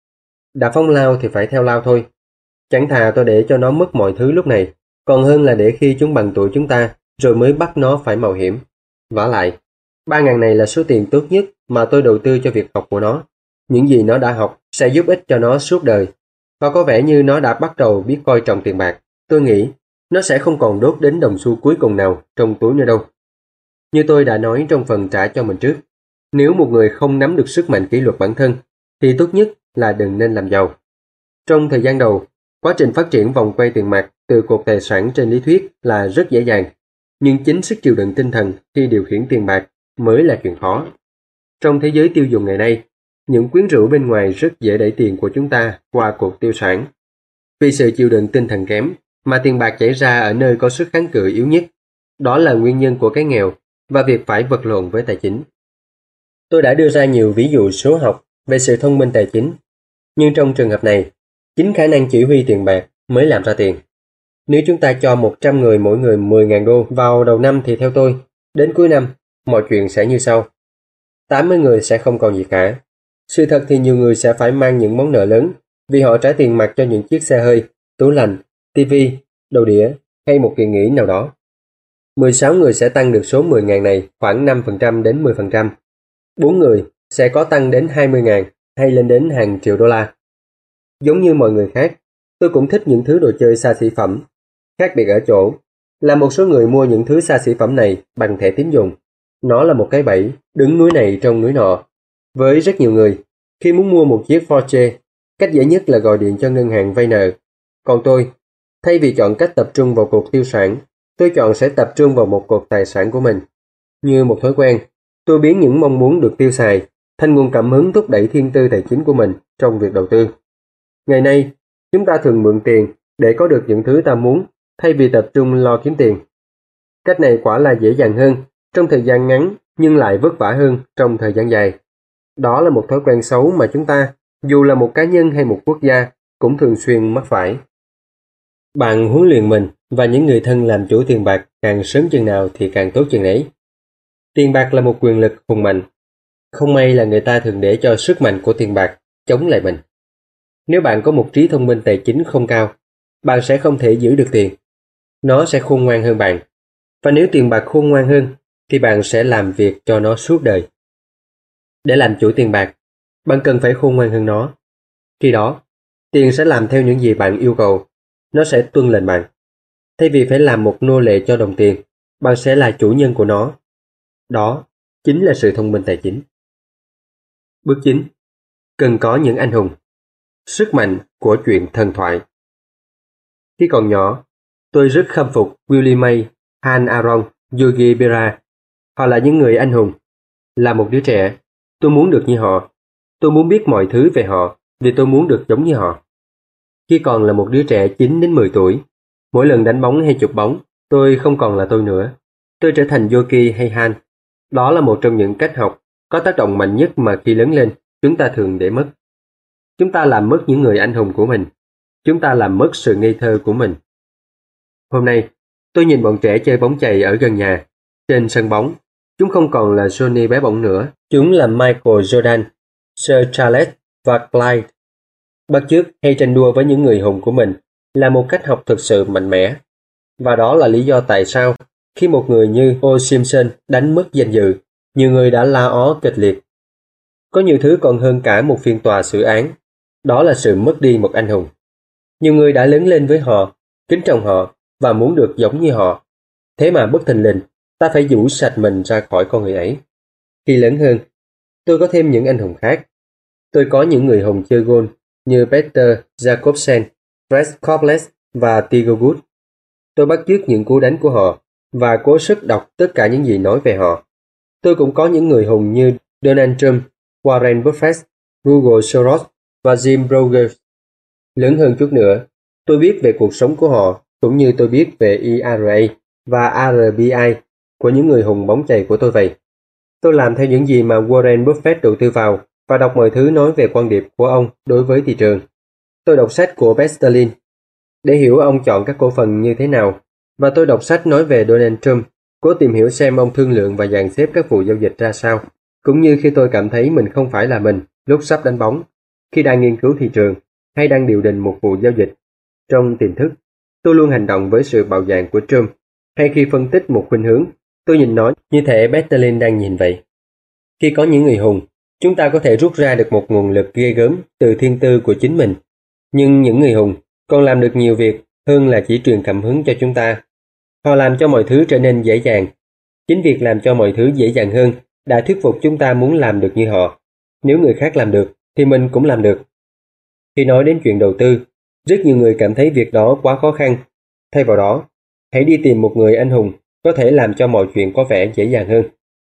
Đã phóng lao thì phải theo lao thôi. Chẳng thà tôi để cho nó mất mọi thứ lúc này, còn hơn là để khi chúng bằng tuổi chúng ta rồi mới bắt nó phải mạo hiểm. Vả lại, 3.000 này là số tiền tốt nhất mà tôi đầu tư cho việc học của nó. Những gì nó đã học sẽ giúp ích cho nó suốt đời. Và có vẻ như nó đã bắt đầu biết coi trọng tiền bạc. Tôi nghĩ nó sẽ không còn đốt đến đồng xu cuối cùng nào trong túi nữa đâu. Như tôi đã nói trong phần trả cho mình trước, nếu một người không nắm được sức mạnh kỷ luật bản thân, thì tốt nhất là đừng nên làm giàu. Trong thời gian đầu, quá trình phát triển vòng quay tiền mặt từ cột tài sản trên lý thuyết là rất dễ dàng, nhưng chính sức chịu đựng tinh thần khi điều khiển tiền bạc mới là chuyện khó. Trong thế giới tiêu dùng ngày nay, những quyến rũ bên ngoài rất dễ đẩy tiền của chúng ta qua cuộc tiêu sản. Vì sự chịu đựng tinh thần kém mà tiền bạc chảy ra ở nơi có sức kháng cự yếu nhất. Đó là nguyên nhân của cái nghèo và việc phải vật lộn với tài chính. Tôi đã đưa ra nhiều ví dụ số học về sự thông minh tài chính, nhưng trong trường hợp này, chính khả năng chỉ huy tiền bạc mới làm ra tiền. Nếu chúng ta cho 100 người mỗi người 10.000 đô vào đầu năm thì theo tôi, đến cuối năm, mọi chuyện sẽ như sau. 80 người sẽ không còn gì cả. Sự thật thì nhiều người sẽ phải mang những món nợ lớn vì họ trả tiền mặt cho những chiếc xe hơi, tủ lạnh, tivi, đồ đĩa hay một kỳ nghỉ nào đó. 16 người sẽ tăng được số 10.000 này khoảng 5% đến 10%. 4 người sẽ có tăng đến 20.000 hay lên đến hàng triệu đô la. Giống như mọi người khác, tôi cũng thích những thứ đồ chơi xa xỉ phẩm. Khác biệt ở chỗ là một số người mua những thứ xa xỉ phẩm này bằng thẻ tín dụng. Nó là một cái bẫy, đứng núi này trong núi nọ. Với rất nhiều người, khi muốn mua một chiếc Porsche, Cách dễ nhất là gọi điện cho ngân hàng vay nợ. Còn tôi, thay vì chọn cách tập trung vào cuộc tiêu sản, tôi chọn sẽ tập trung vào một cột tài sản của mình. Như một thói quen, tôi biến những mong muốn được tiêu xài thành nguồn cảm hứng thúc đẩy thiên tư tài chính của mình trong việc đầu tư. Ngày nay, chúng ta thường mượn tiền để có được những thứ ta muốn thay vì tập trung lo kiếm tiền. Cách này quả là dễ dàng hơn trong thời gian ngắn nhưng lại vất vả hơn trong thời gian dài. Đó là một thói quen xấu mà chúng ta, dù là một cá nhân hay một quốc gia, cũng thường xuyên mắc phải. Bạn huấn luyện mình và những người thân làm chủ tiền bạc càng sớm chừng nào thì càng tốt chừng ấy. Tiền bạc là một quyền lực hùng mạnh. Không may là người ta thường để cho sức mạnh của tiền bạc chống lại mình. Nếu bạn có một trí thông minh tài chính không cao, bạn sẽ không thể giữ được tiền. Nó sẽ khôn ngoan hơn bạn. Và nếu tiền bạc khôn ngoan hơn, thì bạn sẽ làm việc cho nó suốt đời. Để làm chủ tiền bạc, bạn cần phải khôn ngoan hơn nó. Khi đó, tiền sẽ làm theo những gì bạn yêu cầu. Nó sẽ tuân lệnh bạn. Thay vì phải làm một nô lệ cho đồng tiền, bạn sẽ là chủ nhân của nó. Đó chính là sự thông minh tài chính. Bước 9. Cần có những anh hùng. Sức mạnh của chuyện thần thoại. Khi còn nhỏ, tôi rất khâm phục Willie May, Han Aaron, Yogi Berra. Họ là những người anh hùng. Là một đứa trẻ, tôi muốn được như họ. Tôi muốn biết mọi thứ về họ vì tôi muốn được giống như họ. Khi còn là một đứa trẻ 9 đến 10 tuổi, mỗi lần đánh bóng hay chụp bóng, tôi không còn là tôi nữa. Tôi trở thành Yogi hay Han. Đó là một trong những cách học có tác động mạnh nhất mà khi lớn lên, chúng ta thường để mất. Chúng ta làm mất những người anh hùng của mình. Chúng ta làm mất sự ngây thơ của mình. Hôm nay, tôi nhìn bọn trẻ chơi bóng chày ở gần nhà. Trên sân bóng, chúng không còn là Johnny bé bỏng nữa. Chúng là Michael Jordan, Sir Charles và Clyde. Bắt chước hay tranh đua với những người hùng của mình là một cách học thực sự mạnh mẽ. Và đó là lý do tại sao khi một người như O. Simpson đánh mất danh dự, nhiều người đã la ó kịch liệt. Có nhiều thứ còn hơn cả một phiên tòa xử án. Đó là sự mất đi một anh hùng. Nhiều người đã lớn lên với họ, kính trọng họ và muốn được giống như họ. Thế mà bất thình lình, ta phải rũ sạch mình ra khỏi con người ấy. Khi lớn hơn, tôi có thêm những anh hùng khác. Tôi có những người hùng chơi golf như Peter Jacobsen, Fred Couples và Tiger Woods. Tôi bắt chước những cú đánh của họ và cố sức đọc tất cả những gì nói về họ. Tôi cũng có những người hùng như Donald Trump, Warren Buffett, Google Soros và Jim Brogers. Lớn hơn chút nữa, tôi biết về cuộc sống của họ cũng như tôi biết về ERA và RBI của những người hùng bóng chày của tôi vậy. Tôi làm theo những gì mà Warren Buffett đầu tư vào và đọc mọi thứ nói về quan điểm của ông đối với thị trường. Tôi đọc sách của Besterlin để hiểu ông chọn các cổ phần như thế nào, và tôi đọc sách nói về Donald Trump, cố tìm hiểu xem ông thương lượng và dàn xếp các vụ giao dịch ra sao, cũng như khi tôi cảm thấy mình không phải là mình lúc sắp đánh bóng, khi đang nghiên cứu thị trường hay đang điều đình một vụ giao dịch. Trong tiềm thức, tôi luôn hành động với sự bạo dạn của Trump, hay khi phân tích một khuynh hướng, tôi nhìn nó như thể Besterlin đang nhìn vậy. Khi có những người hùng, chúng ta có thể rút ra được một nguồn lực ghê gớm từ thiên tư của chính mình. Nhưng những người hùng còn làm được nhiều việc hơn là chỉ truyền cảm hứng cho chúng ta. Họ làm cho mọi thứ trở nên dễ dàng. Chính việc làm cho mọi thứ dễ dàng hơn đã thuyết phục chúng ta muốn làm được như họ. Nếu người khác làm được, thì mình cũng làm được. Khi nói đến chuyện đầu tư, rất nhiều người cảm thấy việc đó quá khó khăn. Thay vào đó, hãy đi tìm một người anh hùng có thể làm cho mọi chuyện có vẻ dễ dàng hơn.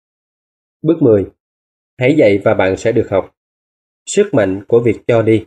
Bước 10. Hãy dạy và bạn sẽ được học. Sức mạnh của việc cho đi.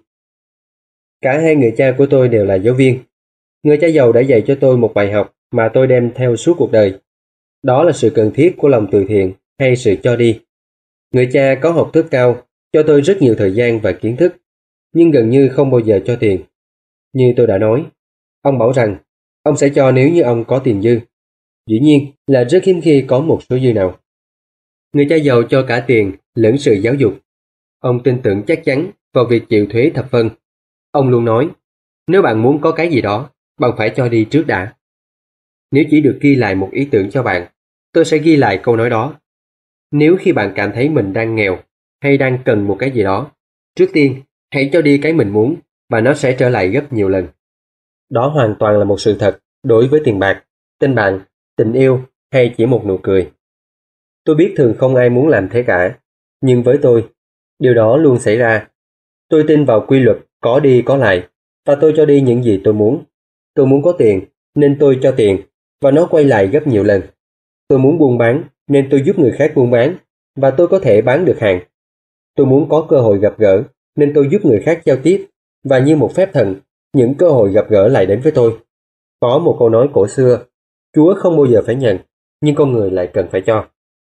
Cả hai người cha của tôi đều là giáo viên. Người cha giàu đã dạy cho tôi một bài học mà tôi đem theo suốt cuộc đời. Đó là sự cần thiết của lòng từ thiện hay sự cho đi. Người cha có học thức cao, cho tôi rất nhiều thời gian và kiến thức, nhưng gần như không bao giờ cho tiền. Như tôi đã nói, ông bảo rằng ông sẽ cho nếu như ông có tiền dư. Dĩ nhiên là rất hiếm khi có một số dư nào. Người cha giàu cho cả tiền lẫn sự giáo dục. Ông tin tưởng chắc chắn vào việc chịu thuế thập phân. Ông luôn nói, nếu bạn muốn có cái gì đó, bạn phải cho đi trước đã. Nếu chỉ được ghi lại một ý tưởng cho bạn, tôi sẽ ghi lại câu nói đó. Nếu khi bạn cảm thấy mình đang nghèo hay đang cần một cái gì đó, trước tiên hãy cho đi cái mình muốn và nó sẽ trở lại gấp nhiều lần. Đó hoàn toàn là một sự thật đối với tiền bạc, tình bạn, tình yêu hay chỉ một nụ cười. Tôi biết thường không ai muốn làm thế cả, nhưng với tôi, điều đó luôn xảy ra. Tôi tin vào quy luật có đi có lại, và tôi cho đi những gì tôi muốn. Tôi muốn có tiền, nên tôi cho tiền, và nó quay lại gấp nhiều lần. Tôi muốn buôn bán, nên tôi giúp người khác buôn bán, và tôi có thể bán được hàng. Tôi muốn có cơ hội gặp gỡ, nên tôi giúp người khác giao tiếp, và như một phép thần, những cơ hội gặp gỡ lại đến với tôi. Có một câu nói cổ xưa, Chúa không bao giờ phải nhận, nhưng con người lại cần phải cho.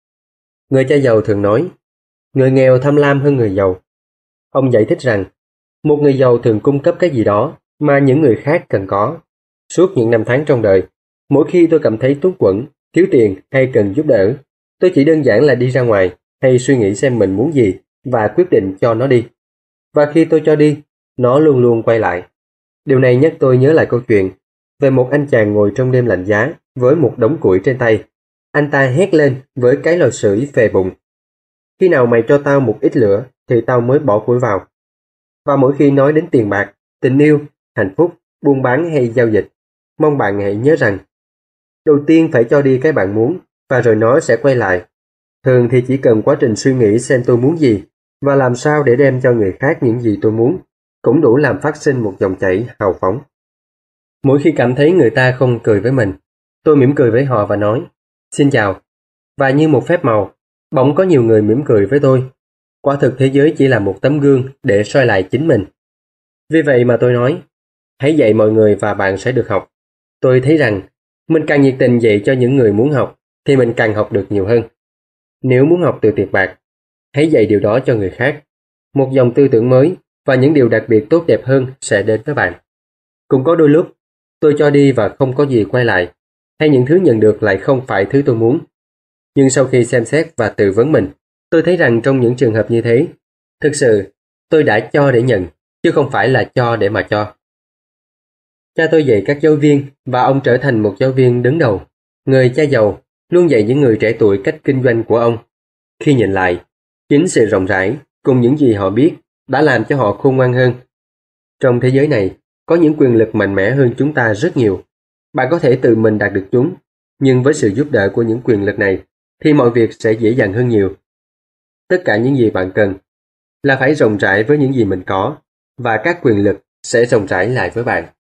Người cha giàu thường nói, người nghèo tham lam hơn người giàu. Ông giải thích rằng, một người giàu thường cung cấp cái gì đó mà những người khác cần có. Suốt những năm tháng trong đời, mỗi khi tôi cảm thấy túng quẫn, thiếu tiền hay cần giúp đỡ, tôi chỉ đơn giản là đi ra ngoài hay suy nghĩ xem mình muốn gì và quyết định cho nó đi. Và khi tôi cho đi, nó luôn luôn quay lại. Điều này nhắc tôi nhớ lại câu chuyện về một anh chàng ngồi trong đêm lạnh giá với một đống củi trên tay. Anh ta hét lên với cái lò sưởi phề bụng. Khi nào mày cho tao một ít lửa thì tao mới bỏ củi vào. Và mỗi khi nói đến tiền bạc, tình yêu, hạnh phúc, buôn bán hay giao dịch, mong bạn hãy nhớ rằng đầu tiên phải cho đi cái bạn muốn và rồi nó sẽ quay lại. Thường thì chỉ cần quá trình suy nghĩ xem tôi muốn gì và làm sao để đem cho người khác những gì tôi muốn cũng đủ làm phát sinh một dòng chảy hào phóng. Mỗi khi cảm thấy người ta không cười với mình, tôi mỉm cười với họ và nói xin chào. Và như một phép màu, bỗng có nhiều người mỉm cười với tôi. Quả thực thế giới chỉ là một tấm gương để soi lại chính mình. Vì vậy mà tôi nói, hãy dạy mọi người và bạn sẽ được học. Tôi thấy rằng, mình càng nhiệt tình dạy cho những người muốn học, thì mình càng học được nhiều hơn. Nếu muốn học từ tiền bạc, hãy dạy điều đó cho người khác. Một dòng tư tưởng mới và những điều đặc biệt tốt đẹp hơn sẽ đến với bạn. Cũng có đôi lúc, tôi cho đi và không có gì quay lại, hay những thứ nhận được lại không phải thứ tôi muốn. Nhưng sau khi xem xét và tự vấn mình, tôi thấy rằng trong những trường hợp như thế, thực sự tôi đã cho để nhận, chứ không phải là cho để mà cho. Cha tôi dạy các giáo viên và ông trở thành một giáo viên đứng đầu. Người cha giàu luôn dạy những người trẻ tuổi cách kinh doanh của ông. Khi nhìn lại, chính sự rộng rãi cùng những gì họ biết đã làm cho họ khôn ngoan hơn. Trong thế giới này, có những quyền lực mạnh mẽ hơn chúng ta rất nhiều. Bạn có thể tự mình đạt được chúng, nhưng với sự giúp đỡ của những quyền lực này, thì mọi việc sẽ dễ dàng hơn nhiều. Tất cả những gì bạn cần là phải rộng rãi với những gì mình có, và các quyền lực sẽ rộng rãi lại với bạn.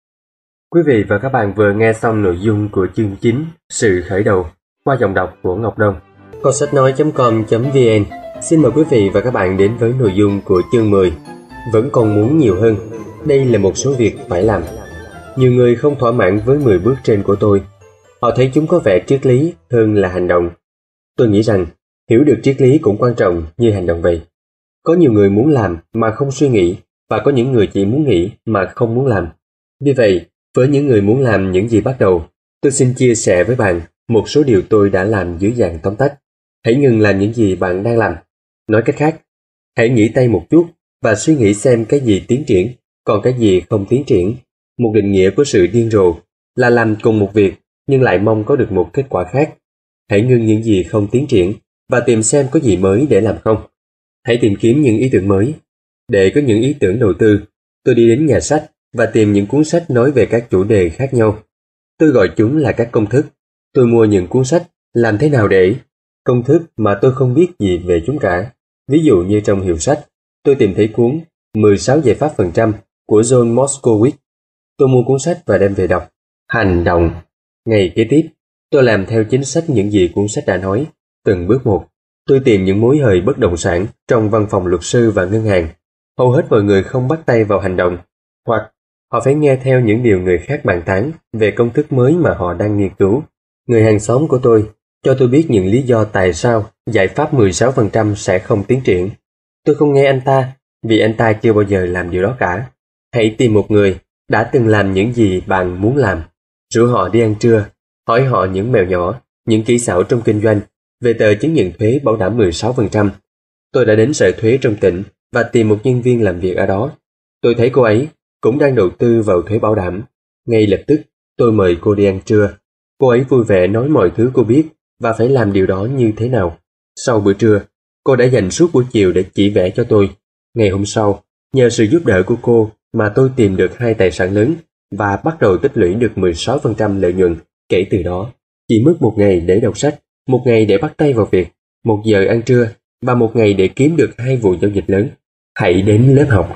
Quý vị và các bạn vừa nghe xong nội dung của chương 9, Sự khởi đầu, qua giọng đọc của Ngọc Đông. Kho sách nói.com.vn xin mời quý vị và các bạn đến với nội dung của chương 10, Vẫn còn muốn nhiều hơn. Đây là một số việc phải làm. Nhiều người không thỏa mãn với 10 bước trên của tôi. Họ thấy chúng có vẻ triết lý hơn là hành động. Tôi nghĩ rằng hiểu được triết lý cũng quan trọng như hành động vậy. Có nhiều người muốn làm mà không suy nghĩ, và có những người chỉ muốn nghĩ mà không muốn làm. Vì vậy, với những người muốn làm những gì bắt đầu, tôi xin chia sẻ với bạn một số điều tôi đã làm dưới dạng tóm tắt. Hãy ngừng làm những gì bạn đang làm. Nói cách khác, hãy nghỉ tay một chút và suy nghĩ xem cái gì tiến triển, còn cái gì không tiến triển. Một định nghĩa của sự điên rồ là làm cùng một việc nhưng lại mong có được một kết quả khác. Hãy ngưng những gì không tiến triển và tìm xem có gì mới để làm không. Hãy tìm kiếm những ý tưởng mới. Để có những ý tưởng đầu tư, tôi đi đến nhà sách và tìm những cuốn sách nói về các chủ đề khác nhau. Tôi gọi chúng là các công thức. Tôi mua những cuốn sách làm thế nào để công thức mà tôi không biết gì về chúng cả. Ví dụ như trong hiệu sách, tôi tìm thấy cuốn 16 giải pháp phần trăm của John Moskowitz. Tôi mua cuốn sách và đem về đọc. Hành động. Ngày kế tiếp, tôi làm theo chính sách những gì cuốn sách đã nói. Từng bước một, tôi tìm những mối hời bất động sản trong văn phòng luật sư và ngân hàng. Hầu hết mọi người không bắt tay vào hành động, hoặc họ phải nghe theo những điều người khác bàn tán về công thức mới mà họ đang nghiên cứu. Người hàng xóm của tôi cho tôi biết những lý do tại sao giải pháp 16% sẽ không tiến triển. Tôi không nghe anh ta vì anh ta chưa bao giờ làm điều đó cả. Hãy tìm một người đã từng làm những gì bạn muốn làm. Rủ họ đi ăn trưa, hỏi họ những mẹo nhỏ, những kỹ xảo trong kinh doanh, về tờ chứng nhận thuế bảo đảm 16%. Tôi đã đến sở thuế trong tỉnh và tìm một nhân viên làm việc ở đó. Tôi thấy cô ấy cũng đang đầu tư vào thuế bảo đảm. Ngay lập tức, tôi mời cô đi ăn trưa. Cô ấy vui vẻ nói mọi thứ cô biết và phải làm điều đó như thế nào. Sau bữa trưa, cô đã dành suốt buổi chiều để chỉ vẽ cho tôi. Ngày hôm sau, nhờ sự giúp đỡ của cô mà tôi tìm được 2 tài sản lớn và bắt đầu tích lũy được 16% lợi nhuận. Kể từ đó, chỉ mất 1 ngày để đọc sách, 1 ngày để bắt tay vào việc, 1 giờ ăn trưa và 1 ngày để kiếm được 2 vụ giao dịch lớn. Hãy đến lớp học.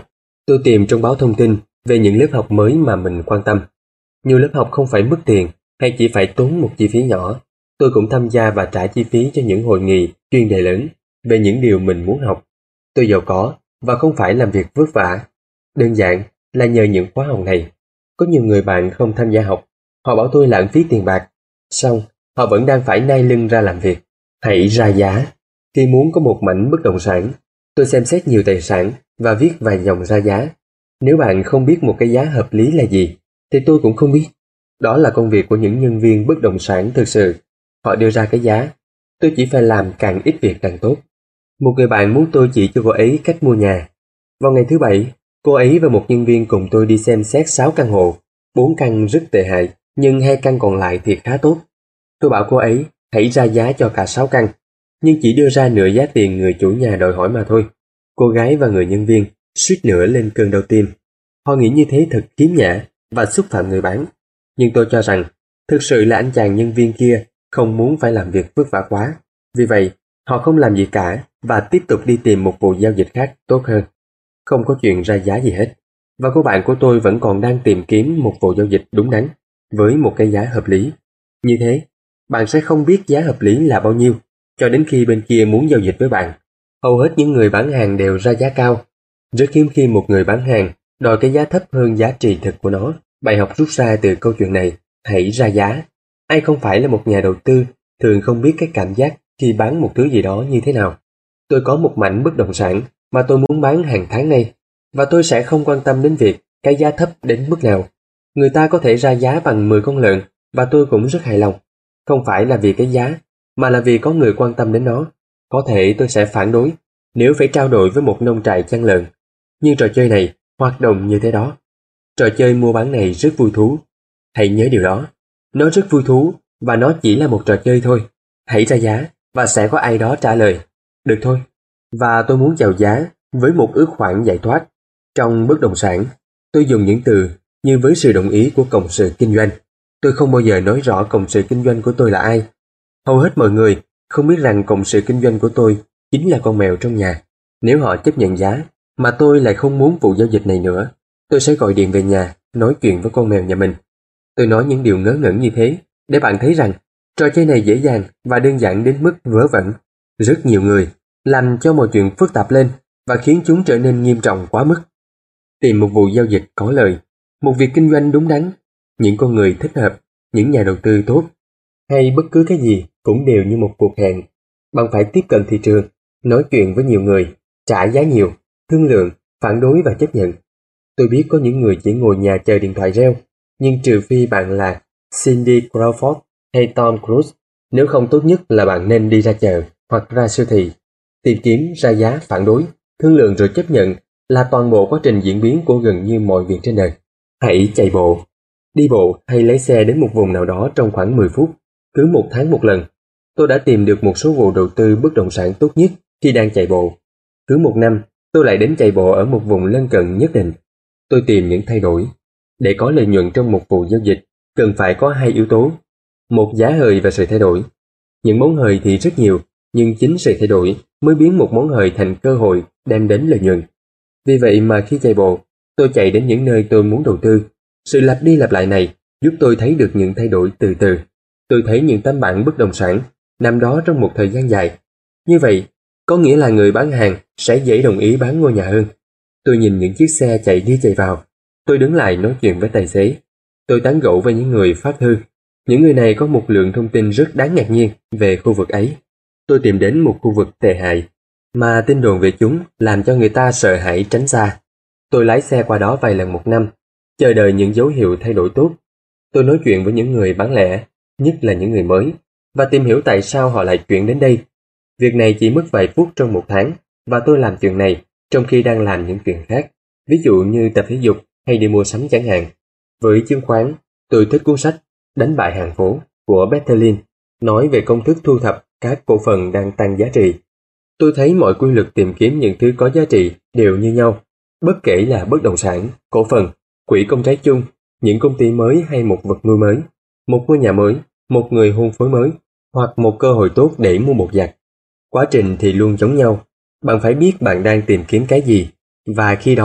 Tôi tìm trong báo thông tin về những lớp học mới mà mình quan tâm. Nhiều lớp học không phải mất tiền hay chỉ phải tốn một chi phí nhỏ. Tôi cũng tham gia và trả chi phí cho những hội nghị chuyên đề lớn về những điều mình muốn học. Tôi giàu có và không phải làm việc vất vả. Đơn giản là nhờ những khóa học này. Có nhiều người bạn không tham gia học. Họ bảo tôi lãng phí tiền bạc. Xong, họ vẫn đang phải nai lưng ra làm việc. Hãy ra giá. Khi muốn có một mảnh bất động sản, tôi xem xét nhiều tài sản và viết vài dòng ra giá. Nếu bạn không biết một cái giá hợp lý là gì, thì tôi cũng không biết. Đó là công việc của những nhân viên bất động sản thực sự. Họ đưa ra cái giá. Tôi chỉ phải làm càng ít việc càng tốt. Một người bạn muốn tôi chỉ cho cô ấy cách mua nhà. Vào ngày thứ Bảy, cô ấy và một nhân viên cùng tôi đi xem xét 6 căn hộ. 4 căn rất tệ hại, nhưng 2 căn còn lại thì khá tốt. Tôi bảo cô ấy hãy ra giá cho cả 6 căn, nhưng chỉ đưa ra nửa giá tiền người chủ nhà đòi hỏi mà thôi. Cô gái và người nhân viên suýt nữa lên cơn đau tim. Họ nghĩ như thế thật khiếm nhã và xúc phạm người bán. Nhưng tôi cho rằng thực sự là anh chàng nhân viên kia không muốn phải làm việc vất vả quá. Vì vậy, họ không làm gì cả và tiếp tục đi tìm một vụ giao dịch khác tốt hơn. Không có chuyện ra giá gì hết. Và cô bạn của tôi vẫn còn đang tìm kiếm một vụ giao dịch đúng đắn với một cái giá hợp lý. Như thế, bạn sẽ không biết giá hợp lý là bao nhiêu cho đến khi bên kia muốn giao dịch với bạn. Hầu hết những người bán hàng đều ra giá cao. Rất hiếm khi một người bán hàng đòi cái giá thấp hơn giá trị thực của nó. Bài học rút ra từ câu chuyện này, hãy ra giá. Ai không phải là một nhà đầu tư thường không biết cái cảm giác khi bán một thứ gì đó như thế nào. Tôi có một mảnh bất động sản mà tôi muốn bán hàng tháng nay, và tôi sẽ không quan tâm đến việc cái giá thấp đến mức nào. Người ta có thể ra giá bằng 10 con lợn và tôi cũng rất hài lòng. Không phải là vì cái giá, mà là vì có người quan tâm đến nó. Có thể tôi sẽ phản đối nếu phải trao đổi với một nông trại chăn lợn. Nhưng trò chơi này hoạt động như thế đó. Trò chơi mua bán này rất vui thú. Hãy nhớ điều đó. Nó rất vui thú và nó chỉ là một trò chơi thôi. Hãy ra giá và sẽ có ai đó trả lời. Được thôi. Và tôi muốn chào giá với một ước khoản giải thoát. Trong bất động sản, tôi dùng những từ như với sự đồng ý của cộng sự kinh doanh. Tôi không bao giờ nói rõ cộng sự kinh doanh của tôi là ai. Hầu hết mọi người không biết rằng cộng sự kinh doanh của tôi chính là con mèo trong nhà. Nếu họ chấp nhận giá mà tôi lại không muốn vụ giao dịch này nữa, tôi sẽ gọi điện về nhà nói chuyện với con mèo nhà mình. Tôi nói những điều ngớ ngẩn như thế để bạn thấy rằng trò chơi này dễ dàng và đơn giản đến mức vớ vẩn. Rất nhiều người làm cho mọi chuyện phức tạp lên và khiến chúng trở nên nghiêm trọng quá mức. Tìm một vụ giao dịch có lời, một việc kinh doanh đúng đắn, những con người thích hợp, những nhà đầu tư tốt, hay bất cứ cái gì cũng đều như một cuộc hẹn. Bạn phải tiếp cận thị trường, nói chuyện với nhiều người, trả giá nhiều, thương lượng, phản đối và chấp nhận. Tôi biết có những người chỉ ngồi nhà chờ điện thoại reo, nhưng trừ phi bạn là Cindy Crawford hay Tom Cruise, nếu không tốt nhất là bạn nên đi ra chợ hoặc ra siêu thị. Tìm kiếm, ra giá, phản đối, thương lượng rồi chấp nhận là toàn bộ quá trình diễn biến của gần như mọi việc trên đời. Hãy chạy bộ, đi bộ hay lấy xe đến một vùng nào đó trong khoảng 10 phút, cứ 1 tháng một lần. Tôi đã tìm được một số vụ đầu tư bất động sản tốt nhất khi đang chạy bộ. Cứ 1 năm, tôi lại đến chạy bộ ở một vùng lân cận nhất định. Tôi tìm những thay đổi. Để có lợi nhuận trong một vụ giao dịch, cần phải có 2 yếu tố. Một, giá hời và sự thay đổi. Những món hời thì rất nhiều, nhưng chính sự thay đổi mới biến một món hời thành cơ hội đem đến lợi nhuận. Vì vậy mà khi chạy bộ, tôi chạy đến những nơi tôi muốn đầu tư. Sự lặp đi lặp lại này giúp tôi thấy được những thay đổi từ từ. Tôi thấy những tấm bảng bất động sản nằm đó trong một thời gian dài. Như vậy, có nghĩa là người bán hàng sẽ dễ đồng ý bán ngôi nhà hơn. Tôi nhìn những chiếc xe chạy đi chạy vào. Tôi đứng lại nói chuyện với tài xế. Tôi tán gẫu với những người phát thư. Những người này có một lượng thông tin rất đáng ngạc nhiên về khu vực ấy. Tôi tìm đến một khu vực tệ hại, mà tin đồn về chúng làm cho người ta sợ hãi tránh xa. Tôi lái xe qua đó vài lần một năm, chờ đợi những dấu hiệu thay đổi tốt. Tôi nói chuyện với những người bán lẻ, nhất là những người mới, và tìm hiểu tại sao họ lại chuyển đến đây. Việc này chỉ mất vài phút trong 1 tháng, và tôi làm chuyện này trong khi đang làm những chuyện khác, ví dụ như tập thể dục hay đi mua sắm chẳng hạn. Với chứng khoán, tôi thích cuốn sách Đánh bại hàng phố của Peter Lynch, nói về công thức thu thập các cổ phần đang tăng giá trị. Tôi thấy mọi quy luật tìm kiếm những thứ có giá trị đều như nhau, bất kể là bất động sản, cổ phần, quỹ công trái chung, những công ty mới hay một vật nuôi mới, một ngôi nhà mới, một người hôn phối mới, hoặc một cơ hội tốt để mua một giặc. Quá trình thì luôn giống nhau. Bạn phải biết bạn đang tìm kiếm cái gì, và khi đó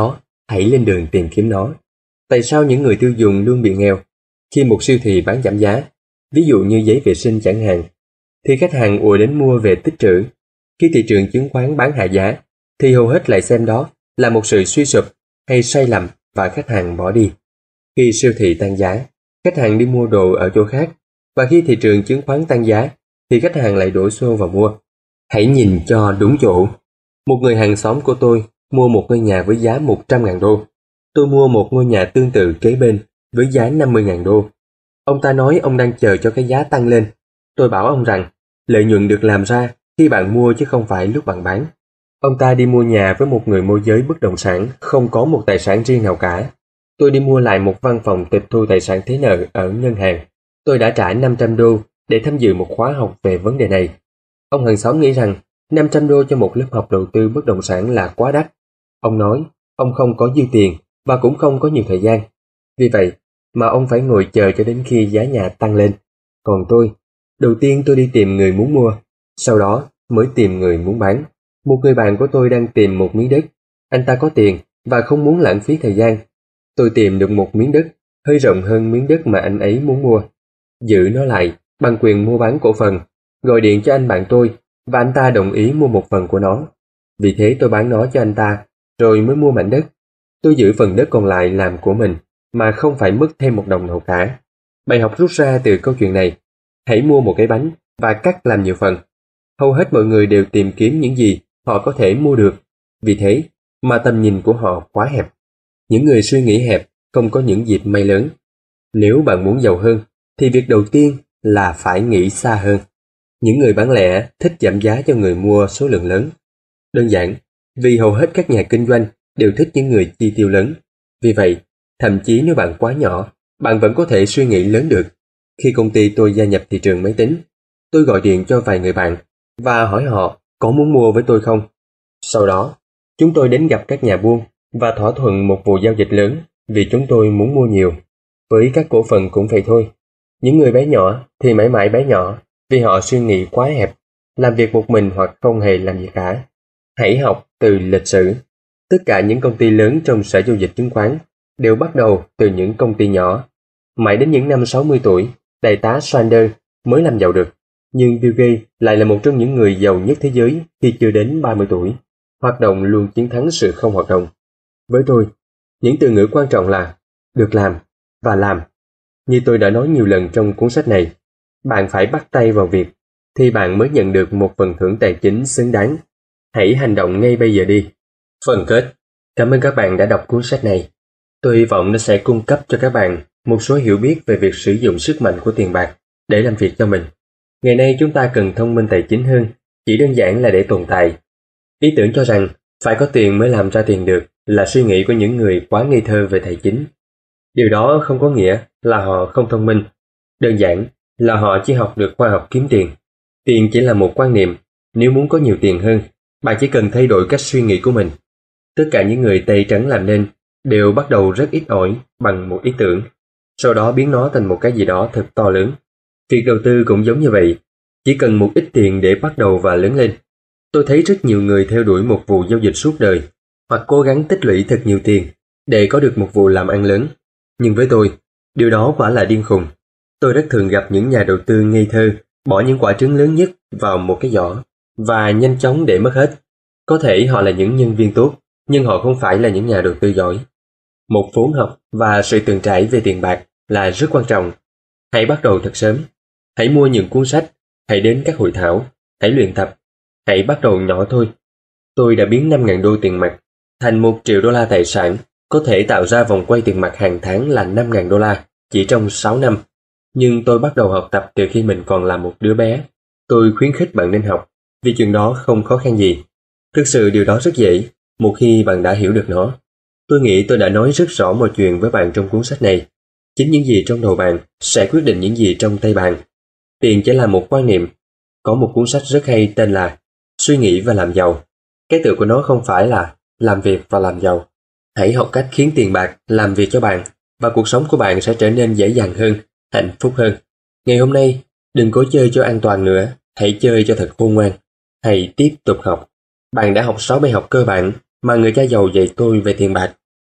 hãy lên đường tìm kiếm nó. Tại sao những người tiêu dùng luôn bị nghèo? Khi một siêu thị bán giảm giá, ví dụ như giấy vệ sinh chẳng hạn, thì khách hàng ùa đến mua về tích trữ. Khi thị trường chứng khoán bán hạ giá, thì hầu hết lại xem đó là một sự suy sụp hay sai lầm và khách hàng bỏ đi. Khi siêu thị tăng giá, khách hàng đi mua đồ ở chỗ khác, và khi thị trường chứng khoán tăng giá, thì khách hàng lại đổ xô vào mua. Hãy nhìn cho đúng chỗ. Một người hàng xóm của tôi mua một ngôi nhà với giá 100.000 đô. Tôi mua một ngôi nhà tương tự kế bên với giá 50.000 đô. Ông ta nói ông đang chờ cho cái giá tăng lên. Tôi bảo ông rằng lợi nhuận được làm ra khi bạn mua chứ không phải lúc bạn bán. Ông ta đi mua nhà với một người môi giới bất động sản, không có một tài sản riêng nào cả. Tôi đi mua lại một văn phòng tịch thu tài sản thế nợ ở ngân hàng. Tôi đã trả 500 đô để tham dự một khóa học về vấn đề này. Ông hàng xóm nghĩ rằng 500 đô cho một lớp học đầu tư bất động sản là quá đắt. Ông nói ông không có dư tiền và cũng không có nhiều thời gian. Vì vậy mà ông phải ngồi chờ cho đến khi giá nhà tăng lên. Còn tôi, đầu tiên tôi đi tìm người muốn mua, sau đó mới tìm người muốn bán. Một người bạn của tôi đang tìm một miếng đất. Anh ta có tiền và không muốn lãng phí thời gian. Tôi tìm được một miếng đất hơi rộng hơn miếng đất mà anh ấy muốn mua. Giữ nó lại bằng quyền mua bán cổ phần, gọi điện cho anh bạn tôi và anh ta đồng ý mua một phần của nó. Vì thế tôi bán nó cho anh ta, rồi mới mua mảnh đất. Tôi giữ phần đất còn lại làm của mình, mà không phải mất thêm một đồng nào cả. Bài học rút ra từ câu chuyện này: hãy mua một cái bánh và cắt làm nhiều phần. Hầu hết mọi người đều tìm kiếm những gì họ có thể mua được. Vì thế mà tầm nhìn của họ quá hẹp. Những người suy nghĩ hẹp không có những dịp may lớn. Nếu bạn muốn giàu hơn, thì việc đầu tiên là phải nghĩ xa hơn. Những người bán lẻ thích giảm giá cho người mua số lượng lớn. Đơn giản, vì hầu hết các nhà kinh doanh đều thích những người chi tiêu lớn. Vì vậy, thậm chí nếu bạn quá nhỏ, bạn vẫn có thể suy nghĩ lớn được. Khi công ty tôi gia nhập thị trường máy tính, tôi gọi điện cho vài người bạn và hỏi họ có muốn mua với tôi không. Sau đó, chúng tôi đến gặp các nhà buôn và thỏa thuận một vụ giao dịch lớn vì chúng tôi muốn mua nhiều. Với các cổ phần cũng vậy thôi. Những người bé nhỏ thì mãi mãi bé nhỏ vì họ suy nghĩ quá hẹp, làm việc một mình hoặc không hề làm gì cả. Hãy học từ lịch sử. Tất cả những công ty lớn trong sở giao dịch chứng khoán đều bắt đầu từ những công ty nhỏ. Mãi đến những năm 60 tuổi, đại tá Sanders mới làm giàu được. Nhưng Bill Gates lại là một trong những người giàu nhất thế giới khi chưa đến 30 tuổi. Hoạt động luôn chiến thắng sự không hoạt động. Với tôi, những từ ngữ quan trọng là được làm và làm. Như tôi đã nói nhiều lần trong cuốn sách này, bạn phải bắt tay vào việc thì bạn mới nhận được một phần thưởng tài chính xứng đáng. Hãy hành động ngay bây giờ đi. Phần kết. Cảm ơn các bạn đã đọc cuốn sách này. Tôi hy vọng nó sẽ cung cấp cho các bạn một số hiểu biết về việc sử dụng sức mạnh của tiền bạc để làm việc cho mình. Ngày nay chúng ta cần thông minh tài chính hơn, chỉ đơn giản là để tồn tại. Ý tưởng cho rằng phải có tiền mới làm ra tiền được là suy nghĩ của những người quá ngây thơ về tài chính. Điều đó không có nghĩa là họ không thông minh. Đơn giản là họ chỉ học được khoa học kiếm tiền. Tiền chỉ là một quan niệm. Nếu muốn có nhiều tiền hơn, bạn chỉ cần thay đổi cách suy nghĩ của mình. Tất cả những người tay trắng làm nên đều bắt đầu rất ít ỏi bằng một ý tưởng, sau đó biến nó thành một cái gì đó thật to lớn. Việc đầu tư cũng giống như vậy, chỉ cần một ít tiền để bắt đầu và lớn lên. Tôi thấy rất nhiều người theo đuổi một vụ giao dịch suốt đời, hoặc cố gắng tích lũy thật nhiều tiền để có được một vụ làm ăn lớn. Nhưng với tôi, điều đó quả là điên khùng. Tôi rất thường gặp những nhà đầu tư ngây thơ bỏ những quả trứng lớn nhất vào một cái giỏ và nhanh chóng để mất hết. Có thể họ là những nhân viên tốt, nhưng họ không phải là những nhà đầu tư giỏi. Một vốn học và sự từng trải về tiền bạc là rất quan trọng. Hãy bắt đầu thật sớm. Hãy mua những cuốn sách, hãy đến các hội thảo, hãy luyện tập. Hãy bắt đầu nhỏ thôi. Tôi đã biến 5.000 đô tiền mặt thành 1 triệu đô la tài sản, có thể tạo ra vòng quay tiền mặt hàng tháng là 5.000 đô la chỉ trong 6 năm. Nhưng tôi bắt đầu học tập từ khi mình còn là một đứa bé. Tôi khuyến khích bạn nên học, vì chuyện đó không khó khăn gì. Thực sự điều đó rất dễ, một khi bạn đã hiểu được nó. Tôi nghĩ tôi đã nói rất rõ mọi chuyện với bạn trong cuốn sách này. Chính những gì trong đầu bạn sẽ quyết định những gì trong tay bạn. Tiền chỉ là một quan niệm. Có một cuốn sách rất hay tên là Suy nghĩ và làm giàu. Cái tựa của nó không phải là làm việc và làm giàu. Hãy học cách khiến tiền bạc làm việc cho bạn, và cuộc sống của bạn sẽ trở nên dễ dàng hơn, hạnh phúc hơn. Ngày hôm nay, đừng cố chơi cho an toàn nữa, hãy chơi cho thật khôn ngoan. Hãy tiếp tục học. Bạn đã học 6 bài học cơ bản mà người cha giàu dạy tôi về tiền bạc.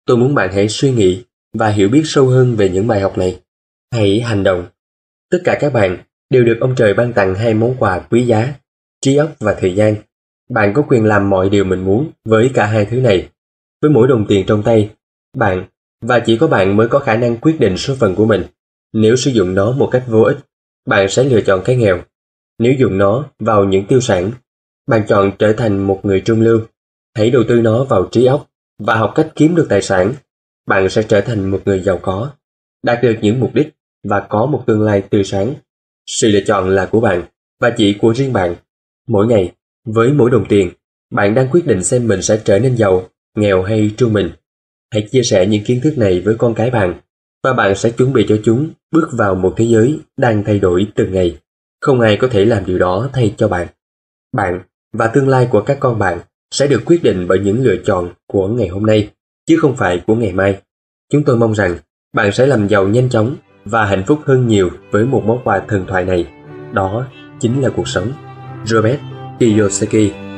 Tôi muốn bạn hãy suy nghĩ và hiểu biết sâu hơn về những bài học này. Hãy hành động. Tất cả các bạn đều được ông trời ban tặng hai món quà quý giá, trí óc và thời gian. Bạn có quyền làm mọi điều mình muốn với cả hai thứ này. Với mỗi đồng tiền trong tay, bạn và chỉ có bạn mới có khả năng quyết định số phận của mình. Nếu sử dụng nó một cách vô ích, bạn sẽ lựa chọn cái nghèo. Nếu dùng nó vào những tiêu sản, bạn chọn trở thành một người trung lưu. Hãy đầu tư nó vào trí óc và học cách kiếm được tài sản. Bạn sẽ trở thành một người giàu có, đạt được những mục đích và có một tương lai tươi sáng. Sự lựa chọn là của bạn và chỉ của riêng bạn. Mỗi ngày, với mỗi đồng tiền, bạn đang quyết định xem mình sẽ trở nên giàu, nghèo hay trung bình. Hãy chia sẻ những kiến thức này với con cái bạn và bạn sẽ chuẩn bị cho chúng bước vào một thế giới đang thay đổi từng ngày. Không ai có thể làm điều đó thay cho bạn. Bạn và tương lai của các con bạn sẽ được quyết định bởi những lựa chọn của ngày hôm nay, chứ không phải của ngày mai. Chúng tôi mong rằng bạn sẽ làm giàu nhanh chóng và hạnh phúc hơn nhiều với một món quà thần thoại này. Đó chính là cuộc sống. Robert Kiyosaki.